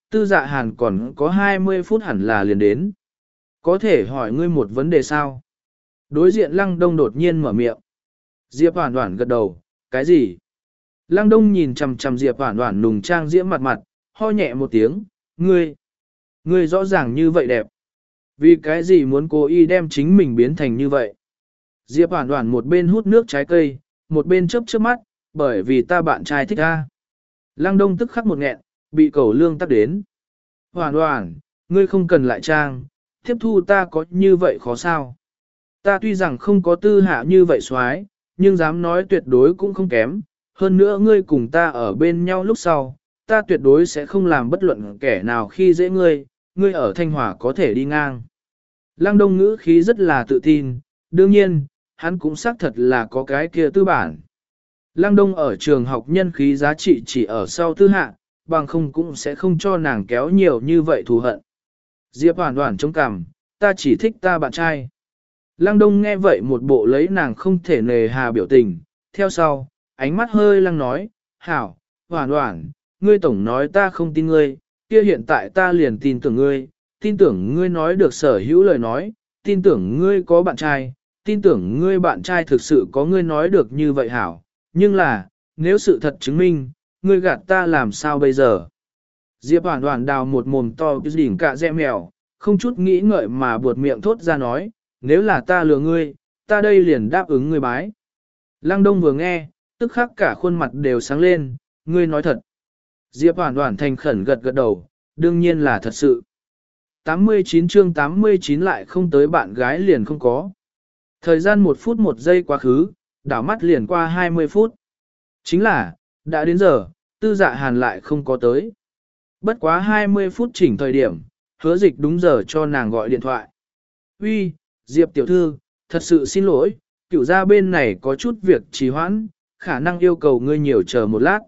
Tư Dạ Hàn còn có hai mươi phút hẳn là liền đến. Có thể hỏi ngươi một vấn đề sao? Đối diện Lăng Đông đột nhiên mở miệng. Diệp Hoản Hoản gật đầu, cái gì? Lăng Đông nhìn chằm chằm Diệp Hoản Hoản nùng trang diễm mặt mặt, ho nhẹ một tiếng, ngươi, ngươi rõ ràng như vậy đẹp. Vì cái gì muốn cố ý đem chính mình biến thành như vậy? Diệp Hoản Hoản một bên hút nước trái cây, một bên chớp chớp mắt, bởi vì ta bạn trai thích ta. Lăng Đông tức khắc một nghẹn, bị Cẩu Lương tắt đến. Hoản Hoản, ngươi không cần lại trang, tiếp thu ta có như vậy khó sao? Ta tuy rằng không có tư hạ như vậy xoái, nhưng dám nói tuyệt đối cũng không kém. Hơn nữa ngươi cùng ta ở bên nhau lúc sau, ta tuyệt đối sẽ không làm bất luận kẻ nào khi dễ ngươi, ngươi ở Thanh Hòa có thể đi ngang. Lăng Đông ngữ khí rất là tự tin, đương nhiên, hắn cũng xác thật là có cái kia tư bản. Lăng Đông ở trường học nhân khí giá trị chỉ ở sau tư hạ, bằng không cũng sẽ không cho nàng kéo nhiều như vậy thù hận. Diệp Hoản Hoản chống cằm, ta chỉ thích ta bạn trai. Lăng Đông nghe vậy một bộ lấy nàng không thể nề hà biểu tình, theo sau, ánh mắt hơi lăng nói, hảo, Hoản Hoản, ngươi tổng nói ta không tin ngươi, kia hiện tại ta liền tin tưởng ngươi, tin tưởng ngươi nói được sở hữu lời nói, tin tưởng ngươi có bạn trai, tin tưởng ngươi bạn trai thực sự có ngươi nói được như vậy hảo, nhưng là, nếu sự thật chứng minh, ngươi gạt ta làm sao bây giờ? Diệp Hoản Hoản đào một mồm to cái đỉnh cạ dẹ mèo, không chút nghĩ ngợi mà buột miệng thốt ra nói, nếu là ta lừa ngươi, ta đây liền đáp ứng ngươi bái. Lăng Đông vừa nghe, tức khắc cả khuôn mặt đều sáng lên, ngươi nói thật. Diệp Hoản Hoản thành khẩn gật gật đầu, đương nhiên là thật sự. tám mươi chín chương tám mươi chín lại không tới bạn gái liền không có. Thời gian một phút một giây quá khứ, đảo mắt liền qua hai mươi phút. Chính là, đã đến giờ, Tư Dạ Hàn lại không có tới. Bất quá hai mươi phút chỉnh thời điểm, Hứa Dịch đúng giờ cho nàng gọi điện thoại. Uy, Diệp tiểu thư, thật sự xin lỗi, cửu gia bên này có chút việc trì hoãn, khả năng yêu cầu ngươi nhiều chờ một lát.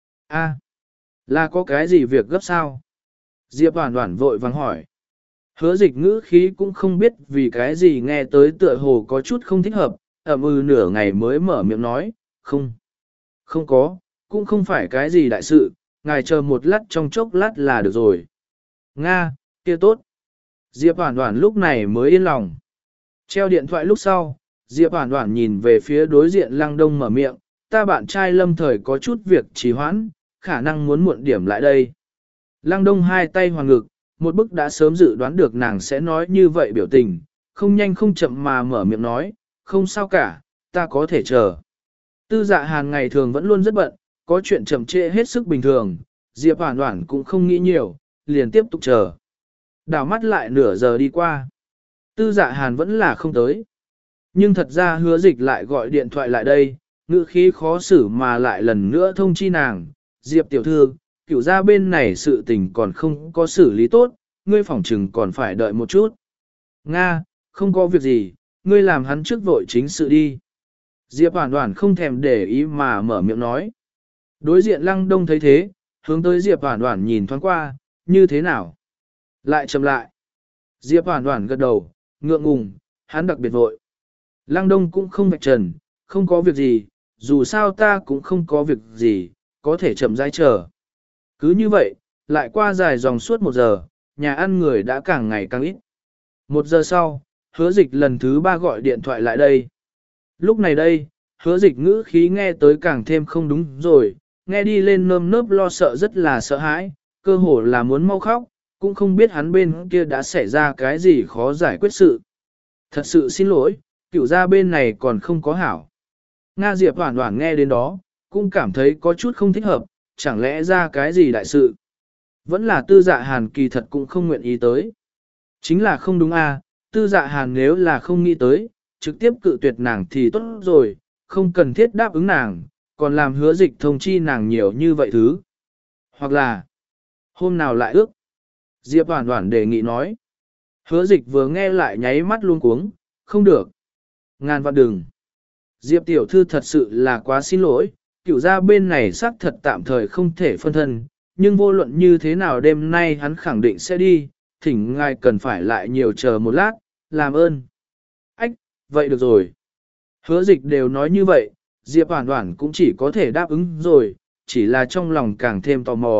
A, là có cái gì việc gấp sao? Diệp Hoản Hoản vội vàng hỏi. Hứa Dịch ngữ khí cũng không biết vì cái gì nghe tới tựa hồ có chút không thích hợp, ậm ừ nửa ngày mới mở miệng nói, không, không có, cũng không phải cái gì đại sự, ngài chờ một lát trong chốc lát là được rồi. Nga, kia tốt. Diệp Hoản Hoản lúc này mới yên lòng. Treo điện thoại lúc sau, Diệp Hoản Hoản nhìn về phía đối diện Lăng Đông mở miệng, ta bạn trai lâm thời có chút việc trì hoãn, khả năng muốn muộn điểm lại đây. Lăng Đông hai tay hoàn ngực, một bức đã sớm dự đoán được nàng sẽ nói như vậy biểu tình, không nhanh không chậm mà mở miệng nói, không sao cả, ta có thể chờ. Tư Dạ Hàn ngày thường vẫn luôn rất bận, có chuyện chậm trễ hết sức bình thường, Diệp Hoản Hoản cũng không nghĩ nhiều, liền tiếp tục chờ. Đảo mắt lại nửa giờ đi qua. Tư Dạ Hàn vẫn là không tới. Nhưng thật ra Hứa Dịch lại gọi điện thoại lại đây, ngữ khí khó xử mà lại lần nữa thông chi nàng, Diệp tiểu thư, cửu gia bên này sự tình còn không có xử lý tốt, ngươi phỏng chừng còn phải đợi một chút. Nga, không có việc gì, ngươi làm hắn trước vội chính sự đi. Diệp Hoản Hoản không thèm để ý mà mở miệng nói. Đối diện Lăng Đông thấy thế, hướng tới Diệp Hoản Hoản nhìn thoáng qua, như thế nào? Lại chậm lại. Diệp Hoản Hoản gật đầu, ngượng ngùng, hắn đặc biệt vội. Lăng Đông cũng không vạch trần, không có việc gì, dù sao ta cũng không có việc gì, có thể chậm rãi chờ. Cứ như vậy, lại qua dài dòng suốt một giờ, nhà ăn người đã càng ngày càng ít. Một giờ sau, Hứa Dịch lần thứ ba gọi điện thoại lại đây. Lúc này đây, Hứa Dịch ngữ khí nghe tới càng thêm không đúng rồi, nghe đi lên nơm nớp lo sợ rất là sợ hãi, cơ hồ là muốn mau khóc, cũng không biết hắn bên kia đã xảy ra cái gì khó giải quyết sự. Thật sự xin lỗi, cửu gia bên này còn không có hảo. Nga Diệp Hoản Hoản nghe đến đó, cũng cảm thấy có chút không thích hợp, chẳng lẽ ra cái gì đại sự. Vẫn là Tư Dạ Hàn kỳ thật cũng không nguyện ý tới. Chính là không đúng à, Tư Dạ Hàn nếu là không nghĩ tới, trực tiếp cự tuyệt nàng thì tốt rồi, không cần thiết đáp ứng nàng, còn làm Hứa Dịch thông chi nàng nhiều như vậy thứ. Hoặc là, hôm nào lại ước. Diệp Hoản Hoản đề nghị nói. Hứa Dịch vừa nghe lại nháy mắt luôn cuống, không được. Ngàn vạn đừng. Diệp tiểu thư thật sự là quá xin lỗi, cửu gia bên này xác thật tạm thời không thể phân thân, nhưng vô luận như thế nào đêm nay hắn khẳng định sẽ đi, thỉnh ngài cần phải lại nhiều chờ một lát, làm ơn. Ách, vậy được rồi. Hứa Dịch đều nói như vậy, Diệp Hoản Hoản cũng chỉ có thể đáp ứng rồi, chỉ là trong lòng càng thêm tò mò,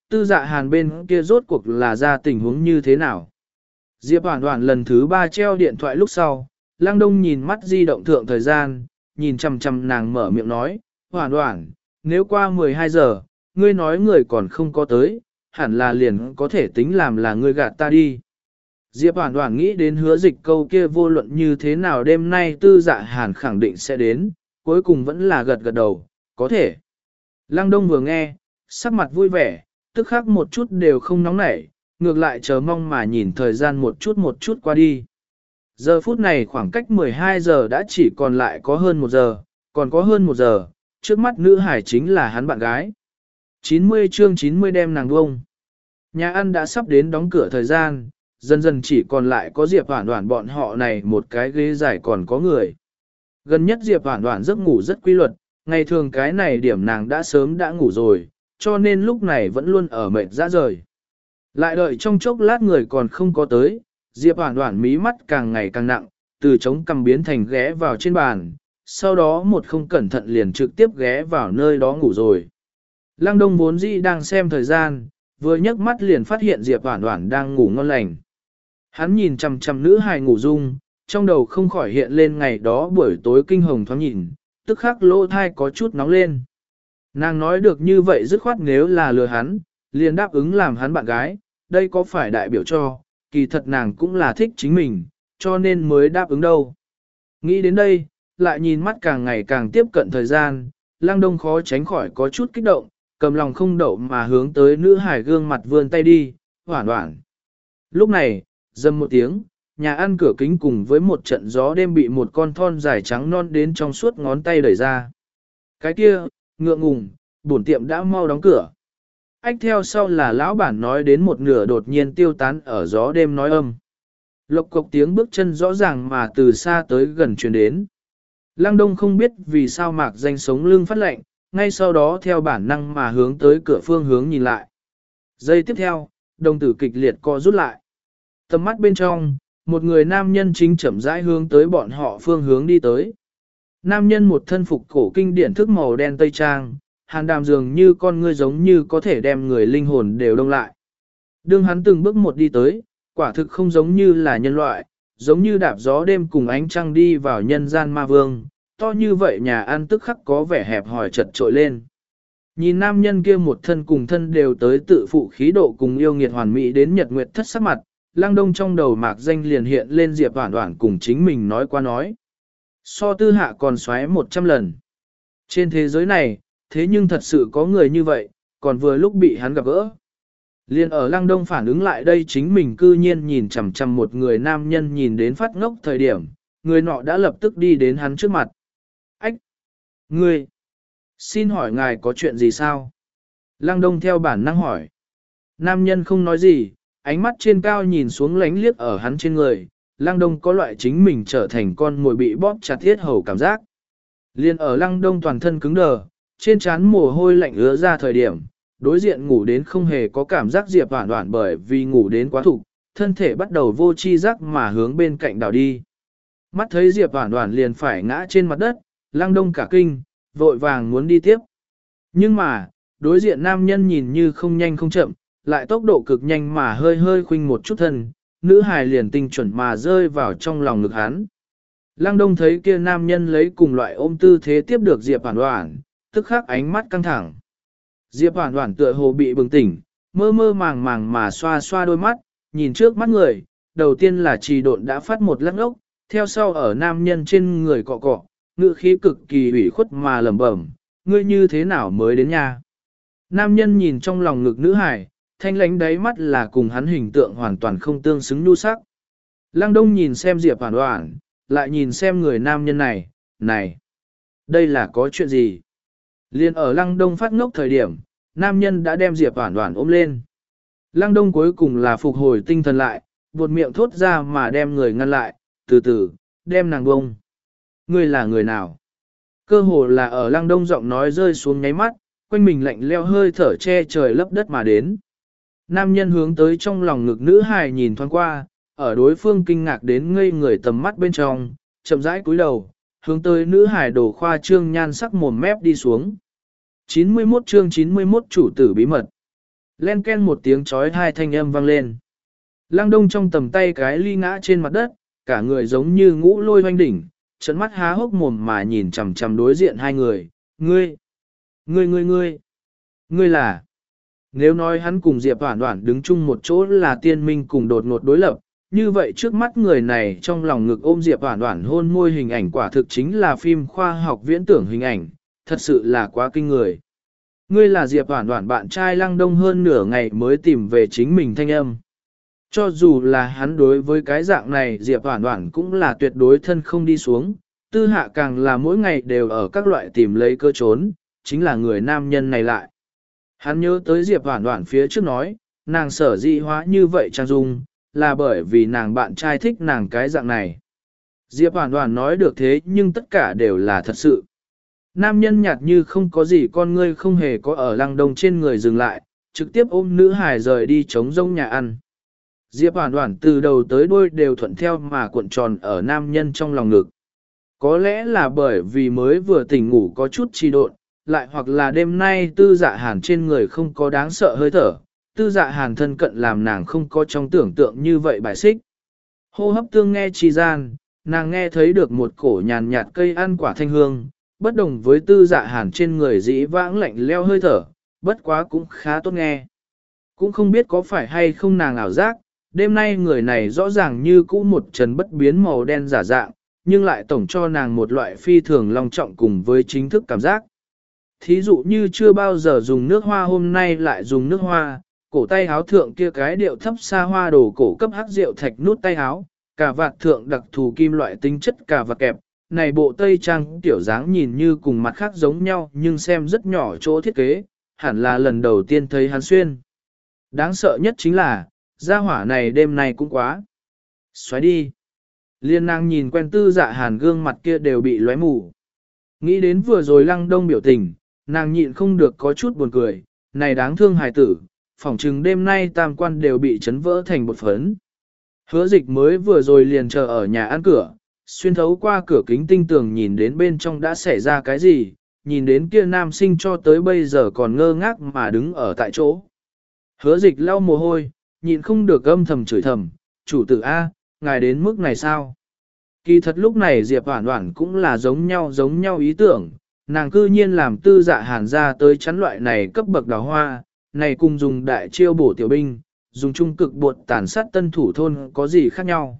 tư dạ hàn bên kia rốt cuộc là ra tình huống như thế nào. Diệp Hoản Hoản lần thứ ba treo điện thoại lúc sau, Lăng Đông nhìn mắt di động thượng thời gian, nhìn chằm chằm nàng mở miệng nói, Hoản Hoản, nếu qua mười hai giờ, ngươi nói người còn không có tới, hẳn là liền có thể tính làm là ngươi gạt ta đi. Diệp Hoản Hoản nghĩ đến hứa dịch câu kia vô luận như thế nào đêm nay tư dạ hàn khẳng định sẽ đến, cuối cùng vẫn là gật gật đầu, có thể. Lăng Đông vừa nghe, sắc mặt vui vẻ, tức khắc một chút đều không nóng nảy, ngược lại chờ mong mà nhìn thời gian một chút một chút qua đi. Giờ phút này khoảng cách mười hai giờ đã chỉ còn lại có hơn một giờ, còn có hơn một giờ, trước mắt nữ hải chính là hắn bạn gái. chín mươi chương chín mươi đem nàng bông. Nhà ăn đã sắp đến đóng cửa thời gian, dần dần chỉ còn lại có Diệp Hoản Hoản bọn họ này một cái ghế dài còn có người. Gần nhất Diệp Hoản Hoản giấc ngủ rất quy luật, ngày thường cái này điểm nàng đã sớm đã ngủ rồi, cho nên lúc này vẫn luôn ở mệt ra rời. Lại đợi trong chốc lát người còn không có tới, Diệp Hoản Hoản mí mắt càng ngày càng nặng, từ chống cằm biến thành ghé vào trên bàn, sau đó một không cẩn thận liền trực tiếp ghé vào nơi đó ngủ rồi. Lăng Đông vốn dĩ đang xem thời gian, vừa nhấc mắt liền phát hiện Diệp Hoản Hoản đang ngủ ngon lành. Hắn nhìn chằm chằm nữ hài ngủ dung, trong đầu không khỏi hiện lên ngày đó buổi tối kinh hồng thoáng nhìn, tức khắc lỗ thai có chút nóng lên. Nàng nói được như vậy dứt khoát nếu là lừa hắn, liền đáp ứng làm hắn bạn gái, đây có phải đại biểu cho, kỳ thật nàng cũng là thích chính mình, cho nên mới đáp ứng đâu. Nghĩ đến đây, lại nhìn mắt càng ngày càng tiếp cận thời gian, Lăng Đông khó tránh khỏi có chút kích động, cầm lòng không đậu mà hướng tới nữ hải gương mặt vươn tay đi, Hoản Hoản. Lúc này, dầm một tiếng, nhà ăn cửa kính cùng với một trận gió đêm bị một con thon dài trắng non đến trong suốt ngón tay đẩy ra. Cái kia, ngượng ngùng, bổn tiệm đã mau đóng cửa. Ách theo sau là lão bản nói đến một nửa đột nhiên tiêu tán ở gió đêm nói âm. Lộc cộc tiếng bước chân rõ ràng mà từ xa tới gần truyền đến. Lăng Đông không biết vì sao mạc danh sống lưng phát lạnh, ngay sau đó theo bản năng mà hướng tới cửa phương hướng nhìn lại. Giây tiếp theo, đồng tử kịch liệt co rút lại. Tầm mắt bên trong, một người nam nhân chính chậm rãi hướng tới bọn họ phương hướng đi tới. Nam nhân một thân phục cổ kinh điển thức màu đen tây trang, hàn đàm dường như con ngươi giống như có thể đem người linh hồn đều đông lại. Đương hắn từng bước một đi tới, quả thực không giống như là nhân loại, giống như đạp gió đêm cùng ánh trăng đi vào nhân gian ma vương, to như vậy nhà ăn tức khắc có vẻ hẹp hòi chật trội lên. Nhìn nam nhân kia một thân cùng thân đều tới tự phụ khí độ cùng yêu nghiệt hoàn mỹ đến nhật nguyệt thất sắc mặt, Lăng Đông trong đầu mạc danh liền hiện lên Diệp Hoản Hoản cùng chính mình nói qua nói. So tư hạ còn xoáy một trăm lần. Trên thế giới này, thế nhưng thật sự có người như vậy, còn vừa lúc bị hắn gặp gỡ. Liên ở Lăng Đông phản ứng lại đây chính mình cư nhiên nhìn chằm chằm một người nam nhân nhìn đến phát ngốc thời điểm, người nọ đã lập tức đi đến hắn trước mặt. Ách! Ngươi! Xin hỏi ngài có chuyện gì sao? Lăng Đông theo bản năng hỏi. Nam nhân không nói gì, ánh mắt trên cao nhìn xuống lánh liếc ở hắn trên người. Lăng Đông có loại chính mình trở thành con mồi bị bóp chặt thiết hầu cảm giác. Liên ở Lăng Đông toàn thân cứng đờ, trên trán mồ hôi lạnh ứa ra thời điểm, đối diện ngủ đến không hề có cảm giác Diệp Hoản Hoản bởi vì ngủ đến quá thục, thân thể bắt đầu vô chi giác mà hướng bên cạnh đảo đi. Mắt thấy Diệp Hoản Hoản liền phải ngã trên mặt đất, Lăng Đông cả kinh, vội vàng muốn đi tiếp. Nhưng mà, đối diện nam nhân nhìn như không nhanh không chậm, lại tốc độ cực nhanh mà hơi hơi khuynh một chút thân, nữ hài liền tinh chuẩn mà rơi vào trong lòng ngực hắn. Lăng Đông thấy kia nam nhân lấy cùng loại ôm tư thế tiếp được Diệp Hoản Hoản, tức khắc ánh mắt căng thẳng. Diệp Hoản Hoản tựa hồ bị bừng tỉnh, mơ mơ màng màng mà xoa xoa đôi mắt, nhìn trước mắt người, đầu tiên là trì độn đã phát một lắc ốc, theo sau ở nam nhân trên người cọ cọ, ngữ khí cực kỳ ủy khuất mà lẩm bẩm, ngươi như thế nào mới đến nhà. Nam nhân nhìn trong lòng ngực nữ hải, thanh lánh đáy mắt là cùng hắn hình tượng hoàn toàn không tương xứng nhu sắc. Lăng Đông nhìn xem Diệp Hoản Hoản, lại nhìn xem người nam nhân này, này, đây là có chuyện gì? Liên ở Lăng Đông phát ngốc thời điểm, nam nhân đã đem Diệp Hoản Hoản ôm lên. Lăng Đông cuối cùng là phục hồi tinh thần lại, buột miệng thốt ra mà đem người ngăn lại, từ từ, đem nàng bông. Ngươi là người nào? Cơ hồ là ở Lăng Đông giọng nói rơi xuống nháy mắt, quanh mình lạnh leo hơi thở che trời lấp đất mà đến. Nam nhân hướng tới trong lòng ngực nữ hài nhìn thoáng qua, ở đối phương kinh ngạc đến ngây người tầm mắt bên trong, chậm rãi cúi đầu, hướng tới nữ hài đổ khoa trương nhan sắc mồm mép đi xuống. chín mươi mốt chương chín mươi mốt chủ tử bí mật. Len ken một tiếng chói hai thanh âm vang lên. Lăng Đông trong tầm tay cái ly ngã trên mặt đất, cả người giống như ngũ lôi hoanh đỉnh, trấn mắt há hốc mồm mà nhìn chằm chằm đối diện hai người. Ngươi! Ngươi ngươi ngươi! Ngươi là! Nếu nói hắn cùng Diệp Hoản Hoản đứng chung một chỗ là tiên minh cùng đột ngột đối lập, như vậy trước mắt người này trong lòng ngực ôm Diệp Hoản Hoản hôn môi hình ảnh quả thực chính là phim khoa học viễn tưởng hình ảnh, thật sự là quá kinh người. Ngươi là Diệp Hoản Hoản bạn trai Lăng Đông hơn nửa ngày mới tìm về chính mình thanh âm. Cho dù là hắn đối với cái dạng này Diệp Hoản Hoản cũng là tuyệt đối thân không đi xuống, tư hạ càng là mỗi ngày đều ở các loại tìm lấy cơ trốn, chính là người nam nhân này lại. Hắn nhớ tới Diệp Hoản Hoản phía trước nói, nàng sở dị hóa như vậy trang dung, là bởi vì nàng bạn trai thích nàng cái dạng này. Diệp Hoản Hoản nói được thế nhưng tất cả đều là thật sự. Nam nhân nhạt như không có gì con ngươi không hề có ở Lăng Đông trên người dừng lại, trực tiếp ôm nữ hài rời đi chống rông nhà ăn. Diệp Hoản Hoản từ đầu tới đuôi đều thuận theo mà cuộn tròn ở nam nhân trong lòng ngực. Có lẽ là bởi vì mới vừa tỉnh ngủ có chút trì độn, lại hoặc là đêm nay tư dạ hàn trên người không có đáng sợ hơi thở, tư dạ hàn thân cận làm nàng không có trong tưởng tượng như vậy bài xích. Hô hấp tương nghe trì gian, nàng nghe thấy được một cổ nhàn nhạt cây ăn quả thanh hương, bất đồng với tư dạ hàn trên người dĩ vãng lạnh leo hơi thở, bất quá cũng khá tốt nghe. Cũng không biết có phải hay không nàng ảo giác, đêm nay người này rõ ràng như cũ một trần bất biến màu đen giả dạng, nhưng lại tổng cho nàng một loại phi thường long trọng cùng với chính thức cảm giác. Thí dụ như chưa bao giờ dùng nước hoa hôm nay lại dùng nước hoa, cổ tay áo thượng kia cái điệu thấp xa hoa đồ cổ cấp hắc rượu thạch nút tay áo, cà vạt thượng đặc thù kim loại tính chất cà vạt kẹp, này bộ tây trang tiểu dáng nhìn như cùng mặt khác giống nhau nhưng xem rất nhỏ chỗ thiết kế, hẳn là lần đầu tiên thấy hắn xuyên. Đáng sợ nhất chính là, gia hỏa này đêm nay cũng quá. Xoáy đi. Liên nàng nhìn quen tư dạ hàn gương mặt kia đều bị lóe mù. Nghĩ đến vừa rồi Lăng Đông biểu tình, nàng nhịn không được có chút buồn cười, này đáng thương hài tử, phỏng chừng đêm nay tam quan đều bị chấn vỡ thành bột phấn. Hứa dịch mới vừa rồi liền chờ ở nhà ăn cửa, xuyên thấu qua cửa kính tinh tường nhìn đến bên trong đã xảy ra cái gì, nhìn đến kia nam sinh cho tới bây giờ còn ngơ ngác mà đứng ở tại chỗ. Hứa dịch lau mồ hôi, nhịn không được âm thầm chửi thầm, chủ tử A, ngài đến mức này sao? Kỳ thật lúc này Diệp Hoản Hoản cũng là giống nhau giống nhau ý tưởng, nàng cư nhiên làm tư dạ hàn ra tới chắn loại này cấp bậc đào hoa, này cùng dùng đại chiêu bổ tiểu binh, dùng trung cực bột tàn sát tân thủ thôn có gì khác nhau.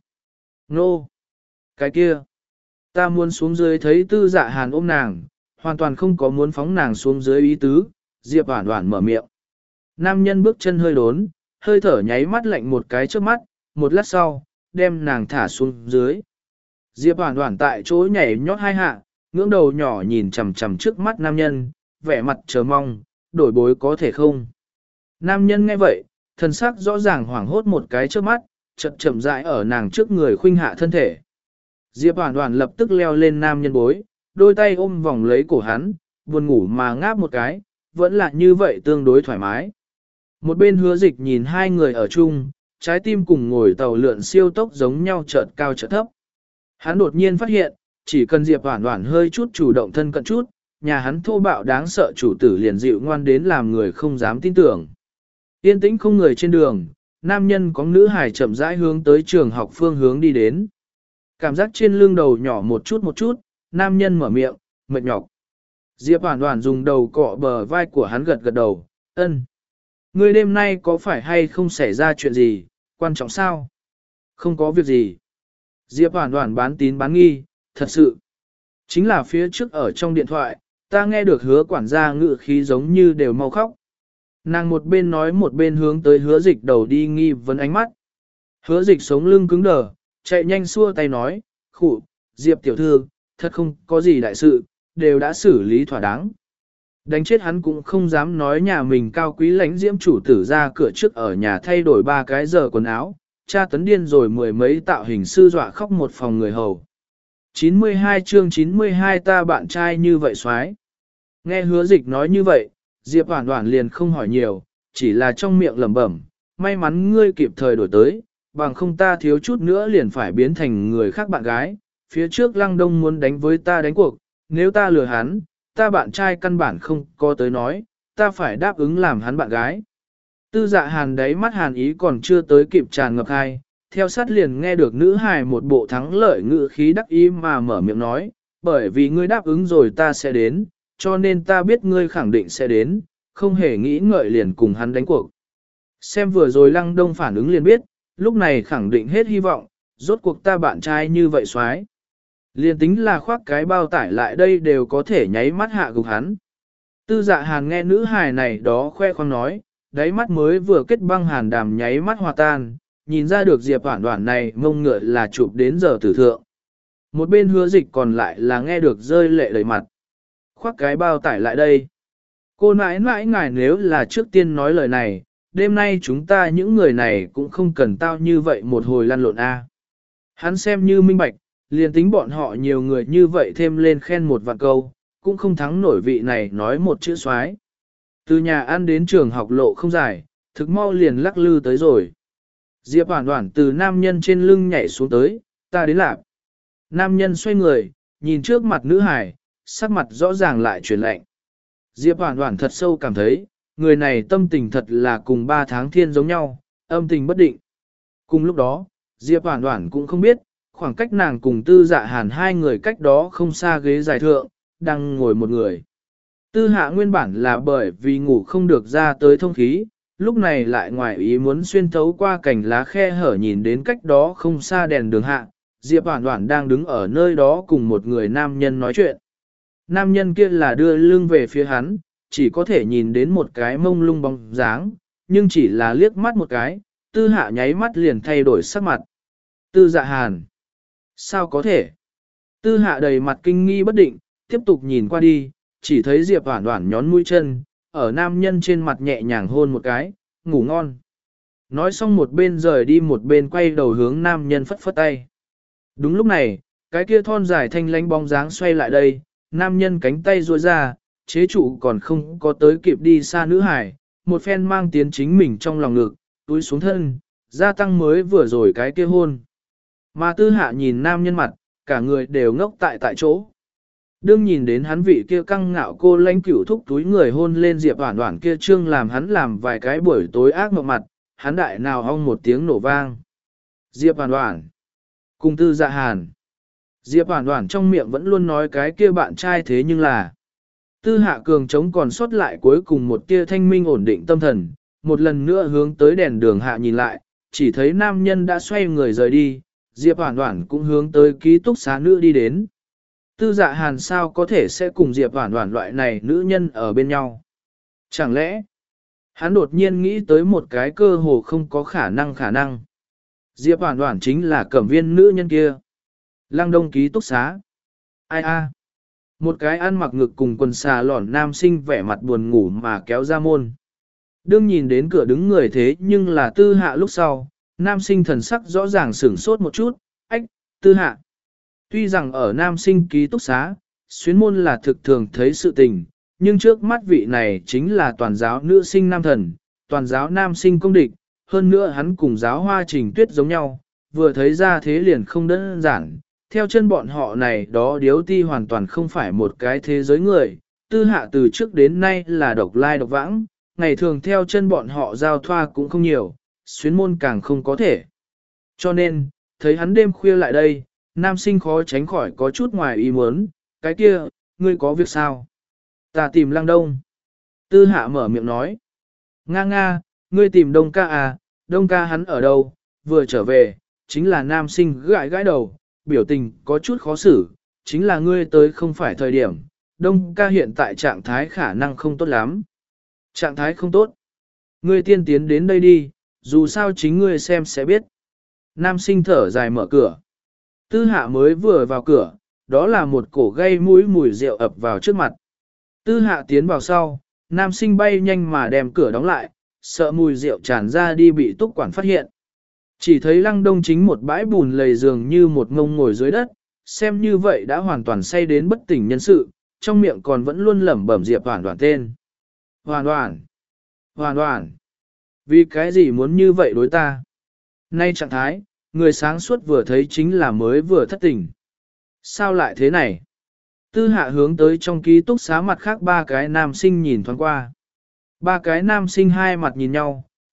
Nô! Cái kia! Ta muốn xuống dưới thấy tư dạ hàn ôm nàng, hoàn toàn không có muốn phóng nàng xuống dưới ý tứ, Diệp Hoản Hoản mở miệng. Nam nhân bước chân hơi đốn, hơi thở nháy mắt lạnh một cái trước mắt, một lát sau, đem nàng thả xuống dưới. Diệp Hoản Hoản tại chỗ nhảy nhót hai hạ, ngưỡng đầu nhỏ nhìn chằm chằm trước mắt nam nhân, vẻ mặt chờ mong, đổi bối có thể không. Nam nhân nghe vậy, thần sắc rõ ràng hoảng hốt một cái trước mắt, chậm chậm rãi ở nàng trước người khuynh hạ thân thể. Diệp Hoản Hoản lập tức leo lên nam nhân bối, đôi tay ôm vòng lấy cổ hắn, buồn ngủ mà ngáp một cái, vẫn là như vậy tương đối thoải mái. Một bên Hứa Dịch nhìn hai người ở chung, trái tim cùng ngồi tàu lượn siêu tốc giống nhau chợt cao chợt thấp. Hắn đột nhiên phát hiện, chỉ cần Diệp Hoản Hoản hơi chút chủ động thân cận chút, nhà hắn thô bạo đáng sợ chủ tử liền dịu ngoan đến làm người không dám tin tưởng. Yên tĩnh không người trên đường, nam nhân có nữ hài chậm rãi hướng tới trường học phương hướng đi đến. Cảm giác trên lưng đầu nhỏ một chút một chút, nam nhân mở miệng, mệt nhọc. Diệp Hoản Hoản dùng đầu cọ bờ vai của hắn gật gật đầu, ân. Ngươi đêm nay có phải hay không xảy ra chuyện gì, quan trọng sao? Không có việc gì. Diệp Hoản Hoản bán tín bán nghi, thật sự. Chính là phía trước ở trong điện thoại, ta nghe được Hứa quản gia ngự khí giống như đều mau khóc. Nàng một bên nói một bên hướng tới Hứa Dịch đầu đi nghi vấn ánh mắt. Hứa Dịch sống lưng cứng đờ, chạy nhanh xua tay nói, khụ, Diệp tiểu thư, thật không có gì đại sự, đều đã xử lý thỏa đáng. Đánh chết hắn cũng không dám nói nhà mình cao quý lãnh diễm chủ tử ra cửa trước ở nhà thay đổi ba cái giờ quần áo, cha tấn điên rồi mười mấy tạo hình sư dọa khóc một phòng người hầu. chín mươi hai chương chín mươi hai ta bạn trai như vậy xoái. Nghe Hứa Dịch nói như vậy, Diệp Hoản Hoản liền không hỏi nhiều, chỉ là trong miệng lẩm bẩm, may mắn ngươi kịp thời đổi tới, bằng không ta thiếu chút nữa liền phải biến thành người khác bạn gái, phía trước Lăng Đông muốn đánh với ta đánh cuộc, nếu ta lừa hắn, ta bạn trai căn bản không có tới nói, ta phải đáp ứng làm hắn bạn gái. Tư dạ hàn đáy mắt hàn ý còn chưa tới kịp tràn ngập hai, theo sát liền nghe được nữ hài một bộ thắng lợi ngự khí đắc ý mà mở miệng nói, bởi vì ngươi đáp ứng rồi ta sẽ đến, cho nên ta biết ngươi khẳng định sẽ đến, không hề nghĩ ngợi liền cùng hắn đánh cuộc. Xem vừa rồi Lăng Đông phản ứng liền biết, lúc này khẳng định hết hy vọng, rốt cuộc ta bạn trai như vậy xoái. Liền tính là khoác cái bao tải lại đây đều có thể nháy mắt hạ gục hắn. Tư dạ hàn nghe nữ hài này đó khoe khoang nói, đáy mắt mới vừa kết băng hàn đàm nháy mắt hòa tan, nhìn ra được Diệp Hoản Hoản này mông ngựa là chụp đến giờ tử thượng. Một bên hứa dịch còn lại là nghe được rơi lệ đầy mặt. Khoác cái bao tải lại đây. Cô nãi nãi ngài nếu là trước tiên nói lời này, đêm nay chúng ta những người này cũng không cần tao như vậy một hồi lăn lộn a. Hắn xem như minh bạch, liền tính bọn họ nhiều người như vậy thêm lên khen một vạn câu, cũng không thắng nổi vị này nói một chữ soái. Từ nhà ăn đến trường học lộ không dài, thực mau liền lắc lư tới rồi. Diệp Hoản Hoản từ nam nhân trên lưng nhảy xuống tới, ta đến lạp. Nam nhân xoay người, nhìn trước mặt nữ hải, sắc mặt rõ ràng lại chuyển lạnh. Diệp Hoản Hoản thật sâu cảm thấy, người này tâm tình thật là cùng ba tháng thiên giống nhau, âm tình bất định. Cùng lúc đó, Diệp Hoản Hoản cũng không biết, khoảng cách nàng cùng Tư Dạ Hàn hai người cách đó không xa ghế dài thượng, đang ngồi một người. Tư Hạ nguyên bản là bởi vì ngủ không được ra tới thông khí, lúc này lại ngoài ý muốn xuyên thấu qua cành lá khe hở nhìn đến cách đó không xa đèn đường hạ, Diệp Hoản Hoản đang đứng ở nơi đó cùng một người nam nhân nói chuyện. Nam nhân kia là đưa lưng về phía hắn, chỉ có thể nhìn đến một cái mông lung bóng dáng, nhưng chỉ là liếc mắt một cái, Tư Hạ nháy mắt liền thay đổi sắc mặt. Tư Dạ Hàn. Sao có thể? Tư Hạ đầy mặt kinh nghi bất định, tiếp tục nhìn qua đi, chỉ thấy Diệp Hoản Hoản nhón mũi chân, ở nam nhân trên mặt nhẹ nhàng hôn một cái, ngủ ngon. Nói xong một bên rời đi một bên quay đầu hướng nam nhân phất phất tay. Đúng lúc này, cái kia thon dài thanh lánh bóng dáng xoay lại đây, nam nhân cánh tay duỗi ra, chế trụ còn không có tới kịp đi xa nữ hải, một phen mang tiến chính mình trong lòng ngực, túi xuống thân, gia tăng mới vừa rồi cái kia hôn. Mà Tư Hạ nhìn nam nhân mặt, cả người đều ngốc tại tại chỗ. Đương nhìn đến hắn vị kia căng ngạo cô lãnh cửu thúc túi người hôn lên Diệp Hoản Hoản kia trương làm hắn làm vài cái buổi tối ác mộng mặt, hắn đại nào ong một tiếng nổ vang. Diệp Hoản Hoản. Cùng Tư Dạ Hàn. Diệp Hoản Hoản trong miệng vẫn luôn nói cái kia bạn trai thế nhưng là. Tư Hạ cường chống còn sót lại cuối cùng một tia thanh minh ổn định tâm thần, một lần nữa hướng tới đèn đường hạ nhìn lại, chỉ thấy nam nhân đã xoay người rời đi, Diệp Hoản Hoản cũng hướng tới ký túc xá nữ đi đến. Tư Dạ Hàn sao có thể sẽ cùng Diệp Hoản Hoản loại này nữ nhân ở bên nhau? Chẳng lẽ, hắn đột nhiên nghĩ tới một cái cơ hồ không có khả năng khả năng. Diệp Hoản Hoản chính là cẩm viên nữ nhân kia. Lăng Đông ký túc xá. Ai a? Một cái ăn mặc ngực cùng quần xà lỏn nam sinh vẻ mặt buồn ngủ mà kéo ra môn. Đương nhìn đến cửa đứng người thế nhưng là Tư Hạ lúc sau, nam sinh thần sắc rõ ràng sửng sốt một chút, ách, Tư Hạ. Tuy rằng ở nam sinh ký túc xá, xuyến môn là thực thường thấy sự tình, nhưng trước mắt vị này chính là toàn giáo nữ sinh nam thần, toàn giáo nam sinh công địch, hơn nữa hắn cùng giáo hoa trình tuyết giống nhau, vừa thấy ra thế liền không đơn giản. Theo chân bọn họ này đó điếu ti hoàn toàn không phải một cái thế giới người, Tư Hạ từ trước đến nay là độc lai độc vãng, ngày thường theo chân bọn họ giao thoa cũng không nhiều, xuyến môn càng không có thể. Cho nên, thấy hắn đêm khuya lại đây, nam sinh khó tránh khỏi có chút ngoài ý muốn, cái kia, ngươi có việc sao? Ta tìm Lăng Đông. Tư Hạ mở miệng nói. Nga nga, ngươi tìm Đông ca à, Đông ca hắn ở đâu, vừa trở về, chính là nam sinh gãi gãi đầu, biểu tình có chút khó xử, chính là ngươi tới không phải thời điểm, Đông ca hiện tại trạng thái khả năng không tốt lắm. Trạng thái không tốt. Ngươi tiên tiến đến đây đi, dù sao chính ngươi xem sẽ biết. Nam sinh thở dài mở cửa. Tư Hạ mới vừa vào cửa, đó là một cổ gây mũi mùi rượu ập vào trước mặt. Tư Hạ tiến vào sau, nam sinh bay nhanh mà đem cửa đóng lại, sợ mùi rượu tràn ra đi bị túc quản phát hiện. Chỉ thấy Lăng Đông chính một bãi bùn lầy giường như một ngông ngồi dưới đất, xem như vậy đã hoàn toàn say đến bất tỉnh nhân sự, trong miệng còn vẫn luôn lẩm bẩm Diệp Hoản Hoản tên. Hoản Hoản! Hoản Hoản! Vì cái gì muốn như vậy đối ta? Nay trạng thái, người sáng suốt vừa thấy chính là mới vừa thất tình. Sao lại thế này? Tư Hạ hướng tới trong ký túc xá mặt khác ba cái nam sinh nhìn thoáng qua. Ba cái nam sinh hai mặt nhìn nhau,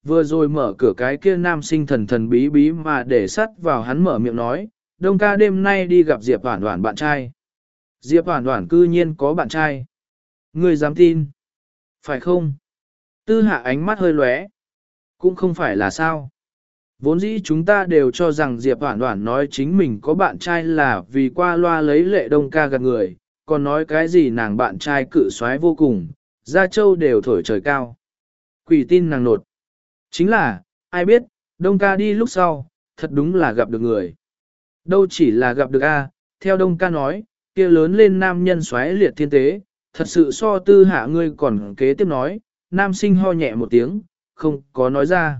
vừa rồi mở cửa cái kia nam sinh thần thần bí bí mà để sắt vào hắn mở miệng nói, Đông ca đêm nay đi gặp Diệp Hoản Hoản bạn trai. Diệp Hoản Hoản cư nhiên có bạn trai. Ngươi dám tin? Phải không? Tư hạ ánh mắt hơi lóe. Cũng không phải là sao. Vốn dĩ chúng ta đều cho rằng Diệp Hoản Hoản nói chính mình có bạn trai là vì qua loa lấy lệ Đông ca gạt người, còn nói cái gì nàng bạn trai cự xoái vô cùng, Gia Châu đều thổi trời cao. Quỷ tin nàng nột. Chính là, ai biết, Đông ca đi lúc sau, thật đúng là gặp được người. Đâu chỉ là gặp được A, theo Đông ca nói, kia lớn lên nam nhân xoáy liệt thiên tế, thật sự so tư hạ ngươi còn kế tiếp nói, nam sinh ho nhẹ một tiếng, không có nói ra.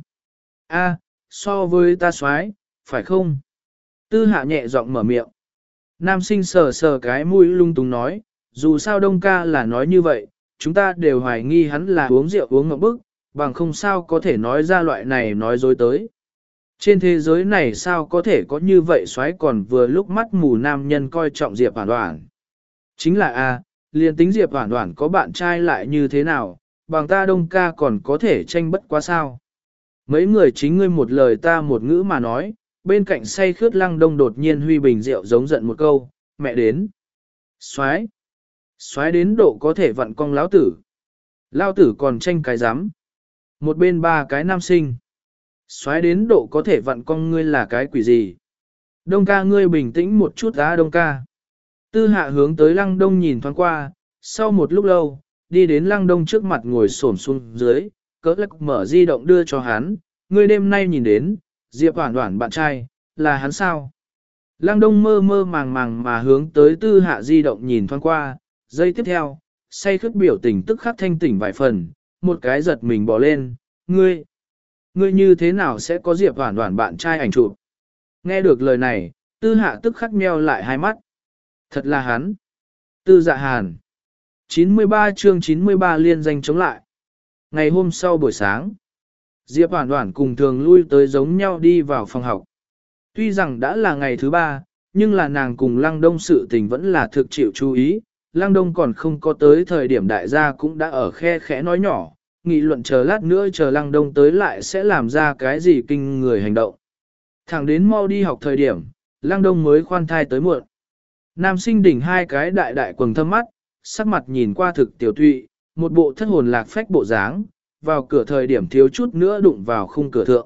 A, so với ta xoáy, phải không? Tư hạ nhẹ giọng mở miệng. Nam sinh sờ sờ cái mũi lung tung nói, dù sao Đông ca là nói như vậy, chúng ta đều hoài nghi hắn là uống rượu uống ngậm bức, bằng không sao có thể nói ra loại này nói dối tới. Trên thế giới này sao có thể có như vậy xoáy còn vừa lúc mắt mù nam nhân coi trọng Diệp Hoản Hoản. Chính là a, liền tính Diệp Hoản Hoản có bạn trai lại như thế nào, bằng ta Đông ca còn có thể tranh bất quá sao. Mấy người chính ngươi một lời ta một ngữ mà nói, bên cạnh say khướt Lăng Đông đột nhiên huy bình rượu giống giận một câu, mẹ đến. Xoáy. Xoáy đến độ có thể vặn cong lão tử. Lão tử còn tranh cái giám. Một bên ba cái nam sinh. Xoáy đến độ có thể vặn cong ngươi là cái quỷ gì. Đông ca ngươi bình tĩnh một chút á Đông ca. Tư hạ hướng tới Lăng Đông nhìn thoáng qua, sau một lúc lâu, đi đến Lăng Đông trước mặt ngồi xổm xuống dưới, cỡ lắc mở di động đưa cho hắn, ngươi đêm nay nhìn đến, Diệp Hoản Hoản bạn trai, là hắn sao? Lăng Đông mơ mơ màng màng mà hướng tới tư hạ di động nhìn thoáng qua, giây tiếp theo, say khướt biểu tình tức khắc thanh tỉnh vài phần, một cái giật mình bỏ lên, ngươi, ngươi như thế nào sẽ có Diệp Hoản Hoản bạn trai ảnh chụp? Nghe được lời này, tư hạ tức khắc nheo lại hai mắt. Thật là hắn. Tư Dạ Hàn. chín mươi ba chương chín mươi ba liên danh chống lại. Ngày hôm sau buổi sáng, Diệp Hoản Hoản cùng thường lui tới giống nhau đi vào phòng học. Tuy rằng đã là ngày thứ ba, nhưng là nàng cùng Lăng Đông sự tình vẫn là thực chịu chú ý. Lăng Đông còn không có tới thời điểm đại gia cũng đã ở khe khẽ nói nhỏ, nghị luận chờ lát nữa chờ Lăng Đông tới lại sẽ làm ra cái gì kinh người hành động. Thẳng đến mau đi học thời điểm, Lăng Đông mới khoan thai tới muộn. Nam sinh đỉnh hai cái đại đại quầng thâm mắt, sắc mặt nhìn qua thực tiểu tụy, một bộ thất hồn lạc phách bộ dáng, vào cửa thời điểm thiếu chút nữa đụng vào khung cửa thượng.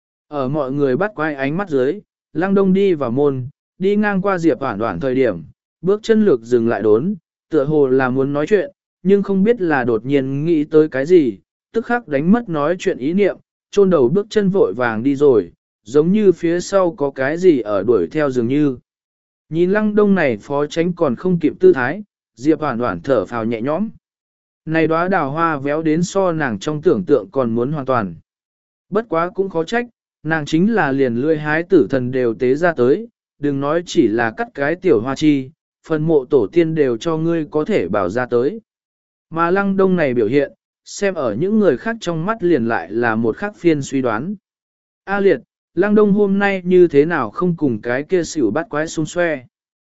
Ở mọi người bắt quay ánh mắt dưới, Lăng Đông đi vào môn, đi ngang qua Diệp Hoản Hoản thời điểm, bước chân lược dừng lại đốn, tựa hồ là muốn nói chuyện, nhưng không biết là đột nhiên nghĩ tới cái gì, tức khắc đánh mất nói chuyện ý niệm, chôn đầu bước chân vội vàng đi rồi, giống như phía sau có cái gì ở đuổi theo dường như. Nhìn Lăng Đông này phó tránh còn không kịp tư thái, Diệp Hoản Hoản thở phào nhẹ nhõm. Này đóa đào hoa véo đến so nàng trong tưởng tượng còn muốn hoàn toàn. Bất quá cũng khó trách, nàng chính là liền lươi hái tử thần đều tế ra tới, đừng nói chỉ là cắt cái tiểu hoa chi, phần mộ tổ tiên đều cho ngươi có thể bảo ra tới. Mà Lăng Đông này biểu hiện, xem ở những người khác trong mắt liền lại là một khác phiên suy đoán. A liệt, Lăng Đông hôm nay như thế nào không cùng cái kia xỉu bắt quái xung xoe.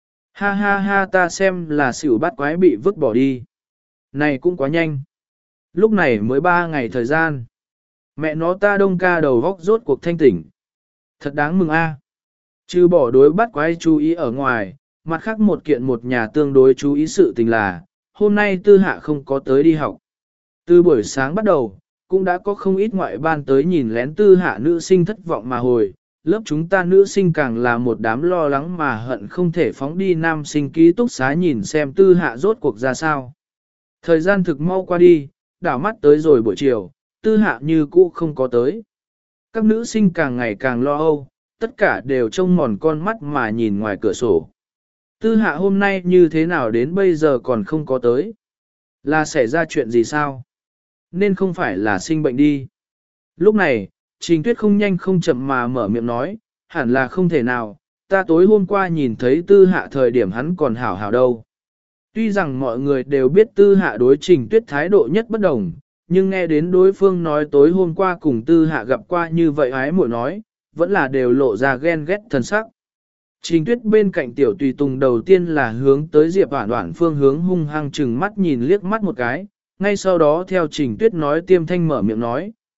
Ha ha ha ta xem là xỉu bắt quái bị vứt bỏ đi. Này cũng quá nhanh. Lúc này mới ba ngày thời gian. Mẹ nó ta Đông ca đầu góc rốt cuộc thanh tỉnh. Thật đáng mừng a. Chứ bỏ đối bắt quái chú ý ở ngoài, mặt khác một kiện một nhà tương đối chú ý sự tình là, hôm nay tư hạ không có tới đi học. Từ buổi sáng bắt đầu, cũng đã có không ít ngoại ban tới nhìn lén tư hạ nữ sinh thất vọng mà hồi, lớp chúng ta nữ sinh càng là một đám lo lắng mà hận không thể phóng đi nam sinh ký túc xá nhìn xem tư hạ rốt cuộc ra sao. Thời gian thực mau qua đi, đảo mắt tới rồi buổi chiều, tư hạ như cũ không có tới. Các nữ sinh càng ngày càng lo âu, tất cả đều trông mòn con mắt mà nhìn ngoài cửa sổ. Tư hạ hôm nay như thế nào đến bây giờ còn không có tới? Là xảy ra chuyện gì sao? Nên không phải là sinh bệnh đi. Lúc này, Trình Tuyết không nhanh không chậm mà mở miệng nói, hẳn là không thể nào, ta tối hôm qua nhìn thấy tư hạ thời điểm hắn còn hảo hảo đâu. Tuy rằng mọi người đều biết tư hạ đối Trình Tuyết thái độ nhất bất đồng, nhưng nghe đến đối phương nói tối hôm qua cùng tư hạ gặp qua như vậy ái muội nói, vẫn là đều lộ ra ghen ghét thân sắc. Trình Tuyết bên cạnh tiểu tùy tùng đầu tiên là hướng tới Diệp Hoản Hoản phương hướng hung hăng chừng mắt nhìn liếc mắt một cái, ngay sau đó theo Trình Tuyết nói tiêm thanh mở miệng nói,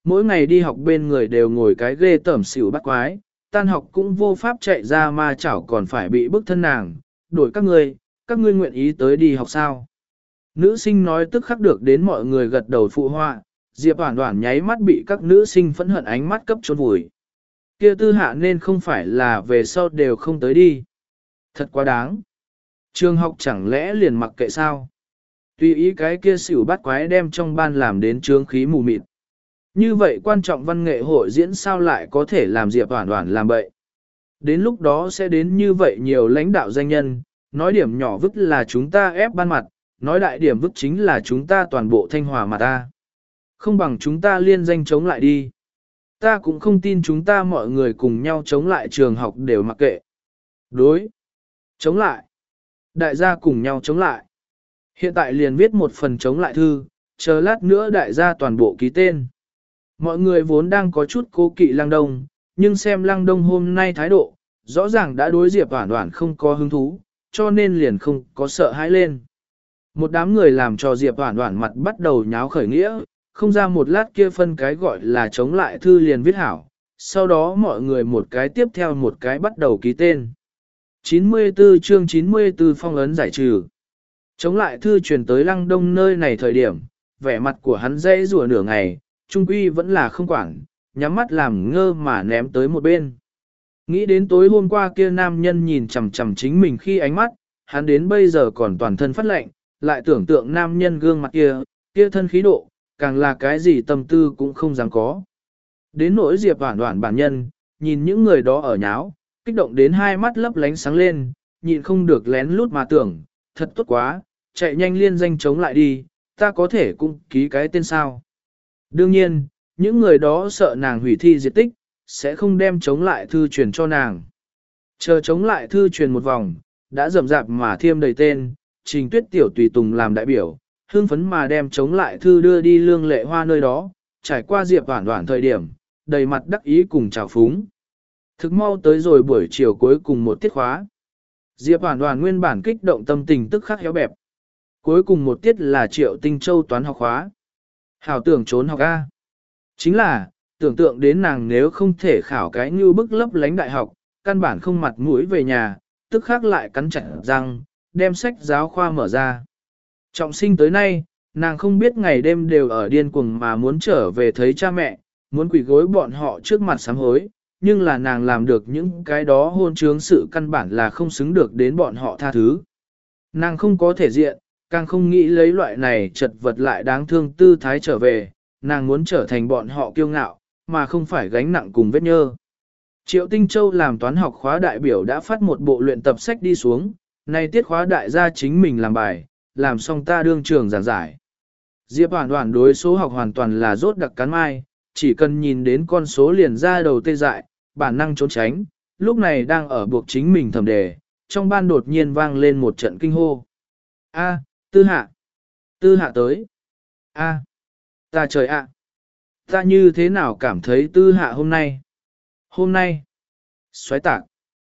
mỗi ngày đi học bên người đều ngồi cái ghê tởm xỉu bắt quái, tan học cũng vô pháp chạy ra mà chảo còn phải bị bức thân nàng, đổi các ngươi, các ngươi nguyện ý tới đi học sao. Nữ sinh nói tức khắc được đến mọi người gật đầu phụ họa, Diệp Oản Oản nháy mắt bị các nữ sinh phẫn hận ánh mắt cấp chôn vùi. Kia Tư Hạ nên không phải là về sau đều không tới đi. Thật quá đáng. Trường học chẳng lẽ liền mặc kệ sao? Tùy ý cái kia xỉu bắt quái đem trong ban làm đến trướng khí mù mịt. Như vậy quan trọng văn nghệ hội diễn sao lại có thể làm Diệp Oản Oản làm bậy. Đến lúc đó sẽ đến như vậy nhiều lãnh đạo danh nhân, nói điểm nhỏ vứt là chúng ta ép ban mặt, nói đại điểm vứt chính là chúng ta toàn bộ Thanh Hòa mà ta. Không bằng chúng ta liên danh chống lại đi. Ta cũng không tin chúng ta mọi người cùng nhau chống lại trường học đều mặc kệ. Đối. Chống lại. Đại gia cùng nhau chống lại. Hiện tại liền viết một phần chống lại thư, chờ lát nữa đại gia toàn bộ ký tên. Mọi người vốn đang có chút cố kỵ Lăng Đông, nhưng xem Lăng Đông hôm nay thái độ, rõ ràng đã đối Diệp Oản Oản không có hứng thú, cho nên liền không có sợ hãi lên. Một đám người làm cho Diệp Oản Oản mặt bắt đầu nháo khởi nghĩa, không ra một lát kia phân cái gọi là chống lại thư liền viết hảo, sau đó mọi người một cái tiếp theo một cái bắt đầu ký tên. chín mươi tư chương chín mươi tư phong ấn giải trừ. Chống lại thư truyền tới Lăng Đông nơi này thời điểm, vẻ mặt của hắn dãy rủa nửa ngày, trung quy vẫn là không quản, nhắm mắt làm ngơ mà ném tới một bên. Nghĩ đến tối hôm qua kia nam nhân nhìn chằm chằm chính mình khi ánh mắt, hắn đến bây giờ còn toàn thân phát lạnh, lại tưởng tượng nam nhân gương mặt kia, kia thân khí độ, càng là cái gì tâm tư cũng không dám có. Đến nỗi Diệp Oản Oản bản nhân, nhìn những người đó ở nháo, kích động đến hai mắt lấp lánh sáng lên, nhịn không được lén lút mà tưởng, thật tốt quá, chạy nhanh liên danh chống lại đi, ta có thể cũng ký cái tên sao. Đương nhiên, những người đó sợ nàng hủy thi diệt tích, sẽ không đem chống lại thư truyền cho nàng. Chờ chống lại thư truyền một vòng, đã rầm rạp mà thiêm đầy tên, Trình Tuyết Tiểu tùy tùng làm đại biểu, hương phấn mà đem chống lại thư đưa đi Lương Lệ Hoa nơi đó, trải qua Diệp Oản Oản thời điểm, đầy mặt đắc ý cùng chào phúng. Thực mau tới rồi buổi chiều cuối cùng một tiết khóa. Diệp Oản Oản nguyên bản kích động tâm tình tức khắc héo bẹp. Cuối cùng một tiết là Triệu Tinh Châu toán học khóa. Hảo tưởng trốn học A. Chính là, tưởng tượng đến nàng nếu không thể khảo cái như bức lấp lánh đại học, căn bản không mặt mũi về nhà, tức khắc lại cắn chặt răng, đem sách giáo khoa mở ra. Trọng sinh tới nay, nàng không biết ngày đêm đều ở điên cuồng mà muốn trở về thấy cha mẹ, muốn quỳ gối bọn họ trước mặt sám hối, nhưng là nàng làm được những cái đó hôn trướng sự căn bản là không xứng được đến bọn họ tha thứ. Nàng không có thể diện, càng không nghĩ lấy loại này chật vật lại đáng thương tư thái trở về, nàng muốn trở thành bọn họ kiêu ngạo, mà không phải gánh nặng cùng vết nhơ. Triệu Tinh Châu làm toán học khóa đại biểu đã phát một bộ luyện tập sách đi xuống, này tiết khóa đại gia chính mình làm bài, làm xong ta đương trường giảng giải. Diệp Oản Oản đối số học hoàn toàn là rốt đặc cắn mai, chỉ cần nhìn đến con số liền ra đầu tê dại, bản năng trốn tránh, lúc này đang ở buộc chính mình thẩm đề, trong ban đột nhiên vang lên một trận kinh hô. A, Tư Hạ! Tư Hạ tới! A, ta trời ạ! Ta như thế nào cảm thấy Tư Hạ hôm nay? Hôm nay! Xoáy tạc!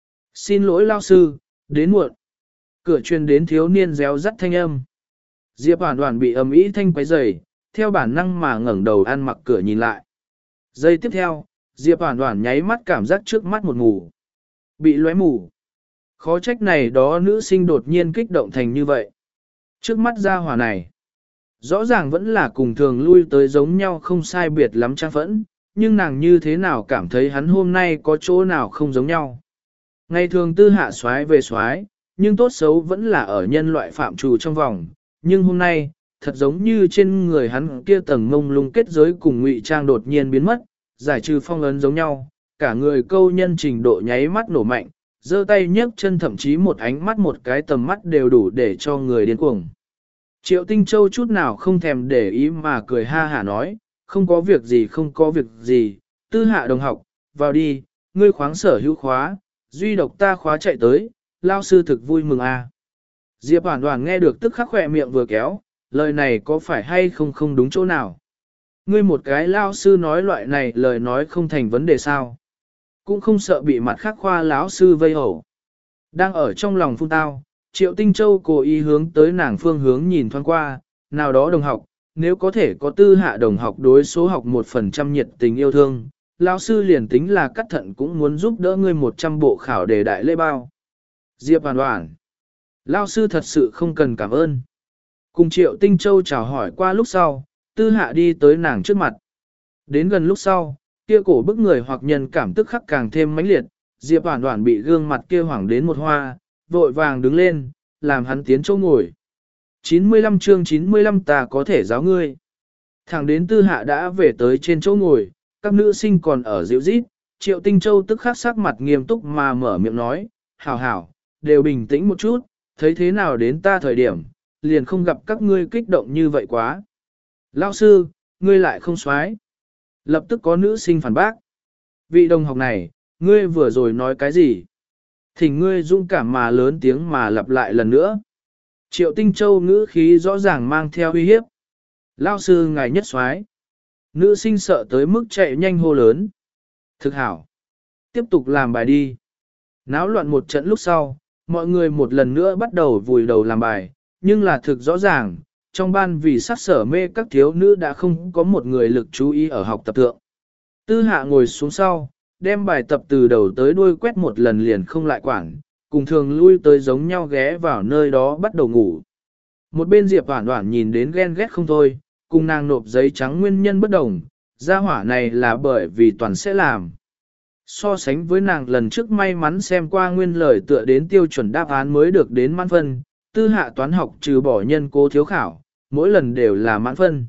Xin lỗi lao sư, đến muộn! Cửa truyền đến thiếu niên réo rắt thanh âm. Diệp Oản Oản bị ầm ĩ thanh quấy rầy, theo bản năng mà ngẩng đầu ăn mặc cửa nhìn lại. Giây tiếp theo, Diệp Oản Oản nháy mắt cảm giác trước mắt một mù. Bị lóe mù. Khó trách này đó nữ sinh đột nhiên kích động thành như vậy. Trước mắt gia hỏa này, rõ ràng vẫn là cùng thường lui tới giống nhau không sai biệt lắm trang phẫn, nhưng nàng như thế nào cảm thấy hắn hôm nay có chỗ nào không giống nhau. Ngày thường Tư Hạ soái về soái, nhưng tốt xấu vẫn là ở nhân loại phạm trù trong vòng, nhưng hôm nay, thật giống như trên người hắn kia tầng ngông lung kết giới cùng ngụy trang đột nhiên biến mất, giải trừ phong ấn giống nhau, cả người câu nhân trình độ nháy mắt nổ mạnh, giơ tay nhấc chân thậm chí một ánh mắt một cái tầm mắt đều đủ để cho người điên cuồng. Triệu Tinh Châu chút nào không thèm để ý mà cười ha hả nói, không có việc gì không có việc gì, Tư Hạ đồng học, vào đi, ngươi khoáng sở hữu khóa, duy độc ta khóa chạy tới, lao sư thực vui mừng à. Diệp Oản Oản nghe được tức khắc khỏe miệng vừa kéo, lời này có phải hay không không đúng chỗ nào. Ngươi một cái lao sư nói loại này lời nói không thành vấn đề sao. Cũng không sợ bị mặt khác khoa lão sư vây hổ. Đang ở trong lòng phun tao, Triệu Tinh Châu cố ý hướng tới nàng phương hướng nhìn thoáng qua, nào đó đồng học, nếu có thể có tư hạ đồng học đối số học một phần trăm nhiệt tình yêu thương, lão sư liền tính là cắt thận cũng muốn giúp đỡ ngươi một trăm bộ khảo đề đại lễ bao. Diệp Hoàn Hoàn. Lão sư thật sự không cần cảm ơn. Cùng Triệu Tinh Châu chào hỏi qua lúc sau, tư hạ đi tới nàng trước mặt. Đến gần lúc sau, kia cổ bức người hoặc nhân cảm tức khắc càng thêm mãnh liệt, Diệp Hoàn Hoàn bị gương mặt kia hoảng đến một hoa, vội vàng đứng lên, làm hắn tiến chỗ ngồi. chín mươi lăm chương chín mươi lăm ta có thể giáo ngươi. Thẳng đến tư hạ đã về tới trên chỗ ngồi, các nữ sinh còn ở dịu rít, Triệu Tinh Châu tức khắc sắc mặt nghiêm túc mà mở miệng nói, hảo hảo, đều bình tĩnh một chút, thấy thế nào đến ta thời điểm, liền không gặp các ngươi kích động như vậy quá. Lão sư, ngươi lại không xoái. Lập tức có nữ sinh phản bác. Vị đồng học này, ngươi vừa rồi nói cái gì? Thỉnh ngươi dũng cảm mà lớn tiếng mà lặp lại lần nữa. Triệu Tinh Châu ngữ khí rõ ràng mang theo uy hiếp. Lão sư ngài nhất xoái. Nữ sinh sợ tới mức chạy nhanh hô lớn. Thực hảo. Tiếp tục làm bài đi. Náo loạn một trận lúc sau, mọi người một lần nữa bắt đầu vùi đầu làm bài, nhưng là thực rõ ràng, trong ban vì sắc sở mê các thiếu nữ đã không có một người lực chú ý ở học tập thượng. Tư hạ ngồi xuống sau, đem bài tập từ đầu tới đuôi quét một lần liền không lại quản, cùng thường lui tới giống nhau ghé vào nơi đó bắt đầu ngủ. Một bên Diệp Hoản Hoản nhìn đến ghen ghét không thôi, cùng nàng nộp giấy trắng nguyên nhân bất đồng, gia hỏa này là bởi vì toàn sẽ làm. So sánh với nàng lần trước may mắn xem qua nguyên lời tựa đến tiêu chuẩn đáp án mới được đến mãn phân, tư hạ toán học trừ bỏ nhân cố thiếu khảo, mỗi lần đều là mãn phân.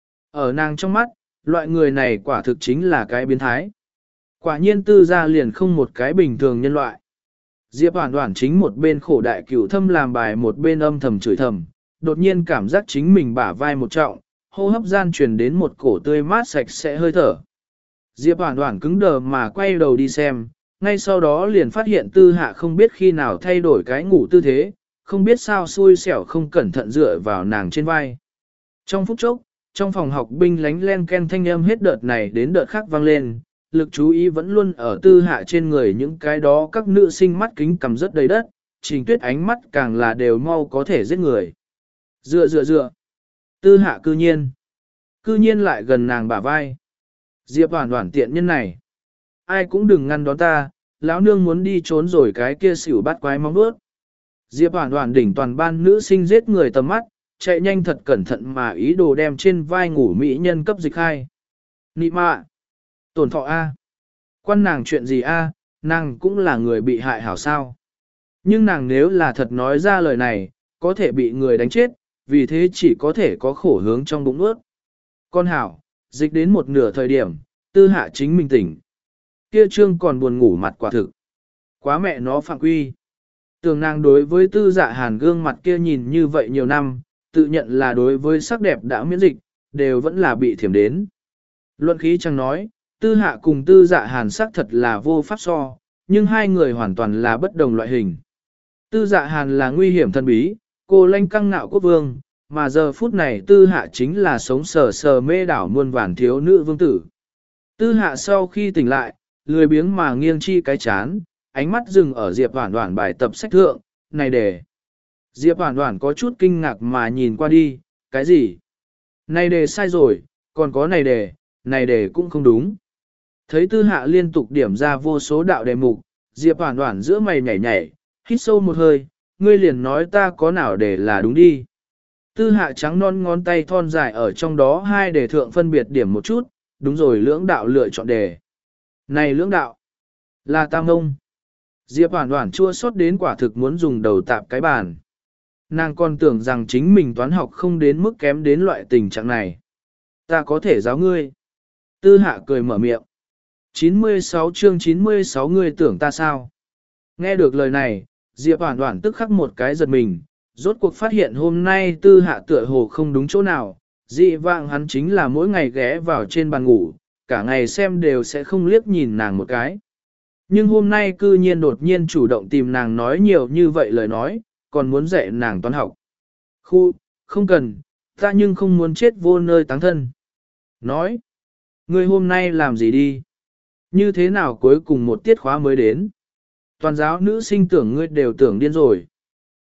Ở nàng trong mắt, loại người này quả thực chính là cái biến thái. Quả nhiên tư gia liền không một cái bình thường nhân loại. Diệp Hoản Hoản chính một bên khổ đại cửu thâm làm bài một bên âm thầm chửi thầm, đột nhiên cảm giác chính mình bả vai một trọng, hô hấp gian truyền đến một cổ tươi mát sạch sẽ hơi thở. Diệp Hoản Hoản cứng đờ mà quay đầu đi xem, ngay sau đó liền phát hiện tư hạ không biết khi nào thay đổi cái ngủ tư thế, không biết sao xui xẻo không cẩn thận dựa vào nàng trên vai. Trong phút chốc, trong phòng học binh lánh len ken thanh âm hết đợt này đến đợt khác vang lên, lực chú ý vẫn luôn ở tư hạ trên người những cái đó các nữ sinh mắt kính cầm rất đầy đất, Trình Tuyết ánh mắt càng là đều mau có thể giết người. Dựa dựa dựa. Tư hạ cư nhiên. Cư nhiên lại gần nàng bả vai. Diệp Hoản Hoản tiện nhân này. Ai cũng đừng ngăn đón ta, lão nương muốn đi trốn rồi cái kia xỉu bắt quái mong đuốt. Diệp Hoản Hoản đỉnh toàn ban nữ sinh giết người tầm mắt, chạy nhanh thật cẩn thận mà ý đồ đem trên vai ngủ mỹ nhân cấp dịch hai. Nị mạ. Tổn thọ A. Quan nàng chuyện gì A, nàng cũng là người bị hại hảo sao. Nhưng nàng nếu là thật nói ra lời này, có thể bị người đánh chết, vì thế chỉ có thể có khổ hướng trong bụng nuốt. Con hảo, dịch đến một nửa thời điểm, tư hạ chính mình tỉnh. Kia trương còn buồn ngủ mặt quả thực. Quá mẹ nó phạm quy. Tưởng nàng đối với tư dạ hàn gương mặt kia nhìn như vậy nhiều năm, tự nhận là đối với sắc đẹp đã miễn dịch, đều vẫn là bị thiểm đến. Luận khí chẳng nói, tư hạ cùng tư dạ hàn sắc thật là vô pháp so, nhưng hai người hoàn toàn là bất đồng loại hình. Tư dạ hàn là nguy hiểm thân bí, cô lanh căng ngạo quốc vương, mà giờ phút này tư hạ chính là sống sờ sờ mê đảo muôn vàn thiếu nữ vương tử. Tư hạ sau khi tỉnh lại, lười biếng mà nghiêng chi cái chán, ánh mắt dừng ở Diệp Hoản Hoản bài tập sách thượng, này đề. Diệp Hoản Hoản có chút kinh ngạc mà nhìn qua đi, cái gì? Này đề sai rồi, còn có này đề, này đề cũng không đúng. Thấy tư hạ liên tục điểm ra vô số đạo đề mục, Diệp Hoản Hoản giữa mày nhảy nhảy, hít sâu một hơi, ngươi liền nói ta có nào đề là đúng đi. Tư hạ trắng non ngón tay thon dài ở trong đó hai đề thượng phân biệt điểm một chút, đúng rồi lưỡng đạo lựa chọn đề. Này lưỡng đạo, là tam ông. Diệp Hoản Hoản chua xót đến quả thực muốn dùng đầu tạp cái bàn. Nàng còn tưởng rằng chính mình toán học không đến mức kém đến loại tình trạng này. Ta có thể giáo ngươi. Tư hạ cười mở miệng. chín mươi sáu chương chín mươi sáu ngươi tưởng ta sao? Nghe được lời này, Diệp Hoản Hoản tức khắc một cái giật mình, rốt cuộc phát hiện hôm nay tư hạ tựa hồ không đúng chỗ nào, dị vạng hắn chính là mỗi ngày ghé vào trên bàn ngủ, cả ngày xem đều sẽ không liếc nhìn nàng một cái. Nhưng hôm nay cư nhiên đột nhiên chủ động tìm nàng nói nhiều như vậy lời nói, còn muốn dạy nàng toán học. Khu, không cần, ta nhưng không muốn chết vô nơi táng thân. Nói, ngươi hôm nay làm gì đi? Như thế nào cuối cùng một tiết khóa mới đến? Toàn giáo nữ sinh tưởng ngươi đều tưởng điên rồi.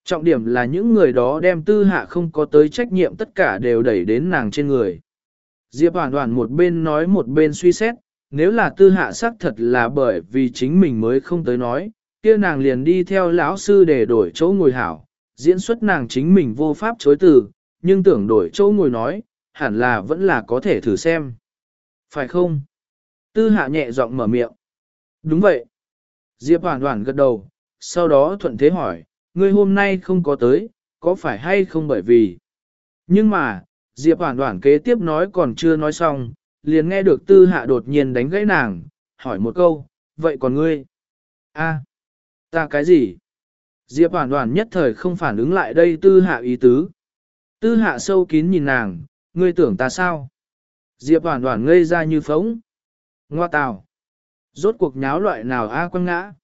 Trọng điểm là những người đó đem tư hạ không có tới trách nhiệm tất cả đều đẩy đến nàng trên người. Diệp Hoàn Hoàn một bên nói một bên suy xét, nếu là tư hạ xác thật là bởi vì chính mình mới không tới nói, kia nàng liền đi theo lão sư để đổi chỗ ngồi hảo, diễn xuất nàng chính mình vô pháp chối từ, nhưng tưởng đổi chỗ ngồi nói, hẳn là vẫn là có thể thử xem. Phải không? Tư hạ nhẹ giọng mở miệng. Đúng vậy. Diệp Hoàn Hoàn gật đầu, sau đó thuận thế hỏi, ngươi hôm nay không có tới, có phải hay không bởi vì. Nhưng mà, Diệp Hoàn Hoàn kế tiếp nói còn chưa nói xong, liền nghe được tư hạ đột nhiên đánh gãy nàng, hỏi một câu, vậy còn ngươi? A, ta cái gì? Diệp Hoàn Hoàn nhất thời không phản ứng lại đây tư hạ ý tứ. Tư hạ sâu kín nhìn nàng, ngươi tưởng ta sao? Diệp Hoàn Hoàn ngây ra như phóng. Ngoa tào. Rốt cuộc nháo loại nào A quăng ngã?